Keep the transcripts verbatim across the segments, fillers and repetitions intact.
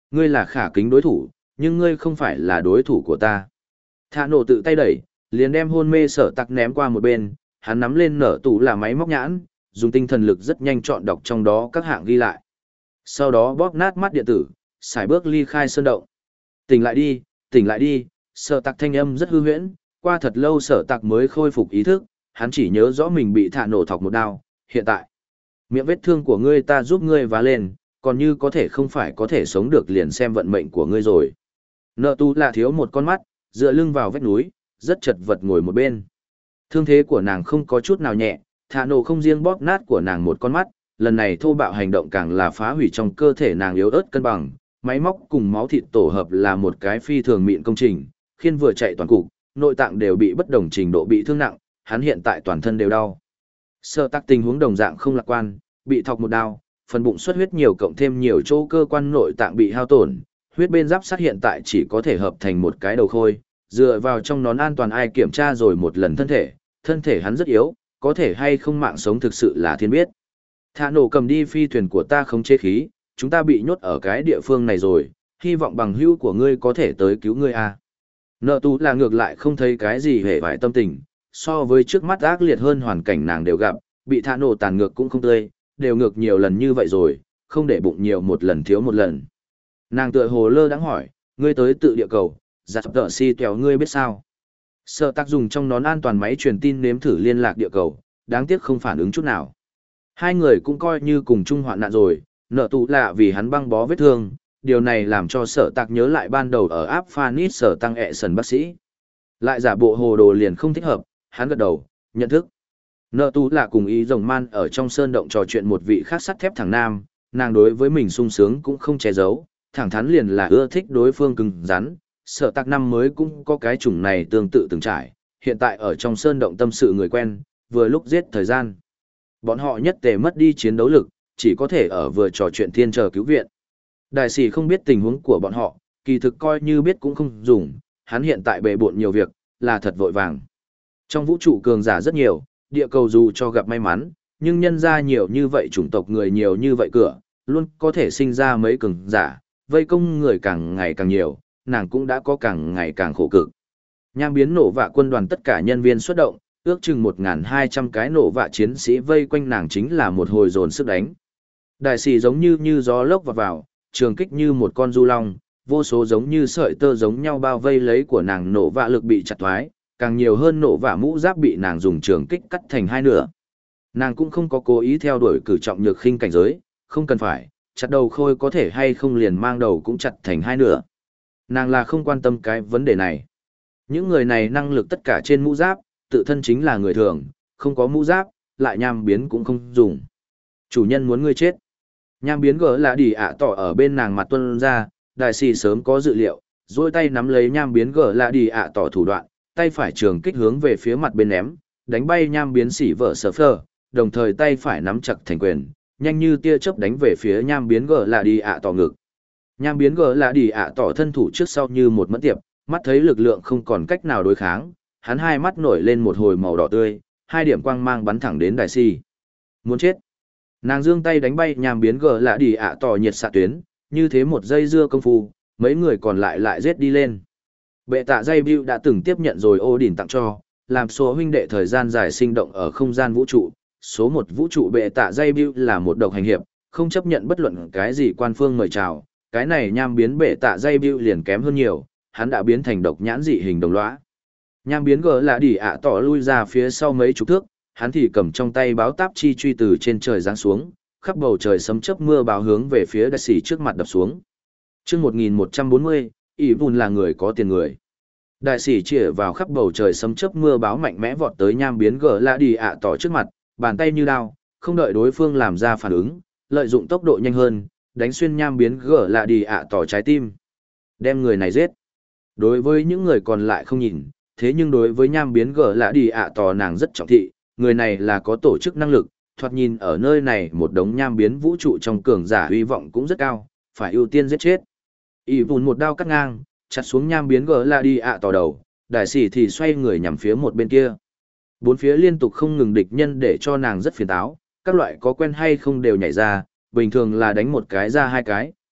Ngươi là khả kính đối thủ, nhưng ngươi không phải là đối thủ của ta. Thả nổ tự tay đẩy, liền đem hôn mê sở tặc ném qua một bên, hắn nắm lên nở tủ là máy móc nhãn, dùng tinh thần lực rất nhanh chọn đọc trong đó các hạng ghi lại. Sau đó bóp nát mắt điện tử, xài bước ly khai sơn động. Tỉnh lại đi, tỉnh lại đi, sở tặc thanh âm rất hư huyễn, qua thật lâu sở tặc mới khôi phục ý thức, hắn chỉ nhớ rõ mình bị thả nổ thọc một đao, hiện tại. Miệng vết thương của ngươi ta giúp ngươi vá lên, còn như có thể không phải có thể sống được liền xem vận mệnh của ngươi rồi. Nợ tu là thiếu một con mắt, dựa lưng vào vách núi, rất chật vật ngồi một bên. Thương thế của nàng không có chút nào nhẹ, thả nổ không riêng bóp nát của nàng một con mắt, lần này thô bạo hành động càng là phá hủy trong cơ thể nàng yếu ớt cân bằng, máy móc cùng máu thịt tổ hợp là một cái phi thường mịn công trình, khiên vừa chạy toàn cục, nội tạng đều bị bất đồng trình độ bị thương nặng, hắn hiện tại toàn thân đều đau. Sở tắc tình huống đồng dạng không lạc quan, bị thọc một đao, phần bụng xuất huyết nhiều cộng thêm nhiều chỗ cơ quan nội tạng bị hao tổn, huyết bên giáp sắt hiện tại chỉ có thể hợp thành một cái đầu khôi, dựa vào trong nón an toàn ai kiểm tra rồi một lần thân thể, thân thể hắn rất yếu, có thể hay không mạng sống thực sự là thiên biết. Thả nổ cầm đi phi thuyền của ta không chế khí, chúng ta bị nhốt ở cái địa phương này rồi, hy vọng bằng hữu của ngươi có thể tới cứu ngươi a. Nợ tú là ngược lại không thấy cái gì hề vải tâm tình, so với trước mắt ác liệt hơn hoàn cảnh nàng đều gặp, bị thả nổ tàn ngược cũng không tươi, đều ngược nhiều lần như vậy rồi, không để bụng nhiều một lần thiếu một lần. Nàng tựa hồ lơ đãng hỏi, ngươi tới tự địa cầu, giặt tợ si kéo ngươi biết sao. Sở tắc dùng trong nón an toàn máy truyền tin nếm thử liên lạc địa cầu, đáng tiếc không phản ứng chút nào. Hai người cũng coi như cùng chung hoạn nạn rồi, nợ tụ lạ vì hắn băng bó vết thương, điều này làm cho sở tạc nhớ lại ban đầu ở áp phanit sở tăng ẹ sần bác sĩ. Lại giả bộ hồ đồ liền không thích hợp, hắn gật đầu, nhận thức. Nợ tụ lạ cùng ý rồng man ở trong sơn động trò chuyện một vị khác sắt thép thằng nam, nàng đối với mình sung sướng cũng không che giấu, thẳng thắn liền là ưa thích đối phương cứng rắn. Sở tạc năm mới cũng có cái chủng này tương tự từng trải, hiện tại ở trong sơn động tâm sự người quen, vừa lúc giết thời gian. Bọn họ nhất tề mất đi chiến đấu lực, chỉ có thể ở vừa trò chuyện thiên chờ cứu viện. Đại sĩ không biết tình huống của bọn họ, kỳ thực coi như biết cũng không dùng, hắn hiện tại bề bộn nhiều việc, là thật vội vàng. Trong vũ trụ cường giả rất nhiều, địa cầu dù cho gặp may mắn, nhưng nhân ra nhiều như vậy chủng tộc người nhiều như vậy cửa, luôn có thể sinh ra mấy cường giả, vây công người càng ngày càng nhiều, nàng cũng đã có càng ngày càng khổ cực. Nham biến nổ vạ quân đoàn tất cả nhân viên xuất động, ước chừng một nghìn hai trăm cái nổ vạ chiến sĩ vây quanh nàng chính là một hồi dồn sức đánh. Đại sĩ giống như như gió lốc vào vào, trường kích như một con du long, vô số giống như sợi tơ giống nhau bao vây lấy của nàng nổ vạ lực bị chặt thoái, càng nhiều hơn nổ vạ mũ giáp bị nàng dùng trường kích cắt thành hai nửa. Nàng cũng không có cố ý theo đuổi cử trọng nhược khinh cảnh giới, không cần phải, chặt đầu khôi có thể hay không liền mang đầu cũng chặt thành hai nửa. Nàng là không quan tâm cái vấn đề này. Những người này năng lực tất cả trên mũ giáp, tự thân chính là người thường, không có mũ giáp, lại nham biến cũng không dùng. Chủ nhân muốn ngươi chết. Nham biến gỡ là đi ạ tỏ ở bên nàng mặt tuân ra, đại sĩ sớm có dự liệu, duỗi tay nắm lấy nham biến gỡ là đi ạ tỏ thủ đoạn, tay phải trường kích hướng về phía mặt bên ném, đánh bay nham biến xỉ vợ sở phơ, đồng thời tay phải nắm chặt thành quyền, nhanh như tia chớp đánh về phía nham biến gỡ là đi ạ tỏ ngực. Nham biến gỡ là đi ạ tỏ thân thủ trước sau như một mẫn tiệp, mắt thấy lực lượng không còn cách nào đối kháng, hắn hai mắt nổi lên một hồi màu đỏ tươi, hai điểm quang mang bắn thẳng đến đại si. Muốn chết. Nàng giương tay đánh bay nham biến gỡ là đi ạ tỏ nhiệt xạ tuyến, như thế một giây dưa công phu, mấy người còn lại lại giết đi lên. Bệ tạ dây Bill đã từng tiếp nhận rồi ô đỉnh tặng cho, làm số huynh đệ thời gian dài sinh động ở không gian vũ trụ. Số một vũ trụ bệ tạ dây Bill là một độc hành hiệp, không chấp nhận bất luận cái gì quan phương mời chào. Cái này nham biến bệ tạ dây Bill liền kém hơn nhiều, hắn đã biến thành độc nhãn dị hình đồng lõa. Nham biến gỡ là đỉ ạ tỏ lui ra phía sau mấy chục thước, hắn thì cầm trong tay báo táp chi truy từ trên trời giáng xuống, khắp bầu trời sấm chớp mưa báo hướng về phía đại sĩ trước mặt đập xuống. Chương một nghìn một trăm bốn mươi, ỷ vùn là người có tiền người. Đại sĩ chĩa vào khắp bầu trời sấm chớp mưa báo mạnh mẽ vọt tới nham biến gỡ là đỉ ạ tỏ trước mặt, bàn tay như đao, không đợi đối phương làm ra phản ứng, lợi dụng tốc độ nhanh hơn, đánh xuyên nham biến gỡ là đỉ ạ tỏ trái tim. Đem người này giết. Đối với những người còn lại không nhìn, thế nhưng đối với nham biến gỡ là đỉ ạ tỏ nàng rất trọng thị, người này là có tổ chức năng lực, thoạt nhìn ở nơi này một đống nham biến vũ trụ trong cường giả hy vọng cũng rất cao, phải ưu tiên giết chết. ỷ vùn một đao cắt ngang, chặt xuống nham biến gỡ là đi ạ tỏ đầu, đại sĩ thì xoay người nhằm phía một bên kia. Bốn phía liên tục không ngừng địch nhân để cho nàng rất phiền táo, các loại có quen hay không đều nhảy ra, bình thường là đánh một cái ra hai cái,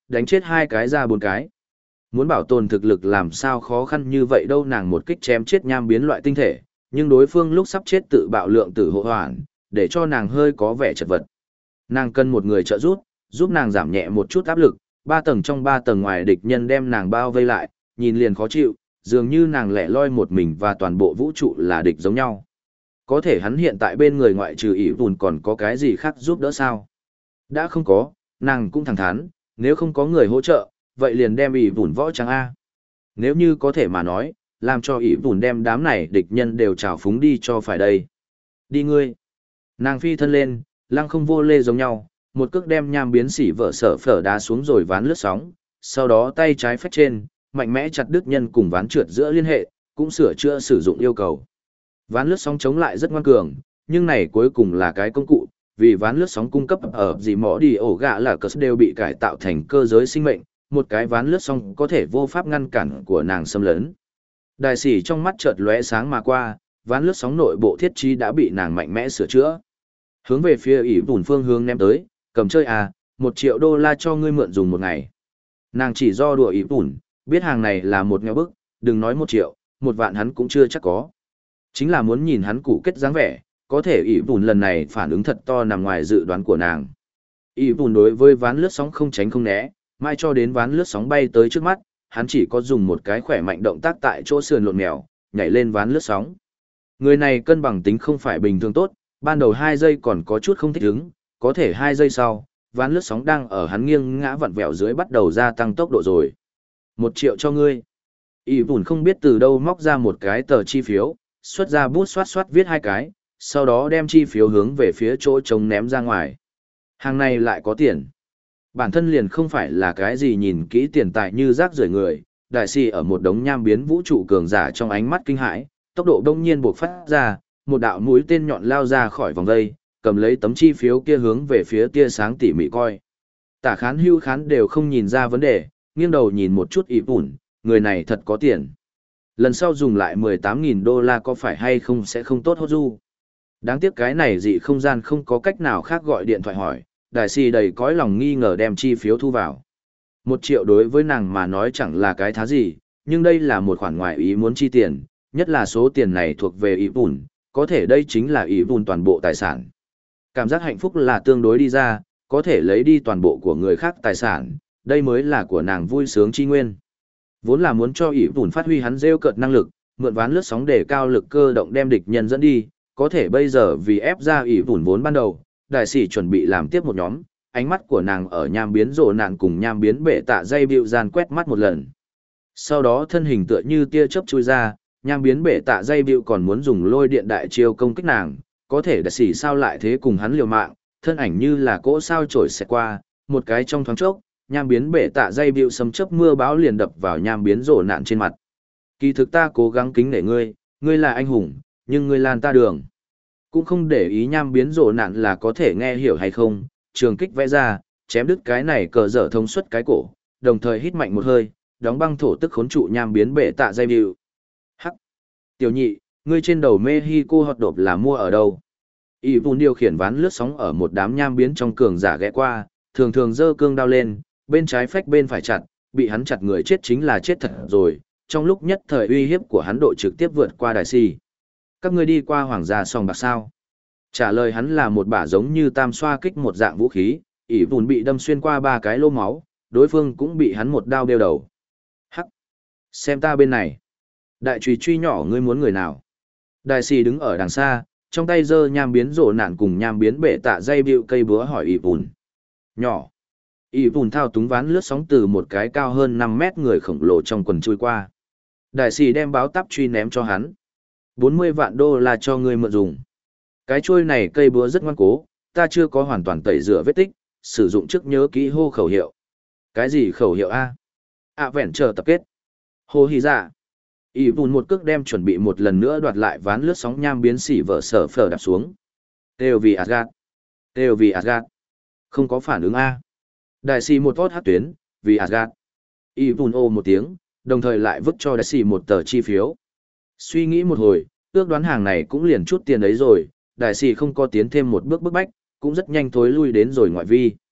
đánh chết hai cái ra bốn cái. Muốn bảo tồn thực lực làm sao khó khăn như vậy đâu, nàng một kích chém chết nham biến loại tinh thể, nhưng đối phương lúc sắp chết tự bạo lượng tử hộ hoàn, để cho nàng hơi có vẻ chật vật. Nàng cần một người trợ giúp, giúp nàng giảm nhẹ một chút áp lực, ba tầng trong ba tầng ngoài địch nhân đem nàng bao vây lại, nhìn liền khó chịu, dường như nàng lẻ loi một mình và toàn bộ vũ trụ là địch giống nhau. Có thể hắn hiện tại bên người ngoại trừ ỷ vùn còn có cái gì khác giúp đỡ sao? Đã không có, nàng cũng thẳng thắn, nếu không có người hỗ trợ, vậy liền đem ỷ vùn võ trắng A. Nếu như có thể mà nói, làm cho ỷ vùn đem đám này địch nhân đều trào phúng đi cho phải đây. Đi ngươi. Nàng phi thân lên, lăng không vô lê giống nhau, một cước đem nham biến xỉ vợ sở phở đá xuống rồi ván lướt sóng, sau đó tay trái phách trên, mạnh mẽ chặt đứt nhân cùng ván trượt giữa liên hệ, cũng sửa chữa sử dụng yêu cầu. Ván lướt sóng chống lại rất ngoan cường, nhưng này cuối cùng là cái công cụ, vì ván lướt sóng cung cấp ở gì mỏ đi ổ gạ là cờ đều bị cải tạo thành cơ giới sinh mệnh, một cái ván lướt sóng có thể vô pháp ngăn cản của nàng xâm lấn. Đại sĩ trong mắt chợt lóe sáng mà qua, ván lướt sóng nội bộ thiết trí đã bị nàng mạnh mẽ sửa chữa. Hướng về phía ỷ vùn phương hướng ném tới, cầm chơi à, một triệu đô la cho ngươi mượn dùng một ngày. Nàng chỉ do đùa ỷ vùn, biết hàng này là một nghèo bức, đừng nói một triệu, một vạn hắn cũng chưa chắc có. Chính là muốn nhìn hắn cụ kết dáng vẻ, có thể ỷ vùn lần này phản ứng thật to nằm ngoài dự đoán của nàng. ỷ vùn đối với ván lướt sóng không tránh không né, mai cho đến ván lướt sóng bay tới trước mắt, hắn chỉ có dùng một cái khỏe mạnh động tác tại chỗ sườn lộn mèo, nhảy lên ván lướt sóng. Người này cân bằng tính không phải bình thường tốt, ban đầu hai giây còn có chút không thích ứng, có thể hai giây sau, ván lướt sóng đang ở hắn nghiêng ngã vặn vẹo dưới bắt đầu gia tăng tốc độ rồi. Một triệu cho ngươi. ỷ vùn không biết từ đâu móc ra một cái tờ chi phiếu, xuất ra bút xoát xoát viết hai cái, sau đó đem chi phiếu hướng về phía chỗ trống ném ra ngoài. Hàng này lại có tiền. Bản thân liền không phải là cái gì nhìn kỹ tiền tài như rác rưởi người, đại sĩ ở một đống nham biến vũ trụ cường giả trong ánh mắt kinh hãi, tốc độ đông nhiên buộc phát ra, một đạo mũi tên nhọn lao ra khỏi vòng dây, cầm lấy tấm chi phiếu kia hướng về phía tia sáng tỉ mỉ coi. Tả khán hưu khán đều không nhìn ra vấn đề, nghiêng đầu nhìn một chút ỷ vùn, người này thật có tiền. Lần sau dùng lại mười tám nghìn đô la có phải hay không sẽ không tốt hốt du. Đáng tiếc cái này dị không gian không có cách nào khác gọi điện thoại hỏi, đại sĩ đầy cõi lòng nghi ngờ đem chi phiếu thu vào. Một triệu đối với nàng mà nói chẳng là cái thá gì, nhưng đây là một khoản ngoại ý muốn chi tiền, nhất là số tiền này thuộc về ỷ vùn, có thể đây chính là ỷ vùn toàn bộ tài sản. Cảm giác hạnh phúc là tương đối đi ra, có thể lấy đi toàn bộ của người khác tài sản, đây mới là của nàng vui sướng chi nguyên. Vốn là muốn cho ỷ vùn phát huy hắn rêu cợt năng lực, mượn ván lướt sóng để cao lực cơ động đem địch nhân dẫn đi, có thể bây giờ vì ép ra ỷ vùn vốn ban đầu, đại sĩ chuẩn bị làm tiếp một nhóm, ánh mắt của nàng ở nham biến rồ nạn cùng nham biến bệ tạ dây bịu gian quét mắt một lần. Sau đó thân hình tựa như tia chớp chui ra, nham biến bệ tạ dây bịu còn muốn dùng lôi điện đại chiêu công kích nàng, có thể đại sĩ sao lại thế cùng hắn liều mạng, thân ảnh như là cỗ sao trổi xẹt qua, một cái trong thoáng chốc, nham biến bệ tạ dây bịu sấm chớp mưa bão liền đập vào nham biến rồ nạn trên mặt. Kỳ thực ta cố gắng kính nể ngươi, ngươi là anh hùng, nhưng ngươi lan ta đường. Cũng không để ý nham biến rồ nạn là có thể nghe hiểu hay không, trường kích vẽ ra, chém đứt cái này cờ dở thông suốt cái cổ, đồng thời hít mạnh một hơi, đóng băng thổ tức khốn trụ nham biến bệ tạ dây bịu. Hắc! Tiểu nhị, ngươi trên đầu Mexico hot đột là mua ở đâu? Y Vun điều khiển ván lướt sóng ở một đám nham biến trong cường giả ghé qua, thường thường giơ cương đao lên, bên trái phách bên phải chặt, bị hắn chặt người chết chính là chết thật rồi, trong lúc nhất thời uy hiếp của hắn độ trực tiếp vượt qua đại si. Các ngươi đi qua hoàng gia song bạc sao? Trả lời hắn là một bả giống như tam xoa kích một dạng vũ khí, ỷ vùn bị đâm xuyên qua ba cái lỗ máu, đối phương cũng bị hắn một đao đeo đầu. Hắc! Xem ta bên này. Đại truy truy nhỏ ngươi muốn người nào? Đại sĩ đứng ở đằng xa, trong tay giơ nham biến rổ nạn cùng nham biến bệ tạ dây bịu cây búa hỏi ỷ vùn. Nhỏ! ỷ vùn thao túng ván lướt sóng từ một cái cao hơn năm mét người khổng lồ trong quần chui qua. Đại sĩ đem báo táp truy ném cho hắn. bốn mươi vạn đô la cho ngươi mượn dùng. Cái chuôi này cây búa rất ngoan cố, ta chưa có hoàn toàn tẩy rửa vết tích, sử dụng trước nhớ kỹ hô khẩu hiệu. Cái gì khẩu hiệu A? À vẹn chờ tập kết. Hồ hì dạ. ỷ vùn một cước đem chuẩn bị một lần nữa đoạt lại ván lướt sóng nham biến xỉ vở sở phở đạp xuống. Đều vì Asgard. Đều vì Asgard. Không có phản ứng A. Đại sĩ một vót hát tuyến, vì Asgard. ỷ vùn ô một tiếng, đồng thời lại vứt cho đại sĩ một tờ chi phiếu. Suy nghĩ một hồi, ước đoán hàng này cũng liền chút tiền ấy rồi, đại sĩ không có tiến thêm một bước bức bách, cũng rất nhanh thối lui đến rồi ngoại vi.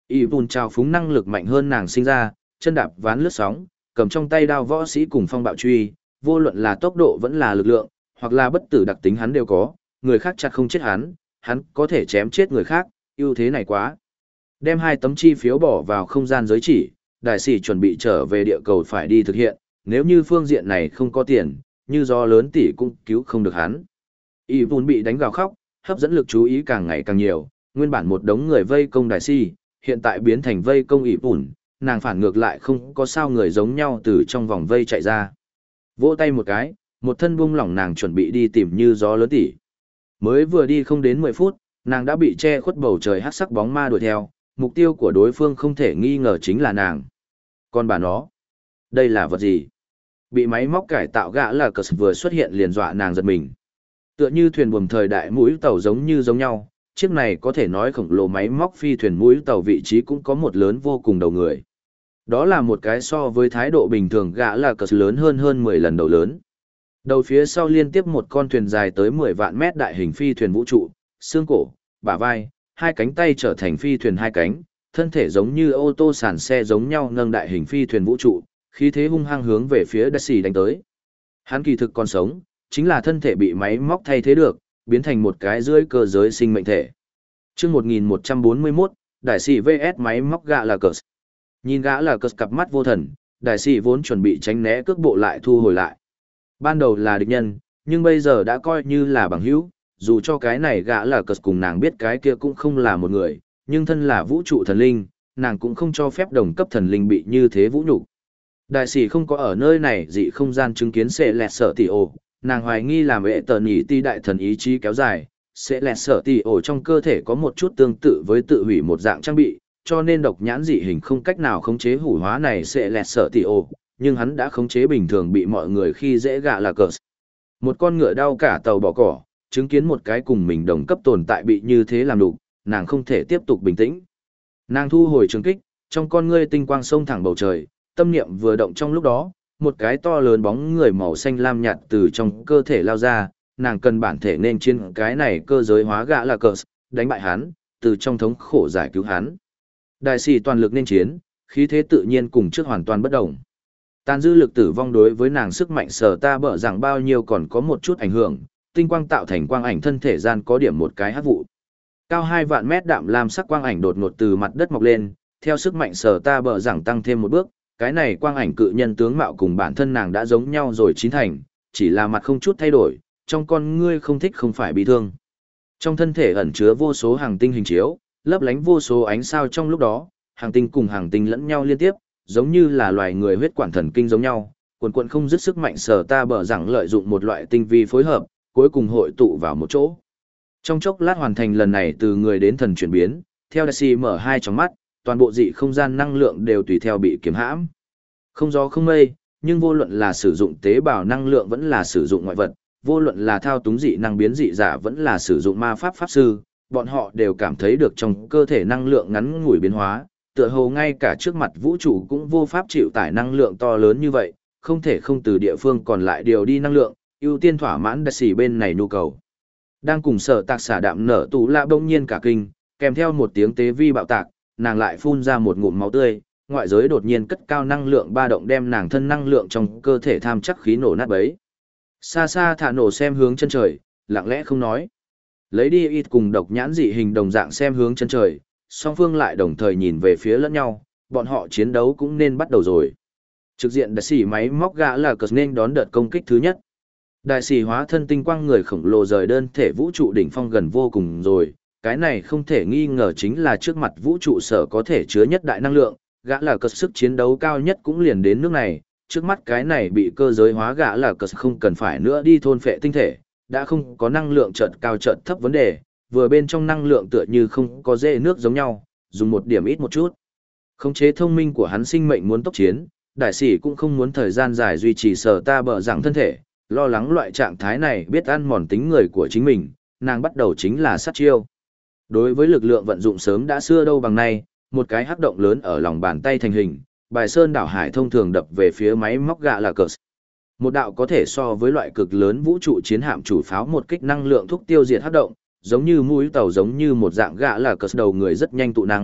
Y Bùn trào phúng năng lực mạnh hơn nàng sinh ra, chân đạp ván lướt sóng, cầm trong tay đao võ sĩ cùng phong bạo truy, vô luận là tốc độ vẫn là lực lượng, hoặc là bất tử đặc tính hắn đều có, người khác chặt không chết hắn, hắn có thể chém chết người khác, ưu thế này quá. Đem hai tấm chi phiếu bỏ vào không gian giới chỉ, đại sĩ chuẩn bị trở về địa cầu phải đi thực hiện, nếu như phương diện này không có tiền, như do lớn tỷ cũng cứu không được hắn. Y Bùn bị đánh gào khóc, hấp dẫn lực chú ý càng ngày càng nhiều, nguyên bản một đống người vây công đại sĩ, hiện tại biến thành vây công Y Bùn, nàng phản ngược lại không có sao người giống nhau từ trong vòng vây chạy ra. Vỗ tay một cái, một thân buông lỏng nàng chuẩn bị đi tìm như gió lớn tỷ. Mới vừa đi không đến mười phút, nàng đã bị che khuất bầu trời hắc sắc bóng ma đuổi theo, mục tiêu của đối phương không thể nghi ngờ chính là nàng. Còn bà nó, đây là vật gì? Bị máy móc cải tạo gã là cờ vừa xuất hiện liền dọa nàng giật mình. Tựa như thuyền buồm thời đại mũi tàu giống như giống nhau, chiếc này có thể nói khổng lồ máy móc phi thuyền mũi tàu vị trí cũng có một lớn vô cùng đầu người. Đó là một cái so với thái độ bình thường gã là cờ lớn hơn hơn mười lần đầu lớn. Đầu phía sau liên tiếp một con thuyền dài tới mười vạn mét đại hình phi thuyền vũ trụ, xương cổ, bả vai, hai cánh tay trở thành phi thuyền hai cánh, thân thể giống như ô tô sàn xe giống nhau nâng đại hình phi thuyền vũ trụ, khí thế hung hăng hướng về phía Daisy đánh tới. Hắn kỳ thực còn sống, chính là thân thể bị máy móc thay thế được, biến thành một cái dưới cơ giới sinh mệnh thể. Chương một nghìn một trăm bốn mươi mốt, đại sĩ vs máy móc gã là cờ. Nhìn gã là cờ cặp mắt vô thần, đại sĩ vốn chuẩn bị tránh né cước bộ lại thu hồi lại. Ban đầu là địch nhân, nhưng bây giờ đã coi như là bằng hữu, dù cho cái này gã là cờ cùng nàng biết cái kia cũng không là một người, nhưng thân là vũ trụ thần linh, nàng cũng không cho phép đồng cấp thần linh bị như thế vũ nhục. Đại sĩ không có ở nơi này dị không gian chứng kiến sẽ lẹt sợ tỷ ổ, nàng hoài nghi làm vệ tờ nhị ti đại thần ý chí kéo dài, sẽ lẹt sợ tỷ ổ trong cơ thể có một chút tương tự với tự hủy một dạng trang bị, cho nên độc nhãn dị hình không cách nào khống chế hủ hóa này sẽ lẹt sợ tỷ ổ, nhưng hắn đã khống chế bình thường bị mọi người khi dễ gạ là cờ. Một con ngựa đau cả tàu bỏ cỏ, chứng kiến một cái cùng mình đồng cấp tồn tại bị như thế làm đục, nàng không thể tiếp tục bình tĩnh. Nàng thu hồi trường kích, trong con ngươi tinh quang sông thẳng bầu trời, tâm niệm vừa động trong lúc đó, một cái to lớn bóng người màu xanh lam nhạt từ trong cơ thể lao ra, nàng cần bản thể nên trên cái này cơ giới hóa gã là cờ, đánh bại hắn, từ trong thống khổ giải cứu hắn. Đại sĩ toàn lực nên chiến, khí thế tự nhiên cùng trước hoàn toàn bất động. Tàn dư lực tử vong đối với nàng sức mạnh sở ta bở rằng bao nhiêu còn có một chút ảnh hưởng, tinh quang tạo thành quang ảnh thân thể gian có điểm một cái hắc vụ. Cao hai vạn mét đạm lam sắc quang ảnh đột ngột từ mặt đất mọc lên, theo sức mạnh sở ta bở rằng tăng thêm một bước, cái này quang ảnh cự nhân tướng mạo cùng bản thân nàng đã giống nhau rồi chín thành, chỉ là mặt không chút thay đổi, trong con ngươi không thích không phải bị thương. Trong thân thể ẩn chứa vô số hàng tinh hình chiếu, lấp lánh vô số ánh sao trong lúc đó, hàng tinh cùng hàng tinh lẫn nhau liên tiếp, giống như là loài người huyết quản thần kinh giống nhau, quần quần không dứt sức mạnh sở ta bở rằng lợi dụng một loại tinh vi phối hợp, cuối cùng hội tụ vào một chỗ. Trong chốc lát hoàn thành lần này từ người đến thần chuyển biến, theo Daisy mở hai tròng mắt, toàn bộ dị không gian năng lượng đều tùy theo bị kiềm hãm. Không gió không mây, nhưng vô luận là sử dụng tế bào năng lượng vẫn là sử dụng ngoại vật, vô luận là thao túng dị năng biến dị giả vẫn là sử dụng ma pháp pháp sư, bọn họ đều cảm thấy được trong cơ thể năng lượng ngắn ngủi biến hóa, tựa hồ ngay cả trước mặt vũ trụ cũng vô pháp chịu tải năng lượng to lớn như vậy, không thể không từ địa phương còn lại điều đi năng lượng, ưu tiên thỏa mãn Daisy bên này nhu cầu. Đang cùng sở tạc xả đạm nở tù lạ bỗng nhiên cả kinh, kèm theo một tiếng tế vi bạo tạc, nàng lại phun ra một ngụm máu tươi, ngoại giới đột nhiên cất cao năng lượng ba động đem nàng thân năng lượng trong cơ thể tham chắc khí nổ nát bấy. Xa xa thả nổ xem hướng chân trời, lặng lẽ không nói. Lấy đi ít cùng độc nhãn dị hình đồng dạng xem hướng chân trời, song phương lại đồng thời nhìn về phía lẫn nhau, bọn họ chiến đấu cũng nên bắt đầu rồi. Trực diện đại sĩ máy móc gã là cờ nên đón đợt công kích thứ nhất. Đại sĩ hóa thân tinh quang người khổng lồ rời đơn thể vũ trụ đỉnh phong gần vô cùng rồi, cái này không thể nghi ngờ chính là trước mặt vũ trụ sở có thể chứa nhất đại năng lượng, gã là cờ sức chiến đấu cao nhất cũng liền đến nước này, trước mắt cái này bị cơ giới hóa gã là cờ không cần phải nữa đi thôn phệ tinh thể, đã không có năng lượng chợt cao chợt thấp vấn đề, vừa bên trong năng lượng tựa như không có dễ nước giống nhau, dùng một điểm ít một chút. Khống chế thông minh của hắn sinh mệnh muốn tốc chiến, đại sĩ cũng không muốn thời gian dài duy trì sở ta bở rằng thân thể, lo lắng loại trạng thái này biết ăn mòn tính người của chính mình, nàng bắt đầu chính là sát chiêu. Đối với lực lượng vận dụng sớm đã xưa đâu bằng nay, một cái hắc động lớn ở lòng bàn tay thành hình, bài sơn đảo hải thông thường đập về phía máy móc gạ là cờ. Một đạo có thể so với loại cực lớn vũ trụ chiến hạm chủ pháo một kích năng lượng thúc tiêu diệt hắc động, giống như mũi tàu giống như một dạng gạ là cờ đầu người rất nhanh tụ năng,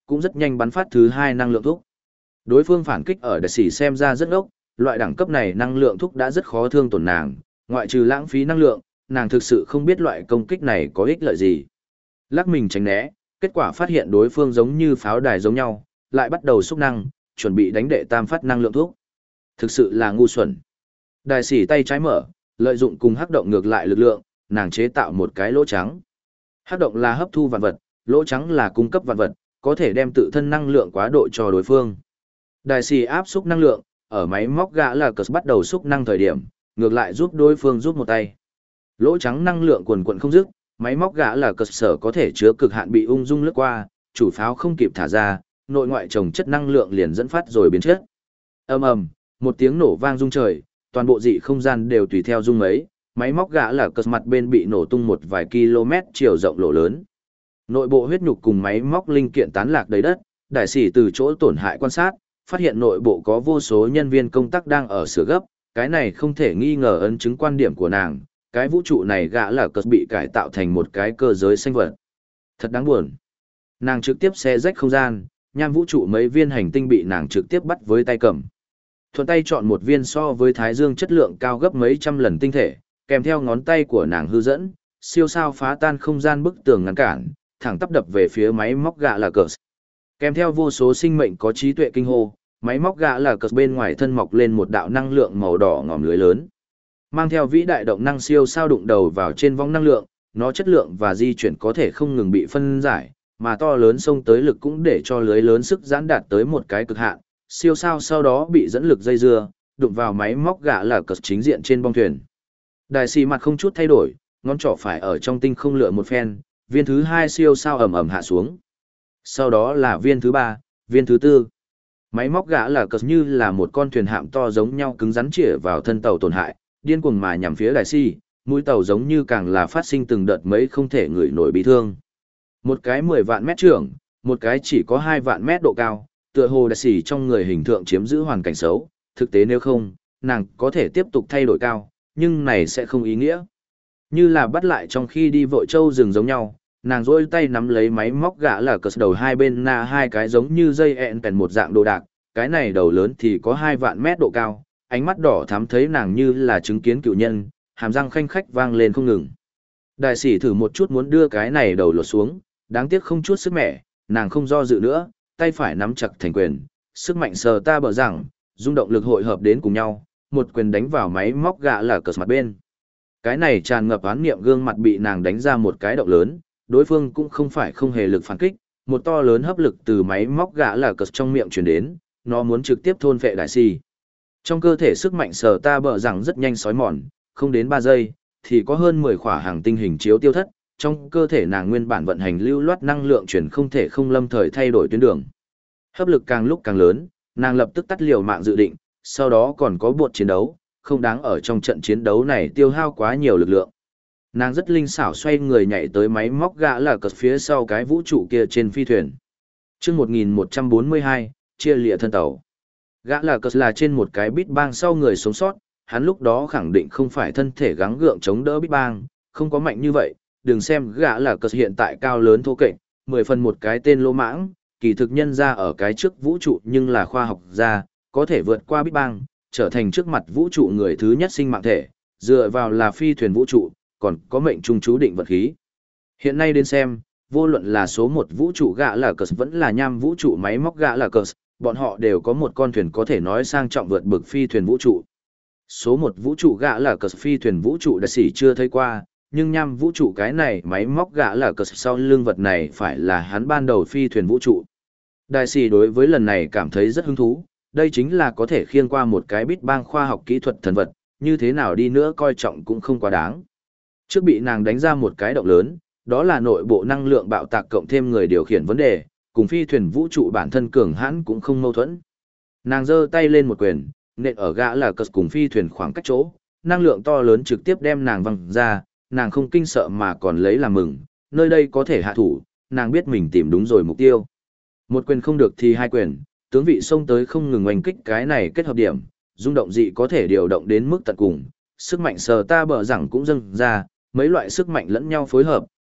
cũng rất nhanh bắn phát thứ hai năng lượng thúc. Đối phương phản kích ở đại sĩ xem ra rất ngốc, loại đẳng cấp này năng lượng thúc đã rất khó thương tổn nàng, ngoại trừ lãng phí năng lượng, nàng thực sự không biết loại công kích này có ích lợi gì. Lắc mình tránh né, kết quả phát hiện đối phương giống như pháo đài giống nhau, lại bắt đầu xúc năng, chuẩn bị đánh đệ tam phát năng lượng thuốc. Thực sự là ngu xuẩn. Đại sĩ tay trái mở, lợi dụng cùng hắc động ngược lại lực lượng, nàng chế tạo một cái lỗ trắng. Hắc động là hấp thu vạn vật, lỗ trắng là cung cấp vạn vật, có thể đem tự thân năng lượng quá độ cho đối phương. Đại sĩ áp xúc năng lượng, ở máy móc gã là cờ bắt đầu xúc năng thời điểm, ngược lại giúp đối phương giúp một tay. Lỗ trắng năng lượng quần quần không dứt, máy móc gã là cơ sở có thể chứa cực hạn bị ung dung lướt qua, chủ pháo không kịp thả ra, nội ngoại trồng chất năng lượng liền dẫn phát rồi biến chất. Ầm ầm, một tiếng nổ vang rung trời, toàn bộ dị không gian đều tùy theo rung ấy, máy móc gã là cơ mặt bên bị nổ tung một vài km chiều rộng lỗ lớn. Nội bộ huyết nhục cùng máy móc linh kiện tán lạc đầy đất, đại sĩ từ chỗ tổn hại quan sát, phát hiện nội bộ có vô số nhân viên công tác đang ở sửa gấp, cái này không thể nghi ngờ ấn chứng quan điểm của nàng, cái vũ trụ này gã là cờ bị cải tạo thành một cái cơ giới sinh vật. Thật đáng buồn. Nàng trực tiếp xé rách không gian, nham vũ trụ mấy viên hành tinh bị nàng trực tiếp bắt với tay cầm. Thuận tay chọn một viên so với thái dương chất lượng cao gấp mấy trăm lần tinh thể, kèm theo ngón tay của nàng hư dẫn, siêu sao phá tan không gian bức tường ngăn cản, thẳng tắp đập về phía máy móc gã là cờ. Kèm theo vô số sinh mệnh có trí tuệ kinh hô, máy móc gã là cờ bên ngoài thân mọc lên một đạo năng lượng màu đỏ ngòm lưới lớn. Mang theo vĩ đại động năng siêu sao đụng đầu vào trên vòng năng lượng, nó chất lượng và di chuyển có thể không ngừng bị phân giải, mà to lớn xông tới lực cũng để cho lưới lớn sức giãn đạt tới một cái cực hạn. Siêu sao sau đó bị dẫn lực dây dưa, đụng vào máy móc gã là cờ chính diện trên bong thuyền. Đại sĩ mặt không chút thay đổi, ngón trỏ phải ở trong tinh không lựa một phen, viên thứ hai siêu sao ầm ầm hạ xuống. Sau đó là viên thứ ba, viên thứ tư. Máy móc gã là cờ như là một con thuyền hạm to giống nhau cứng rắn chĩa vào thân tàu tổn hại, điên cuồng mà nhằm phía đại sĩ, mũi tàu giống như càng là phát sinh từng đợt mấy không thể ngửi nổi bị thương. Một cái mười vạn mét trưởng, một cái chỉ có hai vạn mét độ cao, tựa hồ đại sĩ trong người hình tượng chiếm giữ hoàn cảnh xấu, thực tế nếu không, nàng có thể tiếp tục thay đổi cao, nhưng này sẽ không ý nghĩa. Như là bắt lại trong khi đi vội châu rừng giống nhau, nàng rôi tay nắm lấy máy móc gã là cờ đầu hai bên na hai cái giống như dây ẹn bèn một dạng đồ đạc, cái này đầu lớn thì có hai vạn mét độ cao, ánh mắt đỏ thắm thấy nàng như là chứng kiến cựu nhân, hàm răng khanh khách vang lên không ngừng. Đại sĩ thử một chút muốn đưa cái này đầu lột xuống, đáng tiếc không chút sức mẻ, nàng không do dự nữa, tay phải nắm chặt thành quyền, sức mạnh sờ ta bờ rằng, rung động lực hội hợp đến cùng nhau, một quyền đánh vào máy móc gã là cờ mặt bên. Cái này tràn ngập oán niệm gương mặt bị nàng đánh ra một cái động lớn, đối phương cũng không phải không hề lực phản kích, một to lớn hấp lực từ máy móc gã là cờ trong miệng truyền đến, nó muốn trực tiếp thôn phệ đại sĩ. Trong cơ thể sức mạnh sờ ta bờ rằng rất nhanh sói mòn, không đến ba giây, thì có hơn mười khỏa hàng tinh hình chiếu tiêu thất, trong cơ thể nàng nguyên bản vận hành lưu loát năng lượng chuyển không thể không lâm thời thay đổi tuyến đường. Hấp lực càng lúc càng lớn, nàng lập tức tắt liều mạng dự định, sau đó còn có buộc chiến đấu, không đáng ở trong trận chiến đấu này tiêu hao quá nhiều lực lượng. Nàng rất linh xảo xoay người nhảy tới máy móc gã là cờ phía sau cái vũ trụ kia trên phi thuyền. Trước một nghìn một trăm bốn mươi hai, chia lịa thân tàu. Gã là cờ là trên một cái bít bang sau người sống sót, hắn lúc đó khẳng định không phải thân thể gắng gượng chống đỡ bít bang, không có mạnh như vậy, đừng xem gã là cờ hiện tại cao lớn thô kệch, mười phần một cái tên lỗ mãng, kỳ thực nhân ra ở cái trước vũ trụ nhưng là khoa học gia, có thể vượt qua bít bang, trở thành trước mặt vũ trụ người thứ nhất sinh mạng thể, dựa vào là phi thuyền vũ trụ, còn có mệnh trung chú định vật khí. Hiện nay đến xem, vô luận là số một vũ trụ gã là cờ vẫn là nham vũ trụ máy móc gã là cờ, bọn họ đều có một con thuyền có thể nói sang trọng vượt bực phi thuyền vũ trụ. Số một vũ trụ gã là cờ phi thuyền vũ trụ đại sĩ chưa thấy qua, nhưng nham vũ trụ cái này máy móc gã là cờ sau lưng vật này phải là hắn ban đầu phi thuyền vũ trụ. Đại sĩ đối với lần này cảm thấy rất hứng thú, đây chính là có thể khiêng qua một cái bít bang khoa học kỹ thuật thần vật, như thế nào đi nữa coi trọng cũng không quá đáng. Trước bị nàng đánh ra một cái động lớn, đó là nội bộ năng lượng bạo tạc cộng thêm người điều khiển vấn đề, cùng phi thuyền vũ trụ bản thân cường hãn cũng không mâu thuẫn. Nàng giơ tay lên một quyền, nện ở gã là cờ cùng phi thuyền khoảng cách chỗ, năng lượng to lớn trực tiếp đem nàng văng ra, nàng không kinh sợ mà còn lấy làm mừng, nơi đây có thể hạ thủ, nàng biết mình tìm đúng rồi mục tiêu. Một quyền không được thì hai quyền, tướng vị xông tới không ngừng oanh kích cái này kết hợp điểm, rung động dị có thể điều động đến mức tận cùng, sức mạnh sờ ta bờ rằng cũng dâng ra, mấy loại sức mạnh lẫn nhau phối hợp,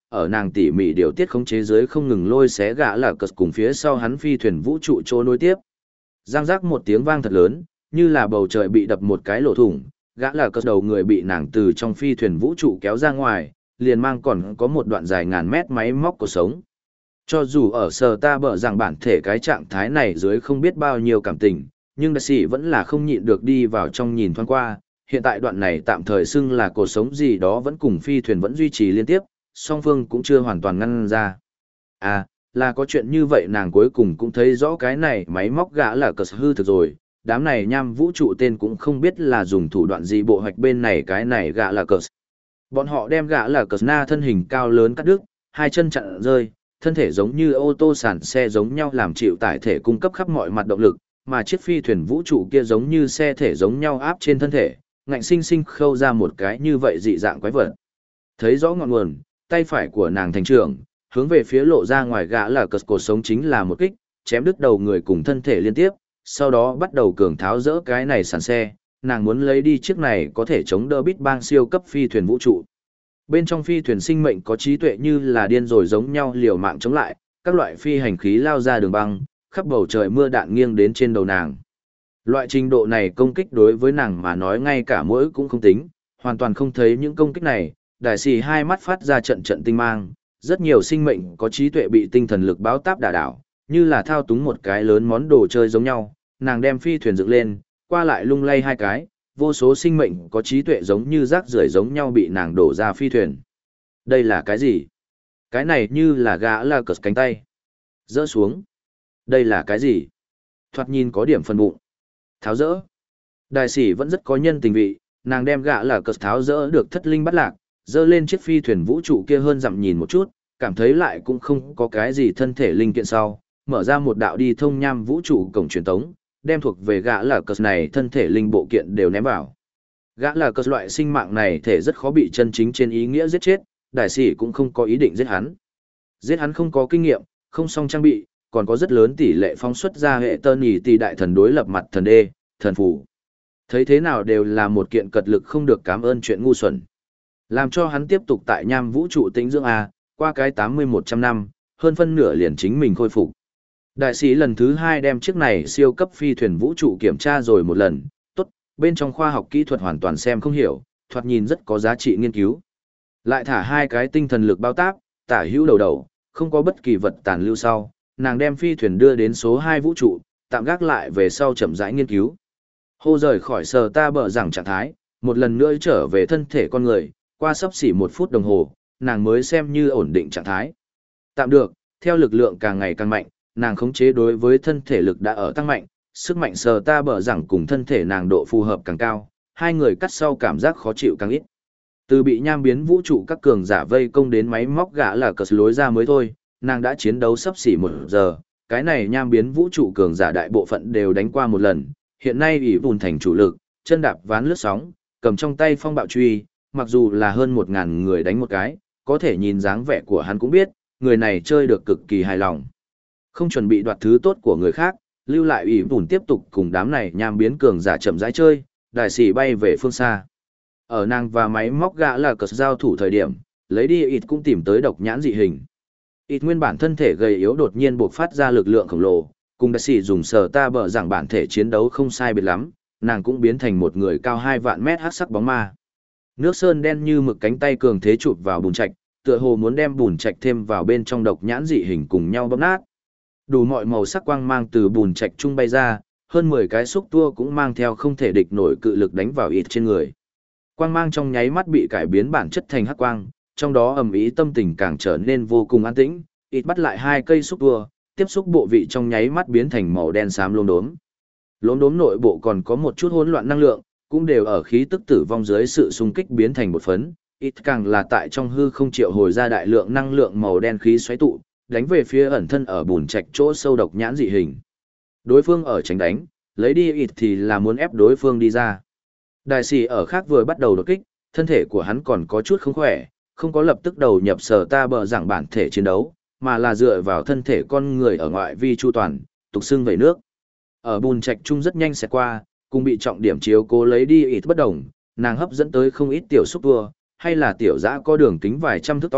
ở nàng tỉ mỉ điều tiết khống chế dưới không ngừng lôi xé gã là cờ cùng phía sau hắn phi thuyền vũ trụ chỗ nối tiếp. Giang giác một tiếng vang thật lớn, như là bầu trời bị đập một cái lỗ thủng, gã là cờ đầu người bị nàng từ trong phi thuyền vũ trụ kéo ra ngoài, liền mang còn có một đoạn dài ngàn mét máy móc cuộc sống. Cho dù ở sờ ta bở rằng bản thể cái trạng thái này dưới không biết bao nhiêu cảm tình, nhưng đại sĩ vẫn là không nhịn được đi vào trong nhìn thoáng qua. Hiện tại đoạn này tạm thời xưng là cuộc sống gì đó vẫn cùng phi thuyền vẫn duy trì liên tiếp, song phương cũng chưa hoàn toàn ngăn ra. À, là có chuyện như vậy nàng cuối cùng cũng thấy rõ cái này máy móc gã là cờ hư thực rồi, đám này nham vũ trụ tên cũng không biết là dùng thủ đoạn gì bộ hoạch bên này cái này gã là cờ. Bọn họ đem gã là cờ na thân hình cao lớn cắt đứt, hai chân chặn rơi, thân thể giống như ô tô sản xe giống nhau làm chịu tải thể cung cấp khắp mọi mặt động lực, mà chiếc phi thuyền vũ trụ kia giống như xe thể giống nhau áp trên thân thể, ngạnh sinh sinh khâu ra một cái như vậy dị dạng quái vật. Thấy rõ ngọn nguồn, tay phải của nàng thành trưởng, hướng về phía lộ ra ngoài gã là cờ cổ sống chính là một kích, chém đứt đầu người cùng thân thể liên tiếp, sau đó bắt đầu cường tháo dỡ cái này sàn xe, nàng muốn lấy đi chiếc này có thể chống đỡ Big Bang siêu cấp phi thuyền vũ trụ. Bên trong phi thuyền sinh mệnh có trí tuệ như là điên rồi giống nhau liều mạng chống lại, các loại phi hành khí lao ra đường băng, khắp bầu trời mưa đạn nghiêng đến trên đầu nàng. Loại trình độ này công kích đối với nàng mà nói ngay cả mỗi cũng không tính, hoàn toàn không thấy những công kích này, đại sĩ hai mắt phát ra trận trận tinh mang, rất nhiều sinh mệnh có trí tuệ bị tinh thần lực báo táp đả đảo, như là thao túng một cái lớn món đồ chơi giống nhau, nàng đem phi thuyền dựng lên, qua lại lung lay hai cái, vô số sinh mệnh có trí tuệ giống như rác rưởi giống nhau bị nàng đổ ra phi thuyền. Đây là cái gì? Cái này như là gã là cờ cánh tay. Dỡ xuống. Đây là cái gì? Thoạt nhìn có điểm phần bụng. Tháo dỡ. Đại sĩ vẫn rất có nhân tình vị, nàng đem gã là cờ tháo dỡ được thất linh bắt lạc, dỡ lên chiếc phi thuyền vũ trụ kia hơn dặm nhìn một chút, cảm thấy lại cũng không có cái gì thân thể linh kiện sau, mở ra một đạo đi thông nham vũ trụ cổng truyền tống, đem thuộc về gã là cờ này thân thể linh bộ kiện đều ném vào. Gã là cờ loại sinh mạng này thể rất khó bị chân chính trên ý nghĩa giết chết, đại sĩ cũng không có ý định giết hắn. Giết hắn không có kinh nghiệm, không song trang bị, còn có rất lớn tỷ lệ phóng xuất ra hệ tơ nhì tỷ đại thần đối lập mặt thần đê, thần phù. Thấy thế nào đều là một kiện cật lực không được cảm ơn chuyện ngu xuẩn. Làm cho hắn tiếp tục tại nham vũ trụ tĩnh dưỡng A, qua cái tám mươi một trăm năm, hơn phân nửa liền chính mình khôi phục. Đại sĩ lần thứ hai đem chiếc này siêu cấp phi thuyền vũ trụ kiểm tra rồi một lần, tốt, bên trong khoa học kỹ thuật hoàn toàn xem không hiểu, thoạt nhìn rất có giá trị nghiên cứu. Lại thả hai cái tinh thần lực bao táp, tả hữu đầu đầu, không có bất kỳ vật tàn lưu sau, nàng đem phi thuyền đưa đến số hai vũ trụ, tạm gác lại về sau chậm rãi nghiên cứu. Hô rời khỏi sờ ta bờ rằng trạng thái, một lần nữa trở về thân thể con người, qua sắp xỉ một phút đồng hồ, nàng mới xem như ổn định trạng thái. Tạm được, theo lực lượng càng ngày càng mạnh, nàng khống chế đối với thân thể lực đã ở tăng mạnh, sức mạnh sờ ta bờ rằng cùng thân thể nàng độ phù hợp càng cao, hai người cắt sau cảm giác khó chịu càng ít. Từ bị nham biến vũ trụ các cường giả vây công đến máy móc gã là cờ lối ra mới thôi, nàng đã chiến đấu sắp xỉ một giờ, cái này nham biến vũ trụ cường giả đại bộ phận đều đánh qua một lần, hiện nay ủy vùn thành chủ lực, chân đạp ván lướt sóng, cầm trong tay phong bạo truy, mặc dù là hơn một ngàn người đánh một cái, có thể nhìn dáng vẻ của hắn cũng biết, người này chơi được cực kỳ hài lòng. Không chuẩn bị đoạt thứ tốt của người khác, lưu lại ủy vùn tiếp tục cùng đám này nham biến cường giả chậm rãi chơi, đại sĩ bay về phương xa. Ở nàng và máy móc gã là cờ giao thủ thời điểm, lấy đi ít cũng tìm tới độc nhãn dị hình. Ít nguyên bản thân thể gầy yếu đột nhiên buộc phát ra lực lượng khổng lồ, cùng đại sĩ dùng sờ ta bờ rằng bản thể chiến đấu không sai biệt lắm, nàng cũng biến thành một người cao hai vạn mét hắc sắc bóng ma. Nước sơn đen như mực cánh tay cường thế chụp vào bùn trạch, tựa hồ muốn đem bùn trạch thêm vào bên trong độc nhãn dị hình cùng nhau bóp nát. Đủ mọi màu sắc quang mang từ bùn trạch trung bay ra, hơn mười cái xúc tua cũng mang theo không thể địch nổi cự lực đánh vào ít trên người. Quang mang trong nháy mắt bị cải biến bản chất thành hắc quang, trong đó ầm ĩ tâm tình càng trở nên vô cùng an tĩnh, ít bắt lại hai cây xúc tua, tiếp xúc bộ vị trong nháy mắt biến thành màu đen xám lốm đốm. Lốm đốm nội bộ còn có một chút hỗn loạn năng lượng, cũng đều ở khí tức tử vong dưới sự xung kích biến thành một phấn, ít càng là tại trong hư không triệu hồi ra đại lượng năng lượng màu đen khí xoáy tụ, đánh về phía ẩn thân ở bùn trạch chỗ sâu độc nhãn dị hình. Đối phương ở tránh đánh, lấy đi ít thì là muốn ép đối phương đi ra. Đại sĩ ở khác vừa bắt đầu đột kích, thân thể của hắn còn có chút không khỏe, không có lập tức đầu nhập sở ta bờ giảng bản thể chiến đấu, mà là dựa vào thân thể con người ở ngoại vi chu toàn, tục xưng vẩy nước. Ở bùn trạch trung rất nhanh sẽ qua, cùng bị trọng điểm chiếu cố lấy đi ít bất đồng, nàng hấp dẫn tới không ít tiểu xúc tua, hay là tiểu dã có đường kính vài trăm thước to,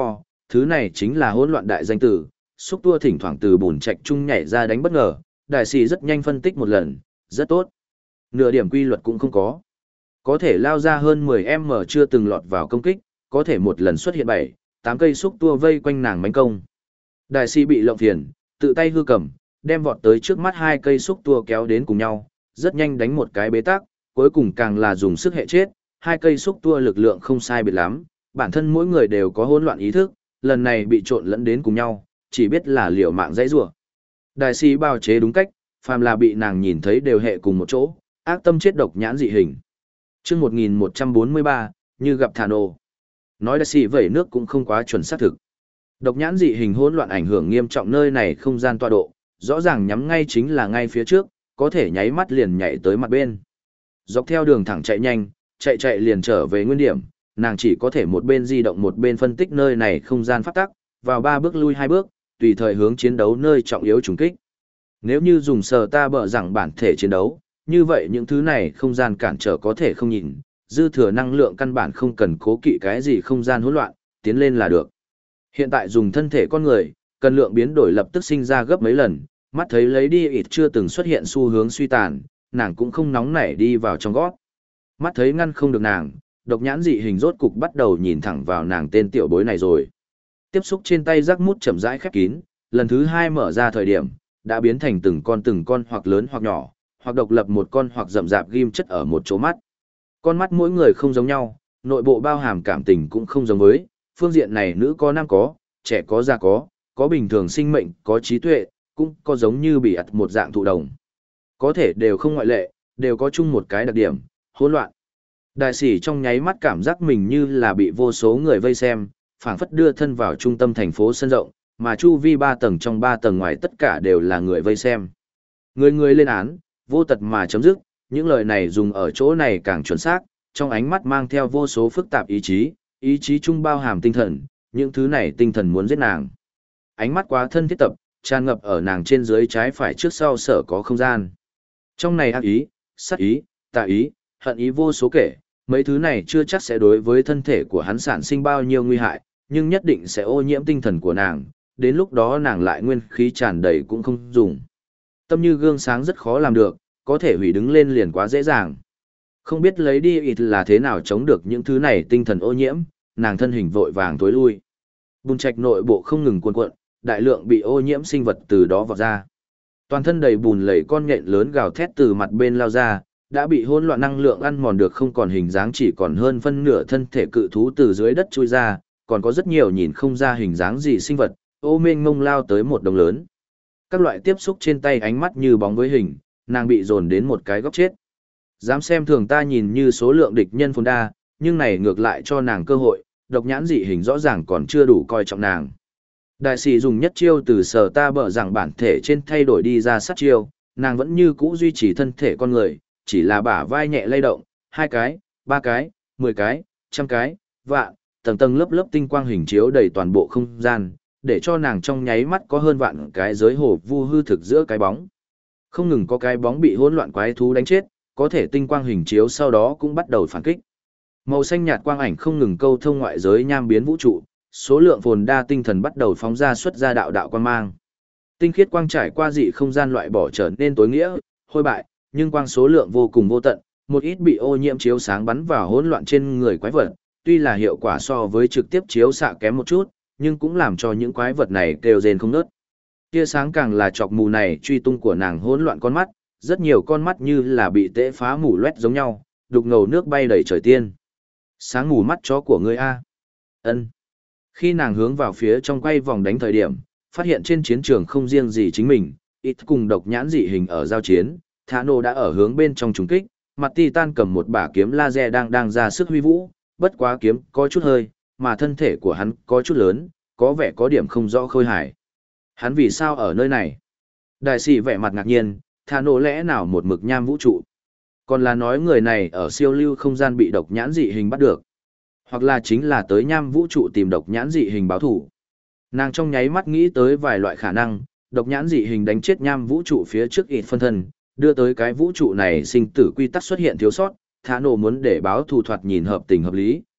Thứ này chính là hỗn loạn đại danh tử, xúc tua thỉnh thoảng từ bùn trạch trung nhảy ra đánh bất ngờ, đại sĩ rất nhanh phân tích một lần, rất tốt. Nửa điểm quy luật cũng không có. Có thể lao ra hơn mười em chưa từng lọt vào công kích, có thể một lần xuất hiện bảy, tám cây xúc tua vây quanh nàng mánh công. Đại sĩ bị lộng phiền, tự tay hư cầm, đem vọt tới trước mắt hai cây xúc tua kéo đến cùng nhau, rất nhanh đánh một cái bế tắc, cuối cùng càng là dùng sức hệ chết, hai cây xúc tua lực lượng không sai biệt lắm, bản thân mỗi người đều có hỗn loạn ý thức, lần này bị trộn lẫn đến cùng nhau, chỉ biết là liều mạng dãy rủa. Đại sĩ bào chế đúng cách, phàm là bị nàng nhìn thấy đều hệ cùng một chỗ, ác tâm chết độc nhãn dị hình. Chương một nghìn một trăm bốn mươi ba, như gặp Thano. Nói đại sĩ vẩy nước cũng không quá chuẩn xác thực. Độc nhãn dị hình hỗn loạn ảnh hưởng nghiêm trọng nơi này không gian tọa độ, rõ ràng nhắm ngay chính là ngay phía trước, có thể nháy mắt liền nhảy tới mặt bên. Dọc theo đường thẳng chạy nhanh, chạy chạy liền trở về nguyên điểm, nàng chỉ có thể một bên di động một bên phân tích nơi này không gian pháp tắc, vào ba bước lui hai bước, tùy thời hướng chiến đấu nơi trọng yếu trùng kích. Nếu như dùng sờ ta bở rằng bản thể chiến đấu, như vậy những thứ này không gian cản trở có thể không nhìn, dư thừa năng lượng căn bản không cần cố kỵ cái gì không gian hỗn loạn, tiến lên là được. Hiện tại dùng thân thể con người, cần lượng biến đổi lập tức sinh ra gấp mấy lần, mắt thấy lấy đi ít chưa từng xuất hiện xu hướng suy tàn, nàng cũng không nóng nảy đi vào trong gót. Mắt thấy ngăn không được nàng, độc nhãn dị hình rốt cục bắt đầu nhìn thẳng vào nàng tên tiểu bối này rồi. Tiếp xúc trên tay rắc mút chậm rãi khép kín, lần thứ hai mở ra thời điểm, đã biến thành từng con từng con hoặc lớn hoặc nhỏ, hoặc độc lập một con hoặc rậm rạp ghim chất ở một chỗ mắt. Con mắt mỗi người không giống nhau, nội bộ bao hàm cảm tình cũng không giống với, phương diện này nữ có nam có, trẻ có già có, có bình thường sinh mệnh, có trí tuệ, cũng có giống như bị ặt một dạng thụ đồng. Có thể đều không ngoại lệ, đều có chung một cái đặc điểm, hỗn loạn. Đại sĩ trong nháy mắt cảm giác mình như là bị vô số người vây xem, phảng phất đưa thân vào trung tâm thành phố sân rộng, mà chu vi ba tầng trong ba tầng ngoài tất cả đều là người vây xem. Người người lên án, vô tật mà chấm dứt, những lời này dùng ở chỗ này càng chuẩn xác, trong ánh mắt mang theo vô số phức tạp ý chí, ý chí trung bao hàm tinh thần, những thứ này tinh thần muốn giết nàng. Ánh mắt quá thân thiết tập, tràn ngập ở nàng trên dưới trái phải trước sau sở có không gian. Trong này ác ý, sát ý, tà ý, hận ý vô số kể, mấy thứ này chưa chắc sẽ đối với thân thể của hắn sản sinh bao nhiêu nguy hại, nhưng nhất định sẽ ô nhiễm tinh thần của nàng, đến lúc đó nàng lại nguyên khí tràn đầy cũng không dùng. Tâm như gương sáng rất khó làm được, có thể hủy đứng lên liền quá dễ dàng. Không biết lấy đi ít là thế nào chống được những thứ này tinh thần ô nhiễm, nàng thân hình vội vàng tối lui. Bùn trạch nội bộ không ngừng cuồn cuộn, đại lượng bị ô nhiễm sinh vật từ đó vọt ra. Toàn thân đầy bùn lầy con nhện lớn gào thét từ mặt bên lao ra, đã bị hỗn loạn năng lượng ăn mòn được không còn hình dáng, chỉ còn hơn phân nửa thân thể cự thú từ dưới đất chui ra, còn có rất nhiều nhìn không ra hình dáng gì sinh vật, ô mênh mông lao tới một đồng lớn. Các loại tiếp xúc trên tay ánh mắt như bóng với hình, nàng bị dồn đến một cái góc chết. Dám xem thường ta nhìn như số lượng địch nhân phồn đa, nhưng này ngược lại cho nàng cơ hội, độc nhãn dị hình rõ ràng còn chưa đủ coi trọng nàng. Đại sĩ dùng nhất chiêu từ sở ta bở rằng bản thể trên thay đổi đi ra sát chiêu, nàng vẫn như cũ duy trì thân thể con người, chỉ là bả vai nhẹ lay động, hai cái, ba cái, mười cái, trăm cái, vạn, tầng tầng lớp lớp tinh quang hình chiếu đầy toàn bộ không gian, để cho nàng trong nháy mắt có hơn vạn cái giới hồ vu hư thực giữa cái bóng. Không ngừng có cái bóng bị hỗn loạn quái thú đánh chết, có thể tinh quang hình chiếu sau đó cũng bắt đầu phản kích. Màu xanh nhạt quang ảnh không ngừng câu thông ngoại giới nham biến vũ trụ, số lượng phồn đa tinh thần bắt đầu phóng ra xuất ra đạo đạo quang mang. Tinh khiết quang trải qua dị không gian loại bỏ trở nên tối nghĩa, hôi bại, nhưng quang số lượng vô cùng vô tận, một ít bị ô nhiễm chiếu sáng bắn vào hỗn loạn trên người quái vật, tuy là hiệu quả so với trực tiếp chiếu xạ kém một chút, nhưng cũng làm cho những quái vật này kêu rên không ngớt. Tia sáng càng là chọc mù này truy tung của nàng hỗn loạn con mắt, rất nhiều con mắt như là bị tễ phá mù loét giống nhau, đục ngầu nước bay đầy trời tiên. Sáng mù mắt chó của ngươi a. Ân. Khi nàng hướng vào phía trong quay vòng đánh thời điểm, phát hiện trên chiến trường không riêng gì chính mình, ít cùng độc nhãn dị hình ở giao chiến, Thano đã ở hướng bên trong trùng kích, mặt Titan cầm một bả kiếm laser đang đang ra sức huy vũ, bất quá kiếm có chút hơi, mà thân thể của hắn có chút lớn, có vẻ có điểm không rõ khôi hài. Hắn vì sao ở nơi này? Đại sĩ vẻ mặt ngạc nhiên, Thano lẽ nào một mực nham vũ trụ? Còn là nói người này ở siêu lưu không gian bị độc nhãn dị hình bắt được? Hoặc là chính là tới nham vũ trụ tìm độc nhãn dị hình báo thủ? Nàng trong nháy mắt nghĩ tới vài loại khả năng, độc nhãn dị hình đánh chết nham vũ trụ phía trước ít phân thân, đưa tới cái vũ trụ này sinh tử quy tắc xuất hiện thiếu sót, Thano muốn để báo thù thoạt nhìn hợp tình hợp lý,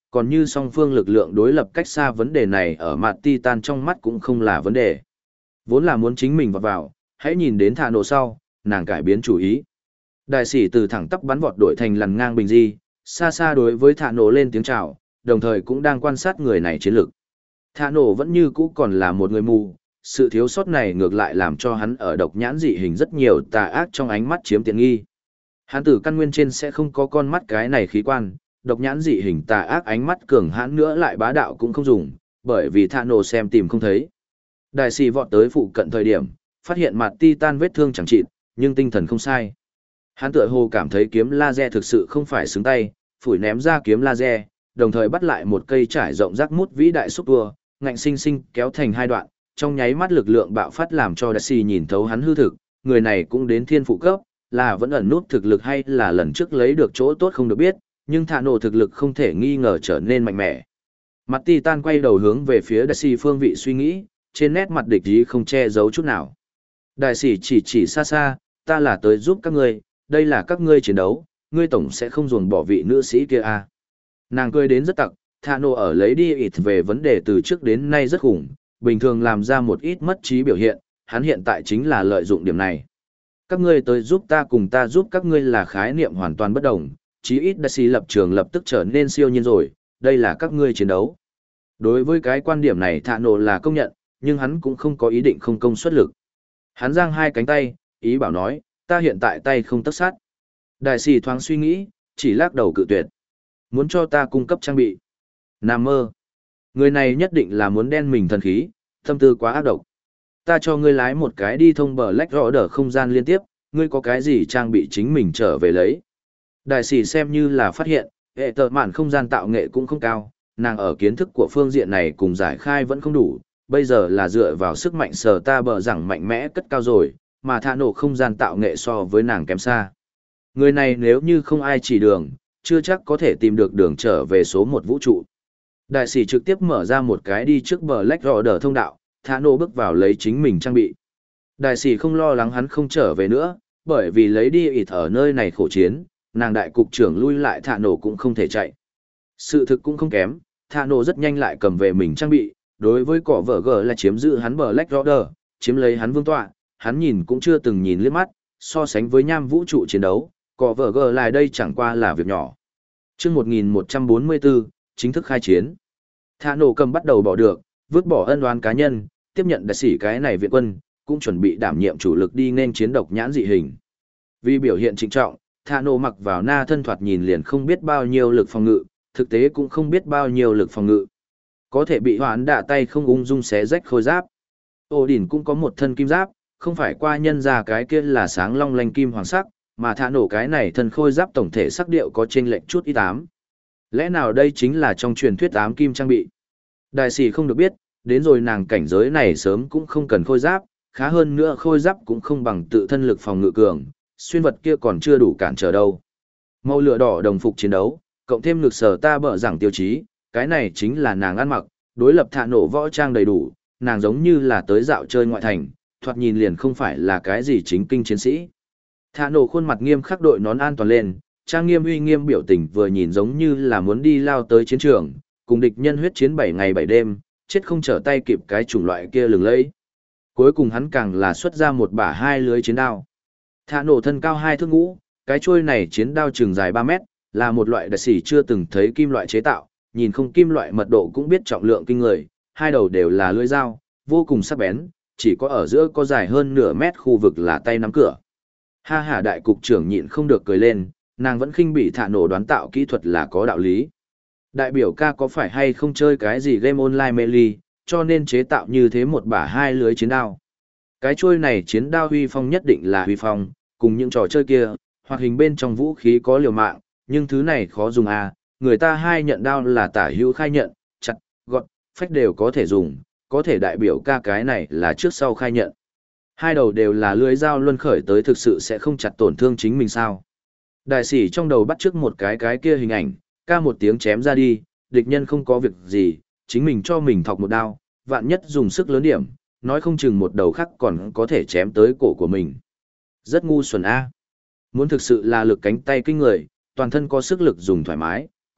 còn như song phương lực lượng đối lập cách xa vấn đề này ở mặt Titan trong mắt cũng không là vấn đề. Vốn là muốn chính mình vào vào, hãy nhìn đến thả nổ sau, nàng cải biến chủ ý. Đại sĩ từ thẳng tắp bắn vọt đội thành lằn ngang bình di, xa xa đối với thả nổ lên tiếng chào, đồng thời cũng đang quan sát người này chiến lược. Thả nổ vẫn như cũ còn là một người mù, sự thiếu sót này ngược lại làm cho hắn ở độc nhãn dị hình rất nhiều tà ác trong ánh mắt chiếm tiện nghi. Hắn từ căn nguyên trên sẽ không có con mắt cái này khí quan, độc nhãn dị hình tà ác ánh mắt cường hãn nữa lại bá đạo cũng không dùng, bởi vì thả nổ xem tìm không thấy. Đại sĩ vọt tới phụ cận thời điểm, phát hiện mặt Titan vết thương chẳng chịt, nhưng tinh thần không sai. Hắn tựa hồ cảm thấy kiếm laser thực sự không phải xứng tay, phủi ném ra kiếm laser, đồng thời bắt lại một cây trải rộng rác mút vĩ đại xúc tua, ngạnh sinh sinh kéo thành hai đoạn, trong nháy mắt lực lượng bạo phát làm cho Đại sĩ nhìn thấu hắn hư thực, người này cũng đến thiên phụ cấp, là vẫn ẩn nút thực lực hay là lần trước lấy được chỗ tốt không được biết, nhưng thả nổ thực lực không thể nghi ngờ trở nên mạnh mẽ. Mặt Titan quay đầu hướng về phía Đại sĩ phương vị suy nghĩ, trên nét mặt địch ý không che giấu chút nào. Đại sĩ chỉ chỉ xa xa, ta là tới giúp các ngươi, đây là các ngươi chiến đấu, ngươi tổng sẽ không ruồng bỏ vị nữ sĩ kia à. Nàng cười đến rất tặc, thả nổ ở lấy đi ít về vấn đề từ trước đến nay rất khủng, bình thường làm ra một ít mất trí biểu hiện, hắn hiện tại chính là lợi dụng điểm này. Các ngươi tới giúp ta cùng ta giúp các ngươi là khái niệm hoàn toàn bất đồng, chí ít Đại sĩ lập trường lập tức trở nên siêu nhiên rồi, đây là các ngươi chiến đấu. Đối với cái quan điểm này thả nổ là công nhận, nhưng hắn cũng không có ý định không công suất lực. Hắn giang hai cánh tay, ý bảo nói, ta hiện tại tay không tất sát. Đại sĩ thoáng suy nghĩ, chỉ lắc đầu cự tuyệt. Muốn cho ta cung cấp trang bị. Nằm mơ. Người này nhất định là muốn đen mình thần khí, tâm tư quá ác độc. Ta cho ngươi lái một cái đi thông bờ lách rõ đỡ không gian liên tiếp, ngươi có cái gì trang bị chính mình trở về lấy. Đại sĩ xem như là phát hiện, hệ tờ mạn không gian tạo nghệ cũng không cao, nàng ở kiến thức của phương diện này cùng giải khai vẫn không đủ, bây giờ là dựa vào sức mạnh sở ta bờ rằng mạnh mẽ cất cao rồi, mà thả nổ không gian tạo nghệ so với nàng kém xa. Người này nếu như không ai chỉ đường, chưa chắc có thể tìm được đường trở về số một vũ trụ. Đại sĩ trực tiếp mở ra một cái đi trước bờ lách rõ đỡ thông đạo, thả nổ bước vào lấy chính mình trang bị. Đại sĩ không lo lắng hắn không trở về nữa, bởi vì lấy đi ít ở nơi này khổ chiến, nàng đại cục trưởng lui lại thả nổ cũng không thể chạy. Sự thực cũng không kém, thả nổ rất nhanh lại cầm về mình trang bị, đối với cỏ vở gờ là chiếm giữ hắn bờ lách rõ đỡ, chiếm lấy hắn vương tọa, hắn nhìn cũng chưa từng nhìn liếc mắt, so sánh với nham vũ trụ chiến đấu, cỏ vở gờ lại đây chẳng qua là việc nhỏ. Trước một nghìn một trăm bốn mươi tư, chính thức khai chiến. Thả nổ cầm bắt đầu bỏ được, vứt bỏ ân oán cá nhân, tiếp nhận đại sĩ cái này viện quân, cũng chuẩn bị đảm nhiệm chủ lực đi nên chiến độc nhãn dị hình. Vì biểu hiện trịnh trọng, thả nổ mặc vào na thân thoạt nhìn liền không biết bao nhiêu lực phòng ngự, thực tế cũng không biết bao nhiêu lực phòng ngự. Có thể bị hoán đả tay không ung dung xé rách khôi giáp. Ô đỉnh cũng có một thân kim giáp, không phải qua nhân ra cái kia là sáng long lanh kim hoàng sắc, mà thả nổ cái này thân khôi giáp tổng thể sắc điệu có chênh lệch chút ít ám. Lẽ nào đây chính là trong truyền thuyết ám kim trang bị? Đại sĩ không được biết, đến rồi nàng cảnh giới này sớm cũng không cần khôi giáp, khá hơn nữa khôi giáp cũng không bằng tự thân lực phòng ngự cường, xuyên vật kia còn chưa đủ cản trở đâu. Màu lửa đỏ đồng phục chiến đấu, cộng thêm lực sở ta bở rằng tiêu chí, cái này chính là nàng ăn mặc, đối lập thả nổ võ trang đầy đủ, nàng giống như là tới dạo chơi ngoại thành, thoạt nhìn liền không phải là cái gì chính kinh chiến sĩ. Thả nổ khuôn mặt nghiêm khắc đội nón an toàn lên, trang nghiêm uy nghiêm biểu tình vừa nhìn giống như là muốn đi lao tới chiến trường, cùng địch nhân huyết chiến bảy ngày bảy đêm, chết không trở tay kịp cái chủng loại kia lừng lẫy. Cuối cùng hắn càng là xuất ra một bả hai lưới chiến đao. Thả nổ thân cao hai thước ngũ, cái chuôi này chiến đao trường dài ba mét, là một loại đại sĩ chưa từng thấy kim loại chế tạo, nhìn không kim loại mật độ cũng biết trọng lượng kinh người, hai đầu đều là lưỡi dao, vô cùng sắc bén, chỉ có ở giữa có dài hơn nửa mét khu vực là tay nắm cửa. Ha ha, đại cục trưởng nhịn không được cười lên, nàng vẫn khinh bị thả nổ đoán tạo kỹ thuật là có đạo lý. Đại biểu ca có phải hay không chơi cái gì game online melee, cho nên chế tạo như thế một bả hai lưới chiến đao. Cái chuôi này chiến đao huy phong nhất định là huy phong, cùng những trò chơi kia, hoạt hình bên trong vũ khí có liều mạng, nhưng thứ này khó dùng à, người ta hai nhận đao là tả hữu khai nhận, chặt, gọt, phách đều có thể dùng, có thể đại biểu ca cái này là trước sau khai nhận. Hai đầu đều là lưới dao luân khởi tới thực sự sẽ không chặt tổn thương chính mình sao. Đại sĩ trong đầu bắt trước một cái cái kia hình ảnh, ca một tiếng chém ra đi, địch nhân không có việc gì, chính mình cho mình thọc một đao, vạn nhất dùng sức lớn điểm, nói không chừng một đầu khác còn có thể chém tới cổ của mình. Rất ngu xuẩn a. Muốn thực sự là lực cánh tay kinh người, toàn thân có sức lực dùng thoải mái,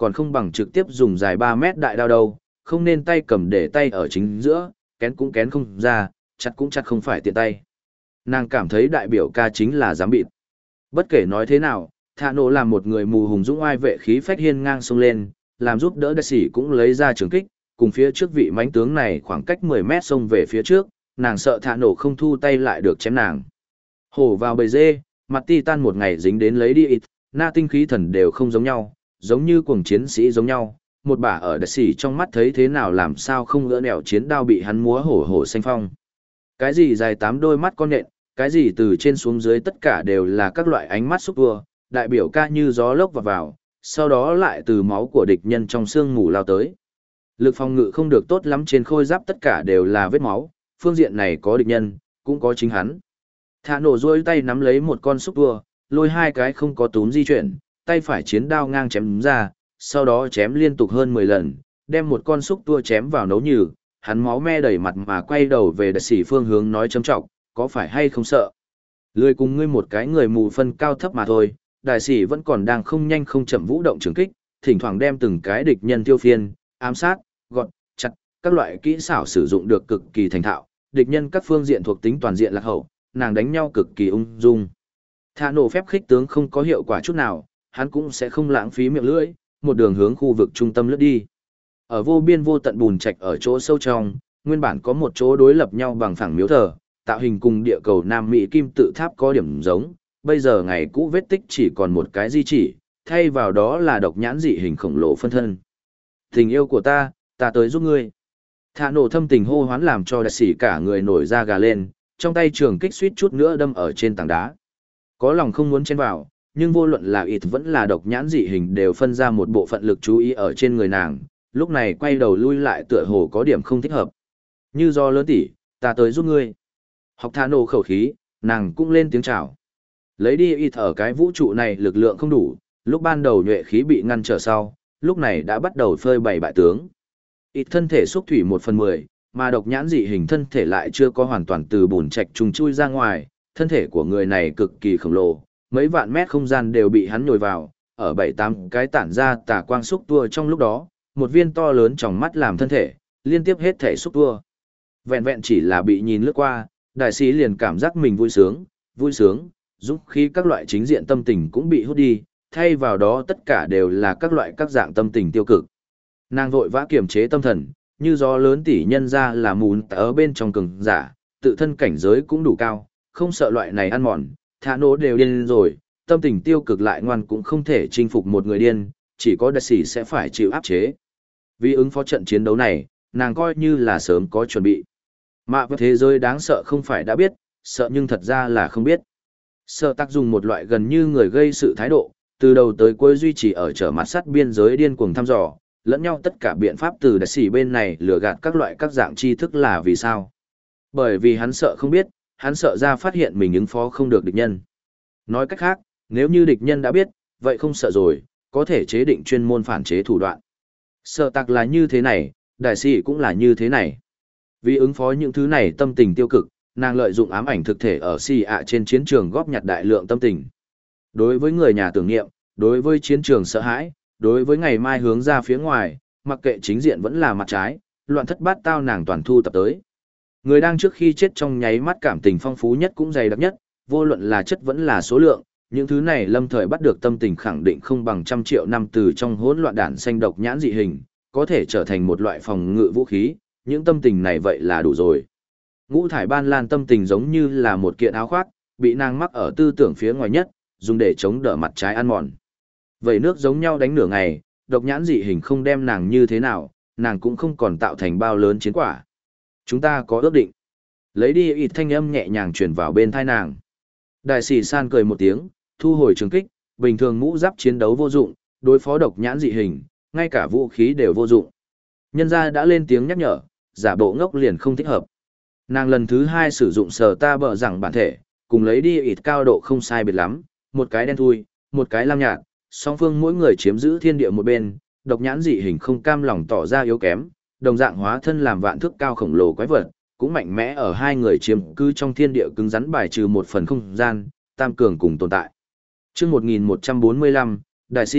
còn không bằng trực tiếp dùng dài ba mét đại đao đâu, không nên tay cầm để tay ở chính giữa, kén cũng kén không ra, chặt cũng chặt không phải tiện tay. Nàng cảm thấy đại biểu ca chính là dám bịt. Bất kể nói thế nào, Thạ Nổ là một người mù hùng dũng oai vệ khí phách hiên ngang xông lên, làm giúp đỡ đại sĩ cũng lấy ra trường kích, cùng phía trước vị mãnh tướng này khoảng cách mười mét xông về phía trước, nàng sợ Thạ Nổ không thu tay lại được chém nàng. Hổ vào bầy dê, mặt Titan một ngày dính đến lấy đi ít, na tinh khí thần đều không giống nhau, giống như cuồng chiến sĩ giống nhau. Một bả ở đại sĩ trong mắt thấy thế nào làm sao không ngỡ nẻo chiến đao bị hắn múa hổ hổ xanh phong. Cái gì dài tám đôi mắt con nện, cái gì từ trên xuống dưới tất cả đều là các loại ánh mắt xúc vua, đại biểu ca như gió lốc vào vào, sau đó lại từ máu của địch nhân trong xương mù lao tới. Lực phòng ngự không được tốt lắm, trên khôi giáp tất cả đều là vết máu, phương diện này có địch nhân, cũng có chính hắn. Thạ Nổ duỗi tay nắm lấy một con xúc tua, lôi hai cái không có túm di chuyển, tay phải chiến đao ngang chém ra, sau đó chém liên tục hơn mười lần, đem một con xúc tua chém vào nấu nhừ, hắn máu me đầy mặt mà quay đầu về đại sĩ phương hướng nói châm trọng, có phải hay không sợ? Lười cùng ngươi một cái người mù phân cao thấp mà thôi, đại sĩ vẫn còn đang không nhanh không chậm vũ động trường kích, thỉnh thoảng đem từng cái địch nhân tiêu phiên, ám sát, gọt, chặt, các loại kỹ xảo sử dụng được cực kỳ thành thạo, địch nhân các phương diện thuộc tính toàn diện lạc hậu, nàng đánh nhau cực kỳ ung dung. Thạ Nổ phép khích tướng không có hiệu quả chút nào, hắn cũng sẽ không lãng phí miệng lưỡi, một đường hướng khu vực trung tâm lướt đi. Ở vô biên vô tận bùn trạch ở chỗ sâu trong, nguyên bản có một chỗ đối lập nhau bằng phẳng miếu thờ, tạo hình cùng địa cầu Nam Mỹ kim tự tháp có điểm giống, bây giờ ngày cũ vết tích chỉ còn một cái di chỉ, thay vào đó là độc nhãn dị hình khổng lồ phân thân. Tình yêu của ta, ta tới giúp ngươi. Thạ Nổ thâm tình hô hoán làm cho đại sĩ cả người nổi da gà lên, trong tay trường kích suýt chút nữa đâm ở trên tảng đá. Có lòng không muốn chen vào, nhưng vô luận là ít vẫn là độc nhãn dị hình đều phân ra một bộ phận lực chú ý ở trên người nàng, lúc này quay đầu lui lại tựa hồ có điểm không thích hợp. Như do lớn tỉ, ta tới giúp ngươi. Học Thạ Nổ khẩu khí, nàng cũng lên tiếng chào. Lấy đi ít ở cái vũ trụ này lực lượng không đủ, lúc ban đầu nhuệ khí bị ngăn trở sau, lúc này đã bắt đầu phơi bày bại tướng. Ít thân thể xúc thủy một phần mười, mà độc nhãn dị hình thân thể lại chưa có hoàn toàn từ bùn trạch trùng chui ra ngoài, thân thể của người này cực kỳ khổng lồ, mấy vạn mét không gian đều bị hắn nhồi vào, ở bảy tám cái tản ra tà quang xúc tua trong lúc đó, một viên to lớn trong mắt làm thân thể, liên tiếp hết thể xúc tua. Vẹn vẹn chỉ là bị nhìn lướt qua, đại sĩ liền cảm giác mình vui sướng, vui sướng, giúp khi các loại chính diện tâm tình cũng bị hút đi, thay vào đó tất cả đều là các loại các dạng tâm tình tiêu cực. Nàng vội vã kiềm chế tâm thần, như gió lớn tỉ nhân ra là mùn ở bên trong cường giả, tự thân cảnh giới cũng đủ cao, không sợ loại này ăn mòn, Thạ Nổ đều điên rồi, tâm tình tiêu cực lại ngoan cũng không thể chinh phục một người điên, chỉ có đại sĩ sẽ phải chịu áp chế. Vì ứng phó trận chiến đấu này, nàng coi như là sớm có chuẩn bị. Mạ với thế giới đáng sợ không phải đã biết, sợ nhưng thật ra là không biết. Sợ tác dùng một loại gần như người gây sự thái độ, từ đầu tới cuối duy trì ở trở mặt sắt biên giới điên cuồng thăm dò, lẫn nhau tất cả biện pháp từ đại sĩ bên này lừa gạt các loại các dạng tri thức là vì sao? Bởi vì hắn sợ không biết, hắn sợ ra phát hiện mình ứng phó không được địch nhân. Nói cách khác, nếu như địch nhân đã biết, vậy không sợ rồi, có thể chế định chuyên môn phản chế thủ đoạn. Sợ tạc là như thế này, đại sĩ cũng là như thế này. Vì ứng phó những thứ này tâm tình tiêu cực, nàng lợi dụng ám ảnh thực thể ở xì ạ trên chiến trường góp nhặt đại lượng tâm tình. Đối với người nhà tưởng niệm, đối với chiến trường sợ hãi, đối với ngày mai hướng ra phía ngoài, mặc kệ chính diện vẫn là mặt trái, loạn thất bát tao nàng toàn thu tập tới. Người đang trước khi chết trong nháy mắt cảm tình phong phú nhất cũng dày đặc nhất, vô luận là chất vẫn là số lượng, những thứ này lâm thời bắt được tâm tình khẳng định không bằng trăm triệu năm từ trong hỗn loạn đản xanh độc nhãn dị hình, có thể trở thành một loại phòng ngự vũ khí, những tâm tình này vậy là đủ rồi. Ngũ thải ban lan tâm tình giống như là một kiện áo khoác, bị nàng mắc ở tư tưởng phía ngoài nhất, dùng để chống đỡ mặt trái ăn mòn. Vậy nước giống nhau đánh nửa ngày, độc nhãn dị hình không đem nàng như thế nào, nàng cũng không còn tạo thành bao lớn chiến quả. Chúng ta có ước định. Lấy đi ít thanh âm nhẹ nhàng truyền vào bên thai nàng. Đại sĩ san cười một tiếng, thu hồi trường kích, bình thường mũ giáp chiến đấu vô dụng, đối phó độc nhãn dị hình, ngay cả vũ khí đều vô dụng. Nhân gia đã lên tiếng nhắc nhở, giả bộ ngốc liền không thích hợp. Nàng lần thứ hai sử dụng sờ ta bờ rằng bản thể, cùng lấy đi ít cao độ không sai biệt lắm, một cái đen thui, một cái lam nhạt, song phương mỗi người chiếm giữ thiên địa một bên, độc nhãn dị hình không cam lòng tỏ ra yếu kém, đồng dạng hóa thân làm vạn thước cao khổng lồ quái vật, cũng mạnh mẽ ở hai người chiếm cư trong thiên địa cứng rắn bài trừ một phần không gian, tam cường cùng tồn tại. Chương một nghìn một trăm bốn mươi lăm, Đại Si,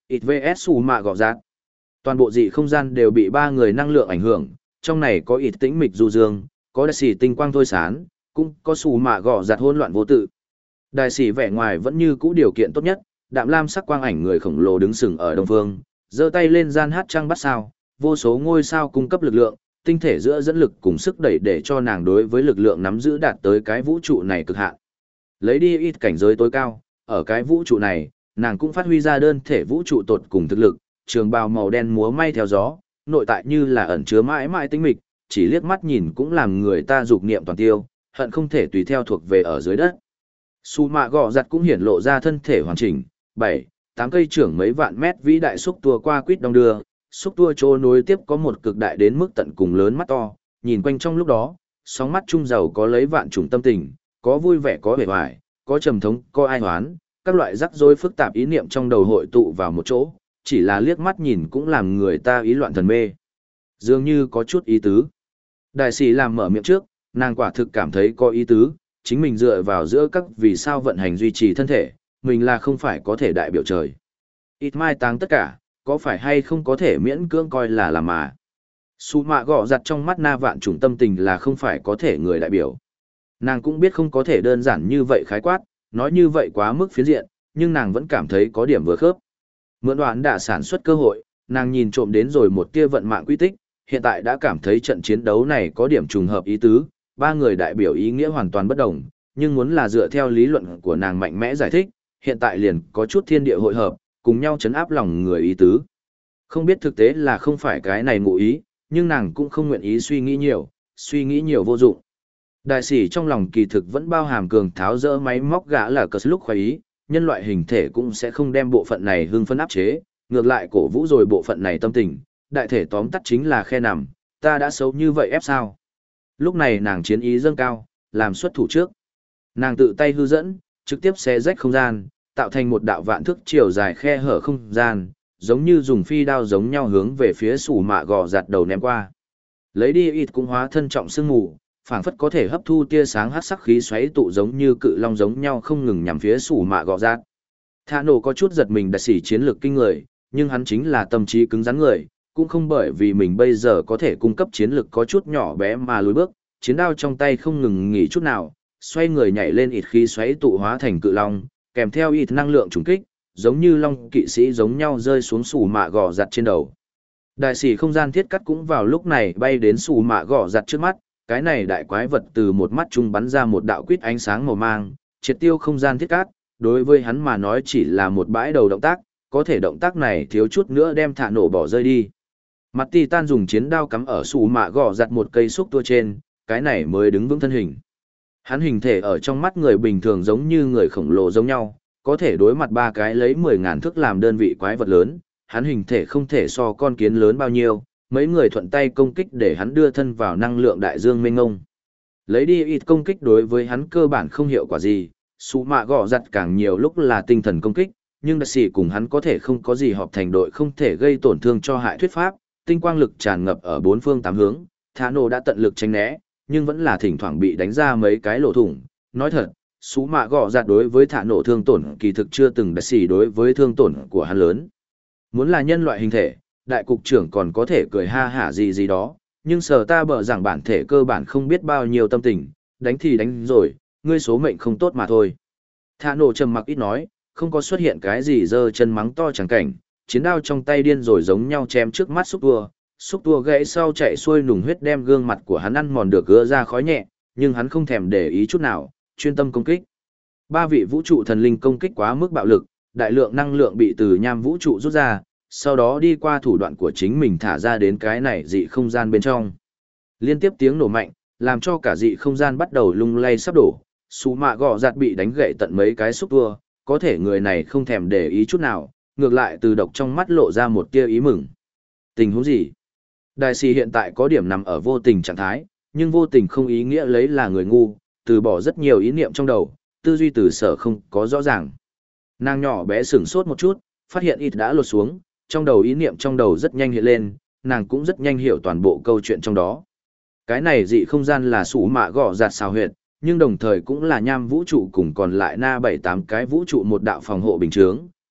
ít vs Sủ Mạ Gọ Giặt. Toàn bộ dị không gian đều bị ba người năng lượng ảnh hưởng, trong này có ít tĩnh mịch du dương, có đại sĩ tinh quang thôi sán, cũng có Sủ Mạ Gọ Giặt hỗn loạn vô tự. Đại sĩ vẻ ngoài vẫn như cũ điều kiện tốt nhất, đạm lam sắc quang ảnh người khổng lồ đứng sừng ở đông phương, giơ tay lên gian hát trăng bắt sao, vô số ngôi sao cung cấp lực lượng, tinh thể giữa dẫn lực cùng sức đẩy để cho nàng đối với lực lượng nắm giữ đạt tới cái vũ trụ này cực hạn. Lấy đi ít cảnh giới tối cao, ở cái vũ trụ này, nàng cũng phát huy ra đơn thể vũ trụ tột cùng thực lực, trường bào màu đen múa may theo gió, nội tại như là ẩn chứa mãi mãi tinh mịch, chỉ liếc mắt nhìn cũng làm người ta dục niệm toàn tiêu, hận không thể tùy theo thuộc về ở dưới đất. Sủ Mạ Gọ Giặt cũng hiển lộ ra thân thể hoàn chỉnh, bảy, tám cây trưởng mấy vạn mét vĩ đại xúc tua qua quýt đong đưa, xúc tua chỗ nối tiếp có một cực đại đến mức tận cùng lớn mắt to, nhìn quanh trong lúc đó, sóng mắt trung giàu có lấy vạn trùng tâm tình, có vui vẻ có vẻ vải, có trầm thống, có ai hoán, các loại rắc rối phức tạp ý niệm trong đầu hội tụ vào một chỗ, chỉ là liếc mắt nhìn cũng làm người ta ý loạn thần mê. Dường như có chút ý tứ. Đại sĩ làm mở miệng trước, nàng quả thực cảm thấy có ý tứ, chính mình dựa vào giữa các vì sao vận hành duy trì thân thể, mình là không phải có thể đại biểu trời. Ít mai táng tất cả, có phải hay không có thể miễn cưỡng coi là làm mà. Sủ Mạ Gọ Giặt trong mắt na vạn trùng tâm tình là không phải có thể người đại biểu. Nàng cũng biết không có thể đơn giản như vậy khái quát, nói như vậy quá mức phiến diện, nhưng nàng vẫn cảm thấy có điểm vừa khớp. Mượn đoạn đã sản xuất cơ hội, nàng nhìn trộm đến rồi một tia vận mạng quy tích, hiện tại đã cảm thấy trận chiến đấu này có điểm trùng hợp ý tứ, ba người đại biểu ý nghĩa hoàn toàn bất đồng, nhưng muốn là dựa theo lý luận của nàng mạnh mẽ giải thích, hiện tại liền có chút thiên địa hội hợp, cùng nhau chấn áp lòng người ý tứ. Không biết thực tế là không phải cái này ngụ ý, nhưng nàng cũng không nguyện ý suy nghĩ nhiều, suy nghĩ nhiều vô dụng. Đại sĩ trong lòng kỳ thực vẫn bao hàm cường tháo dỡ máy móc gã là cờ lúc khoái ý, nhân loại hình thể cũng sẽ không đem bộ phận này hưng phấn áp chế, ngược lại cổ vũ rồi bộ phận này tâm tình, đại thể tóm tắt chính là khe nằm, ta đã xấu như vậy ép sao. Lúc này nàng chiến ý dâng cao, làm xuất thủ trước. Nàng tự tay hư dẫn, trực tiếp xé rách không gian, tạo thành một đạo vạn thước chiều dài khe hở không gian, giống như dùng phi đao giống nhau hướng về phía Sủ Mạ Gọ Giặt đầu ném qua. Lấy đi ít cũng hóa thân trọng sương mù, phảng phất có thể hấp thu tia sáng hắc sắc khí xoáy tụ giống như cự long giống nhau không ngừng nhằm phía Sủ Mạ Gọ Giặt. Thả nổ có chút giật mình đại sĩ chiến lược kinh người, nhưng hắn chính là tâm trí cứng rắn người, cũng không bởi vì mình bây giờ có thể cung cấp chiến lược có chút nhỏ bé mà lùi bước, chiến đao trong tay không ngừng nghỉ chút nào, xoay người nhảy lên ít khí xoáy tụ hóa thành cự long, kèm theo ít năng lượng trùng kích, giống như long kỵ sĩ giống nhau rơi xuống Sủ Mạ Gọ Giặt trên đầu. Đại sĩ không gian thiết cắt cũng vào lúc này bay đến Sủ Mạ Gọ Giặt trước mắt, cái này đại quái vật từ một mắt trung bắn ra một đạo quýt ánh sáng màu mang, triệt tiêu không gian thiết cắt, đối với hắn mà nói chỉ là một bãi đầu động tác, có thể động tác này thiếu chút nữa đem thả nổ bỏ rơi đi. Mặt Titan dùng chiến đao cắm ở Sủ Mạ Gọ Giặt một cây xúc tua trên, cái này mới đứng vững thân hình. Hắn hình thể ở trong mắt người bình thường giống như người khổng lồ giống nhau, có thể đối mặt ba cái lấy mười ngàn thước làm đơn vị quái vật lớn, hắn hình thể không thể so con kiến lớn bao nhiêu, mấy người thuận tay công kích để hắn đưa thân vào năng lượng đại dương mênh ngông. Lấy đi ít công kích đối với hắn cơ bản không hiệu quả gì, Sủ Mạ Gọ Giặt càng nhiều lúc là tinh thần công kích, nhưng đại sĩ cùng hắn có thể không có gì họp thành đội không thể gây tổn thương cho hại thuyết pháp, tinh quang lực tràn ngập ở bốn phương tám hướng, Thả nổ đã tận lực tránh né, nhưng vẫn là thỉnh thoảng bị đánh ra mấy cái lỗ thủng. Nói thật, Sủ Mạ Gọ Giặt đối với thả nổ thương tổn kỳ thực chưa từng đại sĩ đối với thương tổn của hắn lớn. Muốn là nhân loại hình thể, đại cục trưởng còn có thể cười ha hả gì gì đó, nhưng sở ta bở rằng bản thể cơ bản không biết bao nhiêu tâm tình, đánh thì đánh rồi, ngươi số mệnh không tốt mà thôi. Thả nổ trầm mặc ít nói, không có xuất hiện cái gì giơ chân mắng to chẳng cảnh, chiến đao trong tay điên rồi giống nhau chém trước mắt xúc tua, xúc tua gãy sau chạy xuôi nùng huyết đem gương mặt của hắn ăn mòn được gỡ ra khói nhẹ, nhưng hắn không thèm để ý chút nào, chuyên tâm công kích. Ba vị vũ trụ thần linh công kích quá mức bạo lực, đại lượng năng lượng bị từ nham vũ trụ rút ra, sau đó đi qua thủ đoạn của chính mình thả ra đến cái này dị không gian bên trong. Liên tiếp tiếng nổ mạnh, làm cho cả dị không gian bắt đầu lung lay sắp đổ, Sủ Mạ Gọ Giặt bị đánh gãy tận mấy cái xúc tua, có thể người này không thèm để ý chút nào, ngược lại từ độc trong mắt lộ ra một tia ý mừng. Tình huống gì? Đại sĩ hiện tại có điểm nằm ở vô tình trạng thái, nhưng vô tình không ý nghĩa lấy là người ngu, từ bỏ rất nhiều ý niệm trong đầu, tư duy từ sở không có rõ ràng. Nàng nhỏ bé sửng sốt một chút, phát hiện ít đã lột xuống, trong đầu ý niệm trong đầu rất nhanh hiện lên, nàng cũng rất nhanh hiểu toàn bộ câu chuyện trong đó. Cái này dị không gian là Sủ Mạ Gọ Giặt xào huyệt, nhưng đồng thời cũng là nham vũ trụ cùng còn lại na bảy tám cái vũ trụ một đạo phòng hộ bình chướng,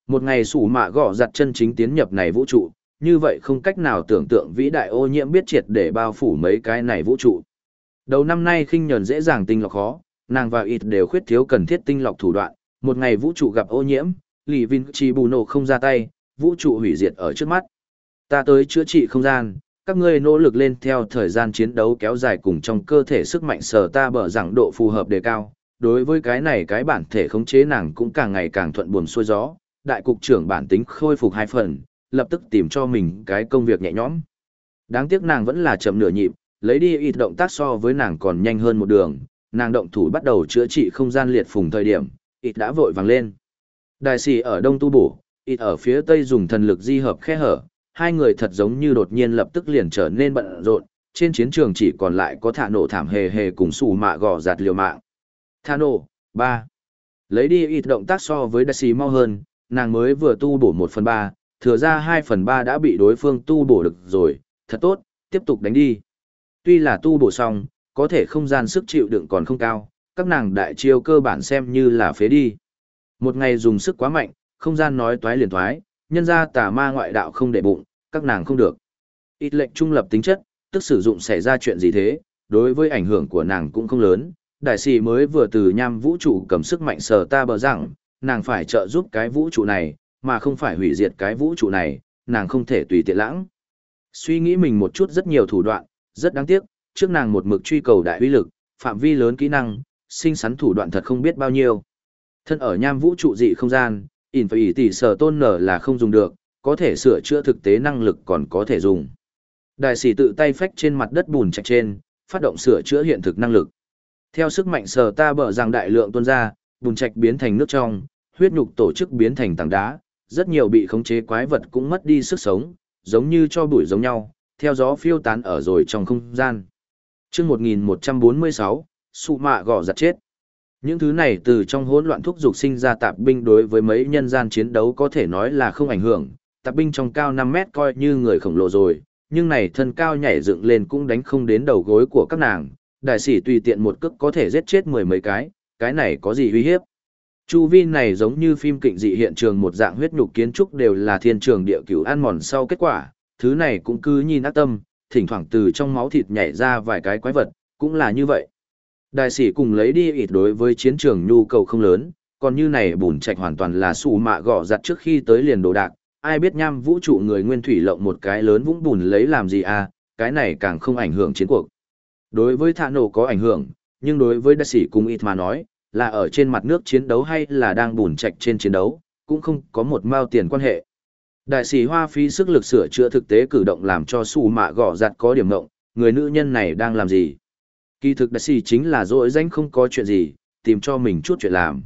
Một ngày sủ mạ gọ giặt chân chính tiến nhập này vũ trụ, như vậy không cách nào tưởng tượng vĩ đại ô nhiễm biết triệt để bao phủ mấy cái này vũ trụ. Đầu năm nay khinh nhẫn dễ dàng tinh lọc khó, nàng và ít đều khuyết thiếu cần thiết tinh lọc thủ đoạn, một ngày vũ trụ gặp ô nhiễm, Lý Vin chỉ bù nổ không ra tay, vũ trụ hủy diệt ở trước mắt. Ta tới chữa trị không gian, các ngươi nỗ lực lên theo thời gian chiến đấu kéo dài cùng trong cơ thể sức mạnh sở ta bở rằng độ phù hợp đề cao. Đối với cái này cái bản thể khống chế nàng cũng càng ngày càng thuận buồm xuôi gió, đại cục trưởng bản tính khôi phục hai phần, lập tức tìm cho mình cái công việc nhẹ nhõm. Đáng tiếc nàng vẫn là chậm nửa nhịp, lấy đi ít động tác so với nàng còn nhanh hơn một đường, nàng động thủ bắt đầu chữa trị không gian liệt phùng thời điểm, ít đã vội vàng lên. Đại sĩ ở đông tu bổ, ít ở phía tây dùng thần lực di hợp khe hở, hai người thật giống như đột nhiên lập tức liền trở nên bận rộn, trên chiến trường chỉ còn lại có thả nổ thảm hề hề cùng sủ mạ gò giạt liều mạng. Thả nổ, ba. Lấy đi ít động tác so với đại sĩ mau hơn, nàng mới vừa tu bổ một phần ba, thừa ra hai phần ba đã bị đối phương tu bổ được rồi, thật tốt, tiếp tục đánh đi. Tuy là tu bổ xong, có thể không gian sức chịu đựng còn không cao, các nàng đại chiêu cơ bản xem như là phế đi. Một ngày dùng sức quá mạnh, không gian nói toái liền toái, nhân ra tà ma ngoại đạo không để bụng, các nàng không được. Ít lệnh trung lập tính chất, tức sử dụng xảy ra chuyện gì thế, đối với ảnh hưởng của nàng cũng không lớn. Đại sĩ mới vừa từ nham vũ trụ cầm sức mạnh sờ ta bờ rằng, nàng phải trợ giúp cái vũ trụ này, mà không phải hủy diệt cái vũ trụ này, nàng không thể tùy tiện lãng. Suy nghĩ mình một chút rất nhiều thủ đoạn, rất đáng tiếc, trước nàng một mực truy cầu đại uy lực, phạm vi lớn kỹ năng, sinh sắn thủ đoạn thật không biết bao nhiêu. Thân ở nham vũ trụ dị không gian, in phải tỷ sở tôn nở là không dùng được, có thể sửa chữa thực tế năng lực còn có thể dùng. Đại sĩ tự tay phách trên mặt đất bùn trạch trên, phát động sửa chữa hiện thực năng lực. Theo sức mạnh sở ta bở rằng đại lượng tuôn ra, bùn trạch biến thành nước trong, huyết nhục tổ chức biến thành tảng đá, rất nhiều bị khống chế quái vật cũng mất đi sức sống, giống như cho bụi giống nhau, theo gió phiêu tán ở rồi trong không gian. Chương một nghìn một trăm bốn mươi sáu, sụ mạ gọ giặt chết. Những thứ này từ trong hỗn loạn thúc dục sinh ra tạp binh đối với mấy nhân gian chiến đấu có thể nói là không ảnh hưởng, tạp binh trong cao năm mét coi như người khổng lồ rồi, nhưng này thân cao nhảy dựng lên cũng đánh không đến đầu gối của các nàng, đại sĩ tùy tiện một cước có thể giết chết mười mấy cái, cái này có gì uy hiếp. Chu vi này giống như phim kịch dị hiện trường một dạng huyết nhục kiến trúc đều là thiên trường địa cửu ăn mòn sau kết quả, thứ này cũng cứ nhìn ác tâm, thỉnh thoảng từ trong máu thịt nhảy ra vài cái quái vật, cũng là như vậy. Đại sĩ cùng lấy đi ít đối với chiến trường nhu cầu không lớn, còn như này bùn trạch hoàn toàn là sủ mạ gọ giặt trước khi tới liền đồ đạc, ai biết nham vũ trụ người nguyên thủy lộng một cái lớn vũng bùn lấy làm gì à, cái này càng không ảnh hưởng chiến cuộc. Đối với thả nổ có ảnh hưởng, nhưng đối với đại sĩ cùng ít mà nói, là ở trên mặt nước chiến đấu hay là đang bùn trạch trên chiến đấu, cũng không có một mao tiền quan hệ. Đại sĩ hoa phí sức lực sửa chữa thực tế cử động làm cho sủ mạ gọ giặt có điểm ngộng, người nữ nhân này đang làm gì? Kỳ thực đại sĩ chính là dỗi danh không có chuyện gì, tìm cho mình chút chuyện làm.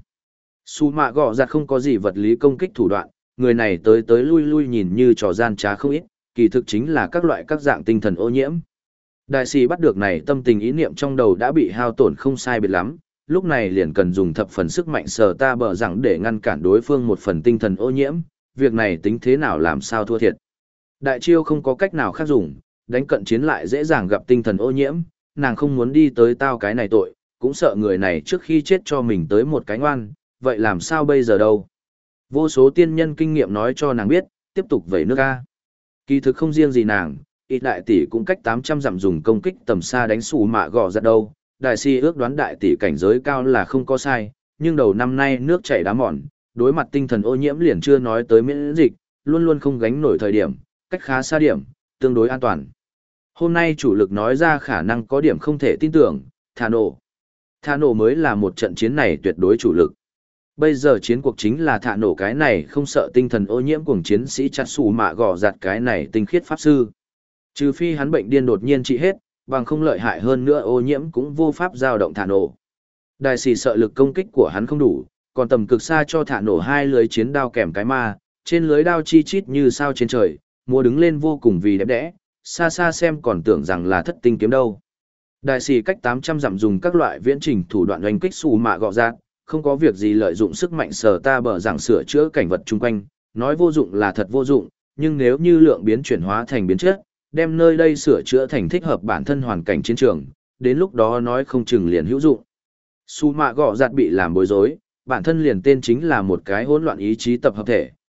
Sủ mạ gọ giặt không có gì vật lý công kích thủ đoạn, người này tới tới lui lui nhìn như trò gian trá không ít, kỳ thực chính là các loại các dạng tinh thần ô nhiễm. Đại sĩ bắt được này tâm tình ý niệm trong đầu đã bị hao tổn không sai biệt lắm, lúc này liền cần dùng thập phần sức mạnh sờ ta bờ rằng để ngăn cản đối phương một phần tinh thần ô nhiễm, việc này tính thế nào làm sao thua thiệt. Đại chiêu không có cách nào khác dùng, đánh cận chiến lại dễ dàng gặp tinh thần ô nhiễm, nàng không muốn đi tới tao cái này tội, cũng sợ người này trước khi chết cho mình tới một cái ngoan, vậy làm sao bây giờ đâu. Vô số tiên nhân kinh nghiệm nói cho nàng biết, tiếp tục vẩy nước A. Kỳ thực không riêng gì nàng, ít đại tỷ cũng cách tám trăm dặm dùng công kích tầm xa đánh sủ mạ gọ giặt đâu. Đại si ước đoán đại tỷ cảnh giới cao là không có sai, nhưng đầu năm nay nước chảy đá mòn, đối mặt tinh thần ô nhiễm liền chưa nói tới miễn dịch, luôn luôn không gánh nổi thời điểm, cách khá xa điểm, tương đối an toàn. Hôm nay chủ lực nói ra khả năng có điểm không thể tin tưởng, thả nổ. Thả nổ mới là một trận chiến này tuyệt đối chủ lực. Bây giờ chiến cuộc chính là thả nổ cái này không sợ tinh thần ô nhiễm cùng chiến sĩ chặt sủ mạ gò giặt cái này tinh khiết pháp sư. Trừ phi hắn bệnh điên đột nhiên trị hết, bằng không lợi hại hơn nữa ô nhiễm cũng vô pháp dao động thả nổ. Đại sĩ sợ lực công kích của hắn không đủ, còn tầm cực xa cho thả nổ hai lưới chiến đao kèm cái ma, trên lưới đao chi chít như sao trên trời, múa đứng lên vô cùng vì đẹp đẽ, xa xa xem còn tưởng rằng là thất tinh kiếm đâu. Đại sĩ cách tám trăm dặm dùng các loại viễn trình thủ đoạn oanh kích xù mạ gọ giạt, không có việc gì lợi dụng sức mạnh sờ ta bờ rằng sửa chữa cảnh vật chung quanh, nói vô dụng là thật vô dụng, nhưng nếu như lượng biến chuyển hóa thành biến chất, đem nơi đây sửa chữa thành thích hợp bản thân hoàn cảnh chiến trường, đến lúc đó nói không chừng liền hữu dụng. Su mạ gọ giặt bị làm bối rối, bản thân liền tên chính là một cái hỗn loạn ý chí tập hợp thể,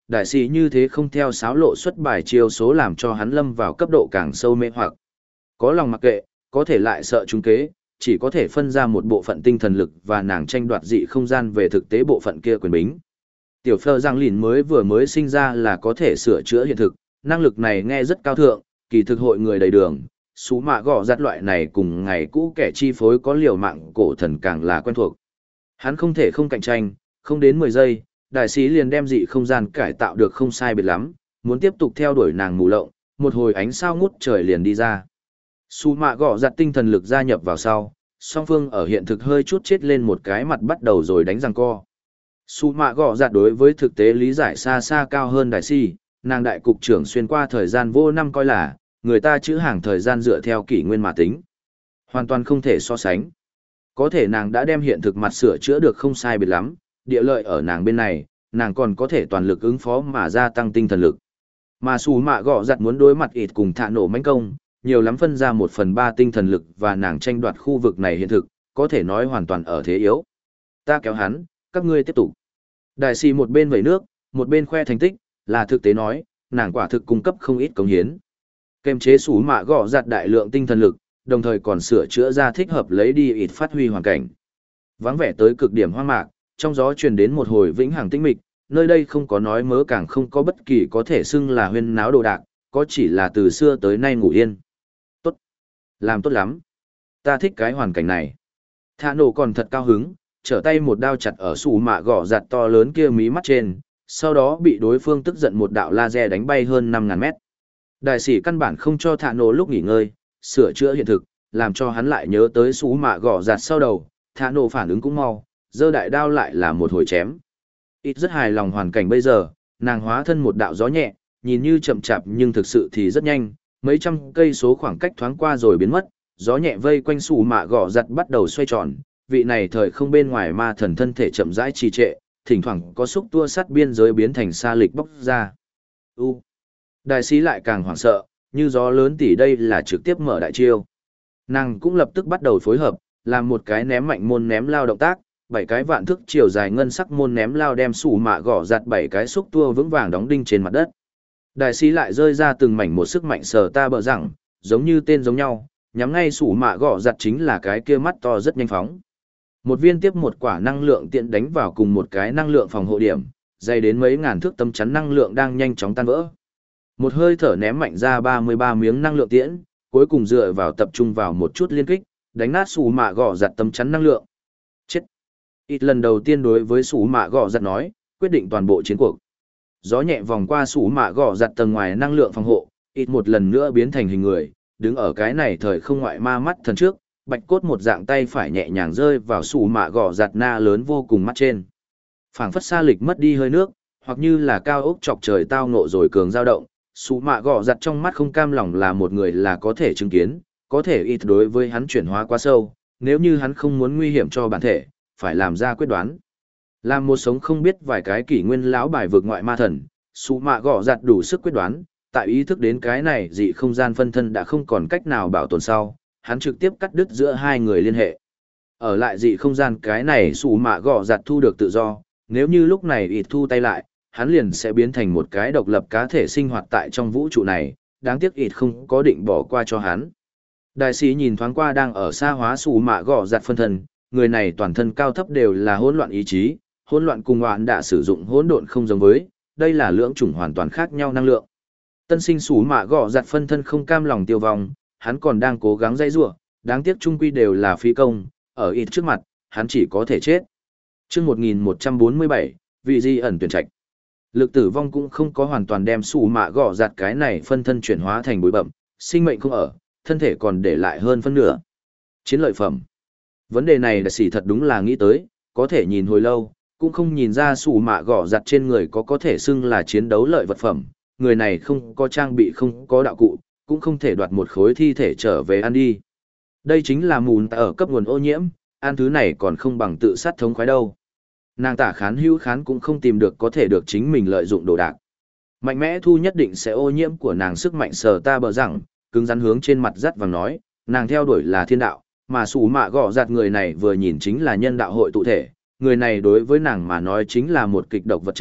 đại sĩ như thế không theo sáo lộ xuất bài chiêu số làm cho hắn lâm vào cấp độ càng sâu mê hoặc. Có lòng mặc kệ, có thể lại sợ trúng kế, chỉ có thể phân ra một bộ phận tinh thần lực và nàng tranh đoạt dị không gian về thực tế bộ phận kia quyền bính. Tiểu Phơ Giang Lìn mới vừa mới sinh ra là có thể sửa chữa hiện thực, năng lực này nghe rất cao thượng, kỳ thực hội người đầy đường, sú mạ gõ giặt loại này cùng ngày cũ kẻ chi phối có liều mạng cổ thần càng là quen thuộc. Hắn không thể không cạnh tranh, không đến mười giây, đại sĩ liền đem dị không gian cải tạo được không sai biệt lắm, muốn tiếp tục theo đuổi nàng mù lộng, một hồi ánh sao ngút trời liền đi ra. Sú mạ gõ giặt tinh thần lực gia nhập vào sau, song phương ở hiện thực hơi chút chết lên một cái mặt bắt đầu rồi đánh răng co. Sú mạ gõ giặt đối với thực tế lý giải xa xa cao hơn đại sĩ, nàng đại cục trưởng xuyên qua thời gian vô năm coi là, người ta chữ hàng thời gian dựa theo kỷ nguyên mà tính. Hoàn toàn không thể so sánh. Có thể nàng đã đem hiện thực mặt sửa chữa được không sai biệt lắm, địa lợi ở nàng bên này, nàng còn có thể toàn lực ứng phó mà gia tăng tinh thần lực. Mà Sú mạ gõ giặt muốn đối mặt ịt cùng thạ nổ mãnh công, nhiều lắm phân ra một phần ba tinh thần lực và nàng tranh đoạt khu vực này hiện thực, có thể nói hoàn toàn ở thế yếu. Ta kéo hắn, các ngươi tiếp tục. Đại sĩ một bên vẩy nước, một bên khoe thành tích, là thực tế nói, nàng quả thực cung cấp không ít cống hiến. Kềm chế Sú mạ gõ giặt đại lượng tinh thần lực, đồng thời còn sửa chữa ra thích hợp lấy đi ịt phát huy hoàn cảnh. Vắng vẻ tới cực điểm hoang mạc, trong gió truyền đến một hồi vĩnh hằng tĩnh mịch, nơi đây không có nói mớ càng không có bất kỳ có thể xưng là huyên náo đồ đạc, có chỉ là từ xưa tới nay ngủ yên. Tốt. Làm tốt lắm. Ta thích cái hoàn cảnh này. Thạ nổ còn thật cao hứng, trở tay một đao chặt ở Sú mạ gõ giặt to lớn kia mí mắt trên, sau đó bị đối phương tức giận một đạo laser đánh bay hơn năm ngàn mét. Đại sĩ căn bản không cho thạ nổ lúc nghỉ ngơi, sửa chữa hiện thực, làm cho hắn lại nhớ tới Sú mạ gõ giặt sau đầu, thạ nổ phản ứng cũng mau, giơ đại đao lại là một hồi chém. Ít rất hài lòng hoàn cảnh bây giờ, nàng hóa thân một đạo gió nhẹ, nhìn như chậm chạp nhưng thực sự thì rất nhanh, mấy trăm cây số khoảng cách thoáng qua rồi biến mất, gió nhẹ vây quanh Sú mạ gõ giặt bắt đầu xoay tròn, vị này thời không bên ngoài ma thần thân thể chậm rãi trì trệ, thỉnh thoảng có xúc tua sắt biên giới biến thành sa lịch bốc ra. U. Đại sĩ lại càng hoảng sợ, như gió lớn tỉ đây là trực tiếp mở đại chiêu. Nàng cũng lập tức bắt đầu phối hợp, làm một cái ném mạnh môn ném lao động tác, bảy cái vạn thước chiều dài ngân sắc môn ném lao đem Sú mạ gõ giặt bảy cái xúc tua vững vàng đóng đinh trên mặt đất. Đại sĩ lại rơi ra từng mảnh một sức mạnh sờ ta bờ rằng, giống như tên giống nhau, nhắm ngay Sú mạ gõ giặt chính là cái kia mắt to rất nhanh phóng. Một viên tiếp một quả năng lượng tiện đánh vào cùng một cái năng lượng phòng hộ điểm, dày đến mấy ngàn thước tấm chắn năng lượng đang nhanh chóng tan vỡ. Một hơi thở ném mạnh ra ba mươi ba miếng năng lượng tiễn, cuối cùng dựa vào tập trung vào một chút liên kích, đánh nát Sú mạ gõ giặt tấm chắn năng lượng. Chết! Ít lần đầu tiên đối với Sú mạ gõ giặt nói, quyết định toàn bộ chiến cuộc. Gió nhẹ vòng qua Sú mạ gõ giặt tầng ngoài năng lượng phòng hộ, ít một lần nữa biến thành hình người, đứng ở cái này thời không ngoại ma mắt thần trước, bạch cốt một dạng tay phải nhẹ nhàng rơi vào Sú mạ gõ giặt na lớn vô cùng mắt trên. Phảng phất sa lịch mất đi hơi nước, hoặc như là cao ốc chọc trời tao ngộ rồi cường dao động, Sú mạ gõ giặt trong mắt không cam lòng là một người là có thể chứng kiến, có thể ít đối với hắn chuyển hóa quá sâu, nếu như hắn không muốn nguy hiểm cho bản thể, phải làm ra quyết đoán. Làm một sống không biết vài cái kỷ nguyên lão bài vượt ngoại ma thần, Sú mạ gõ giặt đủ sức quyết đoán, tại ý thức đến cái này dị không gian phân thân đã không còn cách nào bảo tồn sau, hắn trực tiếp cắt đứt giữa hai người liên hệ. Ở lại dị không gian cái này Sú mạ gõ giặt thu được tự do, nếu như lúc này ít thu tay lại, hắn liền sẽ biến thành một cái độc lập cá thể sinh hoạt tại trong vũ trụ này, đáng tiếc ít không có định bỏ qua cho hắn. Đại sĩ nhìn thoáng qua đang ở xa hóa Sú mạ gõ giặt phân thân, người này toàn thân cao thấp đều là hỗn loạn ý chí, hỗn loạn cùng hoạn đã sử dụng hỗn độn không giống với, đây là lưỡng chủng hoàn toàn khác nhau năng lượng. Tân sinh Sú mạ gõ giặt phân thân không cam lòng tiêu vong, hắn còn đang cố gắng dãy rủa, đáng tiếc chung quy đều là phí công, ở ít trước mặt, hắn chỉ có thể chết. Chương một nghìn một trăm bốn mươi bảy, vị di ẩn tuyển trạch. Lực tử vong cũng không có hoàn toàn đem Sú mạ gõ giặt cái này phân thân chuyển hóa thành bụi bặm, sinh mệnh không ở, thân thể còn để lại hơn phân nửa. Chiến lợi phẩm. Vấn đề này đại sĩ thật đúng là nghĩ tới, có thể nhìn hồi lâu, cũng không nhìn ra Sú mạ gõ giặt trên người có có thể xưng là chiến đấu lợi vật phẩm, người này không có trang bị không có đạo cụ, cũng không thể đoạt một khối thi thể trở về ăn đi. Đây chính là mùn ở cấp nguồn ô nhiễm, ăn thứ này còn không bằng tự sát thống khoái đâu. Nàng tả khán hữu khán cũng không tìm được có thể được chính mình lợi dụng đồ đạc. Mạnh mẽ thu nhất định sẽ ô nhiễm của nàng sức mạnh sờ ta bờ rằng, cứng rắn hướng trên mặt dắt vàng nói, nàng theo đuổi là thiên đạo, mà Sú mạ gõ giặt người này vừa nhìn chính là nhân đạo hội tụ thể, người này đối với nàng mà nói chính là một kịch độc vật chất,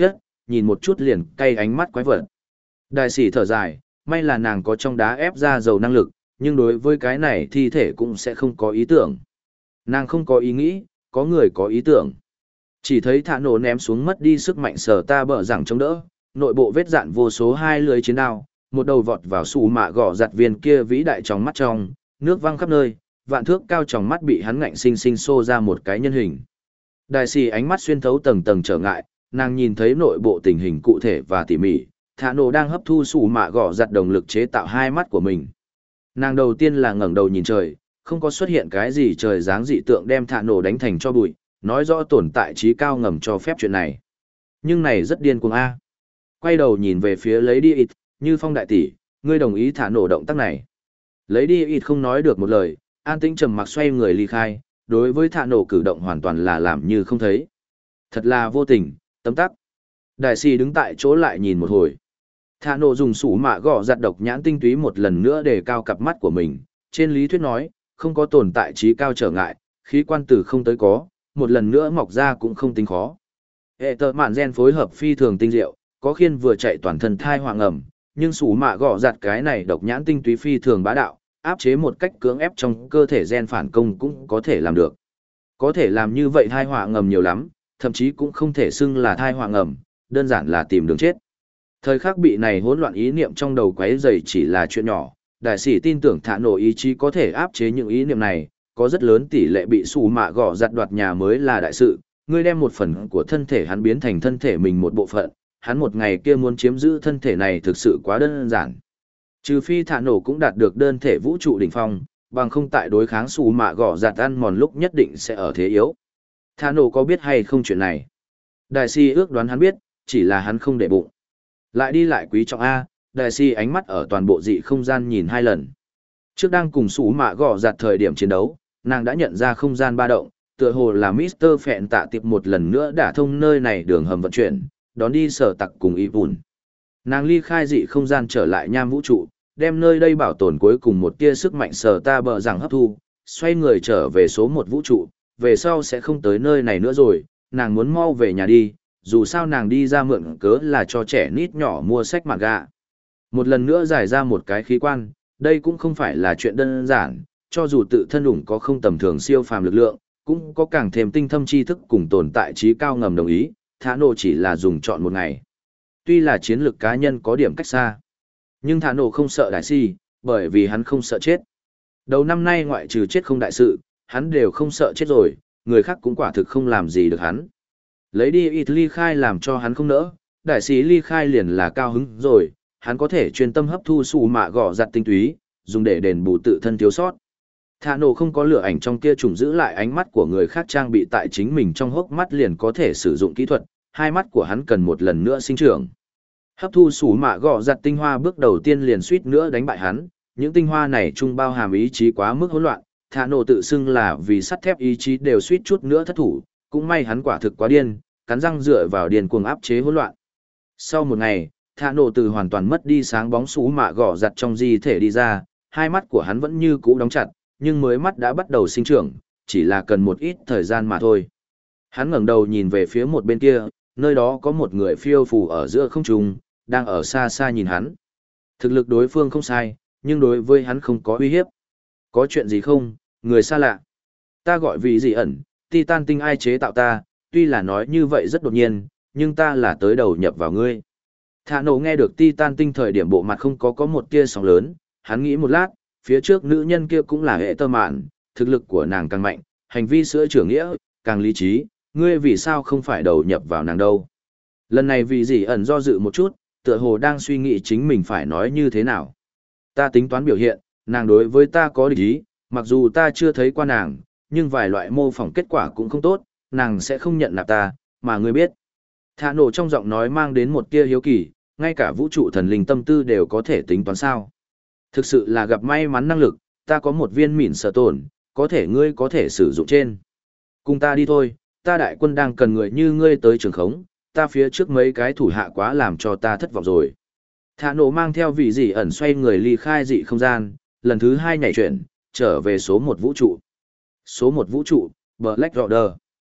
nhìn một chút liền cay ánh mắt quái vật. Đại sĩ thở dài, may là nàng có trong đá ép ra dầu năng lực, nhưng đối với cái này thi thể cũng sẽ không có ý tưởng. Nàng không có ý nghĩ, có người có ý tưởng. Chỉ thấy thả nổ ném xuống mất đi sức mạnh sở ta bờ rằng chống đỡ, nội bộ vết dạn vô số hai lưới chiến đao, một đầu vọt vào sủ mạ gõ giặt viên kia vĩ đại trong mắt trong, nước văng khắp nơi, vạn thước cao trong mắt bị hắn ngạnh sinh sinh xô ra một cái nhân hình. Đại sĩ ánh mắt xuyên thấu tầng tầng trở ngại, nàng nhìn thấy nội bộ tình hình cụ thể và tỉ mỉ, thả nổ đang hấp thu sủ mạ gõ giặt động lực chế tạo hai mắt của mình. Nàng đầu tiên là ngẩng đầu nhìn trời, không có xuất hiện cái gì trời dáng dị tượng đem thả nổ đánh thành cho bụi, nói rõ tồn tại trí cao ngầm cho phép chuyện này. Nhưng này rất điên cuồng a. Quay đầu nhìn về phía Lady It, như phong đại tỷ, ngươi đồng ý thả nổ động tác này. Lady It không nói được một lời, an tĩnh trầm mặc xoay người ly khai, đối với thả nổ cử động hoàn toàn là làm như không thấy. Thật là vô tình, tấm tắc. Đại sĩ đứng tại chỗ lại nhìn một hồi. Thả nổ dùng sủ mạ gõ giặt độc nhãn tinh túy một lần nữa để cao cặp mắt của mình, trên lý thuyết nói, không có tồn tại trí cao trở ngại, khí quan từ không tới có, một lần nữa mọc ra cũng không tính khó. Hệ tờ mạn gen phối hợp phi thường tinh diệu, có khiên vừa chạy toàn thân thai hoàng ẩm, nhưng sủ mạ gõ giặt cái này độc nhãn tinh túy phi thường bá đạo, áp chế một cách cưỡng ép trong cơ thể gen phản công cũng có thể làm được. Có thể làm như vậy thai họa ngầm nhiều lắm, thậm chí cũng không thể xưng là thai họa ngầm, đơn giản là tìm đường chết. Thời khắc bị này hỗn loạn ý niệm trong đầu quấy rầy chỉ là chuyện nhỏ, đại sĩ tin tưởng thả nổ ý chí có thể áp chế những ý niệm này, có rất lớn tỷ lệ bị sủ mạ gõ giặt đoạt nhà mới là đại sự, ngươi đem một phần của thân thể hắn biến thành thân thể mình một bộ phận, hắn một ngày kia muốn chiếm giữ thân thể này thực sự quá đơn giản. Trừ phi thả nổ cũng đạt được đơn thể vũ trụ đỉnh phong, bằng không tại đối kháng sủ mạ gõ giặt ăn mòn lúc nhất định sẽ ở thế yếu. Thả nổ có biết hay không chuyện này? Đại sĩ ước đoán hắn biết, chỉ là hắn không để bụng. Lại đi lại quý trọng A, đại sĩ ánh mắt ở toàn bộ dị không gian nhìn hai lần. Trước đang cùng sủ mạ gõ giặt thời điểm chiến đấu, nàng đã nhận ra không gian ba động, tựa hồ là mít tơ Phẹn tạ tiệp một lần nữa đả thông nơi này đường hầm vận chuyển, đón đi sở tặc cùng y bùn. Nàng ly khai dị không gian trở lại nham vũ trụ, đem nơi đây bảo tồn cuối cùng một tia sức mạnh sở ta bờ rằng hấp thu, xoay người trở về số một vũ trụ, về sau sẽ không tới nơi này nữa rồi, nàng muốn mau về nhà đi, dù sao nàng đi ra mượn cớ là cho trẻ nít nhỏ mua sách mà gạ. Một lần nữa giải ra một cái khí quan, đây cũng không phải là chuyện đơn giản, cho dù tự thân ủng có không tầm thường siêu phàm lực lượng, cũng có càng thêm tinh thâm tri thức cùng tồn tại trí cao ngầm đồng ý, thả nổ chỉ là dùng chọn một ngày. Tuy là chiến lược cá nhân có điểm cách xa, nhưng thả nổ không sợ đại si, bởi vì hắn không sợ chết. Đầu năm nay ngoại trừ chết không đại sự, hắn đều không sợ chết rồi, người khác cũng quả thực không làm gì được hắn. Lấy đi ít ly khai làm cho hắn không nỡ, đại sĩ ly khai liền là cao hứng rồi, hắn có thể chuyên tâm hấp thu sủ mạ gõ giặt tinh túy, dùng để đền bù tự thân thiếu sót. Thả nổ không có lửa ảnh trong kia trùng giữ lại ánh mắt của người khác trang bị tại chính mình trong hốc mắt liền có thể sử dụng kỹ thuật, hai mắt của hắn cần một lần nữa sinh trưởng. Hấp thu sủ mạ gõ giặt tinh hoa bước đầu tiên liền suýt nữa đánh bại hắn, những tinh hoa này chung bao hàm ý chí quá mức hỗn loạn, thả nổ tự xưng là vì sắt thép ý chí đều suýt chút nữa thất thủ, cũng may hắn quả thực quá điên, cắn răng dựa vào điên cuồng áp chế hỗn loạn. Sau một ngày, thả nổ từ hoàn toàn mất đi sáng bóng sủ mạ gõ giặt trong di thể đi ra, hai mắt của hắn vẫn như cũ đóng chặt, nhưng mới mắt đã bắt đầu sinh trưởng, chỉ là cần một ít thời gian mà thôi. Hắn ngẩng đầu nhìn về phía một bên kia, nơi đó có một người phiêu phù ở giữa không trung, đang ở xa xa nhìn hắn. Thực lực đối phương không sai, nhưng đối với hắn không có uy hiếp. Có chuyện gì không, người xa lạ? Ta gọi vị gì ẩn, Titan tinh ai chế tạo ta, tuy là nói như vậy rất đột nhiên, nhưng ta là tới đầu nhập vào ngươi. Thả nổ nghe được Titan tinh thời điểm bộ mặt không có có một tia sóng lớn, hắn nghĩ một lát, phía trước nữ nhân kia cũng là hệ tơ mạn, thực lực của nàng càng mạnh, hành vi sữa trưởng nghĩa, càng lý trí, ngươi vì sao không phải đầu nhập vào nàng đâu. Lần này vì gì ẩn do dự một chút, tựa hồ đang suy nghĩ chính mình phải nói như thế nào. Ta tính toán biểu hiện, nàng đối với ta có địch ý, mặc dù ta chưa thấy qua nàng, nhưng vài loại mô phỏng kết quả cũng không tốt, nàng sẽ không nhận nạp ta, mà ngươi biết. Thả nổ trong giọng nói mang đến một tia hiếu kỳ, ngay cả vũ trụ thần linh tâm tư đều có thể tính toán sao. Thực sự là gặp may mắn năng lực, ta có một viên mỉn sở tổn, có thể ngươi có thể sử dụng trên. Cùng ta đi thôi, ta đại quân đang cần người như ngươi tới trường khống, ta phía trước mấy cái thủ hạ quá làm cho ta thất vọng rồi. Thả nổ mang theo vị dị ẩn xoay người ly khai dị không gian, lần thứ hai nhảy chuyển, trở về số một vũ trụ. Số một vũ trụ, Black Order.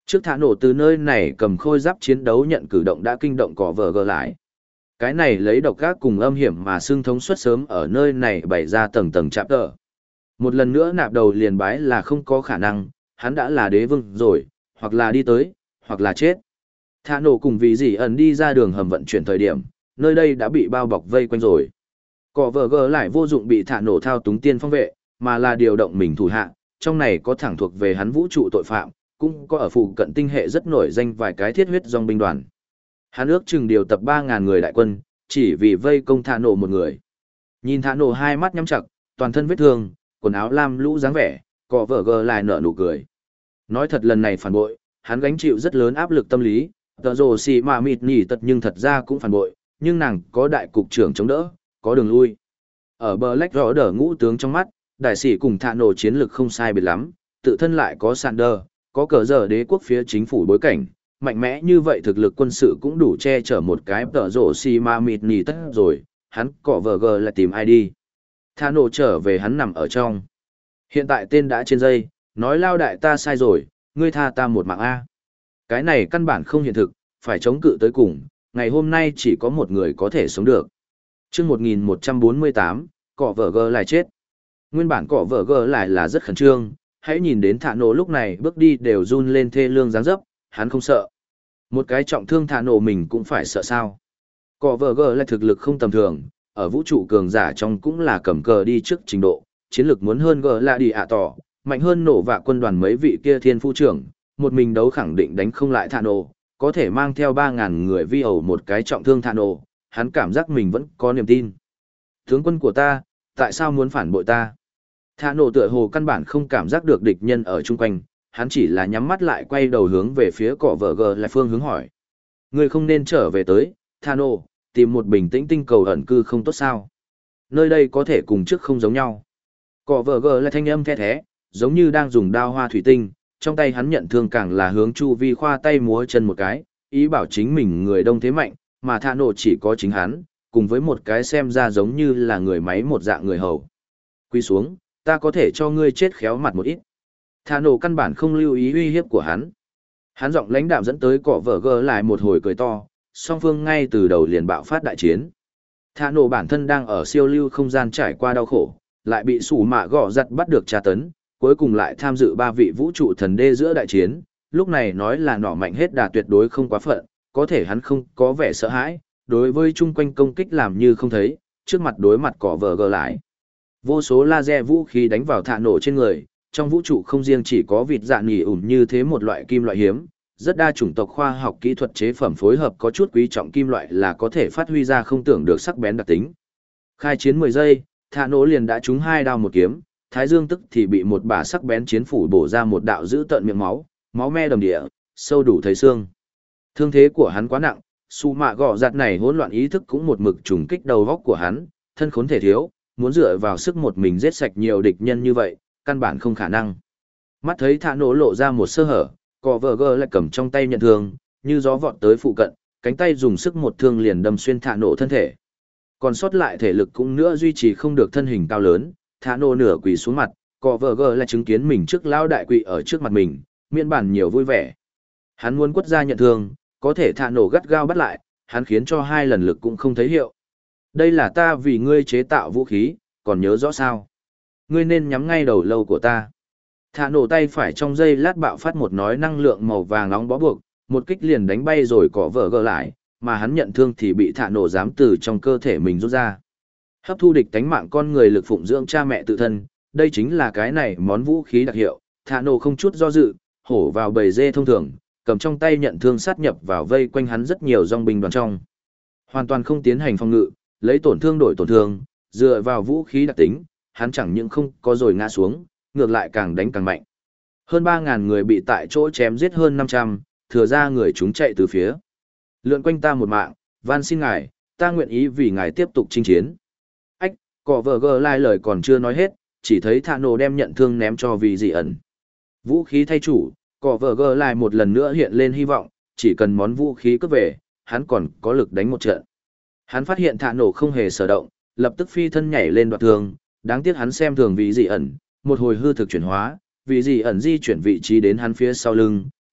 Trước thả nổ từ nơi này cầm khôi giáp chiến đấu nhận cử động đã kinh động cỏ vờ gờ lại. Cái này lấy độc ác cùng âm hiểm mà xương thống suất sớm ở nơi này bày ra tầng tầng chạm tờ. Một lần nữa nạp đầu liền bái là không có khả năng, hắn đã là đế vương rồi, hoặc là đi tới, hoặc là chết. Thả nổ cùng vì gì ẩn đi ra đường hầm vận chuyển thời điểm, nơi đây đã bị bao bọc vây quanh rồi. Cỏ vờ gờ lại vô dụng bị thả nổ thao túng tiên phong vệ, mà là điều động mình thủ hạ, trong này có thẳng thuộc về hắn vũ trụ tội phạm, cũng có ở phụ cận tinh hệ rất nổi danh vài cái thiết huyết dòng binh đoàn. Hắn ước chừng điều tập ba ngàn người đại quân, chỉ vì vây công thả nổ một người. Nhìn thả nổ hai mắt nhắm chặt, toàn thân vết thương, quần áo lam lũ dáng vẻ, cỏ vờ gờ lại nở nụ cười. Nói thật lần này phản bội, hắn gánh chịu rất lớn áp lực tâm lý, tờ rồ xì mà mịt nhỉ tật nhưng thật ra cũng phản bội, nhưng nàng có đại cục trưởng chống đỡ, có đường lui. Ở Black Order ngũ tướng trong mắt, đại sĩ cùng thả nổ chiến lực không sai biệt lắm, tự thân lại có Sander, có cờ giờ đế quốc phía chính phủ bối cảnh, mạnh mẽ như vậy thực lực quân sự cũng đủ che chở một cái tờ rổ xì ma mịt nì tất rồi, hắn cọ vờ gờ là tìm ai đi. Thả nổ trở về hắn nằm ở trong. Hiện tại tên đã trên dây, nói lao đại ta sai rồi, ngươi tha ta một mạng A. Cái này căn bản không hiện thực, phải chống cự tới cùng, ngày hôm nay chỉ có một người có thể sống được. Trước một nghìn một trăm bốn mươi tám, cọ vờ gờ lại chết. Nguyên bản cọ vợ gờ lại là rất khẩn trương, hãy nhìn đến thả nổ lúc này bước đi đều run lên thê lương dáng dấp, hắn không sợ. Một cái trọng thương thả nổ mình cũng phải sợ sao. Cọ vợ gờ lại thực lực không tầm thường, ở vũ trụ cường giả trong cũng là cầm cờ đi trước trình độ, chiến lực muốn hơn gờ là đi ạ tỏ, mạnh hơn nổ vạ quân đoàn mấy vị kia thiên phu trưởng, một mình đấu khẳng định đánh không lại thả nổ, có thể mang theo ba ngàn người vi ẩu một cái trọng thương thả nổ, hắn cảm giác mình vẫn có niềm tin. Tướng quân của ta, tại sao muốn phản bội ta? Thả nổ tựa hồ căn bản không cảm giác được địch nhân ở chung quanh, hắn chỉ là nhắm mắt lại quay đầu hướng về phía cỏ vợ gờ lại phương hướng hỏi. Ngươi không nên trở về tới, Thả nổ, tìm một bình tĩnh tinh cầu ẩn cư không tốt sao? Nơi đây có thể cùng trước không giống nhau. Cỏ vợ gờ lại thanh âm the thế, giống như đang dùng đao hoa thủy tinh, trong tay hắn nhận thương càng là hướng chu vi khoa tay múa chân một cái, ý bảo chính mình người đông thế mạnh, mà Thả nổ chỉ có chính hắn, cùng với một cái xem ra giống như là người máy một dạng người hầu. Quy xuống, ta có thể cho ngươi chết khéo mặt một ít. Thả nổ căn bản không lưu ý uy hiếp của hắn. Hắn giọng lãnh đạm dẫn tới cọ vợ gờ lại một hồi cười to, song phương ngay từ đầu liền bạo phát đại chiến. Thả nổ bản thân đang ở siêu lưu không gian trải qua đau khổ, lại bị sủ mạ gọ giặt bắt được tra tấn, cuối cùng lại tham dự ba vị vũ trụ thần đê giữa đại chiến. Lúc này nói là nỏ mạnh hết đà tuyệt đối không quá phận, có thể hắn không có vẻ sợ hãi, đối với chung quanh công kích làm như không thấy, trước mặt đối mặt cỏ vờ gờ lại. Vô số laser vũ khí đánh vào thả nổ trên người, trong vũ trụ không riêng chỉ có vịt dạ nghỉ ủn như thế một loại kim loại hiếm, rất đa chủng tộc khoa học kỹ thuật chế phẩm phối hợp có chút quý trọng kim loại là có thể phát huy ra không tưởng được sắc bén đặc tính. Khai chiến mười giây, thả nổ liền đã trúng hai đao một kiếm, thái dương tức thì bị một bả sắc bén chiến phủ bổ ra một đạo dữ tợn miệng máu, máu me đầm địa, sâu đủ thấy xương. Thương thế của hắn quá nặng, su mạ gọ giặt này hỗn loạn ý thức cũng một mực trùng kích đầu góc của hắn, thân khốn thể thiếu, muốn dựa vào sức một mình giết sạch nhiều địch nhân như vậy, căn bản không khả năng. Mắt thấy thả nổ lộ ra một sơ hở, cọ vợ gờ lại cầm trong tay nhận thương, như gió vọt tới phụ cận, cánh tay dùng sức một thương liền đâm xuyên thả nổ thân thể. Còn sót lại thể lực cũng nữa duy trì không được thân hình cao lớn, thả nổ nửa quỳ xuống mặt, cọ vợ gờ lại chứng kiến mình trước lao đại quỳ ở trước mặt mình, miễn bản nhiều vui vẻ. Hắn muốn quất ra nhận thương, có thể thả nổ gắt gao bắt lại, hắn khiến cho hai lần lực cũng không thấy hiệu. Đây là ta vì ngươi chế tạo vũ khí, còn nhớ rõ sao? Ngươi nên nhắm ngay đầu lâu của ta. Thả nổ tay phải trong giây lát bạo phát một nói năng lượng màu vàng nóng bó buộc, một kích liền đánh bay rồi cỏ vợ gờ lại, mà hắn nhận thương thì bị thả nổ giám từ trong cơ thể mình rút ra. Hấp thu địch tánh mạng con người lực phụng dưỡng cha mẹ tự thân, đây chính là cái này món vũ khí đặc hiệu. Thả nổ không chút do dự, hổ vào bầy dê thông thường, cầm trong tay nhận thương sát nhập vào vây quanh hắn rất nhiều dòng binh đoàn trong. Hoàn toàn không tiến hành phòng ngự, lấy tổn thương đổi tổn thương, dựa vào vũ khí đặc tính, hắn chẳng những không có rồi ngã xuống, ngược lại càng đánh càng mạnh. Hơn ba ngàn người bị tại chỗ chém giết hơn năm trăm, thừa ra người chúng chạy từ phía. Lượn quanh ta một mạng, van xin ngài, ta nguyện ý vì ngài tiếp tục chinh chiến. Ách, cỏ vợ gờ lai lời còn chưa nói hết, chỉ thấy thả nổ đem nhận thương ném cho vì dị ẩn. Vũ khí thay chủ, cỏ vợ gờ lai một lần nữa hiện lên hy vọng, chỉ cần món vũ khí cướp về, hắn còn có lực đánh một trận. Hắn phát hiện thả nổ không hề sở động, lập tức phi thân nhảy lên đoạt thương, đáng tiếc hắn xem thường vì dị ẩn, một hồi hư thực chuyển hóa, vì dị ẩn di chuyển vị trí đến hắn phía sau lưng,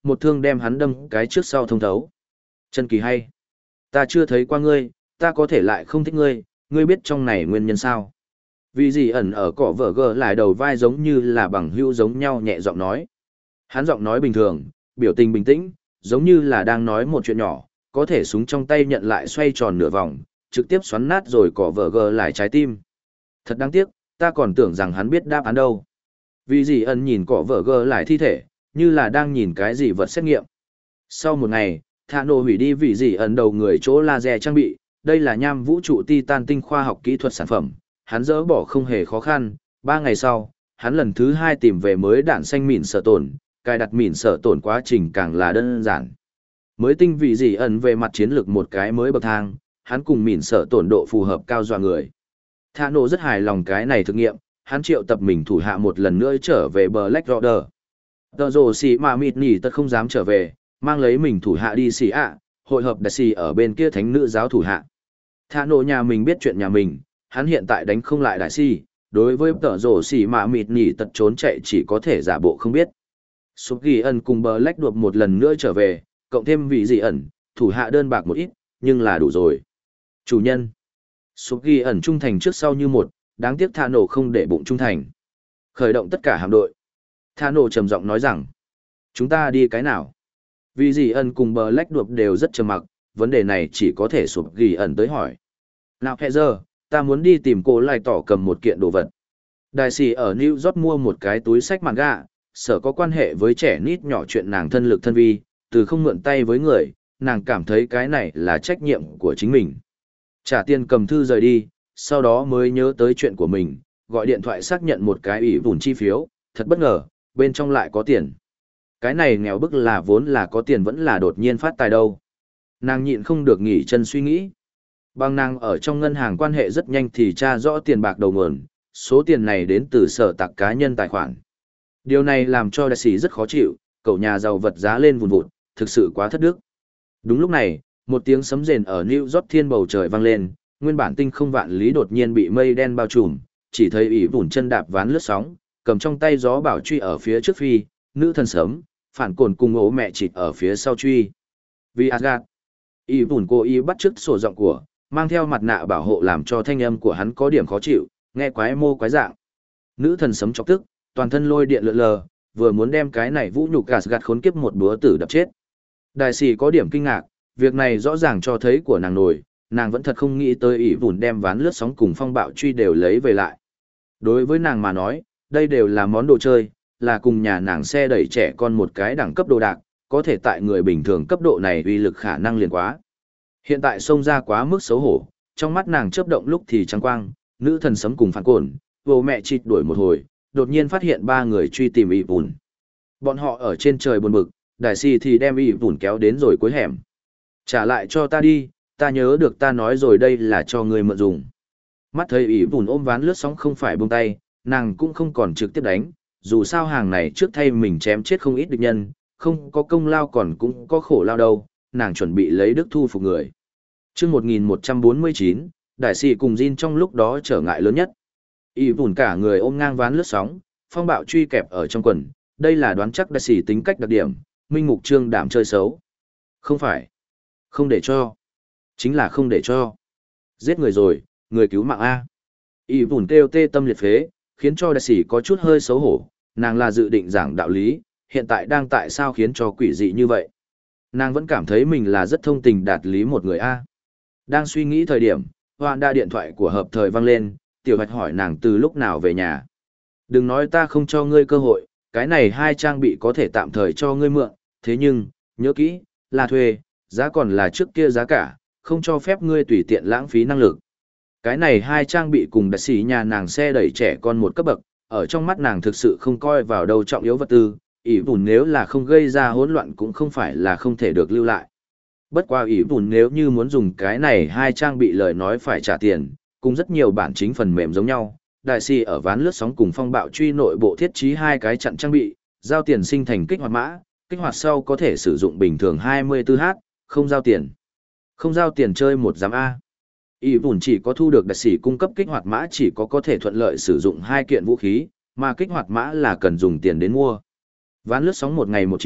một thương đem hắn đâm cái trước sau thông thấu. Chân kỳ hay. Ta chưa thấy qua ngươi, ta có thể lại không thích ngươi, ngươi biết trong này nguyên nhân sao? Vì gì ẩn ở cỏ vở gờ lại đầu vai giống như là bằng hữu giống nhau nhẹ giọng nói. Hắn giọng nói bình thường, biểu tình bình tĩnh, giống như là đang nói một chuyện nhỏ, có thể súng trong tay nhận lại xoay tròn nửa vòng, trực tiếp xoắn nát rồi cỏ vở gờ lại trái tim. Thật đáng tiếc, ta còn tưởng rằng hắn biết đáp án đâu. Vì gì ẩn nhìn cỏ vở gờ lại thi thể, như là đang nhìn cái gì vật xét nghiệm. Sau một ngày, Thạ Nổ hủy đi vị gì ẩn đầu người chỗ laser trang bị, đây là nham vũ trụ titan tinh khoa học kỹ thuật sản phẩm, hắn dỡ bỏ không hề khó khăn, ba ngày sau, hắn lần thứ hai tìm về mới đạn xanh mịn sở tổn, cài đặt mịn sở tổn quá trình càng là đơn giản. Mới tinh vị gì ẩn về mặt chiến lược một cái mới bậc thang, hắn cùng mịn sở tổn độ phù hợp cao dọa người. Thạ Nổ rất hài lòng cái này thực nghiệm, hắn triệu tập mình thủ hạ một lần nữa trở về Black Order. Tờ rồ xì mà mịt nỉ tật không dám trở về, mang lấy mình thủ hạ đi xì ạ, hội hợp đại xì ở bên kia thánh nữ giáo thủ hạ. Thạ Nổ nhà mình biết chuyện nhà mình, hắn hiện tại đánh không lại đại xì, đối với tờ rồ xì mà mịt nỉ tật trốn chạy chỉ có thể giả bộ không biết. Súp ghi ẩn cùng Black đuộc một lần nữa trở về, cộng thêm vị gì ẩn, thủ hạ đơn bạc một ít, nhưng là đủ rồi. Chủ nhân. Súp ghi ẩn trung thành trước sau như một, đáng tiếc Thạ Nổ không để bụng trung thành. Khởi động tất cả hạm đội. Thạ Nổ trầm giọng nói rằng, chúng ta đi cái nào? Vì gì ẩn cùng Black đuộc đều rất trầm mặc, vấn đề này chỉ có thể Súp ghi ẩn tới hỏi. Nào hẹ giờ, ta muốn đi tìm cô lại tỏ cầm một kiện đồ vật. Đại sĩ ở New York mua một cái túi sách manga, sở có quan hệ với trẻ nít nhỏ chuyện nàng thân lực thân vi, từ không mượn tay với người, nàng cảm thấy cái này là trách nhiệm của chính mình. Trả tiền cầm thư rời đi, sau đó mới nhớ tới chuyện của mình, gọi điện thoại xác nhận một cái ủy vùn chi phiếu, thật bất ngờ, bên trong lại có tiền. Cái này nghèo bức là vốn là có tiền vẫn là đột nhiên phát tài đâu. Nàng nhịn không được nghỉ chân suy nghĩ. Bằng nàng ở trong ngân hàng quan hệ rất nhanh thì tra rõ tiền bạc đầu nguồn, số tiền này đến từ sở tạc cá nhân tài khoản. Điều này làm cho đại sĩ rất khó chịu, cậu nhà giàu vật giá lên vùn vụt, thực sự quá thất đức. Đúng lúc này, một tiếng sấm rền ở New York thiên bầu trời vang lên, nguyên bản tinh không vạn lý đột nhiên bị mây đen bao trùm, chỉ thấy ỷ vùn chân đạp ván lướt sóng, cầm trong tay gió bảo truy ở phía trước phi, nữ thần sớm, phản cồn cùng ố mẹ chịt ở phía sau truy. Vì Asgard, ỷ vùn cố ý bắt chước sổ giọng của, mang theo mặt nạ bảo hộ làm cho thanh âm của hắn có điểm khó chịu, nghe quái mô quái dạng. Nữ thần sấm chọc tức, toàn thân lôi điện lượn lờ, vừa muốn đem cái này vũ nhục Asgard khốn kiếp một búa tử đập chết. Đại sĩ có điểm kinh ngạc, việc này rõ ràng cho thấy của nàng nổi, nàng vẫn thật không nghĩ tới ỷ vùn đem ván lướt sóng cùng phong bạo truy đều lấy về lại. Đối với nàng mà nói, đây đều là món đồ chơi, là cùng nhà nàng xe đẩy trẻ con một cái đẳng cấp đồ đạc, có thể tại người bình thường cấp độ này uy lực khả năng liền quá. Hiện tại xông ra quá mức xấu hổ, trong mắt nàng chớp động lúc thì trắng quang, nữ thần sấm cùng phản cồn, vô mẹ chịt đuổi một hồi, đột nhiên phát hiện ba người truy tìm ỷ vùn. Bọn họ ở trên trời buồn bực, đại sĩ thì đem ỷ vùn kéo đến rồi cuối hẻm. Trả lại cho ta đi, ta nhớ được ta nói rồi đây là cho người mượn dùng. Mắt thấy ỷ vùn ôm ván lướt sóng không phải buông tay, nàng cũng không còn trực tiếp đánh, dù sao hàng này trước thay mình chém chết không ít địch nhân, không có công lao còn cũng có khổ lao đâu, nàng chuẩn bị lấy đức thu phục người. Trước một nghìn một trăm bốn mươi chín, đại sĩ cùng Jin trong lúc đó trở ngại lớn nhất. ỷ vùn cả người ôm ngang ván lướt sóng, phong bạo truy kẹp ở trong quần, đây là đoán chắc đại sĩ tính cách đặc điểm, minh mục trương đảm chơi xấu. Không phải, không để cho, chính là không để cho. Giết người rồi, người cứu mạng A. ỷ vùn kêu tê tâm liệt phế, khiến cho đại sĩ có chút hơi xấu hổ, nàng là dự định giảng đạo lý, hiện tại đang tại sao khiến cho quỷ dị như vậy. Nàng vẫn cảm thấy mình là rất thông tình đạt lý một người A. Đang suy nghĩ thời điểm, Hoan đa điện thoại của hợp thời vang lên, tiểu hoạch hỏi nàng từ lúc nào về nhà. Đừng nói ta không cho ngươi cơ hội, cái này hai trang bị có thể tạm thời cho ngươi mượn, thế nhưng, nhớ kỹ, là thuê, giá còn là trước kia giá cả, không cho phép ngươi tùy tiện lãng phí năng lực. Cái này hai trang bị cùng đặc sĩ nhà nàng xe đẩy trẻ con một cấp bậc, ở trong mắt nàng thực sự không coi vào đâu trọng yếu vật tư, ỷ vùn nếu là không gây ra hỗn loạn cũng không phải là không thể được lưu lại. Bất qua ỷ vùn nếu như muốn dùng cái này hai trang bị lời nói phải trả tiền, cùng rất nhiều bản chính phần mềm giống nhau, đại sĩ ở ván lướt sóng cùng phong bạo truy nội bộ thiết trí hai cái chặn trang bị, giao tiền sinh thành kích hoạt mã, kích hoạt sau có thể sử dụng bình thường hai mươi tư H, không giao tiền. Không giao tiền chơi một giám A. ỷ vùn chỉ có thu được đại sĩ cung cấp kích hoạt mã chỉ có có thể thuận lợi sử dụng hai kiện vũ khí, mà kích hoạt mã là cần dùng tiền đến mua. Ván lướt sóng một ngày một triệu,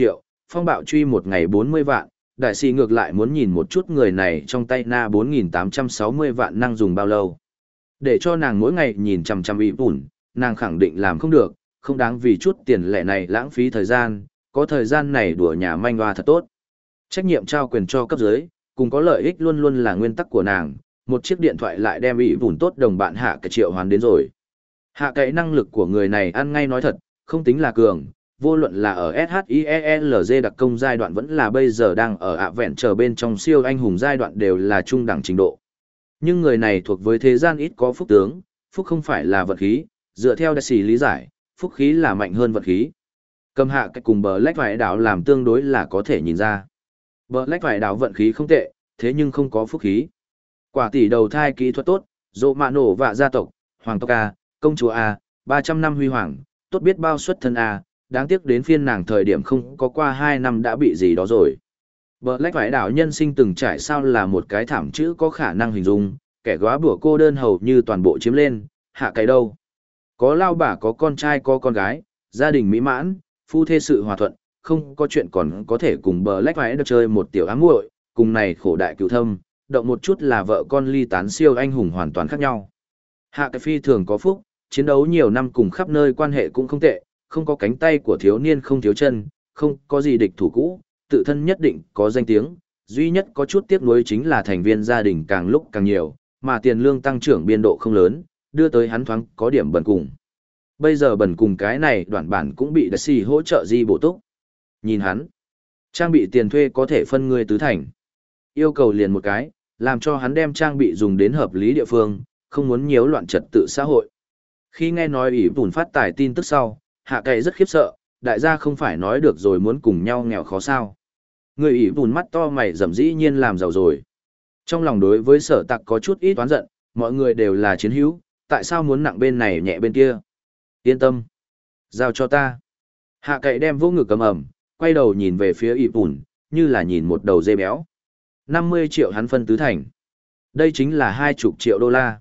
phong bạo truy một ngày bốn mươi vạn, đại sĩ ngược lại muốn nhìn một chút người này trong tay na bốn nghìn tám trăm sáu mươi vạn năng dùng bao lâu. Để cho nàng mỗi ngày nhìn chằm chằm ý bùn, nàng khẳng định làm không được, không đáng vì chút tiền lẻ này lãng phí thời gian, có thời gian này đùa nhà manh hoa thật tốt. Trách nhiệm trao quyền cho cấp dưới, cùng có lợi ích luôn luôn là nguyên tắc của nàng, một chiếc điện thoại lại đem ý bùn tốt đồng bạn hạ cái triệu hoàn đến rồi. Hạ cái năng lực của người này ăn ngay nói thật, không tính là cường, vô luận là ở ét hát i e lờ giê đặc công giai đoạn vẫn là bây giờ đang ở ạ vẹn trở bên trong siêu anh hùng giai đoạn đều là trung đẳng trình độ. Nhưng người này thuộc với thế gian ít có phúc tướng, phúc không phải là vật khí, dựa theo đại sĩ lý giải, phúc khí là mạnh hơn vật khí. Cầm hạ cái cùng bờ lách vải đảo làm tương đối là có thể nhìn ra. Bờ lách vải đảo vận khí không tệ, thế nhưng không có phúc khí. Quả tỷ đầu thai kỹ thuật tốt, dỗ mạ nổ vạ gia tộc, hoàng tộc A, công chúa A, ba trăm năm huy hoàng, tốt biết bao xuất thân A, đáng tiếc đến phiên nàng thời điểm không có qua hai năm đã bị gì đó rồi. Black vải đảo nhân sinh từng trải sao là một cái thảm chữ có khả năng hình dung, kẻ góa bủa cô đơn hầu như toàn bộ chiếm lên, hạ cái đâu. Có lao bà có con trai có con gái, gia đình mỹ mãn, phu thê sự hòa thuận, không có chuyện còn có thể cùng Black vải được chơi một tiểu ám muội, cùng này khổ đại cựu thâm, động một chút là vợ con ly tán siêu anh hùng hoàn toàn khác nhau. Hạ cái phi thường có phúc, chiến đấu nhiều năm cùng khắp nơi quan hệ cũng không tệ, không có cánh tay của thiếu niên không thiếu chân, không có gì địch thủ cũ, tự thân nhất định có danh tiếng, duy nhất có chút tiếc nuối chính là thành viên gia đình càng lúc càng nhiều, mà tiền lương tăng trưởng biên độ không lớn, đưa tới hắn thoáng có điểm bần cùng. Bây giờ bần cùng cái này đoạn bản cũng bị đại sĩ hỗ trợ di bổ túc. Nhìn hắn, trang bị tiền thuê có thể phân người tứ thành. Yêu cầu liền một cái, làm cho hắn đem trang bị dùng đến hợp lý địa phương, không muốn nhiễu loạn trật tự xã hội. Khi nghe nói ỷ bùn phát tài tin tức sau, hạ cậy rất khiếp sợ, đại gia không phải nói được rồi muốn cùng nhau nghèo khó sao. Người ỷ bùn mắt to mày rậm dĩ nhiên làm giàu rồi. Trong lòng đối với sở tặc có chút ít oán giận, mọi người đều là chiến hữu, tại sao muốn nặng bên này nhẹ bên kia. Yên tâm, giao cho ta. Hạ cậy đem vô ngực cầm ẩm, quay đầu nhìn về phía ỷ bùn, như là nhìn một đầu dê béo. năm mươi triệu hắn phân tứ thành. Đây chính là hai chục triệu đô la.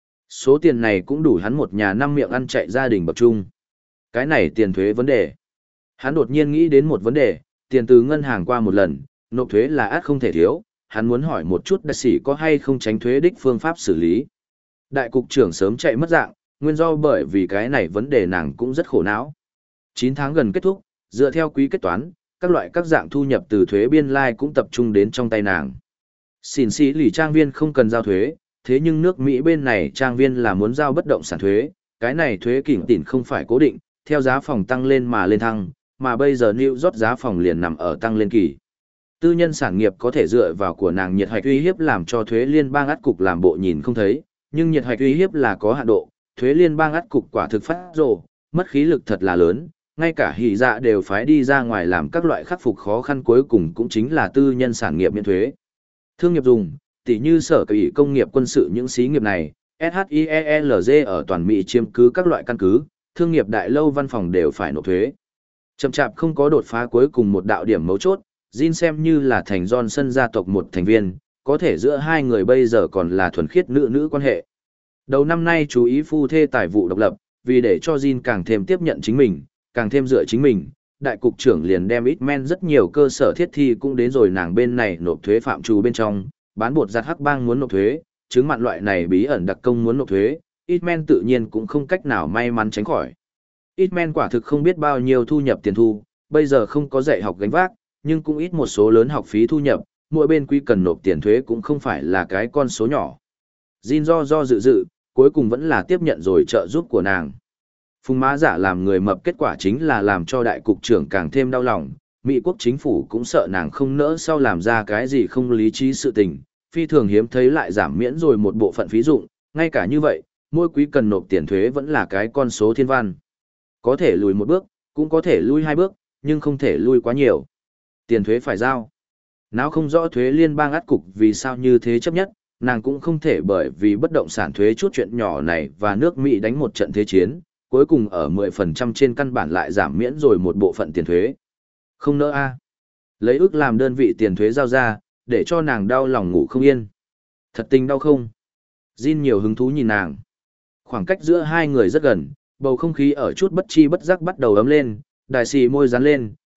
Số tiền này cũng đủ hắn một nhà năm miệng ăn chạy gia đình bậc trung. Cái này tiền thuế vấn đề. Hắn đột nhiên nghĩ đến một vấn đề, tiền từ ngân hàng qua một lần, nộp thuế là ắt không thể thiếu, hắn muốn hỏi một chút đại sĩ có hay không tránh thuế đích phương pháp xử lý. Đại cục trưởng sớm chạy mất dạng, nguyên do bởi vì cái này vấn đề nàng cũng rất khổ não. chín tháng gần kết thúc, dựa theo quý kết toán, các loại các dạng thu nhập từ thuế biên lai cũng tập trung đến trong tay nàng. Xỉn xỉ lì trang viên không cần giao thuế, thế nhưng nước Mỹ bên này trang viên là muốn giao bất động sản thuế, cái này thuế kỉnh tỉn không phải cố định, theo giá phòng tăng lên mà lên thăng, mà bây giờ New York giá phòng liền nằm ở tăng lên kỳ. Tư nhân sản nghiệp có thể dựa vào của nàng nhiệt hạch uy hiếp làm cho thuế liên bang ắt cục làm bộ nhìn không thấy, nhưng nhiệt hạch uy hiếp là có hạn độ, thuế liên bang ắt cục quả thực phát rồ, mất khí lực thật là lớn, ngay cả hỉ dạ đều phái đi ra ngoài làm các loại khắc phục khó khăn cuối cùng cũng chính là tư nhân sản nghiệp miễn thuế. Thương nghiệp dùng, tỉ như sở kỳ công nghiệp quân sự những xí nghiệp này, ét hát i e lờ giê ở toàn Mỹ chiếm cứ các loại căn cứ, thương nghiệp đại lâu văn phòng đều phải nộp thuế. Chậm chạp không có đột phá cuối cùng một đạo điểm mấu chốt, Jin xem như là thành Johnson gia tộc một thành viên, có thể giữa hai người bây giờ còn là thuần khiết nữ nữ quan hệ. Đầu năm nay chú ý phu thê tài vụ độc lập, vì để cho Jin càng thêm tiếp nhận chính mình, càng thêm dựa chính mình, đại cục trưởng liền đem ít men rất nhiều cơ sở thiết thi cũng đến rồi nàng bên này nộp thuế phạm trù bên trong, bán bột giặt hắc bang muốn nộp thuế, chứng mặn loại này bí ẩn đặc công muốn nộp thuế, ít men tự nhiên cũng không cách nào may mắn tránh khỏi. Ít men quả thực không biết bao nhiêu thu nhập tiền thu, bây giờ không có dạy học gánh vác, nhưng cũng ít một số lớn học phí thu nhập, mỗi bên quy cần nộp tiền thuế cũng không phải là cái con số nhỏ. Jin do do dự dự, cuối cùng vẫn là tiếp nhận rồi trợ giúp của nàng. Phùng Mã Giả làm người mập kết quả chính là làm cho đại cục trưởng càng thêm đau lòng, Mỹ quốc chính phủ cũng sợ nàng không nỡ sau làm ra cái gì không lý trí sự tình, phi thường hiếm thấy lại giảm miễn rồi một bộ phận phí dụng, ngay cả như vậy, mỗi quý cần nộp tiền thuế vẫn là cái con số thiên văn. Có thể lùi một bước, cũng có thể lui hai bước, nhưng không thể lui quá nhiều. Tiền thuế phải giao. Nếu không rõ thuế liên bang ắt cục vì sao như thế chấp nhất, nàng cũng không thể bởi vì bất động sản thuế chút chuyện nhỏ này và nước Mỹ đánh một trận thế chiến, cuối cùng ở mười phần trăm trên căn bản lại giảm miễn rồi một bộ phận tiền thuế. Không nỡ a. Lấy ước làm đơn vị tiền thuế giao ra, để cho nàng đau lòng ngủ không yên. Thật tình đau không? Jin nhiều hứng thú nhìn nàng. Khoảng cách giữa hai người rất gần, bầu không khí ở chút bất chi bất giác bắt đầu ấm lên, đại sĩ môi dán lên,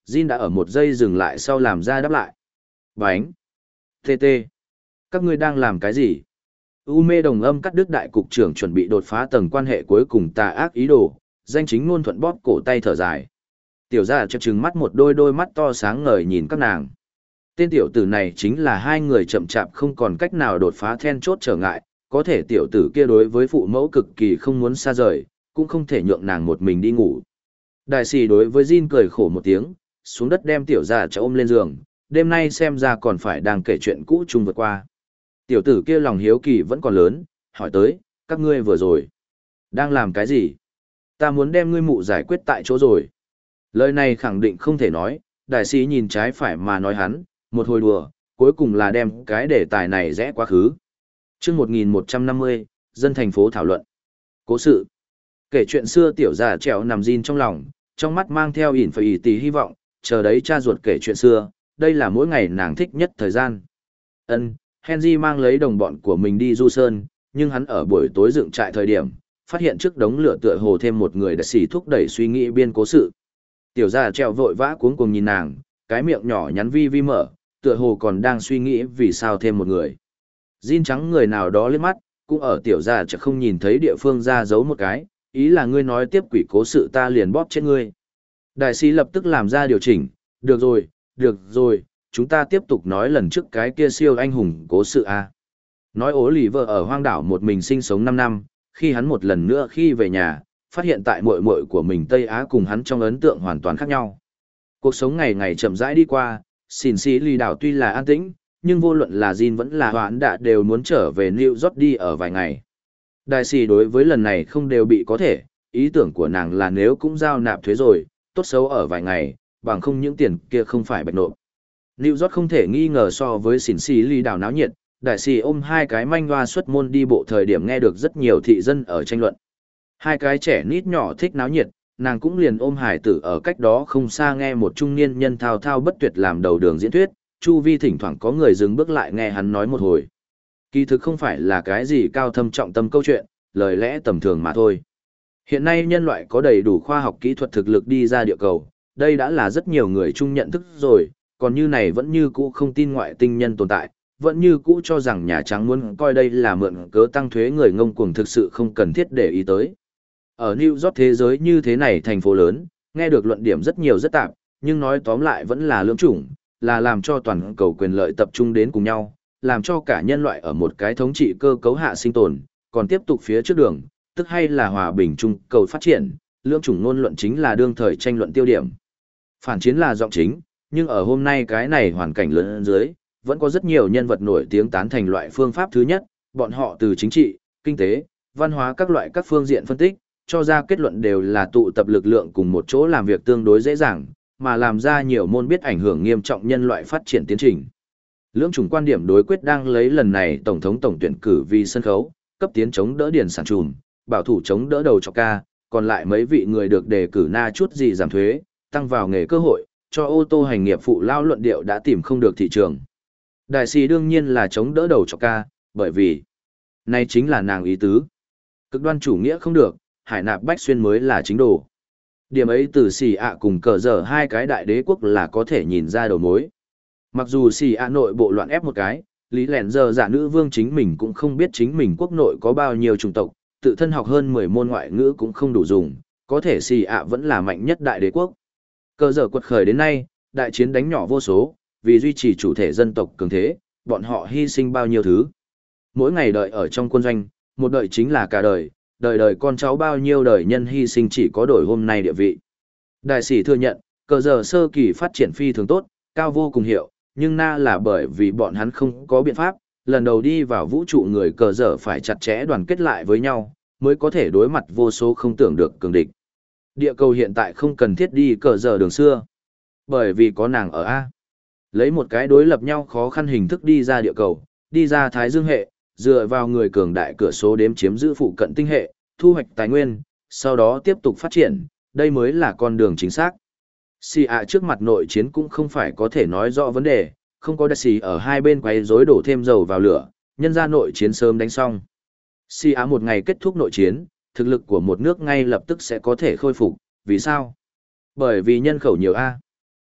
Jin đã ở một giây dừng lại sau làm ra đáp lại. Bánh. tê tê. Các ngươi đang làm cái gì? U mê đồng âm cắt đứt đại cục trưởng chuẩn bị đột phá tầng quan hệ cuối cùng tà ác ý đồ, danh chính ngôn thuận bóp cổ tay thở dài. Tiểu gia chợt trừng mắt một đôi đôi mắt to sáng ngời nhìn các nàng. Tên tiểu tử này chính là hai người chậm chạp không còn cách nào đột phá then chốt trở ngại, có thể tiểu tử kia đối với phụ mẫu cực kỳ không muốn xa rời, cũng không thể nhượng nàng một mình đi ngủ. Đại sĩ đối với Jin cười khổ một tiếng, xuống đất đem tiểu gia cho ôm lên giường, đêm nay xem ra còn phải đang kể chuyện cũ chung vượt qua. Tiểu tử kia lòng hiếu kỳ vẫn còn lớn, hỏi tới, các ngươi vừa rồi đang làm cái gì? Ta muốn đem ngươi mụ giải quyết tại chỗ rồi. Lời này khẳng định không thể nói, đại sĩ nhìn trái phải mà nói hắn, một hồi đùa, cuối cùng là đem cái đề tài này rẽ quá khứ. Trước một nghìn một trăm năm mươi, dân thành phố thảo luận. Cố sự. Kể chuyện xưa tiểu già trèo nằm Jin trong lòng, trong mắt mang theo ỉn phải ỉ tí hy vọng, chờ đấy cha ruột kể chuyện xưa, đây là mỗi ngày nàng thích nhất thời gian. Ân, Henry mang lấy đồng bọn của mình đi du sơn, nhưng hắn ở buổi tối dựng trại thời điểm, phát hiện trước đống lửa tựa hồ thêm một người đã xỉ thúc đẩy suy nghĩ biên cố sự. Tiểu già trèo vội vã cuống cuồng nhìn nàng, cái miệng nhỏ nhắn vi vi mở, tựa hồ còn đang suy nghĩ vì sao thêm một người. Jin trắng người nào đó liếc mắt, cũng ở tiểu gia chợt không nhìn thấy địa phương ra giấu một cái, ý là ngươi nói tiếp quỷ cố sự ta liền bóp chết ngươi. Đại sĩ lập tức làm ra điều chỉnh, được rồi, được rồi, chúng ta tiếp tục nói lần trước cái kia siêu anh hùng cố sự a. Nói ố lì vợ ở hoang đảo một mình sinh sống năm năm, khi hắn một lần nữa khi về nhà, phát hiện tại muội muội của mình Tây Á cùng hắn trong ấn tượng hoàn toàn khác nhau. Cuộc sống ngày ngày chậm rãi đi qua, xỉn xì lì đảo tuy là an tĩnh, nhưng vô luận là Jin vẫn là hoãn đạ đều muốn trở về New York đi ở vài ngày. Đại sĩ đối với lần này không đều bị có thể, ý tưởng của nàng là nếu cũng giao nạp thuế rồi, tốt xấu ở vài ngày, bằng không những tiền kia không phải bạch nộp. New York không thể nghi ngờ so với xỉn xì lì đảo náo nhiệt, đại sĩ ôm hai cái manh hoa xuất môn đi bộ thời điểm nghe được rất nhiều thị dân ở tranh luận. Hai cái trẻ nít nhỏ thích náo nhiệt, nàng cũng liền ôm hải tử ở cách đó không xa nghe một trung niên nhân thao thao bất tuyệt làm đầu đường diễn thuyết, chu vi thỉnh thoảng có người dừng bước lại nghe hắn nói một hồi. Kỳ thực không phải là cái gì cao thâm trọng tâm câu chuyện, lời lẽ tầm thường mà thôi. Hiện nay nhân loại có đầy đủ khoa học kỹ thuật thực lực đi ra địa cầu, đây đã là rất nhiều người chung nhận thức rồi, còn như này vẫn như cũ không tin ngoại tinh nhân tồn tại, vẫn như cũ cho rằng Nhà Trắng muốn coi đây là mượn cớ tăng thuế người ngông cuồng thực sự không cần thiết để ý tới. Ở New York thế giới như thế này thành phố lớn, nghe được luận điểm rất nhiều rất tạp, nhưng nói tóm lại vẫn là lưỡng chủng, là làm cho toàn cầu quyền lợi tập trung đến cùng nhau, làm cho cả nhân loại ở một cái thống trị cơ cấu hạ sinh tồn, còn tiếp tục phía trước đường, tức hay là hòa bình chung cầu phát triển, lưỡng chủng ngôn luận chính là đương thời tranh luận tiêu điểm. Phản chiến là giọng chính, nhưng ở hôm nay cái này hoàn cảnh lớn dưới, vẫn có rất nhiều nhân vật nổi tiếng tán thành loại phương pháp thứ nhất, bọn họ từ chính trị, kinh tế, văn hóa các loại các phương diện phân tích, cho ra kết luận đều là tụ tập lực lượng cùng một chỗ làm việc tương đối dễ dàng, mà làm ra nhiều môn biết ảnh hưởng nghiêm trọng nhân loại phát triển tiến trình. Lưỡng chủng quan điểm đối quyết đang lấy lần này tổng thống tổng tuyển cử vì sân khấu, cấp tiến chống đỡ điển sản trùm, bảo thủ chống đỡ đầu cho ca, còn lại mấy vị người được đề cử na chút gì giảm thuế, tăng vào nghề cơ hội, cho ô tô hành nghiệp phụ lao luận điệu đã tìm không được thị trường. Đại sĩ đương nhiên là chống đỡ đầu cho ca, bởi vì này chính là nàng ý tứ. Cực đoan chủ nghĩa không được, hải nạp bách xuyên mới là chính đồ. Điểm ấy từ xì ạ cùng cờ dở hai cái đại đế quốc là có thể nhìn ra đầu mối. Mặc dù xì ạ nội bộ loạn ép một cái, lý lẹn giờ giả nữ vương chính mình cũng không biết chính mình quốc nội có bao nhiêu chủng tộc, tự thân học hơn mười môn ngoại ngữ cũng không đủ dùng, có thể xì ạ vẫn là mạnh nhất đại đế quốc. Cờ dở quật khởi đến nay, đại chiến đánh nhỏ vô số, vì duy trì chủ thể dân tộc cường thế, bọn họ hy sinh bao nhiêu thứ. Mỗi ngày đợi ở trong quân doanh, một đợi chính là cả đời, đời đời con cháu bao nhiêu đời nhân hy sinh chỉ có đổi hôm nay địa vị. Đại sĩ thừa nhận, cờ giờ sơ kỳ phát triển phi thường tốt, cao vô cùng hiệu, nhưng na là bởi vì bọn hắn không có biện pháp, lần đầu đi vào vũ trụ người cờ giờ phải chặt chẽ đoàn kết lại với nhau, mới có thể đối mặt vô số không tưởng được cường địch. Địa cầu hiện tại không cần thiết đi cờ giờ đường xưa, bởi vì có nàng ở A. Lấy một cái đối lập nhau khó khăn hình thức đi ra địa cầu, đi ra Thái Dương hệ, dựa vào người cường đại cửa số đếm chiếm giữ phụ cận tinh hệ, thu hoạch tài nguyên, sau đó tiếp tục phát triển, đây mới là con đường chính xác. Xì ạ trước mặt nội chiến cũng không phải có thể nói rõ vấn đề, không có đại sĩ ở hai bên quay rối đổ thêm dầu vào lửa, nhân ra nội chiến sớm đánh xong. Xì ạ một ngày kết thúc nội chiến, thực lực của một nước ngay lập tức sẽ có thể khôi phục, vì sao? Bởi vì nhân khẩu nhiều A.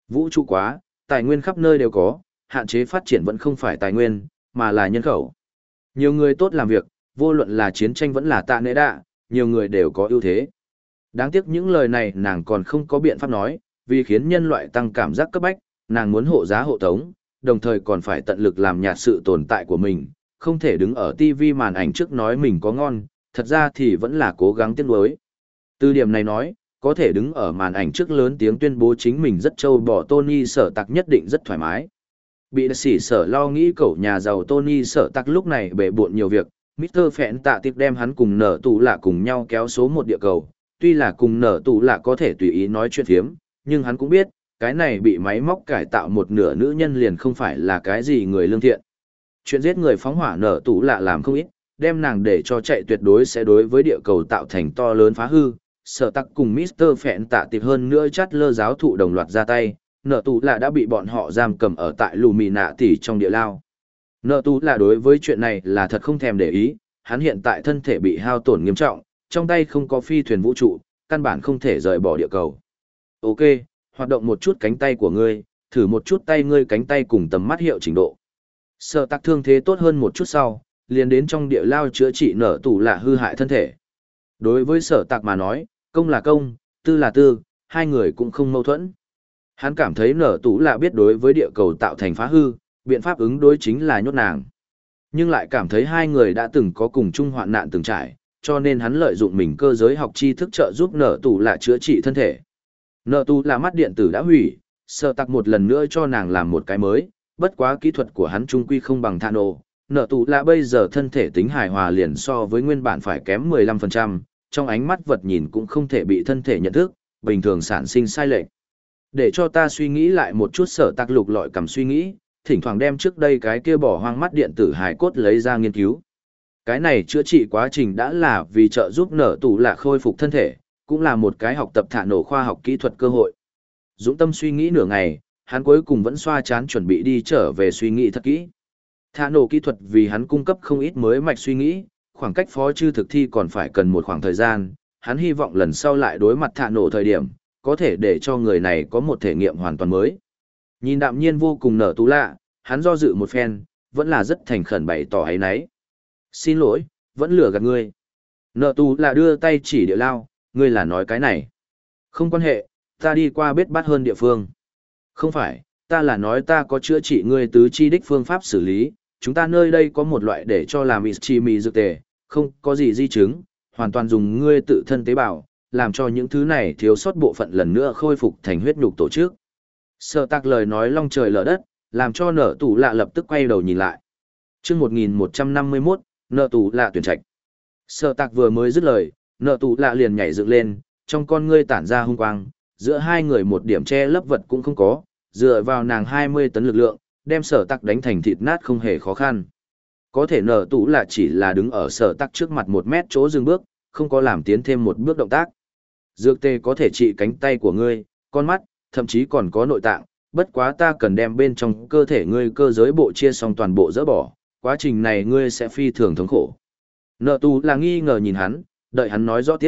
Vũ trụ quá, tài nguyên khắp nơi đều có, hạn chế phát triển vẫn không phải tài nguyên, mà là nhân khẩu. Nhiều người tốt làm việc, vô luận là chiến tranh vẫn là tạ nệ đạ, nhiều người đều có ưu thế. Đáng tiếc những lời này nàng còn không có biện pháp nói, vì khiến nhân loại tăng cảm giác cấp bách, nàng muốn hộ giá hộ tống, đồng thời còn phải tận lực làm nhạt sự tồn tại của mình, không thể đứng ở ti vi màn ảnh trước nói mình có ngon, thật ra thì vẫn là cố gắng tiếc nuối. Từ điểm này nói, có thể đứng ở màn ảnh trước lớn tiếng tuyên bố chính mình rất trâu bỏ Tony Sở Tạc nhất định rất thoải mái. Bị sỉ sở lo nghĩ cậu nhà giàu Tony Sở Tạc lúc này bể buộn nhiều việc, mít tơ Phẹn tạ tiệp đem hắn cùng nở tù lạ cùng nhau kéo số một địa cầu, tuy là cùng nở tù lạ có thể tùy ý nói chuyện phiếm, nhưng hắn cũng biết, cái này bị máy móc cải tạo một nửa nữ nhân liền không phải là cái gì người lương thiện. Chuyện giết người phóng hỏa nở tù lạ làm không ít, đem nàng để cho chạy tuyệt đối sẽ đối với địa cầu tạo thành to lớn phá hư. Sở Tắc cùng mít tơ Phẹn tạ tiệp hơn nữa chát lơ giáo thụ đồng loạt ra tay, nợ tù là đã bị bọn họ giam cầm ở tại lù mì nạ tỉ trong địa lao. Nợ tù là đối với chuyện này là thật không thèm để ý, hắn hiện tại thân thể bị hao tổn nghiêm trọng, trong tay không có phi thuyền vũ trụ, căn bản không thể rời bỏ địa cầu. Ok, hoạt động một chút cánh tay của ngươi, thử một chút tay ngươi cánh tay cùng tầm mắt hiệu trình độ. Sở Tắc thương thế tốt hơn một chút sau, liền đến trong địa lao chữa trị nợ tù là hư hại thân thể. Đối với Sở Tạc mà nói, công là công, tư là tư, hai người cũng không mâu thuẫn. Hắn cảm thấy nở tù là biết đối với địa cầu tạo thành phá hư, biện pháp ứng đối chính là nhốt nàng. Nhưng lại cảm thấy hai người đã từng có cùng chung hoạn nạn từng trải, cho nên hắn lợi dụng mình cơ giới học tri thức trợ giúp nở tù là chữa trị thân thể. Nở tù là mắt điện tử đã hủy, Sở Tạc một lần nữa cho nàng làm một cái mới, bất quá kỹ thuật của hắn trung quy không bằng Thano. Nở tù là bây giờ thân thể tính hài hòa liền so với nguyên bản phải kém mười lăm phần trăm, trong ánh mắt vật nhìn cũng không thể bị thân thể nhận thức, bình thường sản sinh sai lệch. Để cho ta suy nghĩ lại một chút. Sở Tạc lục lọi cầm suy nghĩ, thỉnh thoảng đem trước đây cái kia bỏ hoang mắt điện tử hài cốt lấy ra nghiên cứu. Cái này chữa trị quá trình đã là vì trợ giúp nở tù là khôi phục thân thể, cũng là một cái học tập thả nổ khoa học kỹ thuật cơ hội. Dũng tâm suy nghĩ nửa ngày, hắn cuối cùng vẫn xoa chán chuẩn bị đi trở về suy nghĩ thật kỹ. Thả nổ kỹ thuật vì hắn cung cấp không ít mới mạch suy nghĩ, khoảng cách phó chư thực thi còn phải cần một khoảng thời gian, hắn hy vọng lần sau lại đối mặt thả nổ thời điểm, có thể để cho người này có một thể nghiệm hoàn toàn mới. Nhìn đạm nhiên vô cùng nở tú lạ, hắn do dự một phen, vẫn là rất thành khẩn bày tỏ ấy nấy. Xin lỗi, vẫn lừa gạt ngươi. Nở tú lạ đưa tay chỉ địa lao, ngươi là nói cái này. Không quan hệ, ta đi qua biết bắt hơn địa phương. Không phải, ta là nói ta có chữa trị ngươi tứ chi đích phương pháp xử lý, chúng ta nơi đây có một loại để cho làm ischimi dược tề, không có gì di chứng, hoàn toàn dùng ngươi tự thân tế bào, làm cho những thứ này thiếu sót bộ phận lần nữa khôi phục thành huyết nhục tổ chức. Sở Tạc lời nói long trời lở đất, làm cho nở tù lạ lập tức quay đầu nhìn lại. Trước một nghìn một trăm năm mươi mốt, nở tù lạ tuyển trạch. Sở Tạc vừa mới dứt lời, nở tù lạ liền nhảy dựng lên, trong con ngươi tản ra hung quang, giữa hai người một điểm che lấp vật cũng không có, dựa vào nàng hai mươi tấn lực lượng, đem Sở Tạc đánh thành thịt nát không hề khó khăn. Có thể nở tù lạ chỉ là đứng ở Sở Tạc trước mặt một mét chỗ dừng bước, không có làm tiến thêm một bước động tác. Dược tê có thể trị cánh tay của ngươi, con mắt, thậm chí còn có nội tạng, bất quá ta cần đem bên trong cơ thể ngươi cơ giới bộ chia xong toàn bộ dỡ bỏ, quá trình này ngươi sẽ phi thường thống khổ. Nợ tù là nghi ngờ nhìn hắn, đợi hắn nói rõ tiếp.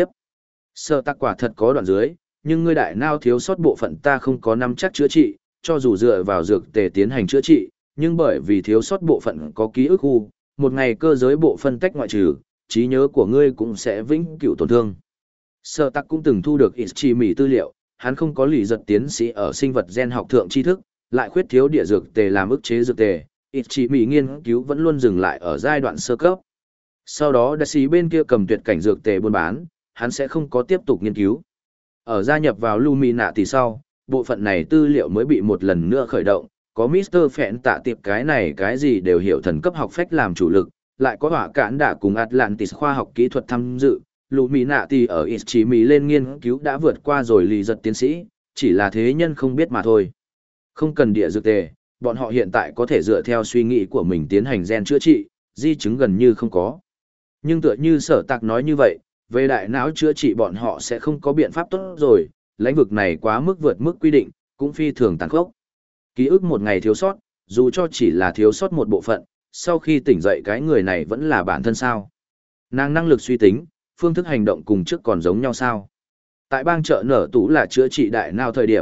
Sở Tạc quả thật có đoạn dưới, nhưng ngươi đại nao thiếu sót bộ phận ta không có nắm chắc chữa trị, cho dù dựa vào dược tề tiến hành chữa trị, nhưng bởi vì thiếu sót bộ phận có ký ức khu, một ngày cơ giới bộ phân tách ngoại trừ, trí nhớ của ngươi cũng sẽ vĩnh cửu tổn thương. Sở Tạc cũng từng thu được Ischimi tư liệu, hắn không có lý giật tiến sĩ ở sinh vật gen học thượng tri thức, lại khuyết thiếu địa dược tề làm ức chế dược tề, Ischimi nghiên cứu vẫn luôn dừng lại ở giai đoạn sơ cấp. Sau đó đại sĩ bên kia cầm tuyệt cảnh dược tề buôn bán, hắn sẽ không có tiếp tục nghiên cứu. Ở gia nhập vào Luminati sau, bộ phận này tư liệu mới bị một lần nữa khởi động, có mít tơ Phẹn tạ tiệp cái này cái gì đều hiểu thần cấp học phách làm chủ lực, lại có hỏa cản đã cùng Atlantis khoa học kỹ thuật tham dự. Luminati ở Ischimi lên nghiên cứu đã vượt qua rồi lý giật tiến sĩ, chỉ là thế nhân không biết mà thôi. Không cần địa dược tề, bọn họ hiện tại có thể dựa theo suy nghĩ của mình tiến hành gen chữa trị, di chứng gần như không có. Nhưng tựa như Sở Tạc nói như vậy, về đại não chữa trị bọn họ sẽ không có biện pháp tốt rồi, lãnh vực này quá mức vượt mức quy định, cũng phi thường tàn khốc. Ký ức một ngày thiếu sót, dù cho chỉ là thiếu sót một bộ phận, sau khi tỉnh dậy cái người này vẫn là bản thân sao. Nàng năng lực suy tính, phương thức hành động cùng trước còn giống nhau sao. Tại bang chợ nở tủ là chữa trị đại nào thời điểm,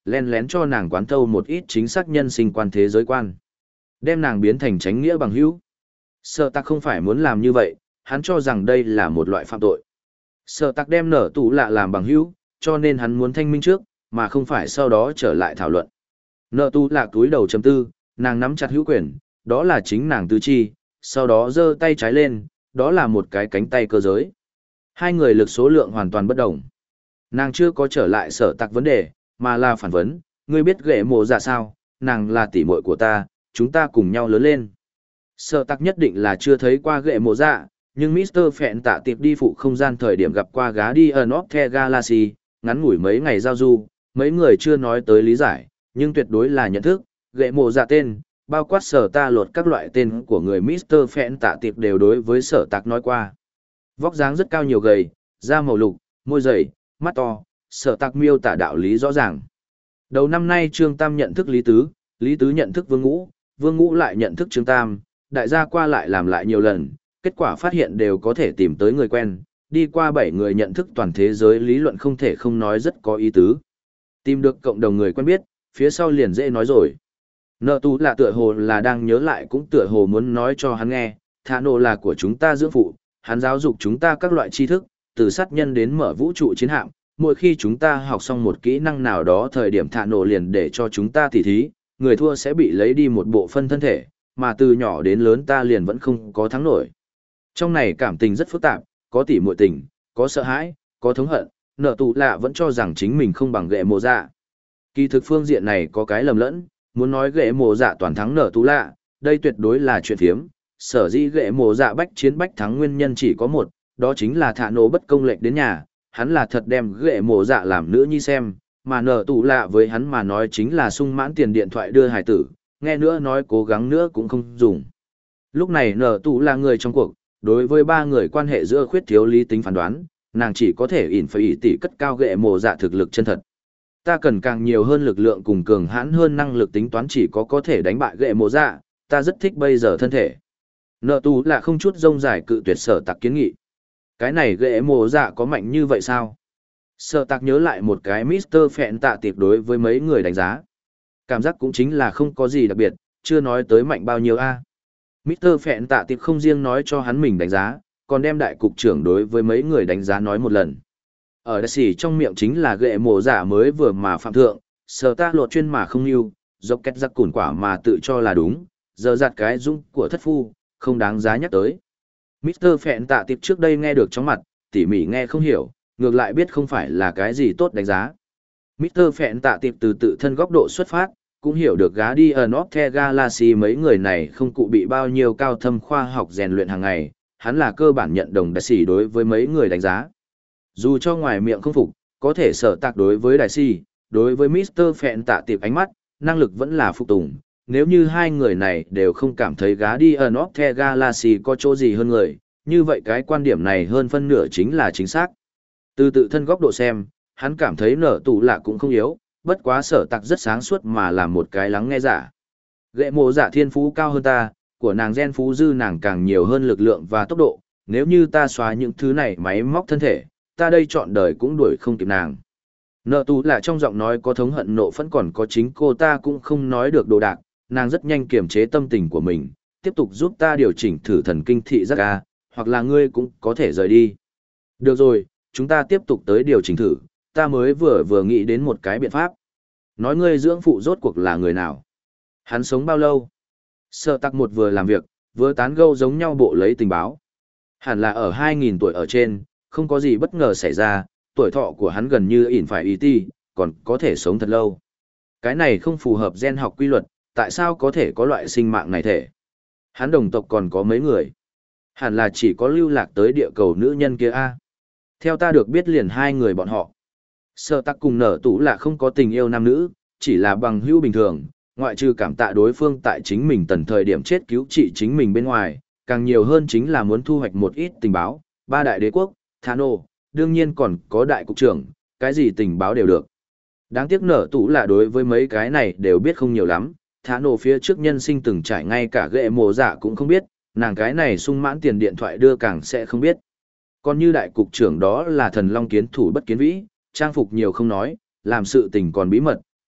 len lén cho nàng quán thâu một ít chính xác nhân sinh quan thế giới quan. Đem nàng biến thành tránh nghĩa bằng hữu. Sở tạc không phải muốn làm như vậy, hắn cho rằng đây là một loại phạm tội. Sở tạc đem nở tù lạ làm bằng hữu, cho nên hắn muốn thanh minh trước, mà không phải sau đó trở lại thảo luận. Nở tù lạ túi đầu chấm tư, nàng nắm chặt hữu quyền, đó là chính nàng tứ chi, sau đó giơ tay trái lên, đó là một cái cánh tay cơ giới. Hai người lực số lượng hoàn toàn bất đồng. Nàng chưa có trở lại sở tạc vấn đề, mà là phản vấn, ngươi biết ghệ mộ dạ sao, nàng là tỷ muội của ta, chúng ta cùng nhau lớn lên. Sở tạc nhất định là chưa thấy qua ghệ mộ dạ, nhưng mít tơ Phẹn tạ tiệp đi phụ không gian thời điểm gặp qua gá đi ở North The Galaxy, ngắn ngủi mấy ngày giao du, mấy người chưa nói tới lý giải, nhưng tuyệt đối là nhận thức, ghệ mộ dạ tên, bao quát sở ta lột các loại tên của người mít tơ Phẹn tạ tiệp đều đối với sở tạc nói qua. Vóc dáng rất cao nhiều gầy, da màu lục, môi dày, mắt to, sở tạc miêu tả đạo lý rõ ràng. Đầu năm nay Trương Tam nhận thức Lý Tứ, Lý Tứ nhận thức Vương Ngũ, Vương Ngũ lại nhận thức Trương Tam, đại gia qua lại làm lại nhiều lần, kết quả phát hiện đều có thể tìm tới người quen, đi qua bảy người nhận thức toàn thế giới lý luận không thể không nói rất có ý tứ. Tìm được cộng đồng người quen biết, phía sau liền dễ nói rồi. Nợ tú là tựa hồ là đang nhớ lại cũng tựa hồ muốn nói cho hắn nghe, Thả nổ là của chúng ta dưỡng phụ, hắn giáo dục chúng ta các loại tri thức, từ sát nhân đến mở vũ trụ chiến hạm, mỗi khi chúng ta học xong một kỹ năng nào đó thời điểm Thả nổ liền để cho chúng ta tỉ thí, người thua sẽ bị lấy đi một bộ phân thân thể, mà từ nhỏ đến lớn ta liền vẫn không có thắng nổi. Trong này cảm tình rất phức tạp, có tỉ muội tình, có sợ hãi, có thống hận, nợ tù lạ vẫn cho rằng chính mình không bằng ghệ mộ dạ. Kỳ thực phương diện này có cái lầm lẫn, muốn nói ghệ mộ dạ toàn thắng nợ tù lạ, đây tuyệt đối là chuyện phiếm. Sở dĩ ghệ mộ dạ bách chiến bách thắng nguyên nhân chỉ có một, đó chính là Thả nổ bất công lệch đến nhà, hắn là thật đem ghệ mộ dạ làm nữ nhi xem, mà nợ tù lạ với hắn mà nói chính là sung mãn tiền điện thoại đưa hải tử, nghe nữa nói cố gắng nữa cũng không dùng. Lúc này nợ tù là người trong cuộc, đối với ba người quan hệ giữa khuyết thiếu lý tính phán đoán, nàng chỉ có thể ỉn phải ỉ tỉ cất cao ghệ mộ dạ thực lực chân thật. Ta cần càng nhiều hơn lực lượng cùng cường hãn hơn năng lực tính toán chỉ có có thể đánh bại ghệ mộ dạ, ta rất thích bây giờ thân thể. Nợ tù là không chút rông dài cự tuyệt sở tạc kiến nghị. Cái này ghệ mộ dạ có mạnh như vậy sao? Sở tạc nhớ lại một cái mít tơ Phẹn tạ tiệp đối với mấy người đánh giá. Cảm giác cũng chính là không có gì đặc biệt, chưa nói tới mạnh bao nhiêu a. mít tơ Phẹn tạ tiệp không riêng nói cho hắn mình đánh giá, còn đem đại cục trưởng đối với mấy người đánh giá nói một lần. Ở đại sĩ trong miệng chính là ghệ mộ dạ mới vừa mà phạm thượng, sở ta lột chuyên mà không yêu, dọc kết giặc cùn quả mà tự cho là đúng, giờ giặt cái dũng của thất phu, không đáng giá nhắc tới. mít tơ Phẹn tạ tiệp trước đây nghe được trong mặt, tỉ mỉ nghe không hiểu, ngược lại biết không phải là cái gì tốt đánh giá. mít tơ Phẹn tạ tiệp từ tự thân góc độ xuất phát, cũng hiểu được gá đi ở North The Galaxy mấy người này không cụ bị bao nhiêu cao thâm khoa học rèn luyện hàng ngày, hắn là cơ bản nhận đồng đại sĩ đối với mấy người đánh giá. Dù cho ngoài miệng không phục, có thể sở tạc đối với đại sĩ, đối với mít tơ Phẹn tạ tiệp ánh mắt, năng lực vẫn là phục tùng. Nếu như hai người này đều không cảm thấy gá đi ở North The Galaxy có chỗ gì hơn người, như vậy cái quan điểm này hơn phân nửa chính là chính xác. Từ tự thân góc độ xem, hắn cảm thấy nở tù lạ cũng không yếu, bất quá sở tạc rất sáng suốt mà làm một cái lắng nghe giả. Ghệ mộ dạ thiên phú cao hơn ta, của nàng gen phú dư nàng càng nhiều hơn lực lượng và tốc độ, nếu như ta xóa những thứ này máy móc thân thể, ta đây chọn đời cũng đuổi không kịp nàng. Nợ tù lạ trong giọng nói có thống hận nộ phẫn còn có chính cô ta cũng không nói được đồ đạc, nàng rất nhanh kiềm chế tâm tình của mình, tiếp tục giúp ta điều chỉnh thử thần kinh thị giác a, hoặc là ngươi cũng có thể rời đi. Được rồi, chúng ta tiếp tục tới điều chỉnh thử, ta mới vừa vừa nghĩ đến một cái biện pháp. Nói ngươi dưỡng phụ rốt cuộc là người nào? Hắn sống bao lâu? Sở tạc một vừa làm việc, vừa tán gẫu giống nhau bộ lấy tình báo. Hẳn là ở hai nghìn tuổi ở trên, không có gì bất ngờ xảy ra, tuổi thọ của hắn gần như ỉn phải ý ti, còn có thể sống thật lâu. Cái này không phù hợp gen học quy luật, tại sao có thể có loại sinh mạng này thể? Hắn đồng tộc còn có mấy người? Hẳn là chỉ có lưu lạc tới địa cầu nữ nhân kia a. Theo ta được biết liền hai người bọn họ. Sở tạc cùng nở tủ là không có tình yêu nam nữ, chỉ là bằng hữu bình thường, ngoại trừ cảm tạ đối phương tại chính mình tần thời điểm chết cứu trị chính mình bên ngoài, càng nhiều hơn chính là muốn thu hoạch một ít tình báo, ba đại đế quốc, Thả nổ, đương nhiên còn có đại cục trưởng, cái gì tình báo đều được. Đáng tiếc nở tủ là đối với mấy cái này đều biết không nhiều lắm, Thả nổ phía trước nhân sinh từng trải ngay cả ghệ mộ dạ cũng không biết, nàng cái này sung mãn tiền điện thoại đưa càng sẽ không biết. Còn như đại cục trưởng đó là thần long kiến thủ bất kiến vĩ, trang phục nhiều không nói, làm sự tình còn bí mật,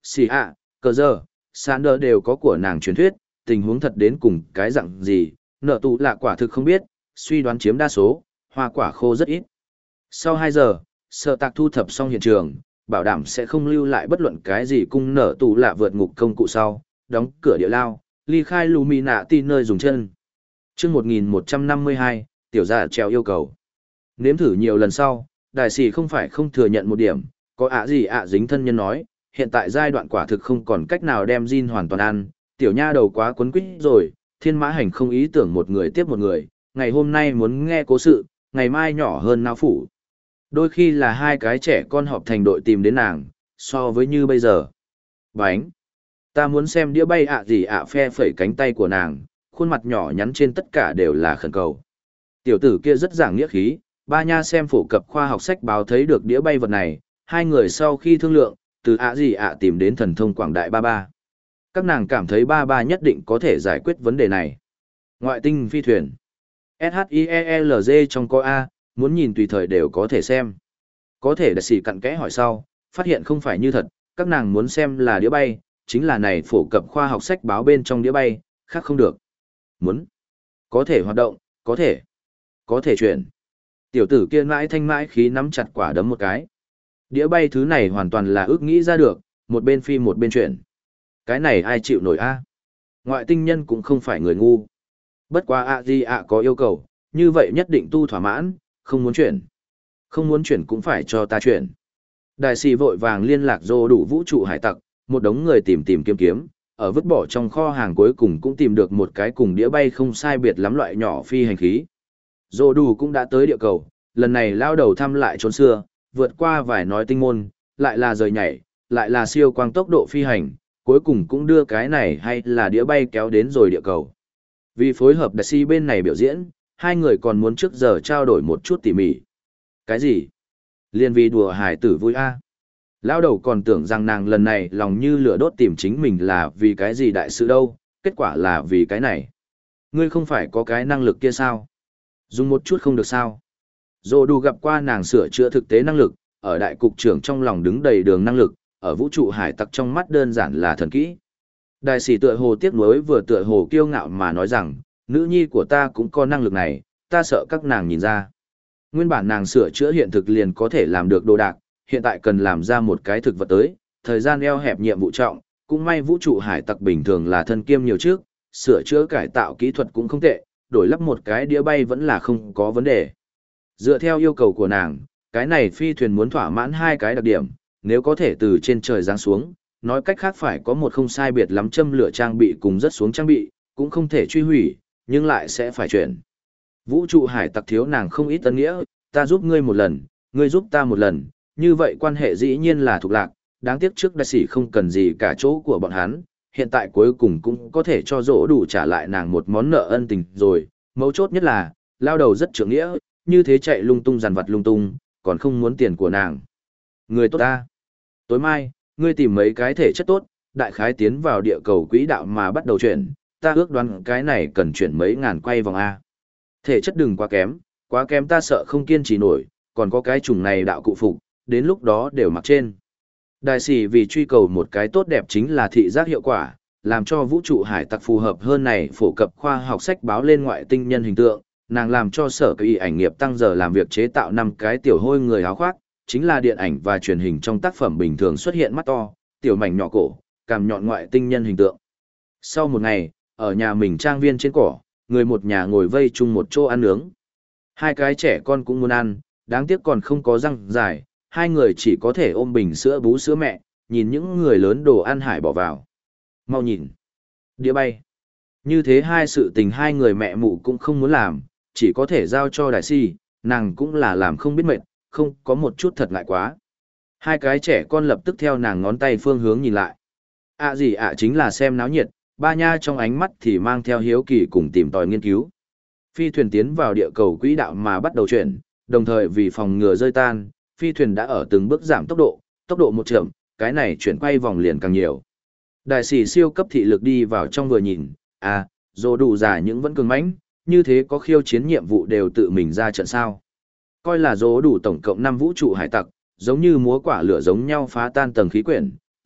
Xì ạ, cờ giờ, Sander đều có của nàng truyền thuyết, tình huống thật đến cùng cái dạng gì, nợ tụ lạ quả thực không biết, suy đoán chiếm đa số, hoa quả khô rất ít. Sau hai giờ, Sở Tạc thu thập xong hiện trường, bảo đảm sẽ không lưu lại bất luận cái gì cung nợ tụ lạ vượt ngục công cụ sau, đóng cửa địa lao, ly khai Luminati nơi dùng chân. Chương một nghìn một trăm năm mươi hai, tiểu giả treo yêu cầu. Nếm thử nhiều lần sau, đại sĩ không phải không thừa nhận một điểm, có ạ gì ạ dính thân nhân nói, hiện tại giai đoạn quả thực không còn cách nào đem Jin hoàn toàn ăn, tiểu nha đầu quá quấn quýt rồi, thiên mã hành không ý tưởng một người tiếp một người, ngày hôm nay muốn nghe cố sự, ngày mai nhỏ hơn não phủ. Đôi khi là hai cái trẻ con họp thành đội tìm đến nàng, so với như bây giờ. Bánh! Ta muốn xem đĩa bay ạ gì ạ phe phẩy cánh tay của nàng, khuôn mặt nhỏ nhắn trên tất cả đều là khẩn cầu. Tiểu tử kia rất giảng nghĩa khí, ba nha xem phổ cập khoa học sách báo thấy được đĩa bay vật này, hai người sau khi thương lượng, từ ạ gì ạ tìm đến thần thông quảng đại ba ba. Các nàng cảm thấy ba ba nhất định có thể giải quyết vấn đề này. Ngoại tinh phi thuyền. ét hát i e lờ giê trong có A, muốn nhìn tùy thời đều có thể xem. Có thể đại sĩ cặn kẽ hỏi sau, phát hiện không phải như thật, các nàng muốn xem là đĩa bay, chính là này phổ cập khoa học sách báo bên trong đĩa bay, khác không được. Muốn. Có thể hoạt động, có thể. Có thể chuyển. Tiểu tử kia mãi thanh mãi khí nắm chặt quả đấm một cái. Đĩa bay thứ này hoàn toàn là ước nghĩ ra được, một bên phi một bên chuyển. Cái này ai chịu nổi a? Ngoại tinh nhân cũng không phải người ngu. Bất quá ạ gì ạ có yêu cầu, như vậy nhất định tu thỏa mãn, không muốn chuyển. Không muốn chuyển cũng phải cho ta chuyển. Đại sĩ vội vàng liên lạc dô đủ vũ trụ hải tặc, một đống người tìm tìm kiếm kiếm, ở vứt bỏ trong kho hàng cuối cùng cũng tìm được một cái cùng đĩa bay không sai biệt lắm loại nhỏ phi hành khí. Dô đủ cũng đã tới địa cầu, lần này lao đầu thăm lại trốn xưa, vượt qua vài nói tinh môn, lại là rời nhảy, lại là siêu quang tốc độ phi hành, cuối cùng cũng đưa cái này hay là đĩa bay kéo đến rồi địa cầu. Vì phối hợp đại sĩ bên này biểu diễn, hai người còn muốn trước giờ trao đổi một chút tỉ mỉ. Cái gì? Liên vì đùa hải tử vui a. À. Lão đầu còn tưởng rằng nàng lần này lòng như lửa đốt tìm chính mình là vì cái gì đại sự đâu, kết quả là vì cái này. Ngươi không phải có cái năng lực kia sao? Dùng một chút không được sao? Dô đủ gặp qua nàng sửa chữa thực tế năng lực, ở đại cục trưởng trong lòng đứng đầy đường năng lực, ở vũ trụ hải tặc trong mắt đơn giản là thần kỹ. Đại sĩ tựa hồ tiếc nuối vừa tựa hồ kiêu ngạo mà nói rằng, nữ nhi của ta cũng có năng lực này, ta sợ các nàng nhìn ra. Nguyên bản nàng sửa chữa hiện thực liền có thể làm được đồ đạc, hiện tại cần làm ra một cái thực vật tới, thời gian eo hẹp nhiệm vụ trọng, cũng may vũ trụ hải tặc bình thường là thân kiêm nhiều trước, sửa chữa cải tạo kỹ thuật cũng không tệ, đổi lắp một cái đĩa bay vẫn là không có vấn đề. Dựa theo yêu cầu của nàng, cái này phi thuyền muốn thỏa mãn hai cái đặc điểm, nếu có thể từ trên trời giáng xuống, nói cách khác phải có một không sai biệt lắm châm lửa trang bị cùng rất xuống trang bị, cũng không thể truy hủy, nhưng lại sẽ phải chuyển. Vũ trụ hải tặc thiếu nàng không ít tân nghĩa, ta giúp ngươi một lần, ngươi giúp ta một lần, như vậy quan hệ dĩ nhiên là thuộc lạc, đáng tiếc trước đại sĩ không cần gì cả chỗ của bọn hắn, hiện tại cuối cùng cũng có thể cho dỗ đủ trả lại nàng một món nợ ân tình rồi, mấu chốt nhất là, lao đầu rất trưởng nghĩa, như thế chạy lung tung dằn vặt lung tung, còn không muốn tiền của nàng. Người tốt ta. Tối mai, ngươi tìm mấy cái thể chất tốt, đại khái tiến vào địa cầu quỹ đạo mà bắt đầu chuyển, ta ước đoán cái này cần chuyển mấy ngàn quay vòng A. Thể chất đừng quá kém, quá kém ta sợ không kiên trì nổi, còn có cái chủng này đạo cụ phục, đến lúc đó đều mặc trên. Đại sĩ vì truy cầu một cái tốt đẹp chính là thị giác hiệu quả, làm cho vũ trụ hải tặc phù hợp hơn này phổ cập khoa học sách báo lên ngoại tinh nhân hình tượng, nàng làm cho sở kỳ ảnh nghiệp tăng giờ làm việc chế tạo năm cái tiểu hôi người áo khoác, chính là điện ảnh và truyền hình trong tác phẩm bình thường xuất hiện mắt to, tiểu mảnh nhỏ cổ, cằm nhọn ngoại tinh nhân hình tượng. Sau một ngày, ở nhà mình trang viên trên cỏ, người một nhà ngồi vây chung một chỗ ăn nướng. Hai cái trẻ con cũng muốn ăn, đáng tiếc còn không có răng dài, hai người chỉ có thể ôm bình sữa bú sữa mẹ, nhìn những người lớn đồ ăn hải bỏ vào. Mau nhìn. Đĩa bay. Như thế hai sự tình hai người mẹ mụ cũng không muốn làm, chỉ có thể giao cho đại si, nàng cũng là làm không biết mệt, không có một chút thật ngại quá. Hai cái trẻ con lập tức theo nàng ngón tay phương hướng nhìn lại. À gì ạ à chính là xem náo nhiệt, ba nha trong ánh mắt thì mang theo hiếu kỳ cùng tìm tòi nghiên cứu. Phi thuyền tiến vào địa cầu quỹ đạo mà bắt đầu chuyển, đồng thời vì phòng ngừa rơi tan, phi thuyền đã ở từng bước giảm tốc độ, tốc độ một chậm, cái này chuyển quay vòng liền càng nhiều. Đại sĩ siêu cấp thị lực đi vào trong vừa nhìn, à, dù đủ giả những vẫn cường mãnh, như thế có khiêu chiến nhiệm vụ đều tự mình ra trận sao. Coi là dỗ đủ tổng cộng năm vũ trụ hải tặc, giống như múa quả lửa giống nhau phá tan tầng khí quyển,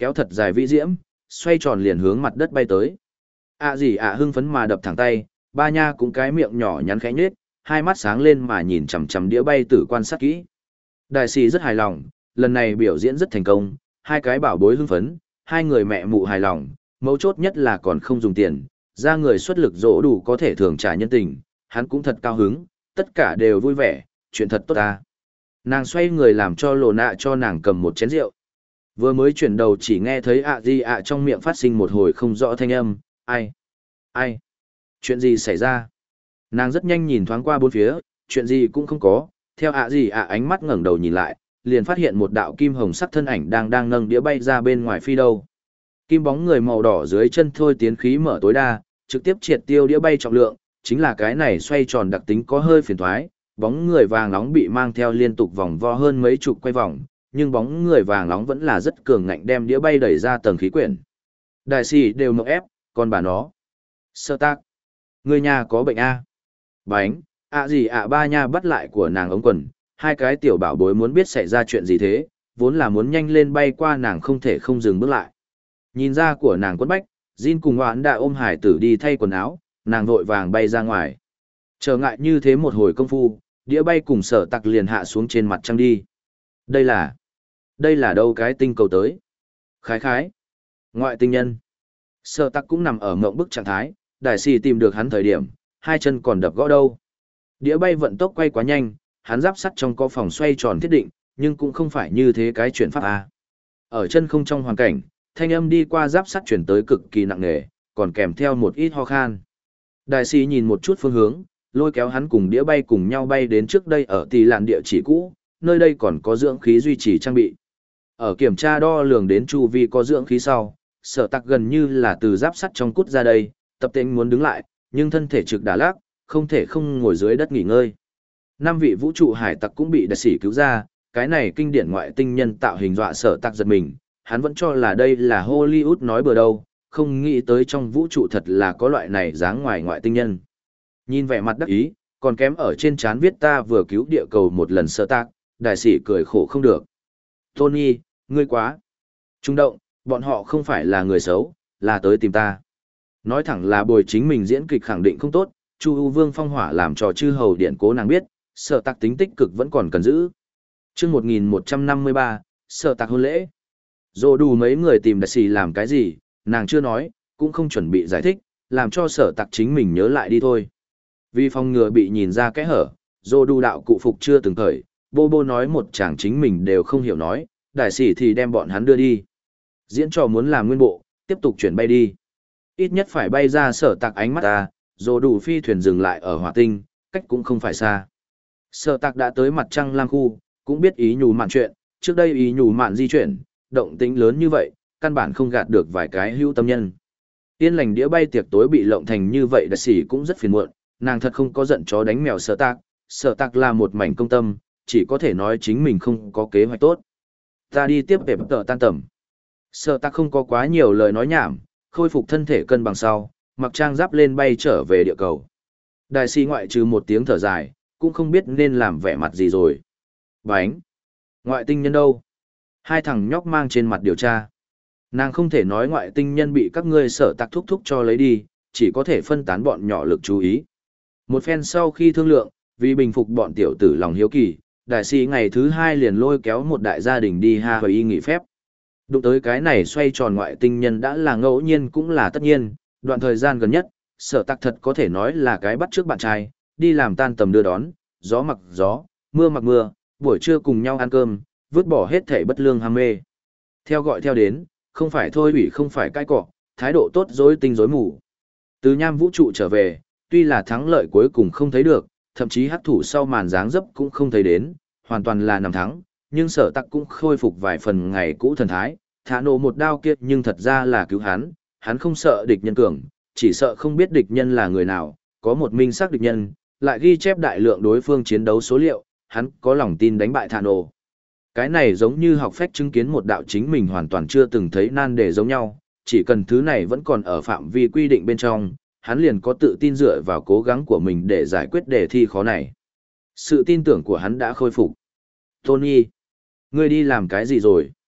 kéo thật dài vĩ diễm, xoay tròn liền hướng mặt đất bay tới. À gì ạ hưng phấn mà đập thẳng tay, ba nha cũng cái miệng nhỏ nhắn khẽ nhếch, hai mắt sáng lên mà nhìn chằm chằm đĩa bay tử quan sát kỹ. Đại sĩ rất hài lòng, lần này biểu diễn rất thành công, hai cái bảo bối hưng phấn, hai người mẹ mụ hài lòng, mấu chốt nhất là còn không dùng tiền, ra người xuất lực dỗ đủ có thể thưởng trả nhân tình, hắn cũng thật cao hứng, tất cả đều vui vẻ, chuyện thật tốt ta. Nàng xoay người làm cho lồ nạ cho nàng cầm một chén rượu. Vừa mới chuyển đầu chỉ nghe thấy ạ gì ạ trong miệng phát sinh một hồi không rõ thanh âm, ai, ai, chuyện gì xảy ra. Nàng rất nhanh nhìn thoáng qua bốn phía, chuyện gì cũng không có, theo ạ gì ạ ánh mắt ngẩng đầu nhìn lại, liền phát hiện một đạo kim hồng sắc thân ảnh đang đang nâng đĩa bay ra bên ngoài phi đâu. Kim bóng người màu đỏ dưới chân thôi tiến khí mở tối đa, trực tiếp triệt tiêu đĩa bay trọng lượng, chính là cái này xoay tròn đặc tính có hơi phiền thoái, bóng người vàng nóng bị mang theo liên tục vòng vo hơn mấy chục quay vòng, nhưng bóng người vàng nóng vẫn là rất cường ngạnh đem đĩa bay đẩy ra tầng khí quyển. Đại sĩ đều mộng ép, còn bà nó. Sơ tác. Người nhà có bệnh A. Bánh, ạ gì ạ ba nha bắt lại của nàng ống quần, hai cái tiểu bảo bối muốn biết xảy ra chuyện gì thế, vốn là muốn nhanh lên bay qua nàng không thể không dừng bước lại. Nhìn ra của nàng quất bách, Jin cùng hoãn đã ôm hải tử đi thay quần áo, nàng vội vàng bay ra ngoài. Trở ngại như thế một hồi công phu, đĩa bay cùng sở tặc liền hạ xuống trên mặt trăng đi. Đây là... Đây là đâu cái tinh cầu tới? Khái khái. Ngoại tinh nhân. Sở tặc cũng nằm ở mộng bức trạng thái, đại sĩ tìm được hắn thời điểm, hai chân còn đập gõ đâu. Đĩa bay vận tốc quay quá nhanh, hắn giáp sắt trong có phòng xoay tròn thiết định, nhưng cũng không phải như thế cái chuyển pháp A. Ở chân không trong hoàn cảnh, thanh âm đi qua giáp sắt chuyển tới cực kỳ nặng nề, còn kèm theo một ít ho khan. Đại sĩ nhìn một chút phương hướng, lôi kéo hắn cùng đĩa bay cùng nhau bay đến trước đây ở tỷ lạn địa chỉ cũ, nơi đây còn có dưỡng khí duy trì trang bị. Ở kiểm tra đo lường đến chu vi có dưỡng khí sau, sở tặc gần như là từ giáp sắt trong cút ra đây, tập tễnh muốn đứng lại, nhưng thân thể trực đà lác, không thể không ngồi dưới đất nghỉ ngơi. Năm vị vũ trụ hải tặc cũng bị đại sĩ cứu ra, cái này kinh điển ngoại tinh nhân tạo hình dọa sở tặc giật mình, hắn vẫn cho là đây là Hollywood nói bừa đâu, không nghĩ tới trong vũ trụ thật là có loại này dáng ngoài ngoại tinh nhân. Nhìn vẻ mặt đắc ý, còn kém ở trên trán viết ta vừa cứu địa cầu một lần sở tặc, đại sĩ cười khổ không được. Tony, ngươi quá trung động, bọn họ không phải là người xấu, là tới tìm ta. Nói thẳng là bồi chính mình diễn kịch khẳng định không tốt, Chu U Vương phong hỏa làm trò chư hầu điện cố nàng biết, sở tặc tính tích cực vẫn còn cần giữ. Chương một nghìn một trăm năm mươi ba, sở tặc hôn lễ. Dồ đủ mấy người tìm đại sĩ làm cái gì, nàng chưa nói, cũng không chuẩn bị giải thích, làm cho sở tặc chính mình nhớ lại đi thôi. Vì phòng ngừa bị nhìn ra kẽ hở, dồ đủ đạo cụ phục chưa từng thời, bô bô nói một chàng chính mình đều không hiểu nói, đại sĩ thì đem bọn hắn đưa đi. Diễn trò muốn làm nguyên bộ, tiếp tục chuyển bay đi. Ít nhất phải bay ra sở tặc ánh mắt ta, dồ đủ phi thuyền dừng lại ở hỏa tinh, cách cũng không phải xa. Sở tặc đã tới mặt trăng lang khu, cũng biết ý nhủ mạn chuyện, trước đây ý nhủ mạn di chuyển, động tính lớn như vậy, căn bản không gạt được vài cái hữu tâm nhân. Tiên lành đĩa bay tiệc tối bị lộng thành như vậy đại sĩ cũng rất phiền muộn, nàng thật không có giận chó đánh mèo sở tặc, sở tặc là một mảnh công tâm, chỉ có thể nói chính mình không có kế hoạch tốt. Ta đi tiếp về tờ tan tầm. Sở tặc không có quá nhiều lời nói nhảm, khôi phục thân thể cân bằng sau, mặc trang giáp lên bay trở về địa cầu. Đại sĩ ngoại trừ một tiếng thở dài, cũng không biết nên làm vẻ mặt gì rồi. Bánh! Ngoại tinh nhân đâu? Hai thằng nhóc mang trên mặt điều tra. Nàng không thể nói ngoại tinh nhân bị các ngươi sở tặc thúc thúc cho lấy đi, chỉ có thể phân tán bọn nhỏ lực chú ý. Một phen sau khi thương lượng, vì bình phục bọn tiểu tử lòng hiếu kỳ, đại sĩ ngày thứ hai liền lôi kéo một đại gia đình đi Hawaii nghỉ phép. Đụng tới cái này xoay tròn ngoại tinh nhân đã là ngẫu nhiên cũng là tất nhiên, đoạn thời gian gần nhất, sở tặc thật có thể nói là cái bắt trước bạn trai, đi làm tan tầm đưa đón, gió mặc gió, mưa mặc mưa, buổi trưa cùng nhau ăn cơm, vứt bỏ hết thể bất lương ham mê. Theo gọi theo đến, không phải thôi ủy không phải cãi cọ, thái độ tốt dối tinh dối mù. Từ nham vũ trụ trở về, tuy là thắng lợi cuối cùng không thấy được, thậm chí hắc thủ sau màn dáng dấp cũng không thấy đến, hoàn toàn là nằm thắng, nhưng sở tặc cũng khôi phục vài phần ngày cũ thần thái, thả nổ một đao kiệt nhưng thật ra là cứu hắn, hắn không sợ địch nhân cường, chỉ sợ không biết địch nhân là người nào, có một minh xác địch nhân, lại ghi chép đại lượng đối phương chiến đấu số liệu, hắn có lòng tin đánh bại thả nổ. Cái này giống như học phách chứng kiến một đạo chính mình hoàn toàn chưa từng thấy nan đề giống nhau, chỉ cần thứ này vẫn còn ở phạm vi quy định bên trong, hắn liền có tự tin dựa vào cố gắng của mình để giải quyết đề thi khó này. Sự tin tưởng của hắn đã khôi phục. Tony, ngươi đi làm cái gì rồi?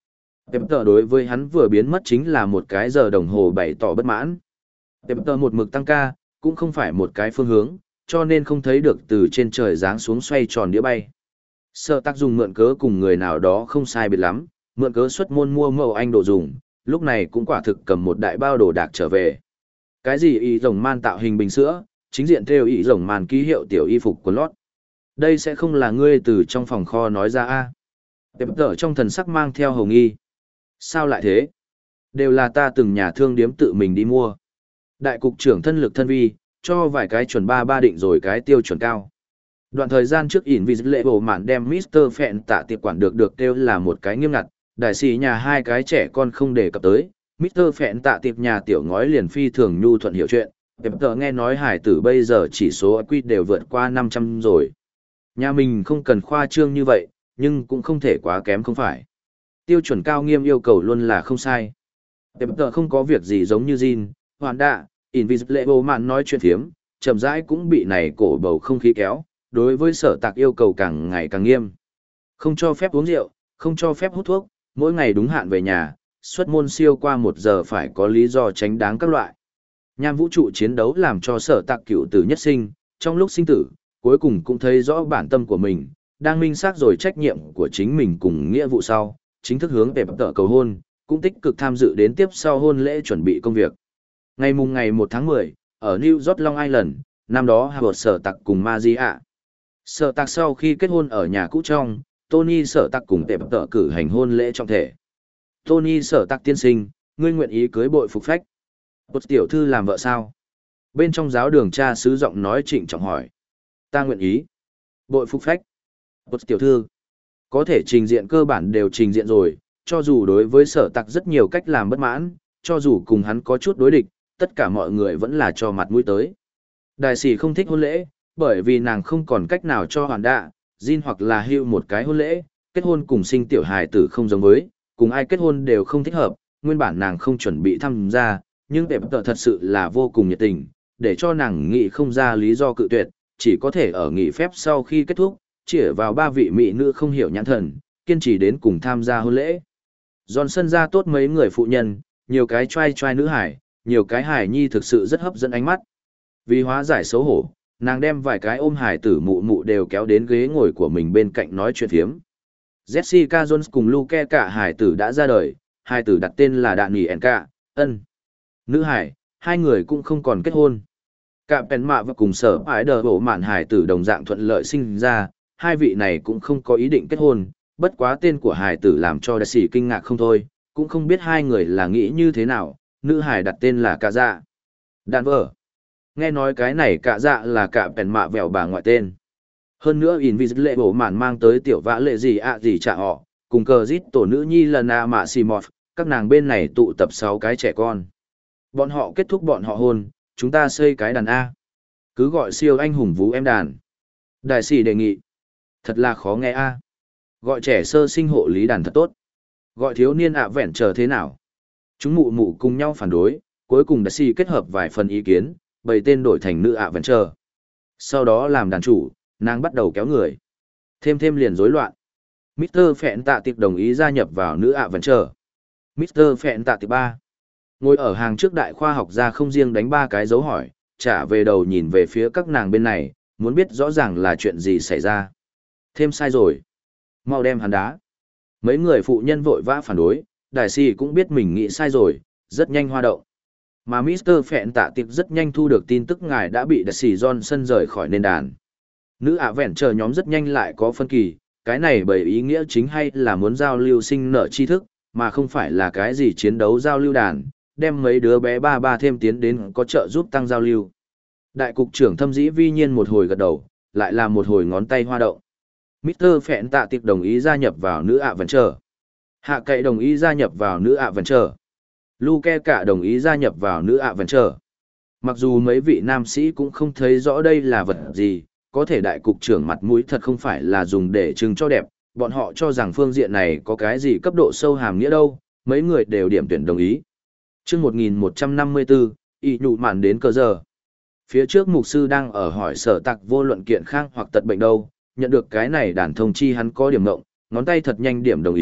Pepper đối với hắn vừa biến mất chính là một cái giờ đồng hồ bày tỏ bất mãn. Pepper một mực tăng ca, cũng không phải một cái phương hướng, cho nên không thấy được từ trên trời giáng xuống xoay tròn đĩa bay. Sở tác dùng mượn cớ cùng người nào đó không sai biệt lắm, mượn cớ xuất môn mua mẫu anh đồ dùng, lúc này cũng quả thực cầm một đại bao đồ đạc trở về. Cái gì y rồng man tạo hình bình sữa, chính diện theo y rồng man ký hiệu tiểu y phục quần lót. Đây sẽ không là ngươi từ trong phòng kho nói ra a? Pepper trong thần sắc mang theo hồng nghi. Sao lại thế? Đều là ta từng nhà thương điếm tự mình đi mua. Đại cục trưởng thân lực thân vi, cho vài cái chuẩn ba ba định rồi cái tiêu chuẩn cao. Đoạn thời gian trước ỉn vì lệ bổ mạn đem mít tơ Phẹn tạ tiệp quản được được kêu là một cái nghiêm ngặt, đại sĩ nhà hai cái trẻ con không đề cập tới, mít tơ Phẹn tạ tiệp nhà tiểu ngói liền phi thường nhu thuận hiểu chuyện, Pepper nghe nói hải tử bây giờ chỉ số i kiu đều vượt qua năm trăm rồi. Nhà mình không cần khoa trương như vậy, nhưng cũng không thể quá kém không phải. Tiêu chuẩn cao nghiêm yêu cầu luôn là không sai. Pepper không có việc gì giống như Jin, hoàn đạ, Invisible Woman nói chuyện thiếm, chậm rãi cũng bị này cổ bầu không khí kéo, đối với sở tạc yêu cầu càng ngày càng nghiêm. Không cho phép uống rượu, không cho phép hút thuốc, mỗi ngày đúng hạn về nhà, xuất môn siêu qua một giờ phải có lý do tránh đáng các loại. Nham vũ trụ chiến đấu làm cho sở tạc cựu tử nhất sinh, trong lúc sinh tử, cuối cùng cũng thấy rõ bản tâm của mình, đang minh xác rồi trách nhiệm của chính mình cùng nghĩa vụ sau, chính thức hướng về tợ cầu hôn, cũng tích cực tham dự đến tiếp sau hôn lễ chuẩn bị công việc. Ngày mùng ngày một tháng mười, ở New York Long Island, năm đó Howard sở tạc cùng Magia. Sở tạc sau khi kết hôn ở nhà cũ trong, Tony sở tạc cùng tệp tợ cử hành hôn lễ trọng thể. Tony sở tạc tiên sinh, ngươi nguyện ý cưới bội phục phách. Một tiểu thư làm vợ sao? Bên trong giáo đường cha sứ giọng nói trịnh trọng hỏi. Ta nguyện ý. Bội phục phách. Một tiểu thư. Có thể trình diện cơ bản đều trình diện rồi, cho dù đối với sở tạc rất nhiều cách làm bất mãn, cho dù cùng hắn có chút đối địch, tất cả mọi người vẫn là cho mặt mũi tới. Đại sĩ không thích hôn lễ, bởi vì nàng không còn cách nào cho hoàn đạ, Jin hoặc là hưu một cái hôn lễ, kết hôn cùng sinh tiểu hài tử không giống với, cùng ai kết hôn đều không thích hợp, nguyên bản nàng không chuẩn bị tham gia, nhưng tệp tợ thật sự là vô cùng nhiệt tình, để cho nàng nghĩ không ra lý do cự tuyệt, chỉ có thể ở nghỉ phép sau khi kết thúc, chỉ vào ba vị mỹ nữ không hiểu nhãn thần, kiên trì đến cùng tham gia hôn lễ. Johnson ra tốt mấy người phụ nhân, nhiều cái trai trai nữ hải, nhiều cái hải nhi thực sự rất hấp dẫn ánh mắt. Vì hóa giải xấu hổ, nàng đem vài cái ôm hải tử mụ mụ đều kéo đến ghế ngồi của mình bên cạnh nói chuyện phiếm. Jessica Jones cùng Luke cả hải tử đã ra đời, hải tử đặt tên là Đạn Nỉ Enka, ân. Nữ hải, hai người cũng không còn kết hôn. Cả Pen Mạ và cùng sở ái đờ bổ mạn hải tử đồng dạng thuận lợi sinh ra, hai vị này cũng không có ý định kết hôn, bất quá tên của hải tử làm cho đại sĩ kinh ngạc không thôi, cũng không biết hai người là nghĩ như thế nào, nữ hải đặt tên là Cả Dạ. Đàn vợ. Nghe nói cái này Cả Dạ là cả Pen Mạ vẹo bà ngoại tên. Hơn nữa Invisible bổ mạn mang tới tiểu vã lệ gì ạ gì trả họ, cùng cờ dít tổ nữ nhi lần à mạ xì mọt, các nàng bên này tụ tập sáu cái trẻ con. Bọn họ kết thúc bọn họ hôn, chúng ta xây cái đàn A. Cứ gọi siêu anh hùng vũ em đàn. Đại sĩ đề nghị. Thật là khó nghe A. Gọi trẻ sơ sinh hộ lý đàn thật tốt. Gọi thiếu niên ạ vẹn chờ thế nào. Chúng mụ mụ cùng nhau phản đối, cuối cùng đại sĩ kết hợp vài phần ý kiến, bày tên đổi thành nữ ạ vẹn chờ. Sau đó làm đàn chủ, nàng bắt đầu kéo người. Thêm thêm liền rối loạn. mít tơ Phẹn tạ tiệp đồng ý gia nhập vào nữ ạ vẹn chờ. mít tơ Phẹn tạ tiệp ba. Ngồi ở hàng trước đại khoa học gia không riêng đánh ba cái dấu hỏi, trả về đầu nhìn về phía các nàng bên này, muốn biết rõ ràng là chuyện gì xảy ra. Thêm sai rồi. Mau đem hắn đá. Mấy người phụ nhân vội vã phản đối, đại sĩ cũng biết mình nghĩ sai rồi, rất nhanh hoa động. Mà mít tơ Phẹn tạ tiệp rất nhanh thu được tin tức ngài đã bị đại sĩ Johnson rời khỏi nền đàn. Nữ ạ vẹn chờ nhóm rất nhanh lại có phân kỳ, cái này bởi ý nghĩa chính hay là muốn giao lưu sinh nở tri thức, mà không phải là cái gì chiến đấu giao lưu đàn, đem mấy đứa bé ba ba thêm tiến đến có trợ giúp tăng giao lưu. Đại cục trưởng thâm dĩ vi nhiên một hồi gật đầu, lại là một hồi ngón tay hoa động. mít tơ Phẹn tạ tiệp đồng ý gia nhập vào nữ ạ vẹn chờ. Hạ cậy đồng ý gia nhập vào nữ ạ vẹn chờ. Luke cả đồng ý gia nhập vào nữ ạ vẹn chờ. Mặc dù mấy vị nam sĩ cũng không thấy rõ đây là vật gì, có thể đại cục trưởng mặt mũi thật không phải là dùng để trưng cho đẹp, bọn họ cho rằng phương diện này có cái gì cấp độ sâu hàm nghĩa đâu, mấy người đều điểm tuyển đồng ý. Trước một nghìn một trăm năm mươi tư, y nhụ mạn đến cờ giờ. Phía trước mục sư đang ở hỏi sở tạc vô luận kiện khang hoặc tật bệnh đâu, nhận được cái này đàn thông chi hắn có điểm ngộng, ngón tay thật nhanh điểm đồng ý,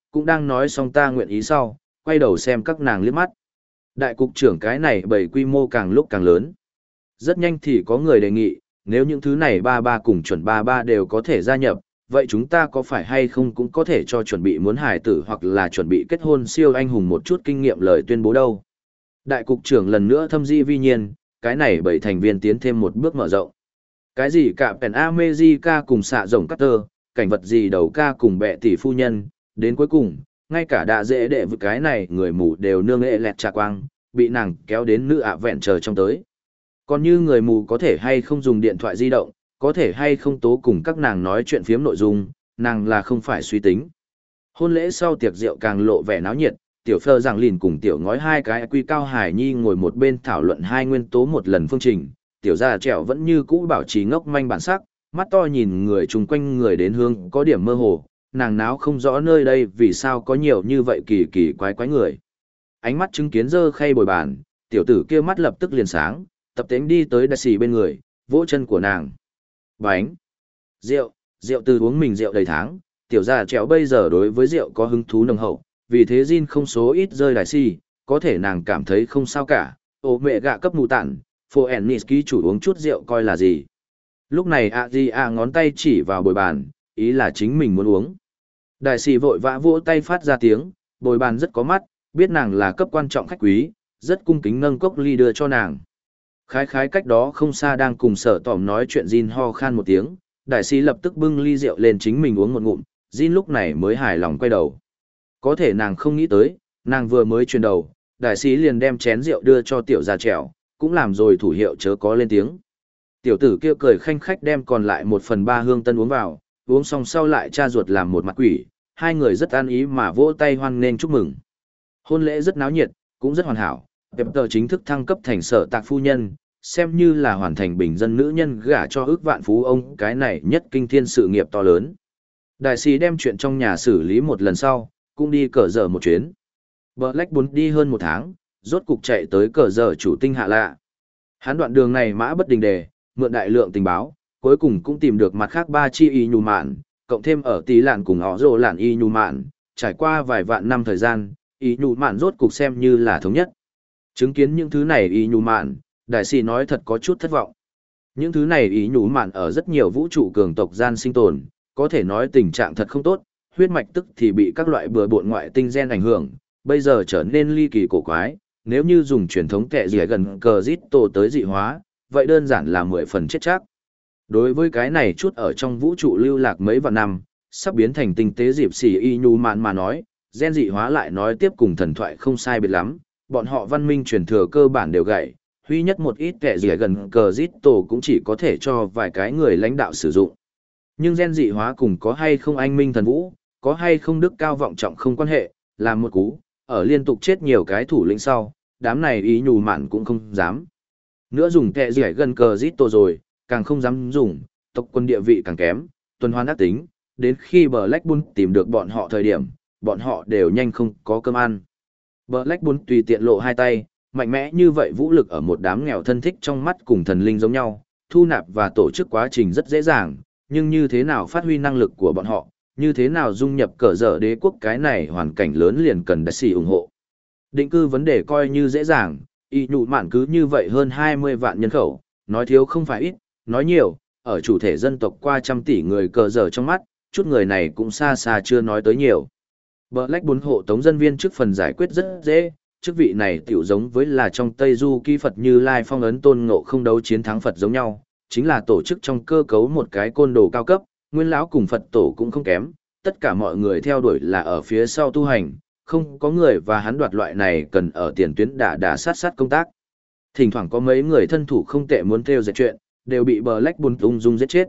cũng đang nói xong ta nguyện ý sau, quay đầu xem các nàng liếc mắt. Đại cục trưởng cái này bởi quy mô càng lúc càng lớn. Rất nhanh thì có người đề nghị, nếu những thứ này ba ba cùng chuẩn ba ba đều có thể gia nhập, vậy chúng ta có phải hay không cũng có thể cho chuẩn bị muốn hài tử hoặc là chuẩn bị kết hôn siêu anh hùng một chút kinh nghiệm lời tuyên bố đâu. Đại cục trưởng lần nữa thâm di vi nhiên, cái này bảy thành viên tiến thêm một bước mở rộng. Cái gì cả Pen America cùng xạ rồng Carter, cảnh vật gì đầu ca cùng bệ tỷ phu nhân, đến cuối cùng, ngay cả đạ dễ đệ với cái này người mù đều nương ệ lẹt trà quang, bị nàng kéo đến nữ ạ vẹn chờ trong tới. Còn như người mù có thể hay không dùng điện thoại di động, có thể hay không tố cùng các nàng nói chuyện phiếm nội dung, nàng là không phải suy tính. Hôn lễ sau tiệc rượu càng lộ vẻ náo nhiệt, tiểu phơ giảng lìn cùng tiểu ngói hai cái quy cao hải nhi ngồi một bên thảo luận hai nguyên tố một lần phương trình, tiểu gia trẻo vẫn như cũ bảo trì ngốc manh bản sắc, mắt to nhìn người chung quanh người đến hương có điểm mơ hồ, nàng náo không rõ nơi đây vì sao có nhiều như vậy kỳ kỳ quái quái người. Ánh mắt chứng kiến dơ khay bồi bàn, tiểu tử kia mắt lập tức liền sáng, tập tính đi tới đại sĩ bên người, vỗ chân của nàng. Bánh, rượu, rượu từ uống mình rượu đầy tháng, tiểu gia trẻo bây giờ đối với rượu có hứng thú nồng hậu, vì thế Jin không số ít rơi đại sĩ, có thể nàng cảm thấy không sao cả, ổ mẹ gạ cấp mù tản, phô ennis ký chủ uống chút rượu coi là gì. Lúc này a di a ngón tay chỉ vào bồi bàn, ý là chính mình muốn uống. Đại sĩ vội vã vỗ tay phát ra tiếng, bồi bàn rất có mắt, biết nàng là cấp quan trọng khách quý, rất cung kính nâng cốc ly đưa cho nàng. Khái khái cách đó không xa đang cùng sở tỏm nói chuyện Jin ho khan một tiếng, đại sĩ lập tức bưng ly rượu lên chính mình uống một ngụm, Jin lúc này mới hài lòng quay đầu. Có thể nàng không nghĩ tới, nàng vừa mới chuyển đầu, đại sĩ liền đem chén rượu đưa cho tiểu gia trẻo, cũng làm rồi thủ hiệu chớ có lên tiếng. Tiểu tử kia cười khanh khách đem còn lại một phần ba hương tân uống vào, uống xong sau lại cha ruột làm một mặt quỷ, hai người rất an ý mà vỗ tay hoan nghênh chúc mừng. Hôn lễ rất náo nhiệt, cũng rất hoàn hảo, Pepper chính thức thăng cấp thành sở tạc phu nhân, xem như là hoàn thành bình dân nữ nhân gả cho ước vạn phú ông cái này nhất kinh thiên sự nghiệp to lớn. Đại sĩ đem chuyện trong nhà xử lý một lần sau, cũng đi cờ giờ một chuyến. Black bốn đi hơn một tháng, rốt cục chạy tới cờ giờ chủ tinh hạ lạ. Hắn đoạn đường này mã bất đình đề, mượn đại lượng tình báo, cuối cùng cũng tìm được mặt khác ba chi y nhu mạn, cộng thêm ở tí lạn cùng họ rồ lạn y nhu mạn, trải qua vài vạn năm thời gian, y nhu mạn rốt cục xem như là thống nhất. Chứng kiến những thứ này y nhu mạn, đại sĩ nói thật có chút thất vọng. Những thứ này y nhu mạn ở rất nhiều vũ trụ cường tộc gian sinh tồn, có thể nói tình trạng thật không tốt, huyết mạch tức thì bị các loại bừa bộn ngoại tinh gen ảnh hưởng, bây giờ trở nên ly kỳ cổ quái, nếu như dùng truyền thống kệ rỉa gần cờ rít tổ tới dị hóa, vậy đơn giản là mười phần chết chắc. Đối với cái này chút ở trong vũ trụ lưu lạc mấy vạn năm, sắp biến thành tinh tế dịp xỉ y nhu mạn mà nói, gen dị hóa lại nói tiếp cùng thần thoại không sai biệt lắm, bọn họ văn minh truyền thừa cơ bản đều gãy, huy nhất một ít kệ rỉa gần cờ rít tổ cũng chỉ có thể cho vài cái người lãnh đạo sử dụng. Nhưng gen dị hóa cùng có hay không anh minh thần vũ, có hay không đức cao vọng trọng không quan hệ, làm một cú, ở liên tục chết nhiều cái thủ lĩnh sau, đám này ý nhù mạn cũng không dám. Nữa dùng kẹ rỉa gần cờ rít tổ rồi, càng không dám dùng, tộc quân địa vị càng kém, tuần hoàn ác tính, đến khi Black Bull tìm được bọn họ thời điểm, bọn họ đều nhanh không có cơm ăn. Black Bull tùy tiện lộ hai tay, mạnh mẽ như vậy vũ lực ở một đám nghèo thân thích trong mắt cùng thần linh giống nhau, thu nạp và tổ chức quá trình rất dễ dàng, nhưng như thế nào phát huy năng lực của bọn họ, như thế nào dung nhập cờ dở đế quốc cái này hoàn cảnh lớn liền cần đại sĩ ủng hộ. Định cư vấn đề coi như dễ dàng, y nhụ mạn cứ như vậy hơn hai mươi vạn nhân khẩu, nói thiếu không phải ít, nói nhiều, ở chủ thể dân tộc qua trăm tỷ người cờ dở trong mắt, chút người này cũng xa xa chưa nói tới nhiều. Black bốn hộ tống dân viên trước phần giải quyết rất dễ, chức vị này tiểu giống với là trong Tây Du ký Phật Như Lai phong ấn tôn ngộ không đấu chiến thắng Phật giống nhau, chính là tổ chức trong cơ cấu một cái côn đồ cao cấp, nguyên lão cùng Phật tổ cũng không kém, tất cả mọi người theo đuổi là ở phía sau tu hành, không có người và hắn đoạt loại này cần ở tiền tuyến đả đả sát sát công tác. Thỉnh thoảng có mấy người thân thủ không tệ muốn theo dệt chuyện, đều bị Black Bull ung dung giết chết.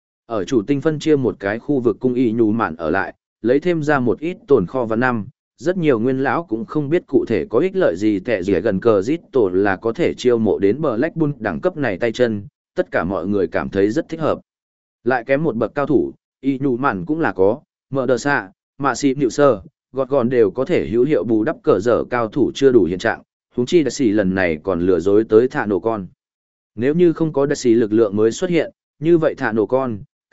Ở chủ tinh phân chia một cái khu vực cung y nhù mạn ở lại, lấy thêm ra một ít tồn kho và năm, rất nhiều nguyên lão cũng không biết cụ thể có ích lợi gì tệ gì gần cờ giết tổ là có thể chiêu mộ đến Black Bull đẳng cấp này tay chân, tất cả mọi người cảm thấy rất thích hợp. Lại kém một bậc cao thủ, y nhù mạn cũng là có, mở đờ xạ, mạ xì nhịu sơ, gọt gòn đều có thể hữu hiệu bù đắp cờ dở cao thủ chưa đủ hiện trạng, huống chi đại sĩ lần này còn lừa dối tới thả nổ con. Nếu như không có đại sĩ lực lượng mới xuất hiện, như vậy thả nổ con,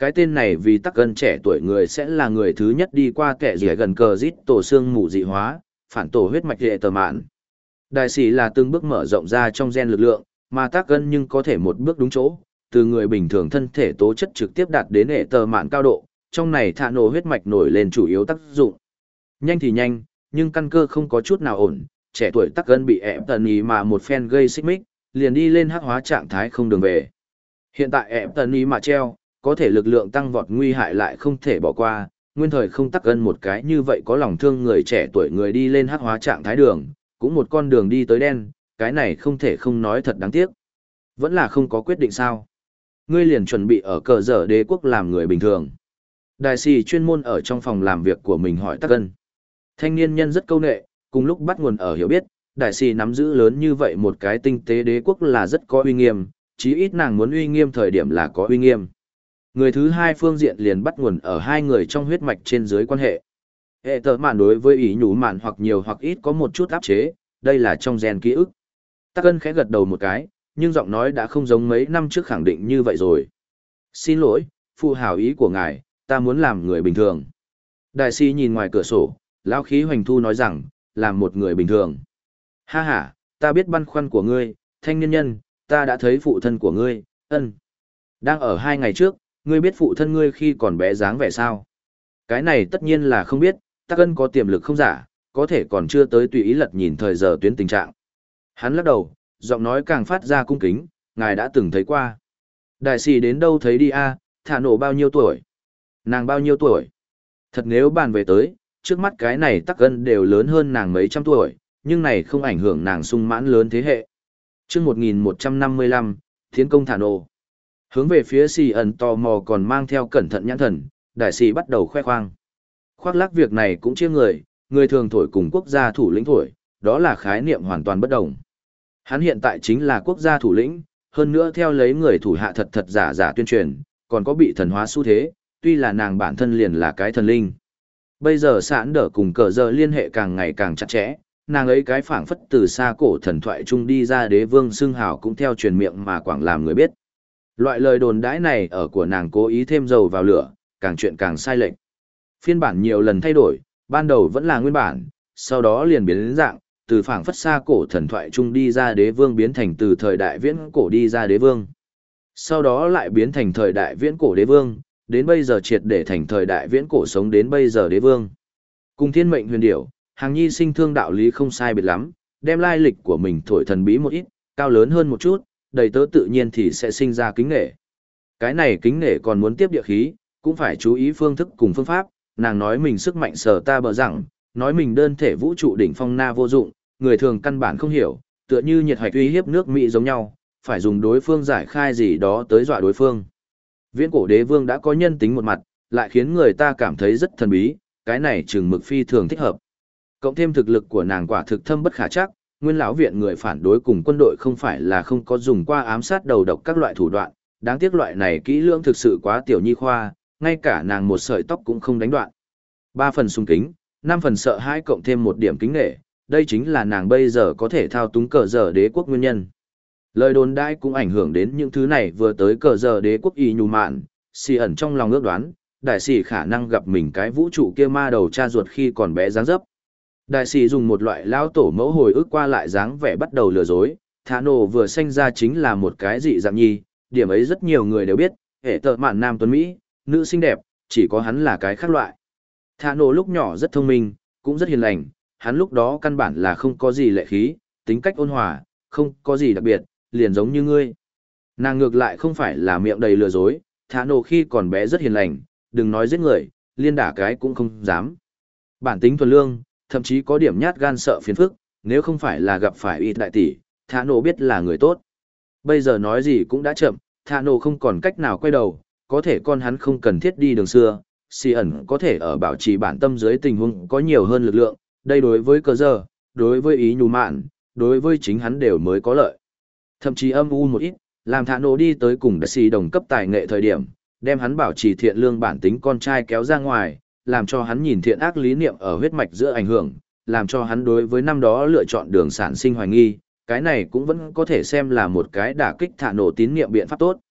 Cái tên này vì tắc cân trẻ tuổi người sẽ là người thứ nhất đi qua kẻ rỉa gần cờ rít tổ xương mù dị hóa, phản tổ huyết mạch hệ tờ mạn. Đại sĩ là từng bước mở rộng ra trong gen lực lượng, mà tắc cân nhưng có thể một bước đúng chỗ, từ người bình thường thân thể tố chất trực tiếp đạt đến hệ tờ mạn cao độ, trong này thả nổ huyết mạch nổi lên chủ yếu tác dụng. Nhanh thì nhanh, nhưng căn cơ không có chút nào ổn, trẻ tuổi tắc cân bị ép tần ý mà một phen gây xích mích, liền đi lên hắc hóa trạng thái không đường về. Hiện tại ép tần ý mà treo, có thể lực lượng tăng vọt nguy hại lại không thể bỏ qua, nguyên thời không tắc cân một cái như vậy có lòng thương người trẻ tuổi người đi lên hắc hóa trạng thái đường, cũng một con đường đi tới đen, cái này không thể không nói thật đáng tiếc. Vẫn là không có quyết định sao. Ngươi liền chuẩn bị ở cờ dở đế quốc làm người bình thường. Đại sĩ chuyên môn ở trong phòng làm việc của mình hỏi tắc cân. Thanh niên nhân rất câu nệ, cùng lúc bắt nguồn ở hiểu biết, đại sĩ nắm giữ lớn như vậy một cái tinh tế đế quốc là rất có uy nghiêm, chí ít nàng muốn uy nghiêm thời điểm là có uy nghiêm. Người thứ hai phương diện liền bắt nguồn ở hai người trong huyết mạch trên dưới quan hệ. Hệ tờ mạn đối với ý nhủ mạn hoặc nhiều hoặc ít có một chút áp chế, đây là trong gen ký ức. Tắc cân khẽ gật đầu một cái, nhưng giọng nói đã không giống mấy năm trước khẳng định như vậy rồi. Xin lỗi, phụ hảo ý của ngài, ta muốn làm người bình thường. Đại sĩ nhìn ngoài cửa sổ, lão khí hoành thu nói rằng, làm một người bình thường. Ha ha, ta biết băn khoăn của ngươi, thanh niên nhân, ta đã thấy phụ thân của ngươi, ân. Đang ở hai ngày trước, ngươi biết phụ thân ngươi khi còn bé dáng vẻ sao? Cái này tất nhiên là không biết, Tắc Ân có tiềm lực không giả, có thể còn chưa tới tùy ý lật nhìn thời giờ tuyến tình trạng. Hắn lắc đầu, giọng nói càng phát ra cung kính, ngài đã từng thấy qua. Đại sĩ đến đâu thấy đi a, thả nổ bao nhiêu tuổi? Nàng bao nhiêu tuổi? Thật nếu bàn về tới, trước mắt cái này Tắc Ân đều lớn hơn nàng mấy trăm tuổi, nhưng này không ảnh hưởng nàng sung mãn lớn thế hệ. Trước một nghìn một trăm năm mươi lăm, Thiến công thả nổ. Hướng về phía xì ẩn tò mò còn mang theo cẩn thận nhãn thần, đại sĩ bắt đầu khoe khoang. Khoác lác việc này cũng chia người, người thường thổi cùng quốc gia thủ lĩnh thổi, đó là khái niệm hoàn toàn bất đồng. Hắn hiện tại chính là quốc gia thủ lĩnh, hơn nữa theo lấy người thủ hạ thật thật giả giả tuyên truyền, còn có bị thần hóa xu thế, tuy là nàng bản thân liền là cái thần linh. Bây giờ sẵn đỡ cùng cờ giờ liên hệ càng ngày càng chặt chẽ, nàng ấy cái phảng phất từ xa cổ thần thoại trung đi ra đế vương xưng hào cũng theo truyền miệng mà quảng làm người biết. Loại lời đồn đãi này ở của nàng cố ý thêm dầu vào lửa, càng chuyện càng sai lệch. Phiên bản nhiều lần thay đổi, ban đầu vẫn là nguyên bản, sau đó liền biến đến dạng, từ phảng phất xa cổ thần thoại trung đi ra đế vương biến thành từ thời đại viễn cổ đi ra đế vương. Sau đó lại biến thành thời đại viễn cổ đế vương, đến bây giờ triệt để thành thời đại viễn cổ sống đến bây giờ đế vương. Cùng thiên mệnh huyền điểu, hàng nhi sinh thương đạo lý không sai biệt lắm, đem lai lịch của mình thổi thần bí một ít, cao lớn hơn một chút, đầy tớ tự nhiên thì sẽ sinh ra kính nghệ. Cái này kính nghệ còn muốn tiếp địa khí, cũng phải chú ý phương thức cùng phương pháp, nàng nói mình sức mạnh sở ta bờ rằng, nói mình đơn thể vũ trụ đỉnh phong na vô dụng, người thường căn bản không hiểu, tựa như nhiệt hạch uy hiếp nước Mỹ giống nhau, phải dùng đối phương giải khai gì đó tới dọa đối phương. Viễn cổ đế vương đã có nhân tính một mặt, lại khiến người ta cảm thấy rất thần bí, cái này trừng mực phi thường thích hợp. Cộng thêm thực lực của nàng quả thực thâm bất khả chắc, nguyên lão viện người phản đối cùng quân đội không phải là không có dùng qua ám sát đầu độc các loại thủ đoạn, đáng tiếc loại này kỹ lưỡng thực sự quá tiểu nhi khoa, ngay cả nàng một sợi tóc cũng không đánh đoạn. Ba phần sung kính, năm phần sợ hãi cộng thêm một điểm kính nể, đây chính là nàng bây giờ có thể thao túng cờ giờ đế quốc nguyên nhân. Lời đồn đại cũng ảnh hưởng đến những thứ này vừa tới cờ giờ đế quốc y nhu mạn, xì ẩn trong lòng ước đoán, đại sĩ khả năng gặp mình cái vũ trụ kia ma đầu cha ruột khi còn bé dáng dấp. Đại sĩ dùng một loại lão tổ mẫu hồi ức qua lại dáng vẻ bắt đầu lừa dối, thả nổ vừa sinh ra chính là một cái dị dạng nhi, điểm ấy rất nhiều người đều biết, hệ tợ mạn nam tuấn Mỹ, nữ xinh đẹp, chỉ có hắn là cái khác loại. Thả nổ lúc nhỏ rất thông minh, cũng rất hiền lành, hắn lúc đó căn bản là không có gì lệ khí, tính cách ôn hòa, không có gì đặc biệt, liền giống như ngươi. Nàng ngược lại không phải là miệng đầy lừa dối, thả nổ khi còn bé rất hiền lành, đừng nói giết người, liên đả cái cũng không dám. Bản tính thuần lương, thậm chí có điểm nhát gan sợ phiền phức, nếu không phải là gặp phải ít đại tỷ, thả nổ biết là người tốt. Bây giờ nói gì cũng đã chậm, thả nổ không còn cách nào quay đầu, có thể con hắn không cần thiết đi đường xưa, xì ẩn có thể ở bảo trì bản tâm dưới tình huống có nhiều hơn lực lượng, đây đối với cơ giờ, đối với ý nhù mạn, đối với chính hắn đều mới có lợi. Thậm chí âm u một ít, làm thả nổ đi tới cùng đại sĩ đồng cấp tài nghệ thời điểm, đem hắn bảo trì thiện lương bản tính con trai kéo ra ngoài, làm cho hắn nhìn thiện ác lý niệm ở huyết mạch giữa ảnh hưởng, làm cho hắn đối với năm đó lựa chọn đường sản sinh hoài nghi, cái này cũng vẫn có thể xem là một cái đả kích thả nổ tín niệm biện pháp tốt.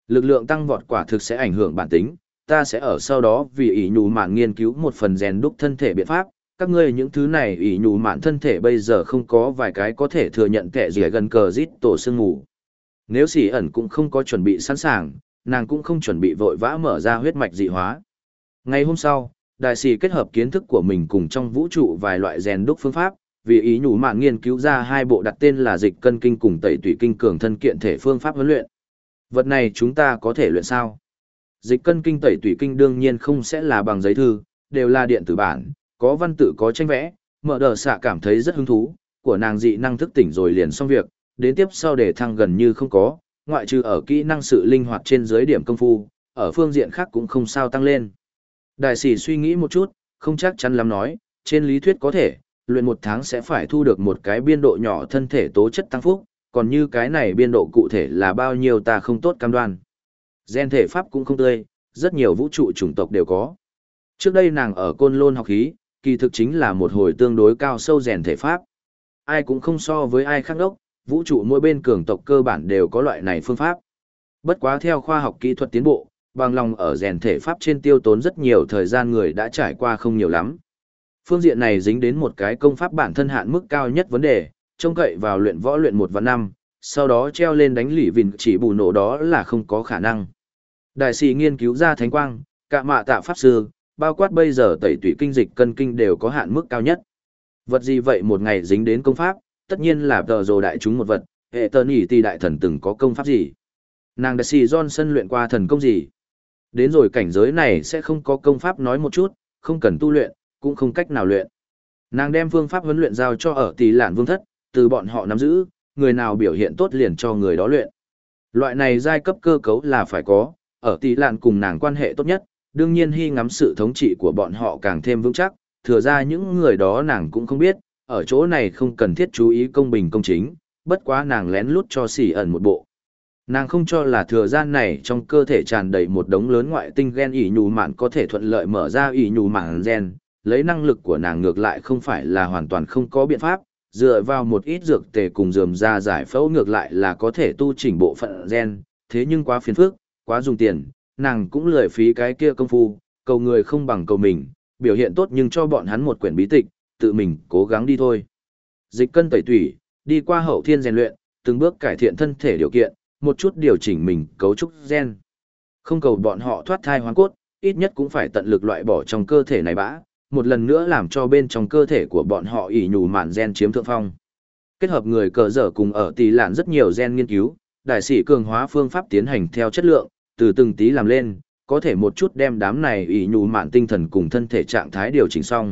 Lực lượng tăng vọt quả thực sẽ ảnh hưởng bản tính, ta sẽ ở sau đó vì ỷ nhù mạn nghiên cứu một phần rèn đúc thân thể biện pháp. Các ngươi những thứ này ỷ nhù mạn thân thể bây giờ không có vài cái có thể thừa nhận kẻ gì gần cờ rít tổ sương ngủ. Nếu xỉ ẩn cũng không có chuẩn bị sẵn sàng, nàng cũng không chuẩn bị vội vã mở ra huyết mạch dị hóa. Ngày hôm sau, đại sĩ kết hợp kiến thức của mình cùng trong vũ trụ vài loại rèn đúc phương pháp, vì ý nhủ mạn nghiên cứu ra hai bộ đặt tên là dịch cân kinh cùng tẩy tủy kinh cường thân kiện thể phương pháp huấn luyện. Vật này chúng ta có thể luyện sao? Dịch cân kinh tẩy tủy kinh đương nhiên không sẽ là bằng giấy thư, đều là điện tử bản, có văn tự có tranh vẽ, mở đờ xạ cảm thấy rất hứng thú, của nàng dị năng thức tỉnh rồi liền xong việc, đến tiếp sau để thăng gần như không có, ngoại trừ ở kỹ năng sự linh hoạt trên dưới điểm công phu, ở phương diện khác cũng không sao tăng lên. Đại sĩ suy nghĩ một chút, không chắc chắn lắm nói, trên lý thuyết có thể, luyện một tháng sẽ phải thu được một cái biên độ nhỏ thân thể tố chất tăng phúc, còn như cái này biên độ cụ thể là bao nhiêu ta không tốt cam đoan. Gen thể pháp cũng không tươi, rất nhiều vũ trụ chủng tộc đều có. Trước đây nàng ở Côn Lôn học khí, kỳ thực chính là một hồi tương đối cao sâu rèn thể pháp. Ai cũng không so với ai khác đốc, vũ trụ mỗi bên cường tộc cơ bản đều có loại này phương pháp. Bất quá theo khoa học kỹ thuật tiến bộ, bằng lòng ở rèn thể pháp trên tiêu tốn rất nhiều thời gian người đã trải qua không nhiều lắm. Phương diện này dính đến một cái công pháp bản thân hạn mức cao nhất vấn đề, trông cậy vào luyện võ luyện một và năm, sau đó treo lên đánh lỉ vìn chỉ bù nổ đó là không có khả năng. Đại sĩ nghiên cứu ra thánh quang, cả mạ tạ pháp sư, bao quát bây giờ tẩy tủy kinh dịch cân kinh đều có hạn mức cao nhất. Vật gì vậy một ngày dính đến công pháp, tất nhiên là tờ rồ đại chúng một vật, hệ tờ nhỉ ti đại thần từng có công pháp gì. Nàng đại sĩ Johnson luyện qua thần công gì. Đến rồi cảnh giới này sẽ không có công pháp nói một chút, không cần tu luyện, cũng không cách nào luyện. Nàng đem phương pháp huấn luyện giao cho ở tỷ lạn vương thất, từ bọn họ nắm giữ, người nào biểu hiện tốt liền cho người đó luyện. Loại này giai cấp cơ cấu là phải có, ở tỷ lạn cùng nàng quan hệ tốt nhất, đương nhiên hy ngắm sự thống trị của bọn họ càng thêm vững chắc, thừa ra những người đó nàng cũng không biết, ở chỗ này không cần thiết chú ý công bình công chính, bất quá nàng lén lút cho xỉ ẩn một bộ. Nàng không cho là thừa gian này trong cơ thể tràn đầy một đống lớn ngoại tinh gen ỉ nhù mạn có thể thuận lợi mở ra ỉ nhù mạn gen, lấy năng lực của nàng ngược lại không phải là hoàn toàn không có biện pháp, dựa vào một ít dược tề cùng dườm ra giải phẫu ngược lại là có thể tu chỉnh bộ phận gen, thế nhưng quá phiền phức, quá dùng tiền, nàng cũng lười phí cái kia công phu, cầu người không bằng cầu mình, biểu hiện tốt nhưng cho bọn hắn một quyển bí tịch, tự mình cố gắng đi thôi. Dịch cân tẩy tủy, đi qua hậu thiên rèn luyện, từng bước cải thiện thân thể điều kiện, một chút điều chỉnh mình cấu trúc gen. Không cầu bọn họ thoát thai hoang cốt, ít nhất cũng phải tận lực loại bỏ trong cơ thể này bã, một lần nữa làm cho bên trong cơ thể của bọn họ ỉ nhù mạn gen chiếm thượng phong. Kết hợp người cờ dở cùng ở tỷ lạn rất nhiều gen nghiên cứu, đại sĩ cường hóa phương pháp tiến hành theo chất lượng, từ từng tí làm lên, có thể một chút đem đám này ỉ nhù mạn tinh thần cùng thân thể trạng thái điều chỉnh xong.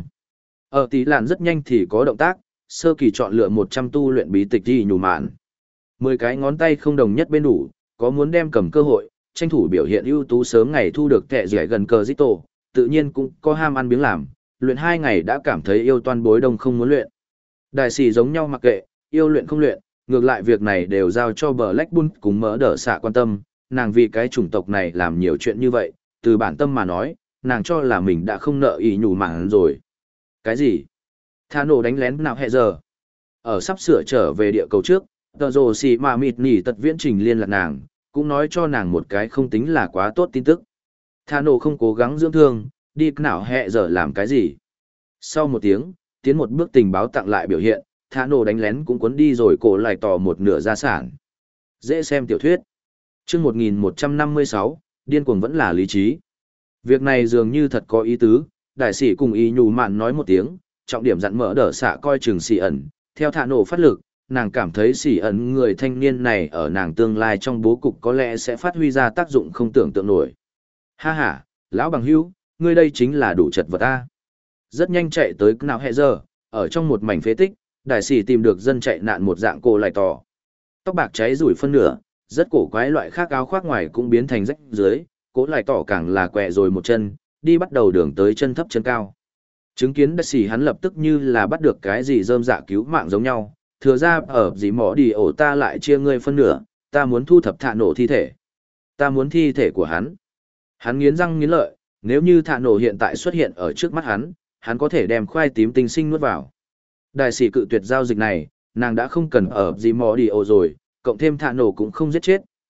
Ở tỷ lạn rất nhanh thì có động tác, sơ kỳ chọn lựa một trăm tu luyện bí tịch ỉ nhù mạn. mười cái ngón tay không đồng nhất bên đủ, có muốn đem cầm cơ hội, tranh thủ biểu hiện ưu tú sớm ngày thu được kẻ rẻ gần cờ dít tổ, tự nhiên cũng có ham ăn biếng làm, luyện hai ngày đã cảm thấy yêu toan bối đông không muốn luyện. Đại sĩ giống nhau mặc kệ, yêu luyện không luyện, ngược lại việc này đều giao cho Black Bull cùng mỡ đỡ xạ quan tâm, nàng vì cái chủng tộc này làm nhiều chuyện như vậy, từ bản tâm mà nói, nàng cho là mình đã không nợ ý nhủ mảng rồi. Cái gì? Tha nổ đánh lén nào hẹ giờ? Ở sắp sửa trở về địa cầu trước, tờ rồ xì mà mịt nỉ tật viễn trình liên lạc nàng, cũng nói cho nàng một cái không tính là quá tốt tin tức. Tha nổ không cố gắng dưỡng thương, đi nào hẹ giờ làm cái gì? Sau một tiếng, tiến một bước tình báo tặng lại biểu hiện, Tha nổ đánh lén cũng cuốn đi rồi cổ lại tỏ một nửa gia sản. Dễ xem tiểu thuyết. Chương một nghìn một trăm năm mươi sáu, điên cuồng vẫn là lý trí. Việc này dường như thật có ý tứ, đại sĩ cùng ý nhù mạn nói một tiếng, trọng điểm dặn mỡ đỡ xạ coi chừng xì ẩn, theo Thạ nổ phát lực, nàng cảm thấy xì ẩn người thanh niên này ở nàng tương lai trong bố cục có lẽ sẽ phát huy ra tác dụng không tưởng tượng nổi. Ha ha, lão bằng hữu, ngươi đây chính là đủ chật vật ta. Rất nhanh chạy tới nào hệ giờ, ở trong một mảnh phế tích, đại sĩ tìm được dân chạy nạn một dạng cô lại tỏ. Tóc bạc cháy rủi phân nửa, rất cổ quái loại khác áo khoác ngoài cũng biến thành rách dưới, cố lại tỏ càng là quẹ rồi một chân, đi bắt đầu đường tới chân thấp chân cao. Chứng kiến đại sĩ hắn lập tức như là bắt được cái gì rơm dạ cứu mạng giống nhau, thừa ra ở gì mỏ đi ổ ta lại chia ngươi phân nửa, ta muốn thu thập Thạ nổ thi thể. Ta muốn thi thể của hắn. Hắn nghiến răng nghiến lợi, nếu như Thạ nổ hiện tại xuất hiện ở trước mắt hắn, hắn có thể đem khoai tím tinh sinh nuốt vào. Đại sĩ cự tuyệt giao dịch này, nàng đã không cần ở gì mỏ đi ổ rồi, cộng thêm Thạ nổ cũng không giết chết,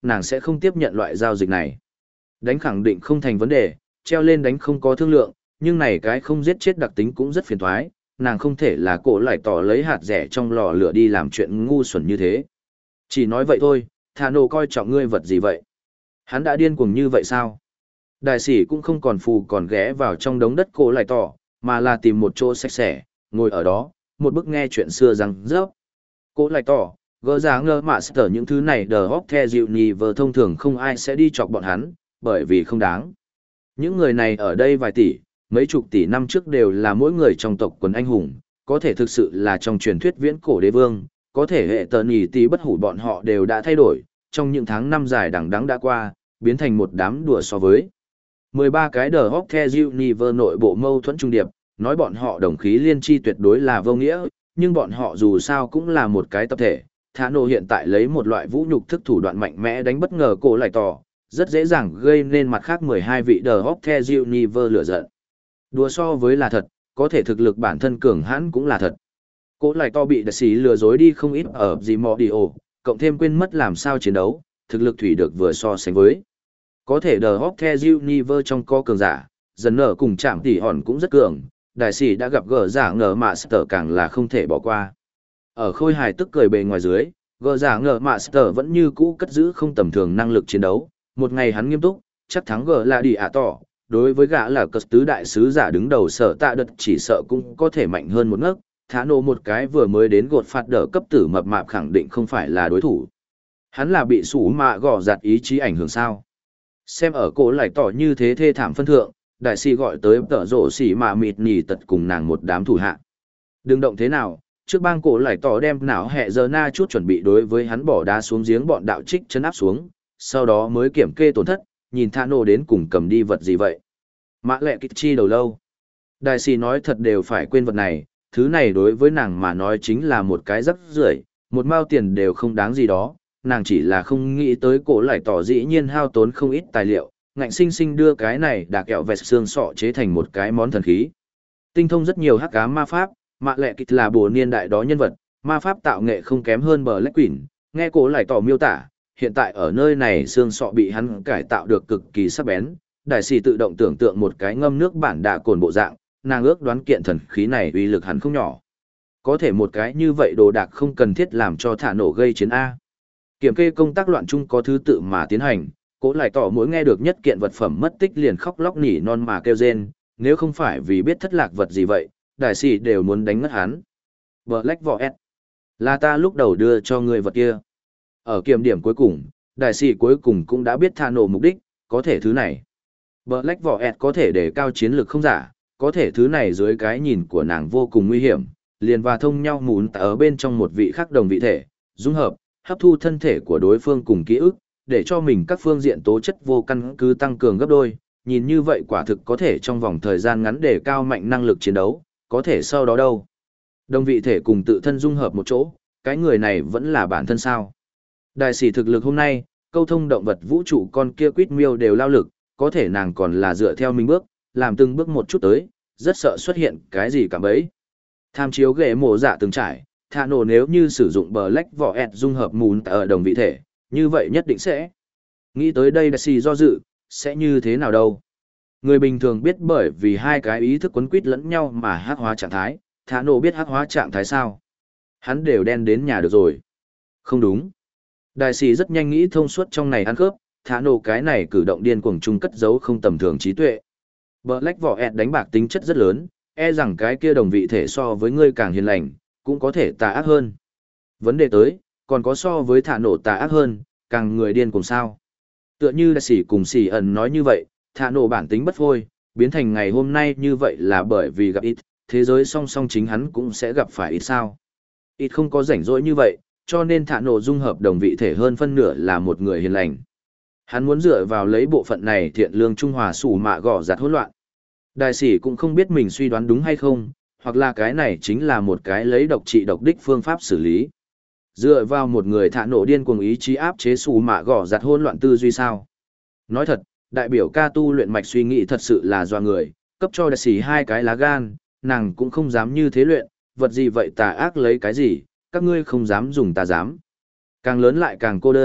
nàng sẽ không tiếp nhận loại giao dịch này. Đánh khẳng định không thành vấn đề, treo lên đánh không có thương lượng, nhưng này cái không giết chết đặc tính cũng rất phiền toái, nàng không thể là cổ lại tỏ lấy hạt rẻ trong lò lửa đi làm chuyện ngu xuẩn như thế. Chỉ nói vậy thôi, Thà Nổ coi trọng ngươi vật gì vậy? Hắn đã điên cuồng như vậy sao? Đại sĩ cũng không còn phù còn ghé vào trong đống đất cổ lại tỏ, mà là tìm một chỗ sạch sẽ, ngồi ở đó, một bức nghe chuyện xưa rằng rớp. Cổ lại tỏ, gỡ giá ngơ mạ sở những thứ này đờ hóc the dịu nhì vờ thông thường không ai sẽ đi chọc bọn hắn, bởi vì không đáng. Những người này ở đây vài tỷ, mấy chục tỷ năm trước đều là mỗi người trong tộc quần anh hùng, có thể thực sự là trong truyền thuyết viễn cổ đế vương, có thể hệ tờ nhì tỷ bất hủ bọn họ đều đã thay đổi, trong những tháng năm dài đằng đẵng đã qua, biến thành một đám đùa so với. mười ba cái đờ hóc the dịu nhì vờ nội bộ mâu thuẫn trung điệp, nói bọn họ đồng khí liên chi tuyệt đối là vô nghĩa, nhưng bọn họ dù sao cũng là một cái tập thể. Thả nổ hiện tại lấy một loại vũ nhục thức thủ đoạn mạnh mẽ đánh bất ngờ cổ lại tỏ, rất dễ dàng gây nên mặt khác mười hai vị đờ hóc the dịu nhì vờ lửa giận. Đùa so với là thật, có thể thực lực bản thân cường hãn cũng là thật. Cổ lại to bị đại sĩ lừa dối đi không ít ở gì mò đi ổ, cộng thêm quên mất làm sao chiến đấu, thực lực thủy được vừa so sánh với. Có thể đờ hóc the Univer trong co cường giả, dần nở cùng chạm tỉ hòn cũng rất cường, đại sĩ đã gặp gỡ giả ngờ mạ sở càng là không thể bỏ qua. Ở khôi hài tức cười bề ngoài dưới, gỡ giả ngờ mạ sở vẫn như cũ cất giữ không tầm thường năng lực chiến đấu, một ngày hắn nghiêm túc, chắc thắng gỡ là đi ạ tỏ. Đối với gã là cất tứ đại sứ giả đứng đầu sở tạ đật chỉ sợ cũng có thể mạnh hơn một ngấc, thả nổ một cái vừa mới đến gột phạt đỡ cấp tử mập mạp khẳng định không phải là đối thủ. Hắn là bị sủ mạ gò giặt ý chí ảnh hưởng sao. Xem ở cổ lại tỏ như thế thê thảm phân thượng, đại sĩ gọi tới tở rổ xỉ mạ mịt nhì tật cùng nàng một đám thủ hạ. Đừng động thế nào, trước bang cổ lại tỏ đem não hẹ giờ na chút chuẩn bị đối với hắn bỏ đá xuống giếng bọn đạo trích chân áp xuống, sau đó mới kiểm kê tổn thất, nhìn thả nổ đến cùng cầm đi vật gì vậy. Mã lệ kích chi đầu lâu. Đại sĩ nói thật đều phải quên vật này, thứ này đối với nàng mà nói chính là một cái rắc rưởi, một mao tiền đều không đáng gì đó, nàng chỉ là không nghĩ tới cổ lại tỏ dĩ nhiên hao tốn không ít tài liệu, ngạnh sinh sinh đưa cái này đà kẹo vẹt xương sọ chế thành một cái món thần khí. Tinh thông rất nhiều hắc ám ma pháp, Mã lệ kích là bồ niên đại đó nhân vật, ma pháp tạo nghệ không kém hơn bờ Black Queen, nghe cổ lại tỏ miêu tả, hiện tại ở nơi này xương sọ bị hắn cải tạo được cực kỳ sắc bén. Đại sĩ tự động tưởng tượng một cái ngâm nước bản đạ cồn bộ dạng, nàng ước đoán kiện thần khí này uy lực hẳn không nhỏ. Có thể một cái như vậy đồ đạc không cần thiết làm cho thả nổ gây chiến A. Kiểm kê công tác loạn chung có thứ tự mà tiến hành, cố lại tỏ mỗi nghe được nhất kiện vật phẩm mất tích liền khóc lóc nỉ non mà kêu rên, nếu không phải vì biết thất lạc vật gì vậy, đại sĩ đều muốn đánh ngất hắn. Black Vỏ S. Là ta lúc đầu đưa cho người vật kia. Ở kiểm điểm cuối cùng, đại sĩ cuối cùng cũng đã biết thả nổ mục đích, có thể thứ này. Black Vỏ S có thể để cao chiến lược không giả, có thể thứ này dưới cái nhìn của nàng vô cùng nguy hiểm, liền và thông nhau mún ở bên trong một vị khác đồng vị thể, dung hợp, hấp thu thân thể của đối phương cùng ký ức, để cho mình các phương diện tố chất vô căn cứ tăng cường gấp đôi, nhìn như vậy quả thực có thể trong vòng thời gian ngắn để cao mạnh năng lực chiến đấu, có thể sau đó đâu. Đồng vị thể cùng tự thân dung hợp một chỗ, cái người này vẫn là bản thân sao. Đại sĩ thực lực hôm nay, câu thông động vật vũ trụ con kia quýt miêu đều lao lực, có thể nàng còn là dựa theo mình bước, làm từng bước một chút tới, rất sợ xuất hiện cái gì cả bấy. Tham chiếu ghệ mổ dạ từng trải, thả nổ nếu như sử dụng Black Vỏ S dung hợp mùn ở đồng vị thể, như vậy nhất định sẽ. Nghĩ tới đây đại sĩ do dự, sẽ như thế nào đâu. Người bình thường biết bởi vì hai cái ý thức quấn quýt lẫn nhau mà hắc hóa trạng thái, thả nổ biết hắc hóa trạng thái sao. Hắn đều đen đến nhà được rồi. Không đúng. Đại sĩ rất nhanh nghĩ thông suốt trong này ăn khớp, thả nổ cái này cử động điên cuồng chung cất giấu không tầm thường trí tuệ. Black Vỏ S đánh bạc tính chất rất lớn, e rằng cái kia đồng vị thể so với ngươi càng hiền lành, cũng có thể tà ác hơn. Vấn đề tới, còn có so với thả nổ tà ác hơn, càng người điên cùng sao. Tựa như đại sĩ cùng sĩ ẩn nói như vậy, thả nổ bản tính bất phôi, biến thành ngày hôm nay như vậy là bởi vì gặp ít, thế giới song song chính hắn cũng sẽ gặp phải ít sao. Ít không có rảnh rỗi như vậy, cho nên thả nổ dung hợp đồng vị thể hơn phân nửa là một người hiền lành. Hắn muốn dựa vào lấy bộ phận này thiện lương trung hòa sủ mạ gõ giặt hỗn loạn. Đại sĩ cũng không biết mình suy đoán đúng hay không, hoặc là cái này chính là một cái lấy độc trị độc đích phương pháp xử lý. Dựa vào một người thả nổ điên cuồng ý chí áp chế sủ mạ gõ giặt hỗn loạn tư duy sao. Nói thật, đại biểu ca tu luyện mạch suy nghĩ thật sự là doa người, cấp cho đại sĩ hai cái lá gan, nàng cũng không dám như thế luyện, vật gì vậy tà ác lấy cái gì, các ngươi không dám dùng ta dám. Càng lớn lại càng cô đơn,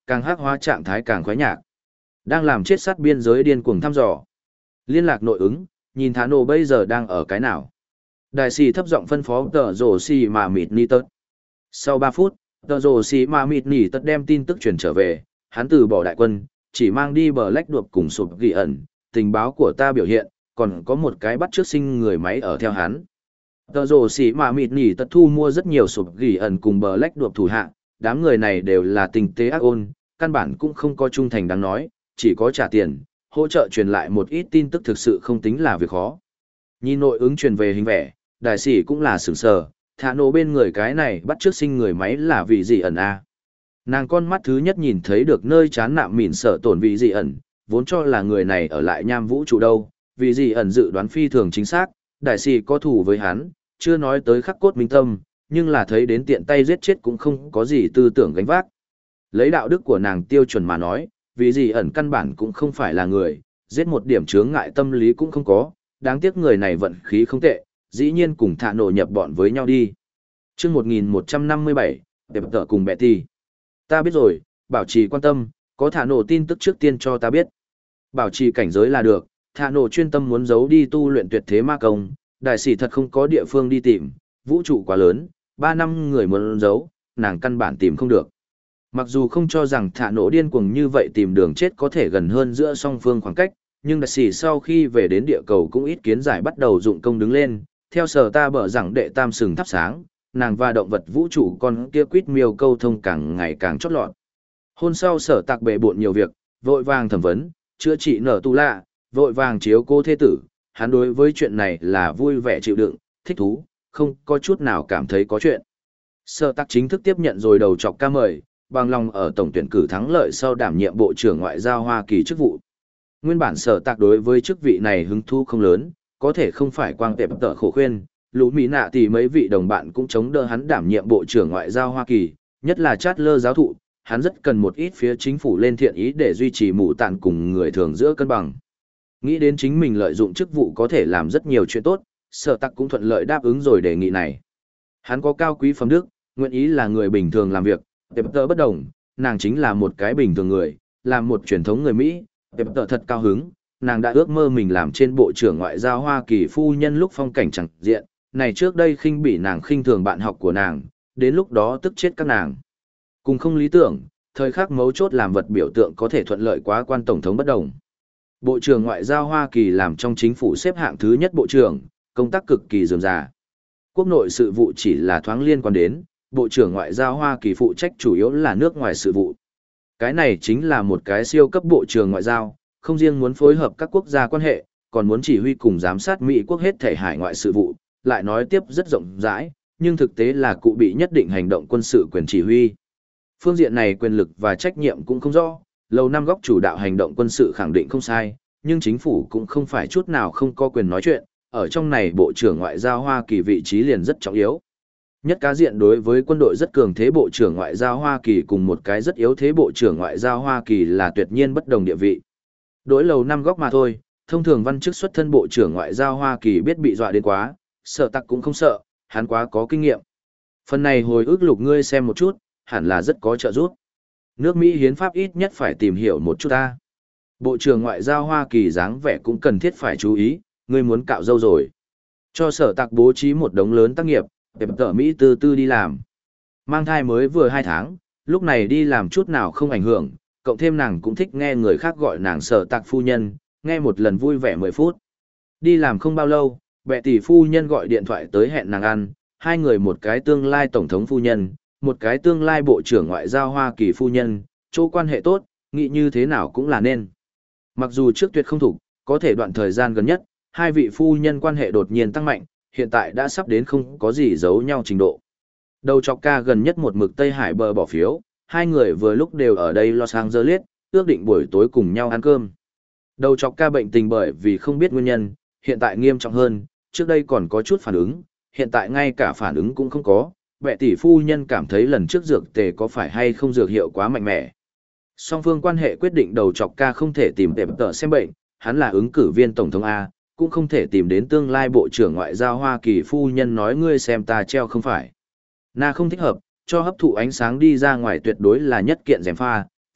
càng hắc hóa trạng thái càng khoái nhạc. Đang làm chết sát biên giới điên cuồng thăm dò. Liên lạc nội ứng, nhìn Thả Nổ bây giờ đang ở cái nào. Đại sĩ thấp giọng phân phó tờ rồ xì mà mịt ni tật. Sau ba phút, tờ rồ xì mà mịt ni tật đem tin tức truyền trở về, hắn từ bỏ đại quân, chỉ mang đi bờ lách đuộc cùng sụp ghi ẩn, tình báo của ta biểu hiện, còn có một cái bắt trước sinh người máy ở theo hắn. Tờ rồ xì mà mịt ni tật thu mua rất nhiều sụp ghi ẩn cùng bờ lách đuộc thủ hạ, đám người này đều là tình tế ác ôn, căn bản cũng không có trung thành đáng nói, chỉ có trả tiền, hỗ trợ truyền lại một ít tin tức thực sự không tính là việc khó. Nhìn nội ứng truyền về hình vẽ, đại sĩ cũng là sửng sờ, Thả Nổ bên người cái này bắt trước sinh người máy là vị gì ẩn a? Nàng con mắt thứ nhất nhìn thấy được nơi chán nạm mỉn sợ tổn vị gì ẩn, vốn cho là người này ở lại nham vũ trụ đâu, vì gì ẩn dự đoán phi thường chính xác, đại sĩ có thù với hắn, chưa nói tới khắc cốt minh tâm, nhưng là thấy đến tiện tay giết chết cũng không có gì tư tưởng gánh vác. Lấy đạo đức của nàng tiêu chuẩn mà nói, vì gì ẩn căn bản cũng không phải là người, giết một điểm chướng ngại tâm lý cũng không có, đáng tiếc người này vận khí không tệ, dĩ nhiên cùng Thả Nổ nhập bọn với nhau đi. Chương một nghìn một trăm năm mươi bảy, đẹp tợ cùng bẹ ti. Ta biết rồi, bảo trì quan tâm, có Thả Nổ tin tức trước tiên cho ta biết. Bảo trì cảnh giới là được, Thả Nổ chuyên tâm muốn giấu đi tu luyện tuyệt thế ma công, đại sĩ thật không có địa phương đi tìm, vũ trụ quá lớn, ba năm người muốn giấu, nàng căn bản tìm không được. Mặc dù không cho rằng Thả Nổ điên cuồng như vậy tìm đường chết có thể gần hơn giữa song phương khoảng cách, nhưng đại sĩ sau khi về đến địa cầu cũng ít kiến giải bắt đầu dụng công đứng lên, theo sở ta bở rằng đệ tam sừng thắp sáng, nàng và động vật vũ trụ con kia quýt miêu câu thông càng ngày càng chót lọt. Hôn sau sở tạc bệ bộn nhiều việc, vội vàng thẩm vấn, chữa trị nở tu lạ, vội vàng chiếu cô thế tử, hắn đối với chuyện này là vui vẻ chịu đựng, thích thú, không có chút nào cảm thấy có chuyện. Sở tạc chính thức tiếp nhận rồi đầu chọc ca mời, bằng lòng ở tổng tuyển cử thắng lợi sau đảm nhiệm Bộ trưởng Ngoại giao Hoa Kỳ chức vụ. Nguyên bản sở tạc đối với chức vị này hứng thú không lớn, có thể không phải quang tệp tợ khổ khuyên, lũ mỹ nạ thì mấy vị đồng bạn cũng chống đỡ hắn đảm nhiệm Bộ trưởng Ngoại giao Hoa Kỳ, nhất là Chatler giáo thụ, hắn rất cần một ít phía chính phủ lên thiện ý để duy trì mụ tạn cùng người thường giữa cân bằng. Nghĩ đến chính mình lợi dụng chức vụ có thể làm rất nhiều chuyện tốt, sở tạc cũng thuận lợi đáp ứng rồi đề nghị này. Hắn có cao quý phẩm đức, nguyện ý là người bình thường làm việc, tệp tợ bất đồng, nàng chính là một cái bình thường người, là một truyền thống người Mỹ, tệp tợ thật cao hứng, nàng đã ước mơ mình làm trên Bộ trưởng Ngoại giao Hoa Kỳ phu nhân lúc phong cảnh chẳng diện, này trước đây khinh bỉ nàng khinh thường bạn học của nàng, đến lúc đó tức chết các nàng. Cùng không lý tưởng, thời khắc mấu chốt làm vật biểu tượng có thể thuận lợi quá quan tổng thống bất đồng. Bộ trưởng Ngoại giao Hoa Kỳ làm trong chính phủ xếp hạng thứ nhất bộ trưởng, công tác cực kỳ rườm rà. Quốc nội sự vụ chỉ là thoáng liên quan đến, Bộ trưởng Ngoại giao Hoa Kỳ phụ trách chủ yếu là nước ngoài sự vụ. Cái này chính là một cái siêu cấp bộ trưởng ngoại giao, không riêng muốn phối hợp các quốc gia quan hệ, còn muốn chỉ huy cùng giám sát Mỹ quốc hết thể hải ngoại sự vụ, lại nói tiếp rất rộng rãi, nhưng thực tế là cụ bị nhất định hành động quân sự quyền chỉ huy. Phương diện này quyền lực và trách nhiệm cũng không rõ, Lầu Năm Góc chủ đạo hành động quân sự khẳng định không sai, nhưng chính phủ cũng không phải chút nào không có quyền nói chuyện, ở trong này Bộ trưởng Ngoại giao Hoa Kỳ vị trí liền rất trọng yếu. Nhất cá diện đối với quân đội rất cường thế Bộ trưởng Ngoại giao Hoa Kỳ cùng một cái rất yếu thế Bộ trưởng Ngoại giao Hoa Kỳ là tuyệt nhiên bất đồng địa vị. Đối Lầu Năm Góc mà thôi, thông thường văn chức xuất thân Bộ trưởng Ngoại giao Hoa Kỳ biết bị dọa đến quá, sợ tặc cũng không sợ, hắn quá có kinh nghiệm. Phần này hồi ức lục ngươi xem một chút, hẳn là rất có trợ giúp. Nước Mỹ hiến pháp ít nhất phải tìm hiểu một chút ta. Bộ trưởng Ngoại giao Hoa Kỳ dáng vẻ cũng cần thiết phải chú ý, ngươi muốn cạo râu rồi. Cho sở tặc bố trí một đống lớn tác nghiệp, đẹp tở Mỹ từ từ đi làm. Mang thai mới vừa hai tháng, lúc này đi làm chút nào không ảnh hưởng, cộng thêm nàng cũng thích nghe người khác gọi nàng sở tặc phu nhân, nghe một lần vui vẻ mười phút. Đi làm không bao lâu, bệ tỷ phu nhân gọi điện thoại tới hẹn nàng ăn, hai người một cái tương lai tổng thống phu nhân, một cái tương lai bộ trưởng ngoại giao Hoa Kỳ phu nhân, chỗ quan hệ tốt, nghĩ như thế nào cũng là nên. Mặc dù trước tuyệt không thủ, có thể đoạn thời gian gần nhất, hai vị phu nhân quan hệ đột nhiên tăng mạnh, hiện tại đã sắp đến không có gì giấu nhau trình độ. Đầu chọc ca gần nhất một mực Tây Hải bờ bỏ phiếu, hai người vừa lúc đều ở đây Los Angeles, ước định buổi tối cùng nhau ăn cơm. Đầu chọc ca bệnh tình bởi vì không biết nguyên nhân, hiện tại nghiêm trọng hơn, trước đây còn có chút phản ứng, hiện tại ngay cả phản ứng cũng không có. Bệ tỷ phu nhân cảm thấy lần trước dược tề có phải hay không dược hiệu quá mạnh mẽ. Song phương quan hệ quyết định đầu chọc ca không thể tìm tệp tờ xem bệnh, hắn là ứng cử viên tổng thống A, cũng không thể tìm đến tương lai bộ trưởng ngoại giao Hoa Kỳ phu nhân nói ngươi xem ta treo không phải. Na không thích hợp, cho hấp thụ ánh sáng đi ra ngoài tuyệt đối là nhất kiện gièm pha,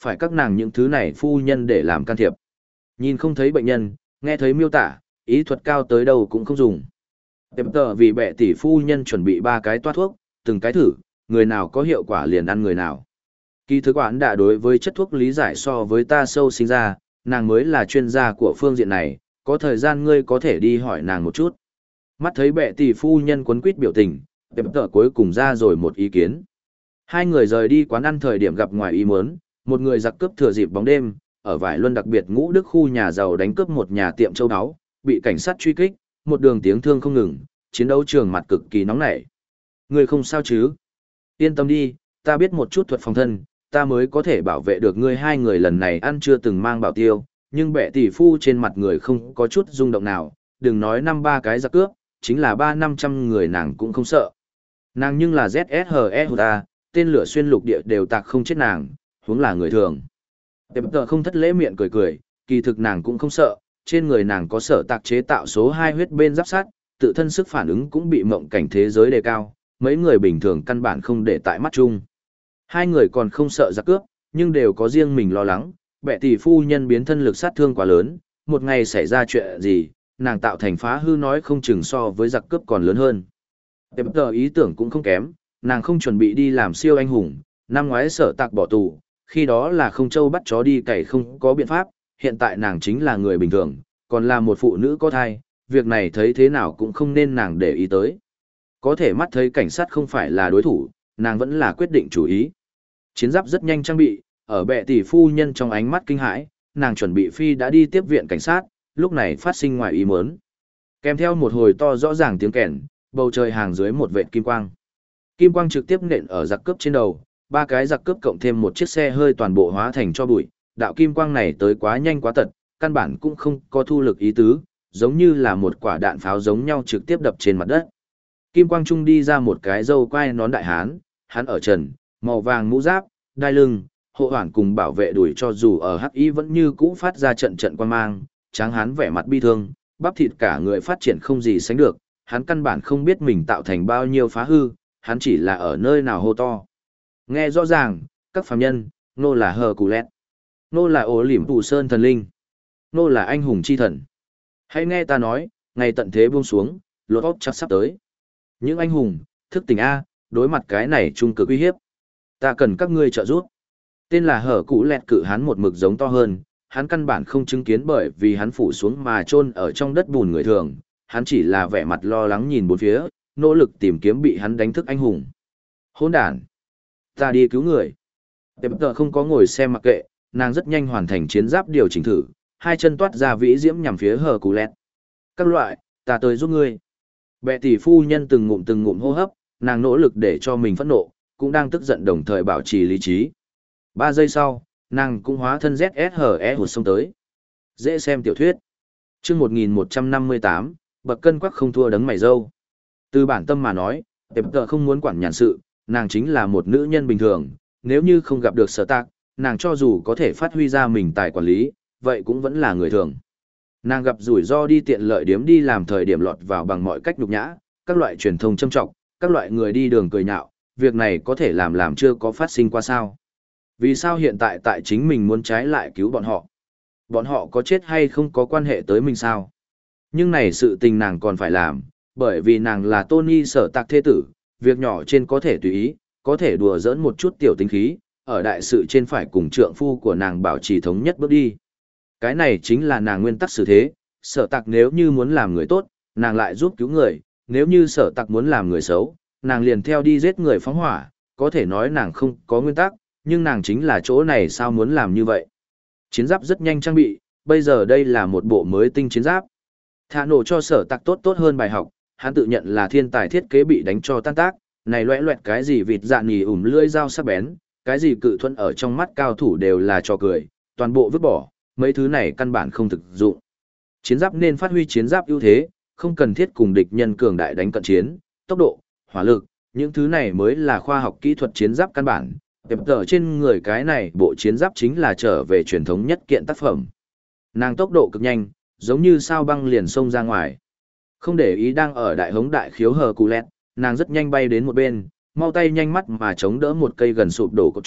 phải các nàng những thứ này phu nhân để làm can thiệp. Nhìn không thấy bệnh nhân, nghe thấy miêu tả, ý thuật cao tới đâu cũng không dùng. Tiệm tờ vì bệ tỷ phu nhân chuẩn bị ba cái toát thuốc, từng cái thử, người nào có hiệu quả liền ăn người nào. Kỳ thực quản đã đối với chất thuốc lý giải so với ta sâu sinh ra, nàng mới là chuyên gia của phương diện này, có thời gian ngươi có thể đi hỏi nàng một chút. Mắt thấy bệ tỷ phu nhân quấn quýt biểu tình, tiệm tờ cuối cùng ra rồi một ý kiến. Hai người rời đi quán ăn thời điểm gặp ngoài ý muốn, một người giặc cướp thừa dịp bóng đêm, ở vải luân đặc biệt ngũ đức khu nhà giàu đánh cướp một nhà tiệm châu áo, bị cảnh sát truy kích, một đường tiếng thương không ngừng, chiến đấu trường mặt cực kỳ nóng nảy. Ngươi không sao chứ? Yên tâm đi, ta biết một chút thuật phòng thân, ta mới có thể bảo vệ được ngươi. Hai người lần này ăn chưa từng mang bảo tiêu, nhưng bệ tỷ phu trên mặt người không có chút rung động nào, đừng nói năm ba cái giặc cướp, chính là ba năm trăm người nàng cũng không sợ. Nàng nhưng là Z S H E ta, tên lửa xuyên lục địa đều tạc không chết nàng, huống là người thường. Tiệm tờ không thất lễ miệng cười cười, kỳ thực nàng cũng không sợ, trên người nàng có sở tạc chế tạo số hai huyết bên giáp sát, tự thân sức phản ứng cũng bị mộng cảnh thế giới đề cao, mấy người bình thường căn bản không để tại mắt chung. Hai người còn không sợ giặc cướp, nhưng đều có riêng mình lo lắng, bệ tỷ phu nhân biến thân lực sát thương quá lớn, một ngày xảy ra chuyện gì, nàng tạo thành phá hư nói không chừng so với giặc cướp còn lớn hơn. Tiệm tờ ý tưởng cũng không kém, nàng không chuẩn bị đi làm siêu anh hùng, năm ngoái sở tạc bỏ tù, khi đó là không châu bắt chó đi cày không có biện pháp, hiện tại nàng chính là người bình thường, còn là một phụ nữ có thai, việc này thấy thế nào cũng không nên nàng để ý tới. Có thể mắt thấy cảnh sát không phải là đối thủ, nàng vẫn là quyết định chủ ý. Chiến giáp rất nhanh trang bị, ở bệ tỷ phu nhân trong ánh mắt kinh hãi, nàng chuẩn bị phi đã đi tiếp viện cảnh sát, lúc này phát sinh ngoài ý muốn. Kèm theo một hồi to rõ ràng tiếng kèn, bầu trời hàng dưới một vệt kim quang. Kim quang trực tiếp nện ở giặc cướp trên đầu, ba cái giặc cướp cộng thêm một chiếc xe hơi toàn bộ hóa thành cho bụi, đạo kim quang này tới quá nhanh quá tật, căn bản cũng không có thu lực ý tứ, giống như là một quả đạn pháo giống nhau trực tiếp đập trên mặt đất. Kim quang trung đi ra một cái râu quai nón đại hán, hắn ở trần, màu vàng mũ giáp, đai lưng, hộ hoàn cùng bảo vệ đuổi cho dù ở hắc y vẫn như cũ phát ra trận trận quan mang, tráng hán vẻ mặt bi thương, bắp thịt cả người phát triển không gì sánh được, hắn căn bản không biết mình tạo thành bao nhiêu phá hư, hắn chỉ là ở nơi nào hô to. Nghe rõ ràng, các phàm nhân, nô là hờ cù lét, nô là ổ liễm tù sơn thần linh, nô là anh hùng chi thần. Hãy nghe ta nói, ngày tận thế buông xuống, lột óc chắc sắp tới. Những anh hùng, thức tỉnh A, đối mặt cái này trung cực uy hiếp. Ta cần các ngươi trợ giúp. Tên là hở cũ lẹt cự hắn một mực giống to hơn, hắn căn bản không chứng kiến bởi vì hắn phủ xuống mà chôn ở trong đất bùn người thường, hắn chỉ là vẻ mặt lo lắng nhìn bốn phía, nỗ lực tìm kiếm bị hắn đánh thức anh hùng. Hỗn đản! Ta đi cứu người. Tệp tờ không có ngồi xem mặc kệ, nàng rất nhanh hoàn thành chiến giáp điều chỉnh thử, hai chân toát ra vĩ diễm nhằm phía hở cũ lẹt. Các loại, ta tới giúp ngươi. Bệ tỷ phu nhân từng ngụm từng ngụm hô hấp, nàng nỗ lực để cho mình phẫn nộ, cũng đang tức giận đồng thời bảo trì lý trí. Ba giây sau, nàng cũng hóa thân Z S H E hụt xông tới. Dễ xem tiểu thuyết. Chương một nghìn một trăm năm mươi tám, bậc cân quắc không thua đấng mày râu. Từ bản tâm mà nói, Tệp tờ không muốn quản nhàn sự, nàng chính là một nữ nhân bình thường, nếu như không gặp được sở tạc, nàng cho dù có thể phát huy ra mình tài quản lý, vậy cũng vẫn là người thường. Nàng gặp rủi ro đi tiện lợi điếm đi làm thời điểm lọt vào bằng mọi cách nhục nhã, các loại truyền thông châm trọng, các loại người đi đường cười nhạo, việc này có thể làm làm chưa có phát sinh qua sao. Vì sao hiện tại tại chính mình muốn trái lại cứu bọn họ? Bọn họ có chết hay không có quan hệ tới mình sao? Nhưng này sự tình nàng còn phải làm, bởi vì nàng là Tony sở tạc thế tử, việc nhỏ trên có thể tùy ý, có thể đùa giỡn một chút tiểu tính khí, ở đại sự trên phải cùng trượng phu của nàng bảo trì thống nhất bước đi. Cái này chính là nàng nguyên tắc xử thế, sở tạc nếu như muốn làm người tốt, nàng lại giúp cứu người, nếu như sở tạc muốn làm người xấu, nàng liền theo đi giết người phóng hỏa, có thể nói nàng không có nguyên tắc, nhưng nàng chính là chỗ này sao muốn làm như vậy. Chiến giáp rất nhanh trang bị, bây giờ đây là một bộ mới tinh chiến giáp. Thả nổ cho sở tạc tốt tốt hơn bài học, hắn tự nhận là thiên tài thiết kế bị đánh cho tan tác, này loẹ loẹt cái gì vịt dạ nhì ủm lưỡi dao sắc bén, cái gì cự thuẫn ở trong mắt cao thủ đều là trò cười, toàn bộ vứt bỏ, mấy thứ này căn bản không thực dụng. Chiến giáp nên phát huy chiến giáp ưu thế, không cần thiết cùng địch nhân cường đại đánh cận chiến, tốc độ, hỏa lực, những thứ này mới là khoa học kỹ thuật chiến giáp căn bản. Tiệp tờ trên người cái này bộ chiến giáp chính là trở về truyền thống nhất kiện tác phẩm. Nàng tốc độ cực nhanh, giống như sao băng liền xông ra ngoài. Không để ý đang ở đại hống đại khiếu hờ cù lẹt, nàng rất nhanh bay đến một bên, mau tay nhanh mắt mà chống đỡ một cây gần sụp đổ cột trụ,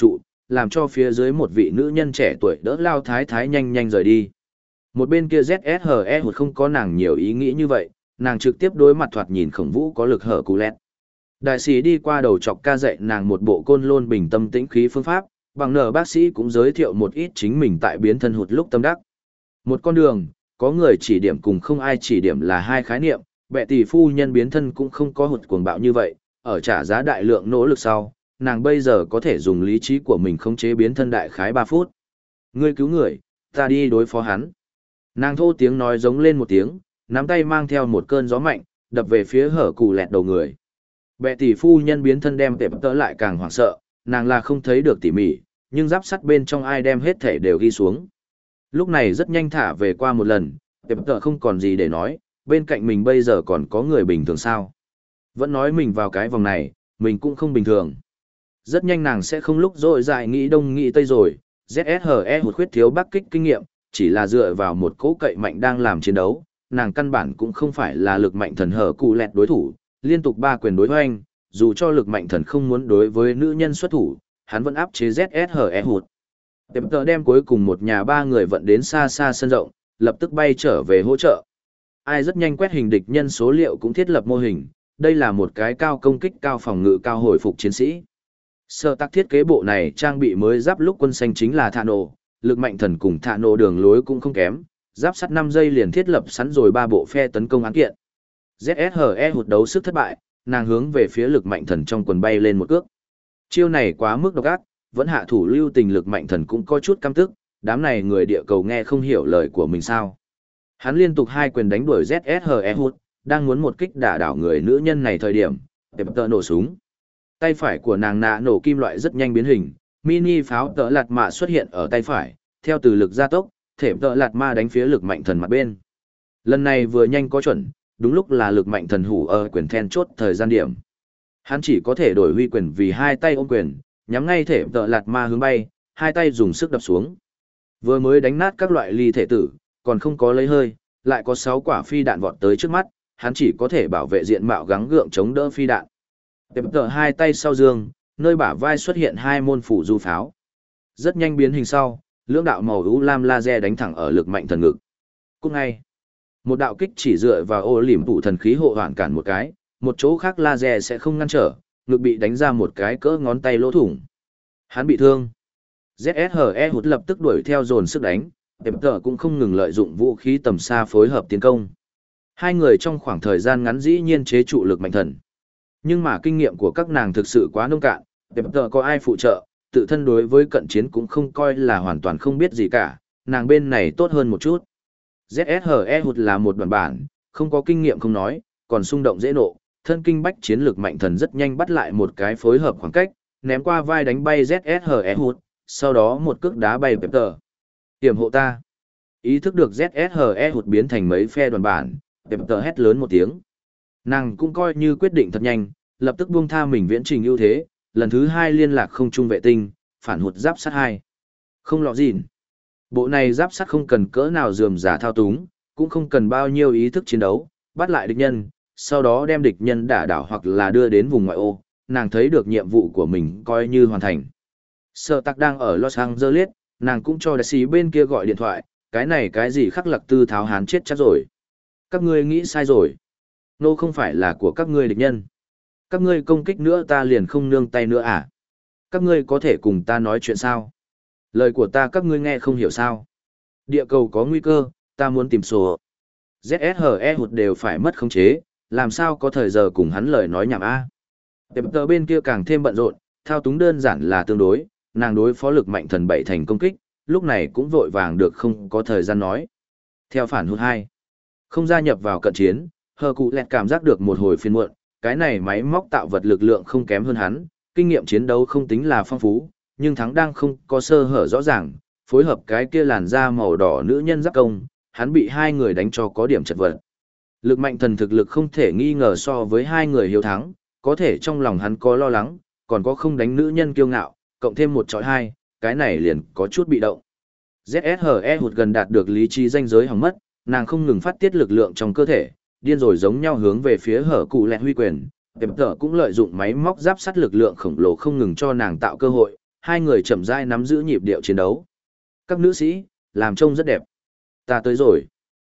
làm cho phía dưới một vị nữ nhân trẻ tuổi đỡ lao thái thái nhanh nhanh rời đi. Một bên kia Z S H E hụt không có nàng nhiều ý nghĩ như vậy, nàng trực tiếp đối mặt thoạt nhìn khổng vũ có lực hở cú lét. Đại sĩ đi qua đầu chọc ca dạy nàng một bộ côn lôn bình tâm tĩnh khí phương pháp, bằng nở bác sĩ cũng giới thiệu một ít chính mình tại biến thân hụt lúc tâm đắc. Một con đường, có người chỉ điểm cùng không ai chỉ điểm là hai khái niệm, bệ tỷ phu nhân biến thân cũng không có hụt cuồng bạo như vậy, ở trả giá đại lượng nỗ lực sau, nàng bây giờ có thể dùng lý trí của mình khống chế biến thân đại khái ba phút. Ngươi cứu người, ta đi đối phó hắn. Nàng thô tiếng nói giống lên một tiếng, nắm tay mang theo một cơn gió mạnh, đập về phía hở cù lẹt đầu người. Bệ tỷ phu nhân biến thân đem tệp tỡ lại càng hoảng sợ, nàng là không thấy được tỉ mỉ, nhưng giáp sắt bên trong ai đem hết thể đều ghi xuống. Lúc này rất nhanh thả về qua một lần, tệp tỡ không còn gì để nói, bên cạnh mình bây giờ còn có người bình thường sao. Vẫn nói mình vào cái vòng này, mình cũng không bình thường. Rất nhanh nàng sẽ không lúc rồi dại nghĩ đông nghĩ tây rồi, Z S H E hụt khuyết thiếu bắc kích kinh nghiệm, chỉ là dựa vào một cỗ cậy mạnh đang làm chiến đấu, nàng căn bản cũng không phải là lực mạnh thần hở cụ lẹt đối thủ, liên tục ba quyền đối hoành, dù cho lực mạnh thần không muốn đối với nữ nhân xuất thủ, hắn vẫn áp chế Z S H E hụt. Tệp tờ đem cuối cùng một nhà ba người vận đến xa xa sân rộng, lập tức bay trở về hỗ trợ. Ai rất nhanh quét hình địch nhân số liệu cũng thiết lập mô hình, đây là một cái cao công kích cao phòng ngự cao hồi phục chiến sĩ. Sở tác thiết kế bộ này trang bị mới giáp lúc quân xanh chính là thạ nổ, lực mạnh thần cùng thạ nổ đường lối cũng không kém, giáp sắt năm giây liền thiết lập sẵn rồi ba bộ phe tấn công án kiện. Z S H E hụt đấu sức thất bại, nàng hướng về phía lực mạnh thần trong quần bay lên một cước. Chiêu này quá mức độc ác, vẫn hạ thủ lưu tình lực mạnh thần cũng có chút căm tức, đám này người địa cầu nghe không hiểu lời của mình sao. Hắn liên tục hai quyền đánh đuổi Z S H E hụt, đang muốn một kích đả đảo người nữ nhân này thời điểm, tệp tợ nổ súng. Tay phải của nàng nạ nổ kim loại rất nhanh biến hình, mini pháo tợ lạt mạ xuất hiện ở tay phải, theo từ lực gia tốc, thể tợ lạt ma đánh phía lực mạnh thần mặt bên. Lần này vừa nhanh có chuẩn, đúng lúc là lực mạnh thần hủ ở quyền then chốt thời gian điểm. Hắn chỉ có thể đổi huy quyền vì hai tay ôm quyền, nhắm ngay thể tợ lạt ma hướng bay, hai tay dùng sức đập xuống. Vừa mới đánh nát các loại ly thể tử, còn không có lấy hơi, lại có sáu quả phi đạn vọt tới trước mắt, hắn chỉ có thể bảo vệ diện mạo gắng gượng chống đỡ phi đạn. Tệp tờ hai tay sau dương, nơi bả vai xuất hiện hai môn phủ du pháo. Rất nhanh biến hình sau, lưỡng đạo màu u lam laser đánh thẳng ở lực mạnh thần ngực. Cũng ngay, một đạo kích chỉ dựa vào ô liềm tủ thần khí hộ hoàn cản một cái, một chỗ khác laser sẽ không ngăn trở, ngực bị đánh ra một cái cỡ ngón tay lỗ thủng. Hắn bị thương. Z S H E hụt lập tức đuổi theo dồn sức đánh, tệp tờ cũng không ngừng lợi dụng vũ khí tầm xa phối hợp tiến công. Hai người trong khoảng thời gian ngắn dĩ nhiên chế trụ lực mạnh thần. Nhưng mà kinh nghiệm của các nàng thực sự quá nông cạn, tệp tờ có ai phụ trợ, tự thân đối với cận chiến cũng không coi là hoàn toàn không biết gì cả, nàng bên này tốt hơn một chút. Z S H E hụt là một đoàn bản, không có kinh nghiệm không nói, còn xung động dễ nộ, thân kinh bách chiến lực mạnh thần rất nhanh bắt lại một cái phối hợp khoảng cách, ném qua vai đánh bay Z S H E hụt, sau đó một cước đá bay tệp tờ. Tiềm hộ ta. Ý thức được Z S H E hụt biến thành mấy phe đoàn bản, tệp tờ hét lớn một tiếng. Nàng cũng coi như quyết định thật nhanh, lập tức buông tha mình viễn trình ưu thế, lần thứ hai liên lạc không trung vệ tinh, phản hụt giáp sắt hai. Không lọ gìn. Bộ này giáp sắt không cần cỡ nào dườm giả thao túng, cũng không cần bao nhiêu ý thức chiến đấu, bắt lại địch nhân, sau đó đem địch nhân đả đảo hoặc là đưa đến vùng ngoại ô, nàng thấy được nhiệm vụ của mình coi như hoàn thành. Sở tạc đang ở Los Angeles, nàng cũng cho đại sĩ bên kia gọi điện thoại, cái này cái gì khắc lặc tư tháo hán chết chắc rồi. Các ngươi nghĩ sai rồi. Nô không phải là của các ngươi địch nhân. Các ngươi công kích nữa ta liền không nương tay nữa à? Các ngươi có thể cùng ta nói chuyện sao? Lời của ta các ngươi nghe không hiểu sao? Địa cầu có nguy cơ, ta muốn tìm sổ. Z S H E hụt đều phải mất khống chế, làm sao có thời giờ cùng hắn lời nói nhảm a? Tệp tờ bên kia càng thêm bận rộn, thao túng đơn giản là tương đối, nàng đối phó lực mạnh thần bảy thành công kích, lúc này cũng vội vàng được không có thời gian nói. Theo phản hụt hai, không gia nhập vào cận chiến, hờ cụ lẹt cảm giác được một hồi phiền muộn, cái này máy móc tạo vật lực lượng không kém hơn hắn, kinh nghiệm chiến đấu không tính là phong phú, nhưng thắng đang không có sơ hở rõ ràng, phối hợp cái kia làn da màu đỏ nữ nhân giáp công, hắn bị hai người đánh cho có điểm chật vật. Lực mạnh thần thực lực không thể nghi ngờ so với hai người hiếu thắng, có thể trong lòng hắn có lo lắng, còn có không đánh nữ nhân kiêu ngạo, cộng thêm một chọi hai, cái này liền có chút bị động. Z S H E hụt gần đạt được lý trí ranh giới hỏng mất, nàng không ngừng phát tiết lực lượng trong cơ thể, điên rồi giống nhau hướng về phía hở cụ lẹt huy quyền, tệp tở cũng lợi dụng máy móc giáp sắt lực lượng khổng lồ không ngừng cho nàng tạo cơ hội, hai người chậm rãi nắm giữ nhịp điệu chiến đấu. Các nữ sĩ, làm trông rất đẹp. Ta tới rồi.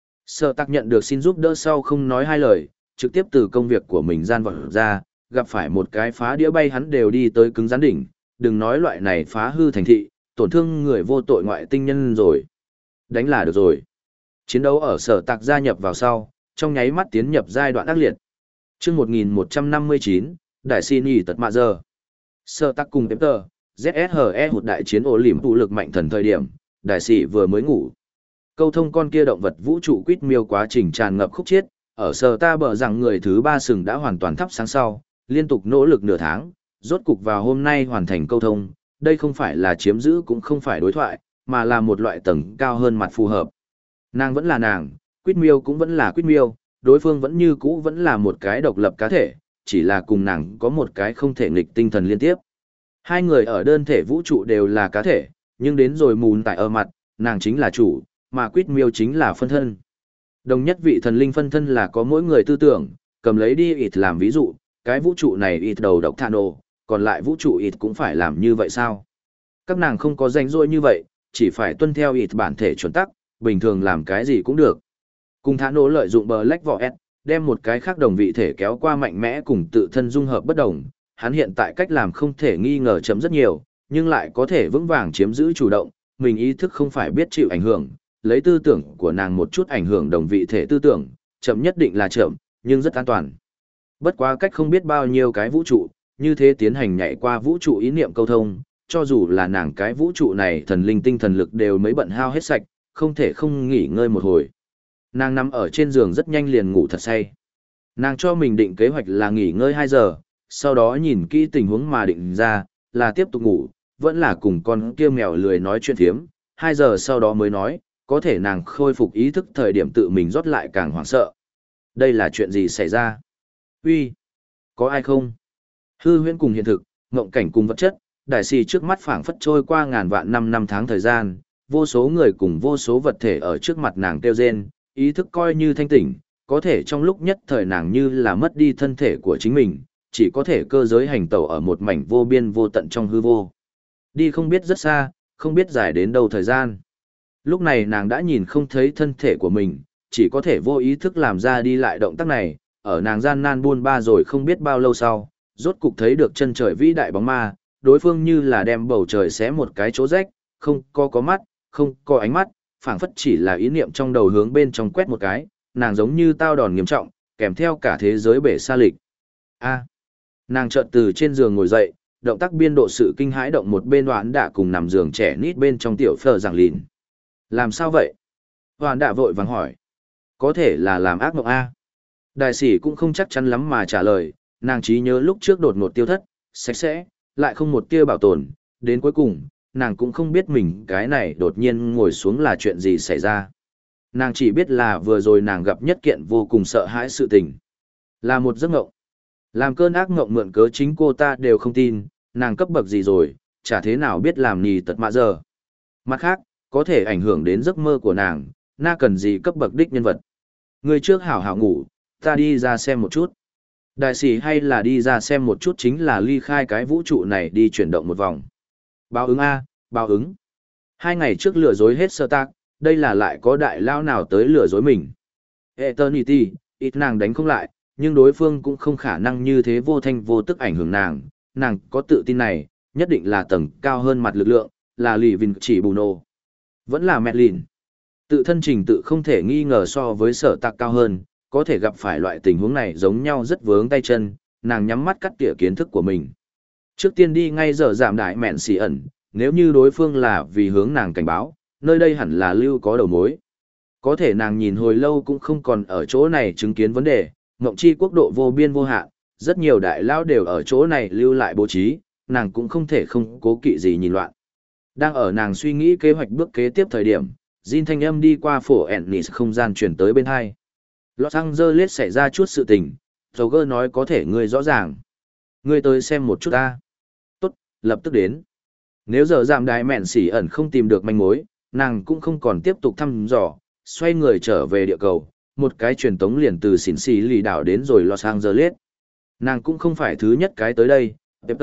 Sở tạc nhận được xin giúp đỡ sau không nói hai lời, trực tiếp từ công việc của mình gian vật ra, gặp phải một cái phá đĩa bay hắn đều đi tới cứng rắn đỉnh, đừng nói loại này phá hư thành thị, tổn thương người vô tội ngoại tinh nhân rồi. Đánh là được rồi. Chiến đấu ở sở tạc gia nhập vào sau, trong nháy mắt tiến nhập giai đoạn ác liệt. Trước một nghìn một trăm năm mươi chín, Đại xin y tật mạ giờ. Sở tạc cùng Pepper, Z S H E một đại chiến ổ liềm tụ lực mạnh thần thời điểm, đại sĩ vừa mới ngủ. Câu thông con kia động vật vũ trụ quýt miêu quá trình tràn ngập khúc chiết, ở sở ta bờ rằng người thứ ba sừng đã hoàn toàn thắp sáng sau, liên tục nỗ lực nửa tháng, rốt cục vào hôm nay hoàn thành câu thông, đây không phải là chiếm giữ cũng không phải đối thoại, mà là một loại tầng cao hơn mặt phù hợp. Nàng vẫn là nàng, quýt miêu cũng vẫn là quýt miêu, đối phương vẫn như cũ vẫn là một cái độc lập cá thể, chỉ là cùng nàng có một cái không thể nghịch tinh thần liên tiếp. Hai người ở đơn thể vũ trụ đều là cá thể, nhưng đến rồi mùn tại ở mặt, nàng chính là chủ, mà quýt miêu chính là phân thân. Đồng nhất vị thần linh phân thân là có mỗi người tư tưởng, cầm lấy đi ít làm ví dụ, cái vũ trụ này ít đầu độc Thano, còn lại vũ trụ ít cũng phải làm như vậy sao? Các nàng không có danh rỗi như vậy, chỉ phải tuân theo ít bản thể chuẩn tắc, bình thường làm cái gì cũng được. Cùng Thano lợi dụng Black Void, đem một cái khác đồng vị thể kéo qua mạnh mẽ cùng tự thân dung hợp bất đồng, hắn hiện tại cách làm không thể nghi ngờ chấm rất nhiều, nhưng lại có thể vững vàng chiếm giữ chủ động, mình ý thức không phải biết chịu ảnh hưởng, lấy tư tưởng của nàng một chút ảnh hưởng đồng vị thể tư tưởng, chậm nhất định là chậm, nhưng rất an toàn. Bất quá cách không biết bao nhiêu cái vũ trụ, như thế tiến hành nhảy qua vũ trụ ý niệm câu thông, cho dù là nàng cái vũ trụ này thần linh tinh thần lực đều mấy bận hao hết sạch, không thể không nghỉ ngơi một hồi. Nàng nằm ở trên giường rất nhanh liền ngủ thật say. Nàng cho mình định kế hoạch là nghỉ ngơi hai giờ, sau đó nhìn kỹ tình huống mà định ra, là tiếp tục ngủ, vẫn là cùng con kia mèo lười nói chuyện thiếm, hai giờ sau đó mới nói, có thể nàng khôi phục ý thức thời điểm tự mình rót lại càng hoảng sợ. Đây là chuyện gì xảy ra? Uy, có ai không? Hư huyễn cùng hiện thực, ngộng cảnh cùng vật chất, đại sĩ trước mắt phảng phất trôi qua ngàn vạn năm năm tháng thời gian, vô số người cùng vô số vật thể ở trước mặt nàng kêu rên, ý thức coi như thanh tỉnh, có thể trong lúc nhất thời nàng như là mất đi thân thể của chính mình, chỉ có thể cơ giới hành tẩu ở một mảnh vô biên vô tận trong hư vô. Đi không biết rất xa, không biết dài đến đâu thời gian. Lúc này nàng đã nhìn không thấy thân thể của mình, chỉ có thể vô ý thức làm ra đi lại động tác này, ở nàng gian nan buôn ba rồi không biết bao lâu sau, rốt cục thấy được chân trời vĩ đại bóng ma, đối phương như là đem bầu trời xé một cái chỗ rách, không có có mắt, không có ánh mắt, phảng phất chỉ là ý niệm trong đầu hướng bên trong quét một cái, nàng giống như tao đòn nghiêm trọng, kèm theo cả thế giới bể xa lịch. A. Nàng chợt từ trên giường ngồi dậy, động tác biên độ sự kinh hãi động một bên Hoán Đạ cùng nằm giường trẻ nít bên trong tiểu phở giảng lìn. Làm sao vậy? Hoán Đạ vội vàng hỏi. Có thể là làm ác mộng A. Đại sĩ cũng không chắc chắn lắm mà trả lời, nàng trí nhớ lúc trước đột ngột tiêu thất, sạch sẽ, lại không một tia bảo tồn, đến cuối cùng, nàng cũng không biết mình cái này đột nhiên ngồi xuống là chuyện gì xảy ra. Nàng chỉ biết là vừa rồi nàng gặp nhất kiện vô cùng sợ hãi sự tình. Là một giấc mộng. Làm cơn ác mộng mượn cớ chính cô ta đều không tin, nàng cấp bậc gì rồi, chả thế nào biết làm nì tật mạ giờ. Mặt khác, có thể ảnh hưởng đến giấc mơ của nàng, na cần gì cấp bậc đích nhân vật. Người trước hảo hảo ngủ, ta đi ra xem một chút. Đại sĩ hay là đi ra xem một chút chính là ly khai cái vũ trụ này đi chuyển động một vòng. Báo ứng A, báo ứng. Hai ngày trước lừa dối hết sơ tác, đây là lại có đại lao nào tới lừa dối mình. Eternity, ít nàng đánh không lại, nhưng đối phương cũng không khả năng như thế vô thanh vô tức ảnh hưởng nàng. Nàng có tự tin này, nhất định là tầng cao hơn mặt lực lượng, là lì vinh chỉ bù nô. Vẫn là Medlin. Tự thân trình tự không thể nghi ngờ so với sở tạc cao hơn, có thể gặp phải loại tình huống này giống nhau rất vướng tay chân, nàng nhắm mắt cắt tỉa kiến thức của mình. Trước tiên đi ngay giờ giảm đại mẹn xì ẩn, nếu như đối phương là vì hướng nàng cảnh báo, nơi đây hẳn là lưu có đầu mối. Có thể nàng nhìn hồi lâu cũng không còn ở chỗ này chứng kiến vấn đề, ngộng chi quốc độ vô biên vô hạn, rất nhiều đại lao đều ở chỗ này lưu lại bố trí, nàng cũng không thể không cố kỵ gì nhìn loạn. Đang ở nàng suy nghĩ kế hoạch bước kế tiếp thời điểm, Jin thanh âm đi qua phổ Ennis không gian chuyển tới bên hai. Los Angeles xảy ra chút sự tình, Joker nói có thể ngươi rõ ràng. Ngươi tới xem một chút ta. Tốt, lập tức đến. Nếu giờ giảm đái mẹn xỉ ẩn không tìm được manh mối, nàng cũng không còn tiếp tục thăm dò, xoay người trở về địa cầu, một cái truyền tống liền từ xỉn xỉ lì đảo đến rồi Los Angeles. Nàng cũng không phải thứ nhất cái tới đây, Pepper,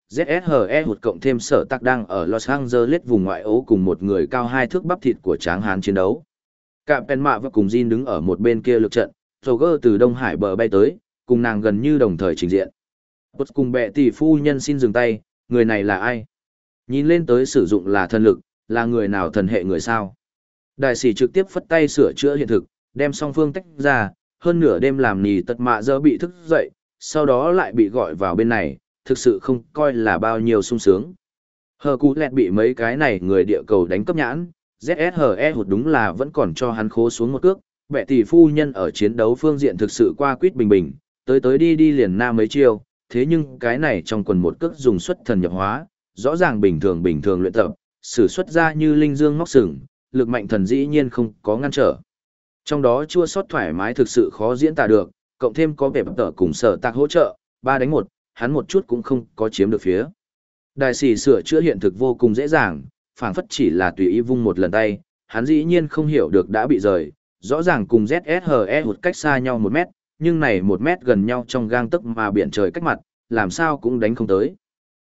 Z S H E hụt cộng thêm sở tắc đang ở Los Angeles vùng ngoại ố cùng một người cao hai thước bắp thịt của tráng hán chiến đấu. Cả Pen Mạ và cùng Jin đứng ở một bên kia lực trận, Roger từ Đông Hải bờ bay tới, cùng nàng gần như đồng thời trình diện. Bột cùng bệ tỷ phu nhân xin dừng tay, người này là ai? Nhìn lên tới sử dụng là thần lực, là người nào thần hệ người sao? Đại sĩ trực tiếp phất tay sửa chữa hiện thực, đem song phương tách ra, hơn nửa đêm làm nì tật mạ dơ bị thức dậy, sau đó lại bị gọi vào bên này, thực sự không coi là bao nhiêu sung sướng. Hờ Cú Lẹt bị mấy cái này người địa cầu đánh cấp nhãn, Z S H E hụt đúng là vẫn còn cho hắn khố xuống một cước, bệ tỷ phu nhân ở chiến đấu phương diện thực sự qua quýt bình bình, tới tới đi đi liền nam mấy chiêu, thế nhưng cái này trong quần một cước dùng xuất thần nhập hóa, rõ ràng bình thường bình thường luyện tập, sử xuất ra như linh dương móc sừng, lực mạnh thần dĩ nhiên không có ngăn trở. Trong đó chua sót thoải mái thực sự khó diễn tả được, cộng thêm có vẻ bập tở cùng sở tạc hỗ trợ, ba đánh một, hắn một chút cũng không có chiếm được phía. Đại sĩ sửa chữa hiện thực vô cùng dễ dàng, phảng phất chỉ là tùy ý vung một lần tay, hắn dĩ nhiên không hiểu được đã bị rời, rõ ràng cùng Z S H E hụt cách xa nhau một mét, nhưng này một mét gần nhau trong gang tấc mà biển trời cách mặt, làm sao cũng đánh không tới.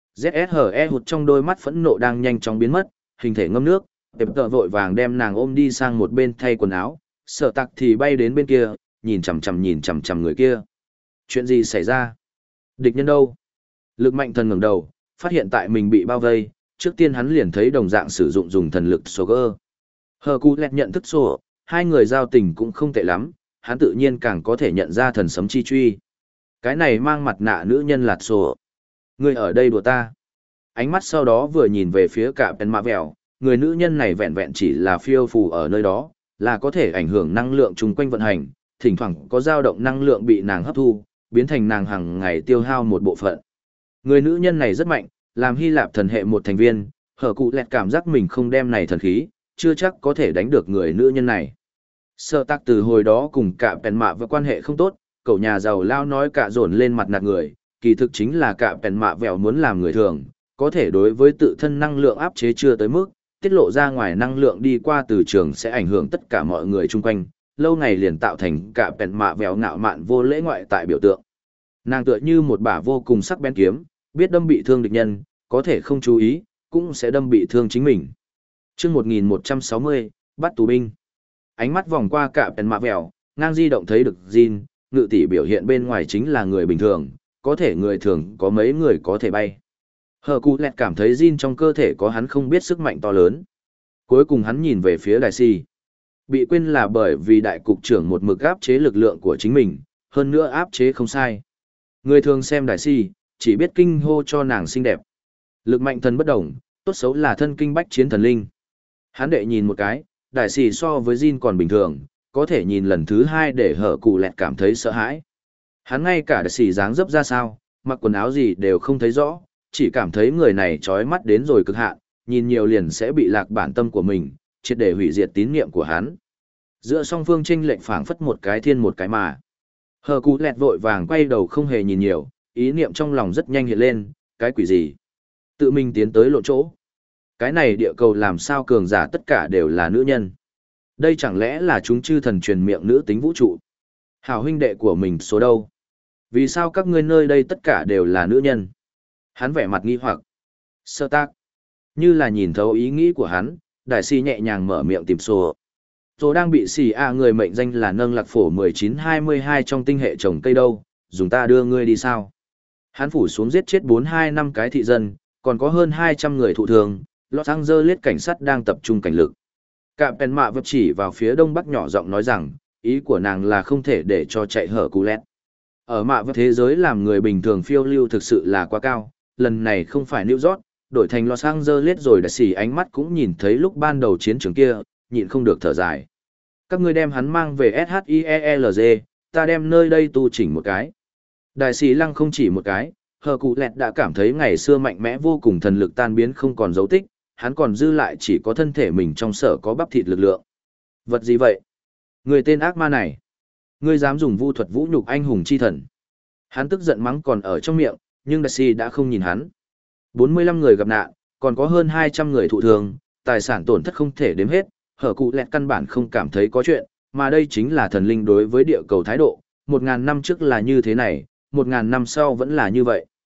Z S H E hụt trong đôi mắt phẫn nộ đang nhanh chóng biến mất, hình thể ngâm nước, đẹp tợ vội vàng đem nàng ôm đi sang một bên thay quần áo, sợ tặc thì bay đến bên kia, nhìn chằm chằm nhìn chằm chằm người kia. Chuyện gì xảy ra? Địch nhân đâu? Lực mạnh thần ngẩng đầu, phát hiện tại mình bị bao vây, trước tiên hắn liền thấy đồng dạng sử dụng dùng thần lực Soger. Hờ Cú Lẹt nhận thức sổ, hai người giao tình cũng không tệ lắm, hắn tự nhiên càng có thể nhận ra thần sấm chi truy. Cái này mang mặt nạ nữ nhân là sổ. Người ở đây đùa ta. Ánh mắt sau đó vừa nhìn về phía cả Pen Mạ Vẹo, người nữ nhân này vẹn vẹn chỉ là phiêu phù ở nơi đó, là có thể ảnh hưởng năng lượng chung quanh vận hành, thỉnh thoảng có dao động năng lượng bị nàng hấp thu, biến thành nàng hàng ngày tiêu hao một bộ phận. Người nữ nhân này rất mạnh, làm Hy Lạp thần hệ một thành viên, Hở Cụ Lẹt cảm giác mình không đem này thần khí, chưa chắc có thể đánh được người nữ nhân này. Sợ tắc từ hồi đó cùng cả Pen Mạ và quan hệ không tốt, cậu nhà giàu lao nói cả dồn lên mặt nạt người, kỳ thực chính là cả Pen Mạ Vẹo muốn làm người thường, có thể đối với tự thân năng lượng áp chế chưa tới mức, tiết lộ ra ngoài năng lượng đi qua từ trường sẽ ảnh hưởng tất cả mọi người chung quanh, lâu ngày liền tạo thành cả Pen Mạ Vẹo ngạo mạn vô lễ ngoại tại biểu tượng. Nàng tựa như một bả vô cùng sắc bén kiếm, biết đâm bị thương địch nhân, có thể không chú ý, cũng sẽ đâm bị thương chính mình. Chương một nghìn một trăm sáu mươi, bắt tù binh. Ánh mắt vòng qua cả Pen Mạ Vẹo, ngang di động thấy được Jin, ngự tỷ biểu hiện bên ngoài chính là người bình thường, có thể người thường có mấy người có thể bay. Hờ Cụ Lẹt cảm thấy Jin trong cơ thể có hắn không biết sức mạnh to lớn. Cuối cùng hắn nhìn về phía đại si. Bị quên là bởi vì đại cục trưởng một mực áp chế lực lượng của chính mình, hơn nữa áp chế không sai. Người thường xem đại si, chỉ biết kinh hô cho nàng xinh đẹp. Lực mạnh thần bất đồng, tốt xấu là thân kinh bách chiến thần linh. Hắn đệ nhìn một cái, đại si so với Jin còn bình thường, có thể nhìn lần thứ hai để Hở Cụ Lẹt cảm thấy sợ hãi. Hắn ngay cả đại si dáng dấp ra sao, mặc quần áo gì đều không thấy rõ, chỉ cảm thấy người này trói mắt đến rồi cực hạn, nhìn nhiều liền sẽ bị lạc bản tâm của mình, triệt để hủy diệt tín niệm của hắn. Giữa song phương chênh lệch phảng phất một cái thiên một cái mà. Hờ Cú Lẹt vội vàng quay đầu không hề nhìn nhiều, ý niệm trong lòng rất nhanh hiện lên, cái quỷ gì? Tự mình tiến tới lộ chỗ. Cái này địa cầu làm sao cường giả tất cả đều là nữ nhân? Đây chẳng lẽ là chúng chư thần truyền miệng nữ tính vũ trụ? Hảo huynh đệ của mình số đâu? Vì sao các ngươi nơi đây tất cả đều là nữ nhân? Hắn vẻ mặt nghi hoặc. Sơ tác. Như là nhìn thấu ý nghĩ của hắn, đại si nhẹ nhàng mở miệng tìm sổ. Sổ đang bị xì a người mệnh danh là nâng lạc phổ mười chín hai mươi hai trong tinh hệ trồng cây đâu, dùng ta đưa ngươi đi sao? Hắn phủ xuống giết chết bốn hai năm cái thị dân, còn có hơn hai trăm người thụ thương, Los Angeles cảnh sát đang tập trung cảnh lực. Cả Pen Mạ Vẹo chỉ vào phía đông bắc nhỏ giọng nói rằng, ý của nàng là không thể để cho chạy Hở Cụ Lẹt. Ở Mạ Vẹo thế giới làm người bình thường phiêu lưu thực sự là quá cao, lần này không phải New York, đổi thành Los Angeles rồi đại sĩ ánh mắt cũng nhìn thấy lúc ban đầu chiến trường kia, nhịn không được thở dài. Các ngươi đem hắn mang về ét hát i e lờ giê, ta đem nơi đây tu chỉnh một cái. Đại sĩ lăng không chỉ một cái, Hờ Cụ Lẹt đã cảm thấy ngày xưa mạnh mẽ vô cùng thần lực tan biến không còn dấu tích, hắn còn dư lại chỉ có thân thể mình trong sở có bắp thịt lực lượng. Vật gì vậy? Người tên ác ma này. Ngươi dám dùng vu thuật vũ nhục anh hùng chi thần. Hắn tức giận mắng còn ở trong miệng, nhưng đại sĩ đã không nhìn hắn. bốn mươi lăm người gặp nạn, còn có hơn hai trăm người thụ thương, tài sản tổn thất không thể đếm hết, Hở Cụ Lẹt căn bản không cảm thấy có chuyện, mà đây chính là thần linh đối với địa cầu thái độ, một ngàn năm trước là như thế này, một ngàn năm sau vẫn là như vậy.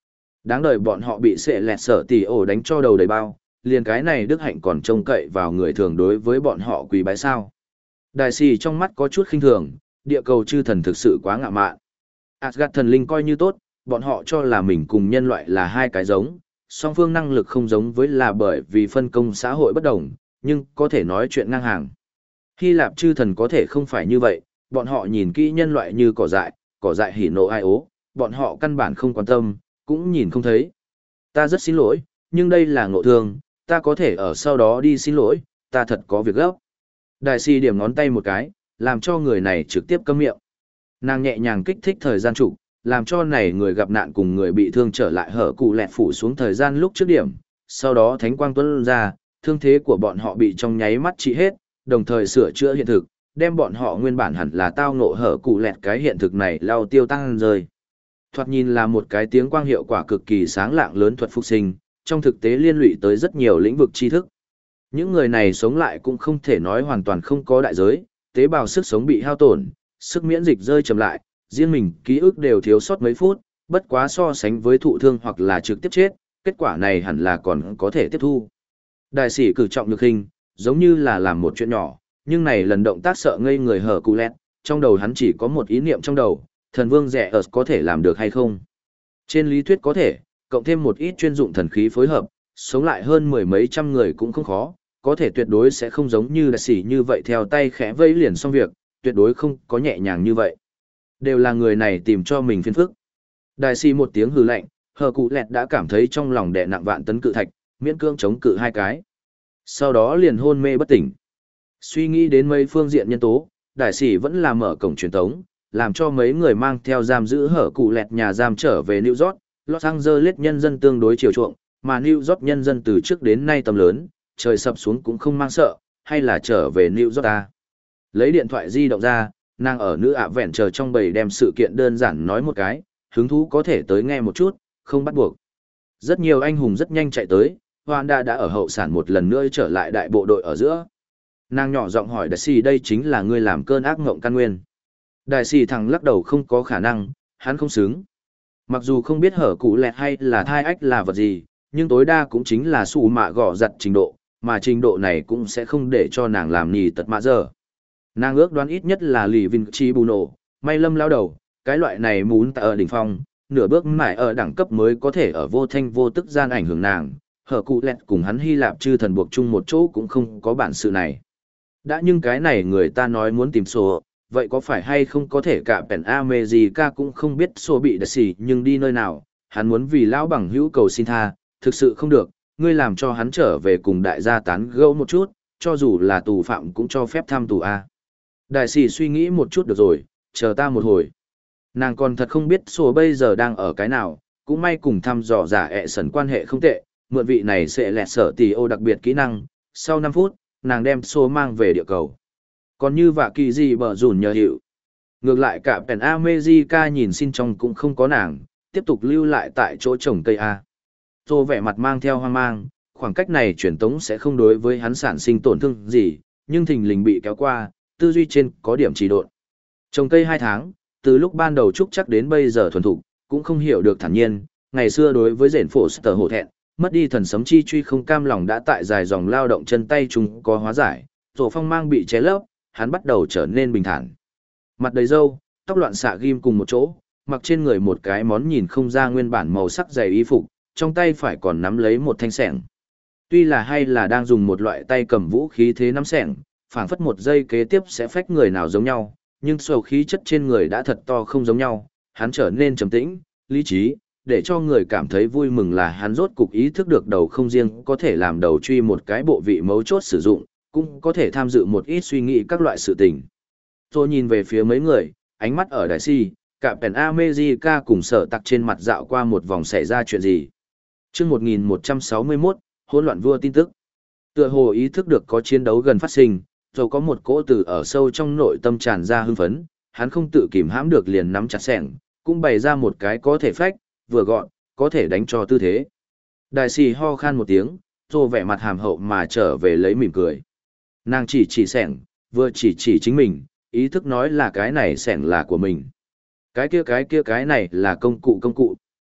Đáng đời bọn họ bị sệ lẹt sở tỷ ổ đánh cho đầu đầy bao, liền cái này đức hạnh còn trông cậy vào người thường đối với bọn họ quỳ bái sao. Đại sĩ trong mắt có chút khinh thường, địa cầu chư thần thực sự quá ngạ mạn. Asgard thần linh coi như tốt, bọn họ cho là mình cùng nhân loại là hai cái giống, song phương năng lực không giống với là bởi vì phân công xã hội bất đồng, nhưng có thể nói chuyện ngang hàng. Hy Lạp chư thần có thể không phải như vậy, bọn họ nhìn kỹ nhân loại như cỏ dại, cỏ dại hỉ nộ ai ố, bọn họ căn bản không quan tâm, cũng nhìn không thấy. Ta rất xin lỗi, nhưng đây là ngộ thương, ta có thể ở sau đó đi xin lỗi, ta thật có việc gấp. Đại sĩ điểm ngón tay một cái, làm cho người này trực tiếp câm miệng. Nàng nhẹ nhàng kích thích thời gian trụ, làm cho này người gặp nạn cùng người bị thương trở lại hở cụ lẹt phủ xuống thời gian lúc trước điểm, sau đó thánh quang tuấn ra, thương thế của bọn họ bị trong nháy mắt trị hết, đồng thời sửa chữa hiện thực, đem bọn họ nguyên bản hẳn là tao ngộ hở cụ lẹt cái hiện thực này lao tiêu tăng rơi. Thoạt nhìn là một cái tiếng quang hiệu quả cực kỳ sáng lạng lớn thuật phục sinh, trong thực tế liên lụy tới rất nhiều lĩnh vực tri thức. Những người này sống lại cũng không thể nói hoàn toàn không có đại giới, tế bào sức sống bị hao tổn, sức miễn dịch rơi chậm lại, riêng mình ký ức đều thiếu sót mấy phút, bất quá so sánh với thụ thương hoặc là trực tiếp chết, kết quả này hẳn là còn có thể tiếp thu. Đại sĩ cử trọng lực hình, giống như là làm một chuyện nhỏ, nhưng này lần động tác sợ ngây người hở cụ lẹt, trong đầu hắn chỉ có một ý niệm trong đầu, thần vương rẻ ở có thể làm được hay không. Trên lý thuyết có thể, cộng thêm một ít chuyên dụng thần khí phối hợp, sống lại hơn mười mấy trăm người cũng không khó, có thể tuyệt đối sẽ không giống như đại sĩ như vậy theo tay khẽ vây liền xong việc, tuyệt đối không có nhẹ nhàng như vậy. Đều là người này tìm cho mình phiền phức. Đại sĩ một tiếng hừ lạnh, hờ cụ lẹt đã cảm thấy trong lòng đè nặng vạn tấn cự thạch, miễn cưỡng chống cự hai cái. Sau đó liền hôn mê bất tỉnh. Suy nghĩ đến mấy phương diện nhân tố, đại sĩ vẫn là mở cổng truyền tống, làm cho mấy người mang theo giam giữ hở cụ lẹt nhà giam trở về New York. Los Angeles nhân dân tương đối chiều chuộng, mà New York nhân dân từ trước đến nay tầm lớn, trời sập xuống cũng không mang sợ, hay là trở về New York ta. Lấy điện thoại di động ra, nàng ở nữ ạ vẹn chờ trong bầy đem sự kiện đơn giản nói một cái, hứng thú có thể tới nghe một chút, không bắt buộc. Rất nhiều anh hùng rất nhanh chạy tới, Honda đã ở hậu sản một lần nữa trở lại đại bộ đội ở giữa. Nàng nhỏ giọng hỏi đại sĩ đây chính là ngươi làm cơn ác ngộng căn nguyên. Đại sĩ thằng lắc đầu không có khả năng, hắn không xứng. Mặc dù không biết hở cụ lẹt hay là thai ách là vật gì, nhưng tối đa cũng chính là xù mạ gõ giặt trình độ, mà trình độ này cũng sẽ không để cho nàng làm nì tật mạ giờ. Nàng ước đoán ít nhất là lì vinh chi bù nổ, may lâm lao đầu, cái loại này muốn tại ở đỉnh phong, nửa bước mãi ở đẳng cấp mới có thể ở vô thanh vô tức gian ảnh hưởng nàng, hở cụ lẹt cùng hắn Hy Lạp chư thần buộc chung một chỗ cũng không có bản sự này. Đã nhưng cái này người ta nói muốn tìm sổ, vậy có phải hay không có thể cả Pen America cũng không biết sổ bị đặc xỉ nhưng đi nơi nào, hắn muốn vì lão bằng hữu cầu xin tha, thực sự không được, ngươi làm cho hắn trở về cùng đại gia tán gẫu một chút, cho dù là tù phạm cũng cho phép thăm tù A. Đại sĩ suy nghĩ một chút được rồi, chờ ta một hồi. Nàng còn thật không biết sổ bây giờ đang ở cái nào, cũng may cùng thăm dò giả ẹ sần quan hệ không tệ, mượn vị này sẽ lẹt sở tỷ ô đặc biệt kỹ năng, sau năm phút, nàng đem sổ mang về địa cầu. Còn như vạ kỳ gì bở rủn nhờ hiệu. Ngược lại cả Pen America nhìn xin trong cũng không có nàng, tiếp tục lưu lại tại chỗ trồng cây A. Tô vẻ mặt mang theo hoang mang, khoảng cách này truyền tống sẽ không đối với hắn sản sinh tổn thương gì, nhưng thình lình bị kéo qua, tư duy trên có điểm trì độn. Trồng cây hai tháng, từ lúc ban đầu trúc chắc đến bây giờ thuần thục, cũng không hiểu được thản nhiên, ngày xưa đối với rển phổ sở hổ thẹn, mất đi thần sấm chi truy không cam lòng đã tại dài dòng lao động chân tay chúng có hóa giải, tổ phong mang bị ché lấp, hắn bắt đầu trở nên bình thản. Mặt đầy râu, tóc loạn xạ ghim cùng một chỗ, mặc trên người một cái món nhìn không ra nguyên bản màu sắc dày y phục, trong tay phải còn nắm lấy một thanh sẻng. Tuy là hay là đang dùng một loại tay cầm vũ khí thế nắm sẻng, phảng phất một giây kế tiếp sẽ phách người nào giống nhau, nhưng sầu khí chất trên người đã thật to không giống nhau, hắn trở nên trầm tĩnh, lý trí, để cho người cảm thấy vui mừng là hắn rốt cục ý thức được đầu không riêng có thể làm đầu truy một cái bộ vị mấu chốt sử dụng, cũng có thể tham dự một ít suy nghĩ các loại sự tình. Tôi nhìn về phía mấy người, ánh mắt ở đại si, cả Pen America cùng sở tặc trên mặt dạo qua một vòng xảy ra chuyện gì. Trước một nghìn một trăm sáu mươi mốt, hỗn loạn vua tin tức. Tựa hồ ý thức được có chiến đấu gần phát sinh, rồi có một cỗ từ ở sâu trong nội tâm tràn ra hưng phấn, hắn không tự kìm hãm được liền nắm chặt sẻng, cũng bày ra một cái có thể phách, vừa gọn, có thể đánh cho tư thế. Đại sĩ ho khan một tiếng, rồi vẻ mặt hàm hậu mà trở về lấy mỉm cười. Nàng chỉ chỉ sẻng, vừa chỉ chỉ chính mình, ý thức nói là cái này sẻng là của mình. Cái kia cái kia cái này là công cụ công cụ.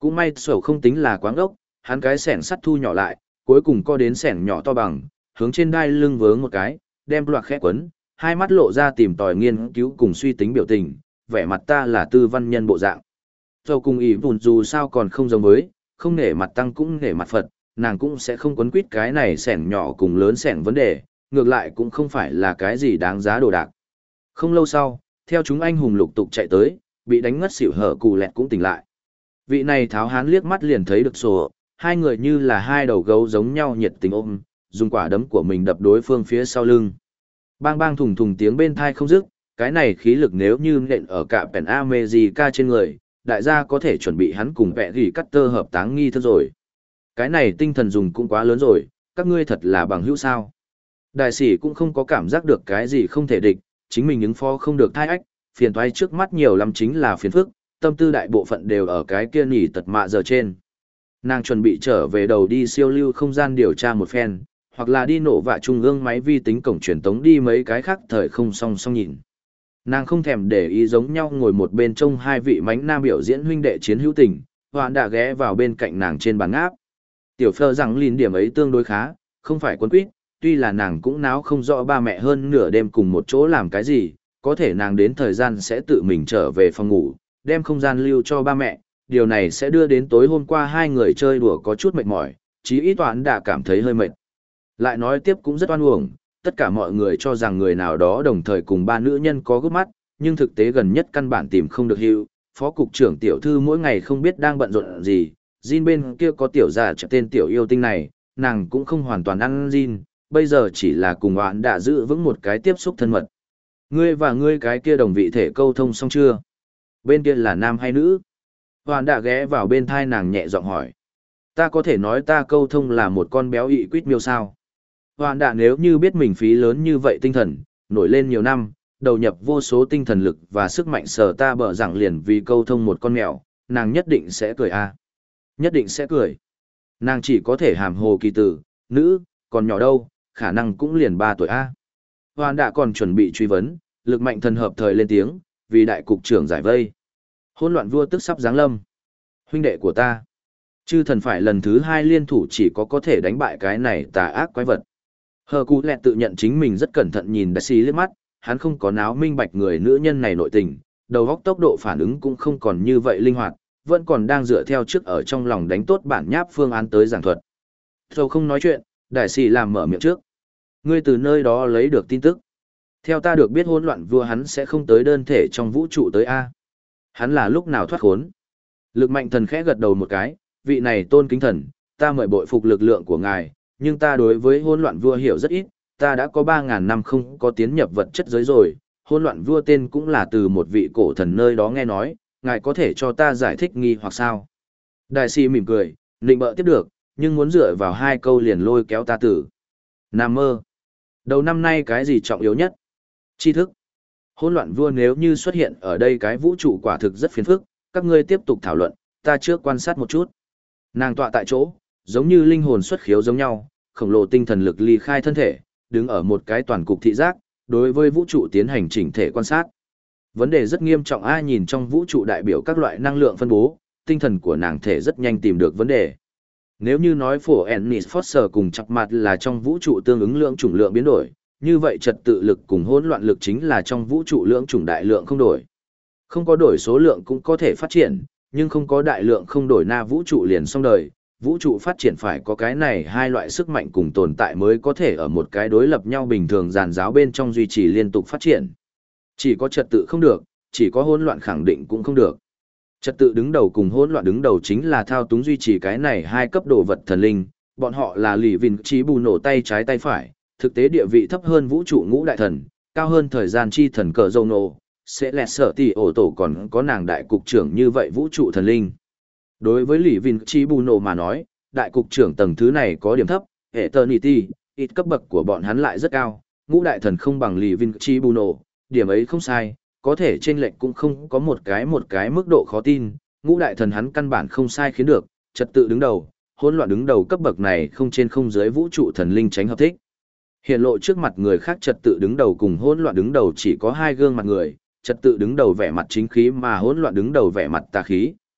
Cũng may sổ không tính là quáng ốc, hắn cái sẻng sắt thu nhỏ lại, cuối cùng co đến sẻng nhỏ to bằng, hướng trên đai lưng vướng một cái, đem loạt khẽ quấn, hai mắt lộ ra tìm tòi nghiên cứu cùng suy tính biểu tình, vẻ mặt ta là tư văn nhân bộ dạng. Dầu cùng ý vùn dù sao còn không giống với, không nể mặt tăng cũng nể mặt Phật, nàng cũng sẽ không quấn quýt cái này sẻng nhỏ cùng lớn sẻng vấn đề, ngược lại cũng không phải là cái gì đáng giá đồ đạc. Không lâu sau, theo chúng anh hùng lục tục chạy tới, bị đánh ngất xỉu hở cù lẹt cũng tỉnh lại. Vị này tháo hán liếc mắt liền thấy được sổ, hai người như là hai đầu gấu giống nhau nhiệt tình ôm, dùng quả đấm của mình đập đối phương phía sau lưng. Bang bang thùng thùng tiếng bên thai không dứt, cái này khí lực nếu như nện ở cả Pen America trên người, đại gia có thể chuẩn bị hắn cùng vẽ gỉ cắt tơ hợp táng nghi thức rồi. Cái này tinh thần dùng cũng quá lớn rồi, các ngươi thật là bằng hữu sao. Đại sĩ cũng không có cảm giác được cái gì không thể địch, chính mình ứng phó không được thai ách, phiền toái trước mắt nhiều lắm chính là phiền phức, tâm tư đại bộ phận đều ở cái kia nhỉ tật mạ giờ trên. Nàng chuẩn bị trở về đầu đi siêu lưu không gian điều tra một phen, hoặc là đi nổ vạ trung ương máy vi tính cổng truyền tống đi mấy cái khác thời không song song nhìn. Nàng không thèm để ý giống nhau ngồi một bên trông hai vị mánh nam biểu diễn huynh đệ chiến hữu tình, hoạn đã ghé vào bên cạnh nàng trên bàn áp. Tiểu phơ rằng lìn điểm ấy tương đối khá, không phải quấn quýt, tuy là nàng cũng náo không rõ ba mẹ hơn nửa đêm cùng một chỗ làm cái gì, có thể nàng đến thời gian sẽ tự mình trở về phòng ngủ, đem không gian lưu cho ba mẹ, điều này sẽ đưa đến tối hôm qua hai người chơi đùa có chút mệt mỏi, chí ít toán đã cảm thấy hơi mệt. Lại nói tiếp cũng rất oan uổng, tất cả mọi người cho rằng người nào đó đồng thời cùng ba nữ nhân có gút mắt, nhưng thực tế gần nhất căn bản tìm không được hữu, phó cục trưởng tiểu thư mỗi ngày không biết đang bận rộn gì, Jin bên kia có tiểu giả trở tên tiểu yêu tinh này, nàng cũng không hoàn toàn ăn Jin, bây giờ chỉ là cùng oán đã giữ vững một cái tiếp xúc thân mật. Ngươi và ngươi cái kia đồng vị thể câu thông xong chưa? Bên kia là nam hay nữ? Hoàn đã ghé vào bên thai nàng nhẹ giọng hỏi. Ta có thể nói ta câu thông là một con béo ị quýt miêu sao? Hoàn đã nếu như biết mình phí lớn như vậy tinh thần, nổi lên nhiều năm, đầu nhập vô số tinh thần lực và sức mạnh sở ta bở rằng liền vì câu thông một con mèo, nàng nhất định sẽ cười a, Nhất định sẽ cười. Nàng chỉ có thể hàm hồ kỳ tử, nữ, còn nhỏ đâu, khả năng cũng liền ba tuổi a. Hoàn đã còn chuẩn bị truy vấn, lực mạnh thần hợp thời lên tiếng, vì đại cục trưởng giải vây. Hỗn loạn vua tức sắp giáng lâm. Huynh đệ của ta. Chư thần phải lần thứ hai liên thủ chỉ có có thể đánh bại cái này tà ác quái vật. Hờ Cú Lẹt tự nhận chính mình rất cẩn thận nhìn Đại Sĩ liếc mắt, hắn không có náo minh bạch người nữ nhân này nội tình, đầu óc tốc độ phản ứng cũng không còn như vậy linh hoạt, vẫn còn đang dựa theo trước ở trong lòng đánh tốt bản nháp phương án tới giảng thuật. Thôi không nói chuyện, Đại Sĩ làm mở miệng trước. Ngươi từ nơi đó lấy được tin tức. Theo ta được biết hỗn loạn vua hắn sẽ không tới đơn thể trong vũ trụ tới A. Hắn là lúc nào thoát khốn. Lực mạnh thần khẽ gật đầu một cái, vị này tôn kính thần, ta mời bội phục lực lượng của ngài, nhưng ta đối với hỗn loạn vua hiểu rất ít, ta đã có ba ngàn năm không có tiến nhập vật chất giới rồi, hỗn loạn vua tên cũng là từ một vị cổ thần nơi đó nghe nói, ngài có thể cho ta giải thích nghi hoặc sao. Đại sĩ mỉm cười, định bợ tiếp được, nhưng muốn dựa vào hai câu liền lôi kéo ta tử. Nam mơ. Đầu năm nay cái gì trọng yếu nhất? Tri thức. Hỗn loạn vua nếu như xuất hiện ở đây cái vũ trụ quả thực rất phiền phức, các ngươi tiếp tục thảo luận, ta trước quan sát một chút. Nàng tọa tại chỗ, giống như linh hồn xuất khiếu giống nhau, khổng lồ tinh thần lực ly khai thân thể, đứng ở một cái toàn cục thị giác, đối với vũ trụ tiến hành chỉnh thể quan sát. Vấn đề rất nghiêm trọng ai nhìn trong vũ trụ đại biểu các loại năng lượng phân bố, tinh thần của nàng thể rất nhanh tìm được vấn đề. Nếu như nói phổ Ennis Foster cùng chặt mặt là trong vũ trụ tương ứng lượng chủng lượng biến đổi, như vậy trật tự lực cùng hỗn loạn lực chính là trong vũ trụ lượng chủng đại lượng không đổi. Không có đổi số lượng cũng có thể phát triển, nhưng không có đại lượng không đổi na vũ trụ liền xong đời. Vũ trụ phát triển phải có cái này hai loại sức mạnh cùng tồn tại mới có thể ở một cái đối lập nhau bình thường giàn giáo bên trong duy trì liên tục phát triển. Chỉ có trật tự không được, chỉ có hỗn loạn khẳng định cũng không được. Trật tự đứng đầu cùng hỗn loạn đứng đầu chính là thao túng duy trì cái này hai cấp độ vật thần linh, bọn họ là lì vìn trí bù nổ tay trái tay phải, thực tế địa vị thấp hơn vũ trụ ngũ đại thần, cao hơn thời gian chi thần cờ dâu nổ, sẽ lẹt sợ tỷ ổ tổ còn có nàng đại cục trưởng như vậy vũ trụ thần linh. Đối với lì vìn trí bù nổ mà nói, đại cục trưởng tầng thứ này có điểm thấp, eternity, ít cấp bậc của bọn hắn lại rất cao, ngũ đại thần không bằng lì vìn trí bù nổ, điểm ấy không sai, có thể trên lệnh cũng không có một cái một cái mức độ khó tin, ngũ đại thần hắn căn bản không sai khiến được, trật tự đứng đầu, hỗn loạn đứng đầu cấp bậc này không trên không dưới vũ trụ thần linh tránh hợp thích. Hiện lộ trước mặt người khác trật tự đứng đầu cùng hỗn loạn đứng đầu chỉ có hai gương mặt người, trật tự đứng đầu vẻ mặt chính khí mà hỗn loạn đứng đầu vẻ mặt tà khí,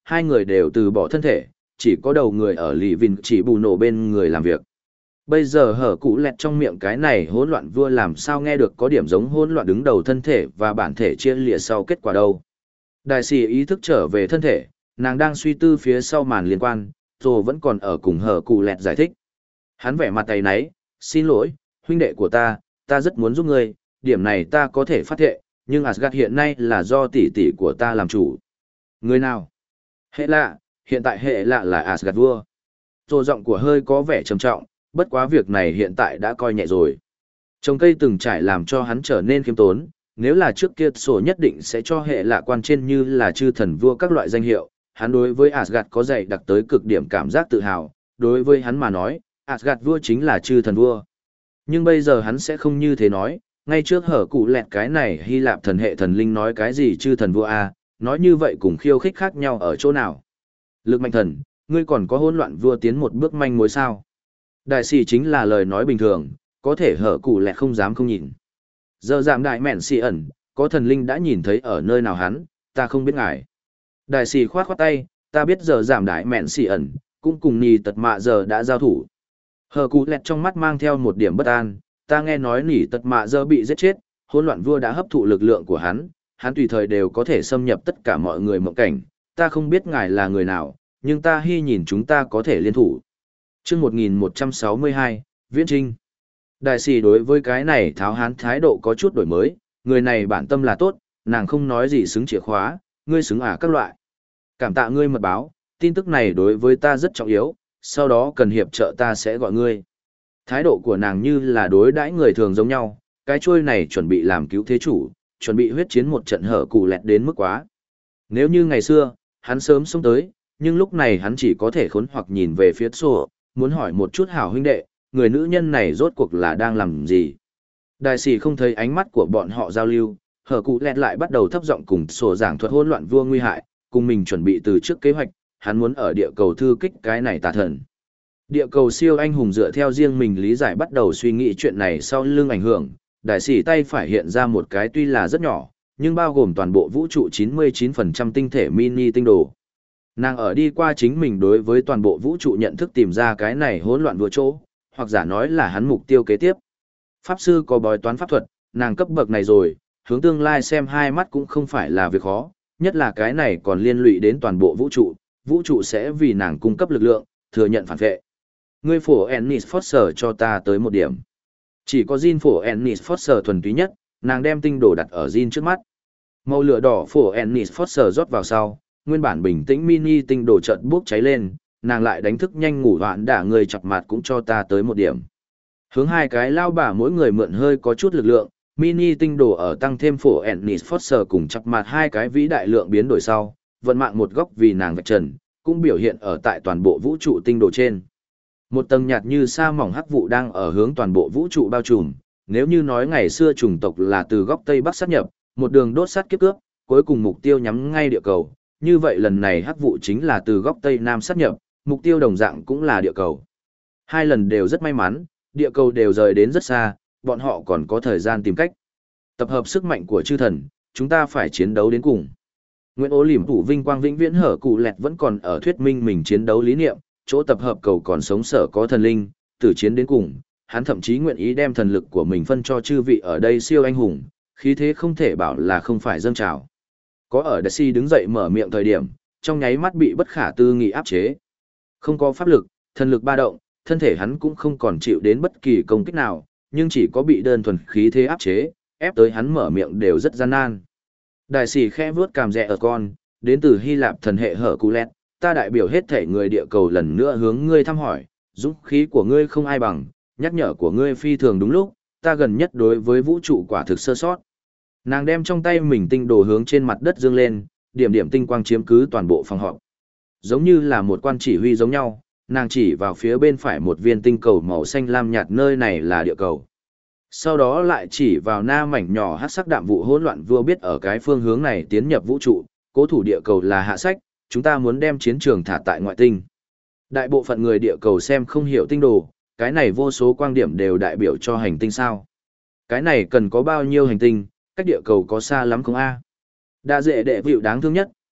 hai người đều từ bỏ thân thể, chỉ có đầu người ở lì vìn chỉ bù nổ bên người làm việc. Bây giờ hở cụ lẹt trong miệng cái này hỗn loạn vua làm sao nghe được có điểm giống hỗn loạn đứng đầu thân thể và bản thể chia lìa sau kết quả đâu. Đại sĩ ý thức trở về thân thể, nàng đang suy tư phía sau màn liên quan, rồi vẫn còn ở cùng hở cụ lẹt giải thích. Hắn vẻ mặt tay náy, xin lỗi, huynh đệ của ta, ta rất muốn giúp ngươi, điểm này ta có thể phát thệ, nhưng Asgard hiện nay là do tỷ tỷ của ta làm chủ. Người nào? Hệ lạ, hiện tại hệ lạ là Asgard vua. Rồi giọng của hơi có vẻ trầm trọng, bất quá việc này hiện tại đã coi nhẹ rồi. Trồng cây từng trải làm cho hắn trở nên khiêm tốn, nếu là trước kia sổ nhất định sẽ cho hệ lạ quan trên như là chư thần vua các loại danh hiệu, hắn đối với Asgard có dày đặc tới cực điểm cảm giác tự hào, đối với hắn mà nói, Asgard vua chính là chư thần vua. Nhưng bây giờ hắn sẽ không như thế nói, ngay trước hở cụ lẹt cái này Hy Lạp thần hệ thần linh nói cái gì chư thần vua a, nói như vậy cùng khiêu khích khác nhau ở chỗ nào. Lực mạnh thần, ngươi còn có hỗn loạn vua tiến một bước manh mối sao? Đại sĩ chính là lời nói bình thường, có thể hở cụ lẹt không dám không nhìn. Giờ giảm đại mẹn xì ẩn, có thần linh đã nhìn thấy ở nơi nào hắn, ta không biết ngài. Đại sĩ khoát khoát tay, ta biết giờ giảm đại mẹn xì ẩn, cũng cùng nì tật mạ giờ đã giao thủ. Hở cụ lẹt trong mắt mang theo một điểm bất an, ta nghe nói nỉ tật mạ giờ bị giết chết, hỗn loạn vua đã hấp thụ lực lượng của hắn, hắn tùy thời đều có thể xâm nhập tất cả mọi người mộng cảnh, ta không biết ngài là người nào, nhưng ta hy nhìn chúng ta có thể liên thủ. Chương một nghìn một trăm sáu mươi hai, Viễn Trinh. Đại sĩ đối với cái này tháo hán thái độ có chút đổi mới, người này bản tâm là tốt, nàng không nói gì xứng chìa khóa, ngươi xứng à các loại. Cảm tạ ngươi mật báo, tin tức này đối với ta rất trọng yếu, sau đó cần hiệp trợ ta sẽ gọi ngươi. Thái độ của nàng như là đối đãi người thường giống nhau, cái chuôi này chuẩn bị làm cứu thế chủ, chuẩn bị huyết chiến một trận hở cụ lẹt đến mức quá. Nếu như ngày xưa, hắn sớm xông tới, nhưng lúc này hắn chỉ có thể khốn hoặc nhìn về phía sổ, muốn hỏi một chút hảo huynh đệ, người nữ nhân này rốt cuộc là đang làm gì. Đại sĩ không thấy ánh mắt của bọn họ giao lưu, hở cụ lẹt lại bắt đầu thấp giọng cùng sổ giảng thuật hỗn loạn vua nguy hại, cùng mình chuẩn bị từ trước kế hoạch, hắn muốn ở địa cầu thư kích cái này tà thần. Địa cầu siêu anh hùng dựa theo riêng mình lý giải bắt đầu suy nghĩ chuyện này sau lưng ảnh hưởng, đại sĩ tay phải hiện ra một cái tuy là rất nhỏ, nhưng bao gồm toàn bộ vũ trụ chín mươi chín phần trăm tinh thể mini tinh đồ. Nàng ở đi qua chính mình đối với toàn bộ vũ trụ nhận thức tìm ra cái này hỗn loạn vua chỗ, hoặc giả nói là hắn mục tiêu kế tiếp. Pháp sư có bói toán pháp thuật, nàng cấp bậc này rồi, hướng tương lai xem hai mắt cũng không phải là việc khó, nhất là cái này còn liên lụy đến toàn bộ vũ trụ, vũ trụ sẽ vì nàng cung cấp lực lượng, thừa nhận phản vệ. Ngươi phổ Ennis Foster cho ta tới một điểm. Chỉ có Jin phổ Ennis Foster thuần túy nhất, nàng đem tinh đồ đặt ở Jin trước mắt. Màu lửa đỏ phổ Ennis Foster rót vào sau, nguyên bản bình tĩnh mini tinh đồ chợt bốc cháy lên, nàng lại đánh thức nhanh ngủ hoạn đả người chọc mặt cũng cho ta tới một điểm. Hướng hai cái lao bà mỗi người mượn hơi có chút lực lượng, mini tinh đồ ở tăng thêm phổ Ennis Foster cùng chọc mặt hai cái vĩ đại lượng biến đổi sau, vận mạng một góc vì nàng vạch trần, cũng biểu hiện ở tại toàn bộ vũ trụ tinh đồ trên. Một tầng nhạt như sa mỏng hắc vụ đang ở hướng toàn bộ vũ trụ bao trùm, nếu như nói ngày xưa chủng tộc là từ góc Tây Bắc sát nhập, một đường đốt sát kiếp cướp, cuối cùng mục tiêu nhắm ngay địa cầu, như vậy lần này hắc vụ chính là từ góc Tây Nam sát nhập, mục tiêu đồng dạng cũng là địa cầu. Hai lần đều rất may mắn, địa cầu đều rời đến rất xa, bọn họ còn có thời gian tìm cách. Tập hợp sức mạnh của chư thần, chúng ta phải chiến đấu đến cùng. Nguyễn Ố Liểm Thủ vinh quang vĩnh viễn hở cụ lẹt vẫn còn ở thuyết minh mình chiến đấu lý niệm, chỗ tập hợp cầu còn sống sở có thần linh, từ chiến đến cùng, hắn thậm chí nguyện ý đem thần lực của mình phân cho chư vị ở đây siêu anh hùng, khí thế không thể bảo là không phải dâng trào. Có ở Đại Si đứng dậy mở miệng thời điểm, trong nháy mắt bị bất khả tư nghị áp chế. Không có pháp lực, thần lực ba động, thân thể hắn cũng không còn chịu đến bất kỳ công kích nào, nhưng chỉ có bị đơn thuần khí thế áp chế, ép tới hắn mở miệng đều rất gian nan. Đại sĩ khẽ vuốt cằm rẽ ở con, đến từ Hy Lạp thần hệ hở cụ lẹt, ta đại biểu hết thể người địa cầu lần nữa hướng ngươi thăm hỏi, dũng khí của ngươi không ai bằng, nhắc nhở của ngươi phi thường đúng lúc, ta gần nhất đối với vũ trụ quả thực sơ sót. Nàng đem trong tay mình tinh đồ hướng trên mặt đất dương lên, điểm điểm tinh quang chiếm cứ toàn bộ phòng họp. Giống như là một quan chỉ huy giống nhau, nàng chỉ vào phía bên phải một viên tinh cầu màu xanh lam nhạt, nơi này là địa cầu. Sau đó lại chỉ vào na mảnh nhỏ hắc sắc đạm vụ hỗn loạn vua biết ở cái phương hướng này tiến nhập vũ trụ, cố thủ địa cầu là hạ sách, chúng ta muốn đem chiến trường thả tại ngoại tinh. Đại bộ phận người địa cầu xem không hiểu tinh đồ, cái này vô số quang điểm đều đại biểu cho hành tinh sao. Cái này cần có bao nhiêu hành tinh, cách địa cầu có xa lắm không a? Đa dễ đệ vịu đáng thương nhất,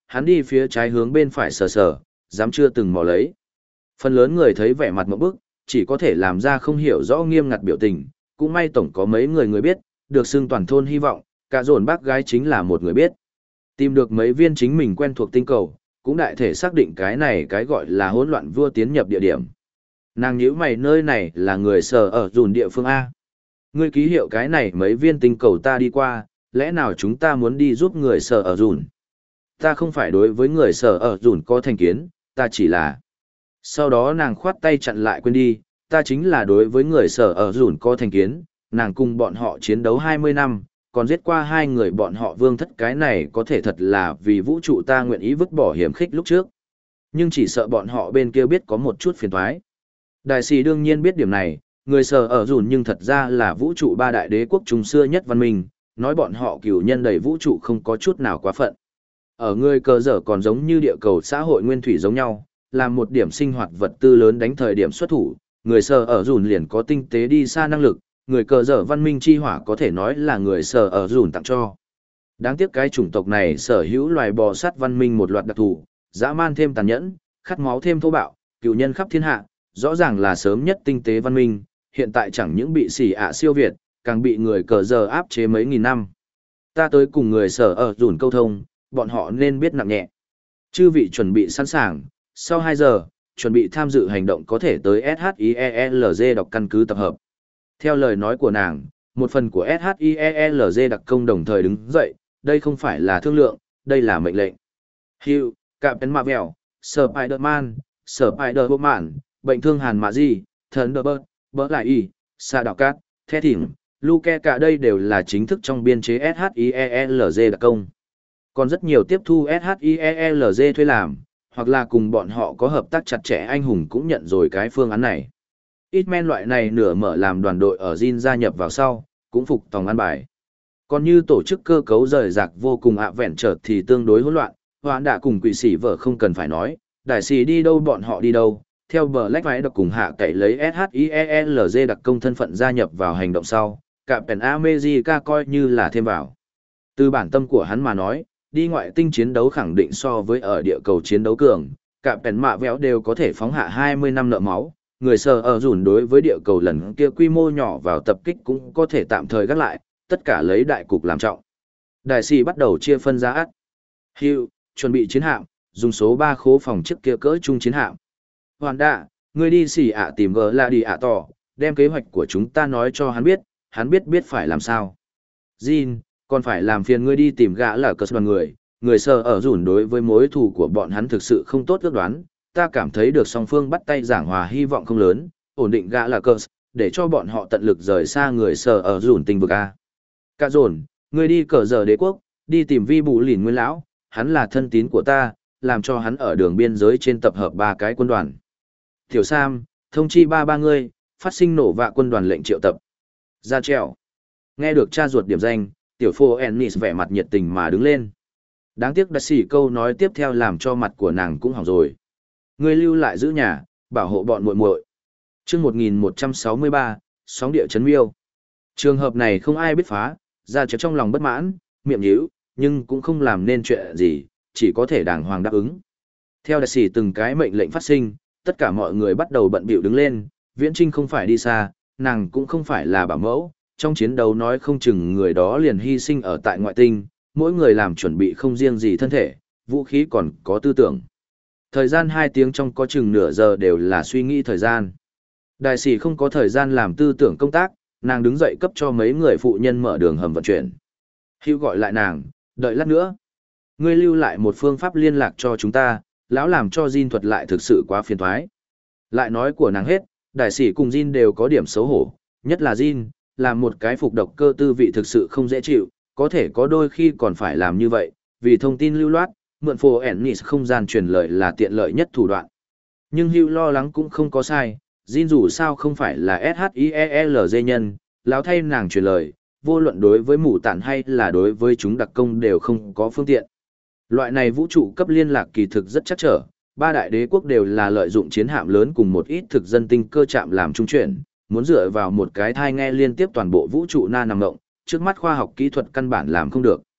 hắn đi phía trái hướng bên phải sờ sờ, dám chưa từng mò lấy. Phần lớn người thấy vẻ mặt ngộp bức, chỉ có thể làm ra không hiểu rõ nghiêm ngặt biểu tình, cũng may tổng có mấy người người biết, được xưng toàn thôn hy vọng, cả dồn bác gái chính là một người biết. Tìm được mấy viên chính mình quen thuộc tinh cầu, cũng đại thể xác định cái này cái gọi là hỗn loạn vua tiến nhập địa điểm. Nàng nhíu mày, nơi này là người sở ở dùn địa phương A. Ngươi ký hiệu cái này mấy viên tinh cầu ta đi qua, lẽ nào chúng ta muốn đi giúp người sở ở dùn? Ta không phải đối với người sở ở dùn có thành kiến, ta chỉ là... Sau đó nàng khoát tay chặn lại quên đi, ta chính là đối với người sở ở dùn có thành kiến, nàng cùng bọn họ chiến đấu hai mươi năm, còn giết qua hai người bọn họ vương thất, cái này có thể thật là vì vũ trụ ta nguyện ý vứt bỏ hiểm khích lúc trước. Nhưng chỉ sợ bọn họ bên kia biết có một chút phiền toái. Đại sĩ đương nhiên biết điểm này, người sở ở dùn nhưng thật ra là vũ trụ ba đại đế quốc trung xưa nhất văn minh, nói bọn họ cửu nhân đầy vũ trụ không có chút nào quá phận. Ở người cờ dở còn giống như địa cầu xã hội nguyên thủy giống nhau, làm một điểm sinh hoạt vật tư lớn đánh thời điểm xuất thủ, người sở ở dùn liền có tinh tế đi xa năng lực, người cờ dở văn minh chi hỏa có thể nói là người sở ở dùn tặng cho. Đáng tiếc cái chủng tộc này sở hữu loài bò sát văn minh một loạt đặc thù, dã man thêm tàn nhẫn, khát máu thêm thô bạo, cựu nhân khắp thiên hạ, rõ ràng là sớm nhất tinh tế văn minh, hiện tại chẳng những bị xỉ ạ siêu việt, càng bị người cờ dở áp chế mấy nghìn năm. Ta tới cùng người sở ở dùn câu thông, bọn họ nên biết nặng nhẹ. Chư vị chuẩn bị sẵn sàng, sau hai giờ, chuẩn bị tham dự hành động có thể tới ét hát i e e lờ giê đọc căn cứ tập hợp. Theo lời nói của nàng, một phần của ét hát i e e lờ giê đặc công đồng thời đứng dậy, đây không phải là thương lượng, đây là mệnh lệnh. Hugh, Captain Marvel, Spider-Man, Spider-Woman, Bệnh thương Hàn Mã Di, Thunderbird, Bỡ Lại Y, Sa Đào Cát, The Thỉnh, Luke, cả đây đều là chính thức trong biên chế ét hát i e e lờ giê đặc công. Còn rất nhiều tiếp thu ét hát i e e lờ giê thuê làm, hoặc là cùng bọn họ có hợp tác chặt chẽ anh hùng cũng nhận rồi cái phương án này. Ít men loại này nửa mở làm đoàn đội ở Jin gia nhập vào sau, cũng phục tòng ăn bài. Còn như tổ chức cơ cấu rời rạc vô cùng ạ vẹn chợt thì tương đối hỗn loạn, hoãn đã cùng quỷ sĩ vợ không cần phải nói, đại sĩ đi đâu bọn họ đi đâu, theo bờ lách váy đọc cùng hạ cậy lấy ét hát i e e lờ giê đặc công thân phận gia nhập vào hành động sau, Captain America coi như là thêm vào. Từ bản tâm của hắn mà nói, đi ngoại tinh chiến đấu khẳng định so với ở địa cầu chiến đấu cường, Captain Mạ Véo đều có thể phóng hạ hai mươi năm nợ máu. Người sở ở dùn đối với địa cầu lần kia quy mô nhỏ vào tập kích cũng có thể tạm thời gác lại, tất cả lấy đại cục làm trọng. Đại sĩ bắt đầu chia phân ra ắt. Hugh, chuẩn bị chiến hạm, dùng số ba khố phòng trước kia cỡ chung chiến hạm. Hoàn đạ, ngươi đi xỉ ạ tìm gỡ là đi ạ tỏ, đem kế hoạch của chúng ta nói cho hắn biết, hắn biết biết phải làm sao. Jin, còn phải làm phiền ngươi đi tìm gã là cờ đoàn người, người sở ở dùn đối với mối thù của bọn hắn thực sự không tốt ước đoán. Ta cảm thấy được song phương bắt tay giảng hòa hy vọng không lớn, ổn định gã là cờ, để cho bọn họ tận lực rời xa người sở ở dùn tình vực A. Cả dồn, ngươi đi cờ giờ đế quốc, đi tìm vi bù lìn nguyên lão, hắn là thân tín của ta, làm cho hắn ở đường biên giới trên tập hợp ba cái quân đoàn. Tiểu Sam, thông chi ba ba ngươi, phát sinh nổ vạ quân đoàn lệnh triệu tập. Ra trèo. Nghe được cha ruột điểm danh, tiểu phô Ennis vẻ mặt nhiệt tình mà đứng lên. Đáng tiếc đặc sĩ câu nói tiếp theo làm cho mặt của nàng cũng hỏng rồi. Ngươi lưu lại giữ nhà, bảo hộ bọn muội muội. Chương một nghìn một trăm sáu mươi ba, sóng địa chấn miêu. Trường hợp này không ai biết phá, ra chéo trong lòng bất mãn, miệng nhíu, nhưng cũng không làm nên chuyện gì, chỉ có thể đàng hoàng đáp ứng. Theo đại sĩ từng cái mệnh lệnh phát sinh, tất cả mọi người bắt đầu bận bịu đứng lên, Viễn Trinh không phải đi xa, nàng cũng không phải là bảo mẫu, trong chiến đấu nói không chừng người đó liền hy sinh ở tại ngoại tinh, mỗi người làm chuẩn bị không riêng gì thân thể, vũ khí còn có tư tưởng. Thời gian hai tiếng trong có chừng nửa giờ đều là suy nghĩ thời gian. Đại sĩ không có thời gian làm tư tưởng công tác, nàng đứng dậy cấp cho mấy người phụ nhân mở đường hầm vận chuyển. Hugh gọi lại nàng, đợi lát nữa. Ngươi lưu lại một phương pháp liên lạc cho chúng ta, lão làm cho Jin thuật lại thực sự quá phiền toái. Lại nói của nàng hết, đại sĩ cùng Jin đều có điểm xấu hổ, nhất là Jin, làm một cái phục độc cơ tư vị thực sự không dễ chịu, có thể có đôi khi còn phải làm như vậy, vì thông tin lưu loát, mượn phổ Ennis không gian truyền lời là tiện lợi nhất thủ đoạn. Nhưng Hugh lo lắng cũng không có sai, Jin dù sao không phải là ét hát i e e lờ giê nhân, lão thay nàng truyền lời, vô luận đối với mù tản hay là đối với chúng đặc công đều không có phương tiện. Loại này vũ trụ cấp liên lạc kỳ thực rất chắc trở, ba đại đế quốc đều là lợi dụng chiến hạm lớn cùng một ít thực dân tinh cơ chạm làm trung chuyển, muốn dựa vào một cái thai nghe liên tiếp toàn bộ vũ trụ na nằm động, trước mắt khoa học kỹ thuật căn bản làm không được.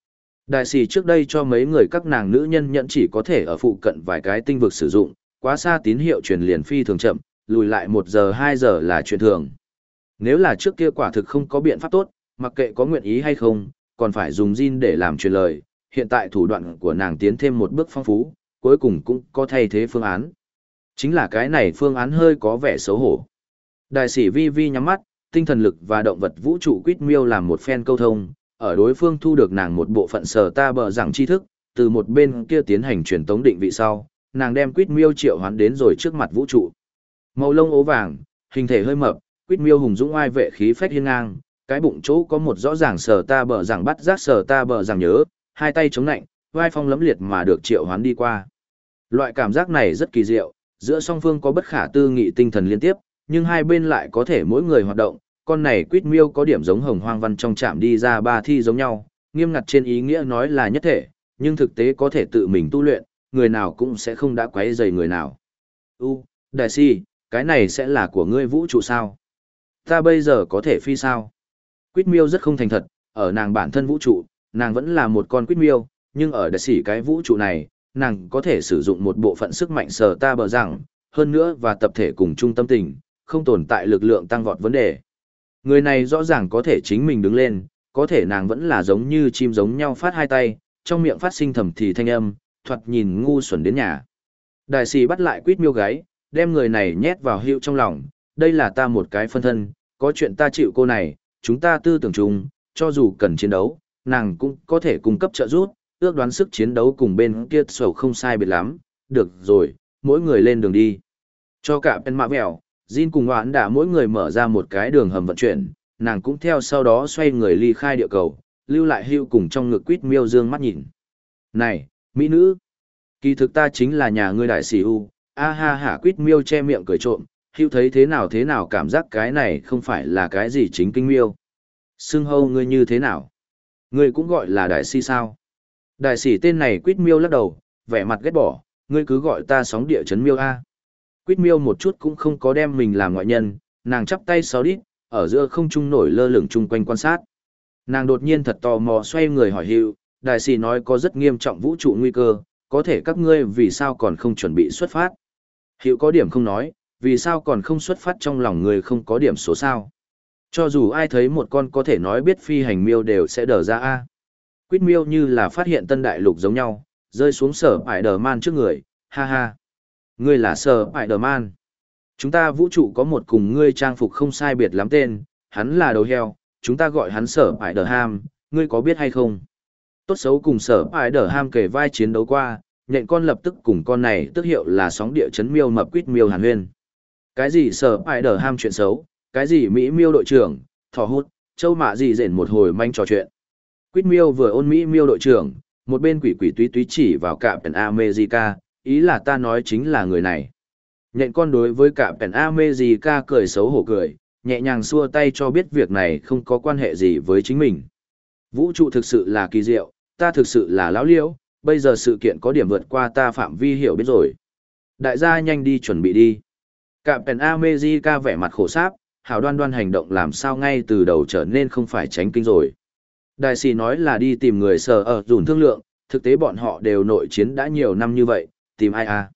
Đại sĩ trước đây cho mấy người các nàng nữ nhân nhẫn chỉ có thể ở phụ cận vài cái tinh vực sử dụng, quá xa tín hiệu truyền liền phi thường chậm, lùi lại một giờ hai giờ là chuyện thường. Nếu là trước kia quả thực không có biện pháp tốt, mặc kệ có nguyện ý hay không, còn phải dùng Jin để làm truyền lời, hiện tại thủ đoạn của nàng tiến thêm một bước phong phú, cuối cùng cũng có thay thế phương án. Chính là cái này phương án hơi có vẻ xấu hổ. Đại sĩ vi vi nhắm mắt, tinh thần lực và động vật vũ trụ quýt miêu làm một phen câu thông, ở đối phương thu được nàng một bộ phận sở ta bờ rằng tri thức, từ một bên kia tiến hành truyền tống định vị sau, nàng đem quýt miêu triệu hoán đến rồi trước mặt vũ trụ. Màu lông ố vàng, hình thể hơi mập, quýt miêu hùng dũng oai vệ khí phách hiên ngang, cái bụng chỗ có một rõ ràng sở ta bờ rằng bắt giác sở ta bờ rằng nhớ, hai tay chống nạnh, vai phong lẫm liệt mà được triệu hoán đi qua. Loại cảm giác này rất kỳ diệu, giữa song phương có bất khả tư nghị tinh thần liên tiếp, nhưng hai bên lại có thể mỗi người hoạt động. Con này quýt miêu có điểm giống hồng hoang văn trong trạm đi ra ba thi giống nhau, nghiêm ngặt trên ý nghĩa nói là nhất thể, nhưng thực tế có thể tự mình tu luyện, người nào cũng sẽ không đã quấy rầy người nào. U, đại si, cái này sẽ là của ngươi vũ trụ sao? Ta bây giờ có thể phi sao? Quýt miêu rất không thành thật, ở nàng bản thân vũ trụ, nàng vẫn là một con quýt miêu, nhưng ở đại sĩ cái vũ trụ này, nàng có thể sử dụng một bộ phận sức mạnh sở ta bờ rằng, hơn nữa và tập thể cùng chung tâm tình, không tồn tại lực lượng tăng vọt vấn đề. Người này rõ ràng có thể chính mình đứng lên, có thể nàng vẫn là giống như chim giống nhau phát hai tay, trong miệng phát sinh thầm thì thanh âm, thoạt nhìn ngu xuẩn đến nhà. Đại sĩ bắt lại quýt miêu gáy, đem người này nhét vào hữu trong lòng, đây là ta một cái phân thân, có chuyện ta chịu cô này, chúng ta tư tưởng chung, cho dù cần chiến đấu, nàng cũng có thể cung cấp trợ giúp, ước đoán sức chiến đấu cùng bên kia sầu không sai biệt lắm, được rồi, mỗi người lên đường đi. Cho cả bên mạ vẹo, Jin cùng hoãn đã mỗi người mở ra một cái đường hầm vận chuyển, nàng cũng theo sau đó xoay người ly khai địa cầu, lưu lại hưu cùng trong ngực quýt miêu dương mắt nhìn. Này, mỹ nữ! Kỳ thực ta chính là nhà ngươi đại sĩ U, a ha hả quýt miêu che miệng cười trộm, hưu thấy thế nào thế nào cảm giác cái này không phải là cái gì chính kinh miêu. Xưng hâu ngươi như thế nào? Ngươi cũng gọi là đại sĩ sao? Đại sĩ tên này quýt miêu lắc đầu, vẻ mặt ghét bỏ, ngươi cứ gọi ta sóng địa chấn miêu A. Quýt miêu một chút cũng không có đem mình làm ngoại nhân, nàng chắp tay sáu đít, ở giữa không trung nổi lơ lửng chung quanh quan sát. Nàng đột nhiên thật tò mò xoay người hỏi Hữu, đại sĩ nói có rất nghiêm trọng vũ trụ nguy cơ, có thể các ngươi vì sao còn không chuẩn bị xuất phát. Hữu có điểm không nói, vì sao còn không xuất phát trong lòng người không có điểm số sao. Cho dù ai thấy một con có thể nói biết phi hành miêu đều sẽ đờ ra A. Quýt miêu như là phát hiện tân đại lục giống nhau, rơi xuống sở Spider-Man trước người, ha ha. Ngươi là sở Spider-Man. Chúng ta vũ trụ có một cùng ngươi trang phục không sai biệt lắm tên, hắn là đầu heo, chúng ta gọi hắn sở Spider-Ham, ngươi có biết hay không? Tốt xấu cùng sở Spider-Ham kề vai chiến đấu qua, nhện con lập tức cùng con này tức hiệu là sóng địa chấn miêu mập quýt miêu hàn huyên. Cái gì sở Spider-Ham chuyện xấu, cái gì Mỹ miêu đội trưởng, thỏ hút, châu mạ gì rển một hồi manh trò chuyện. Quýt miêu vừa ôn Mỹ miêu đội trưởng, một bên quỷ quỷ túy túy chỉ vào Captain America, ý là ta nói chính là người này. Nhện con đối với Captain America cười xấu hổ cười, nhẹ nhàng xua tay cho biết việc này không có quan hệ gì với chính mình. Vũ trụ thực sự là kỳ diệu, ta thực sự là lão liễu, bây giờ sự kiện có điểm vượt qua ta phạm vi hiểu biết rồi. Đại gia nhanh đi chuẩn bị đi. Captain America vẻ mặt khổ sáp, hào đoan đoan hành động làm sao ngay từ đầu trở nên không phải tránh kinh rồi. Đại sĩ nói là đi tìm người sở ở dùn thương lượng, thực tế bọn họ đều nội chiến đã nhiều năm như vậy, tìm ai à.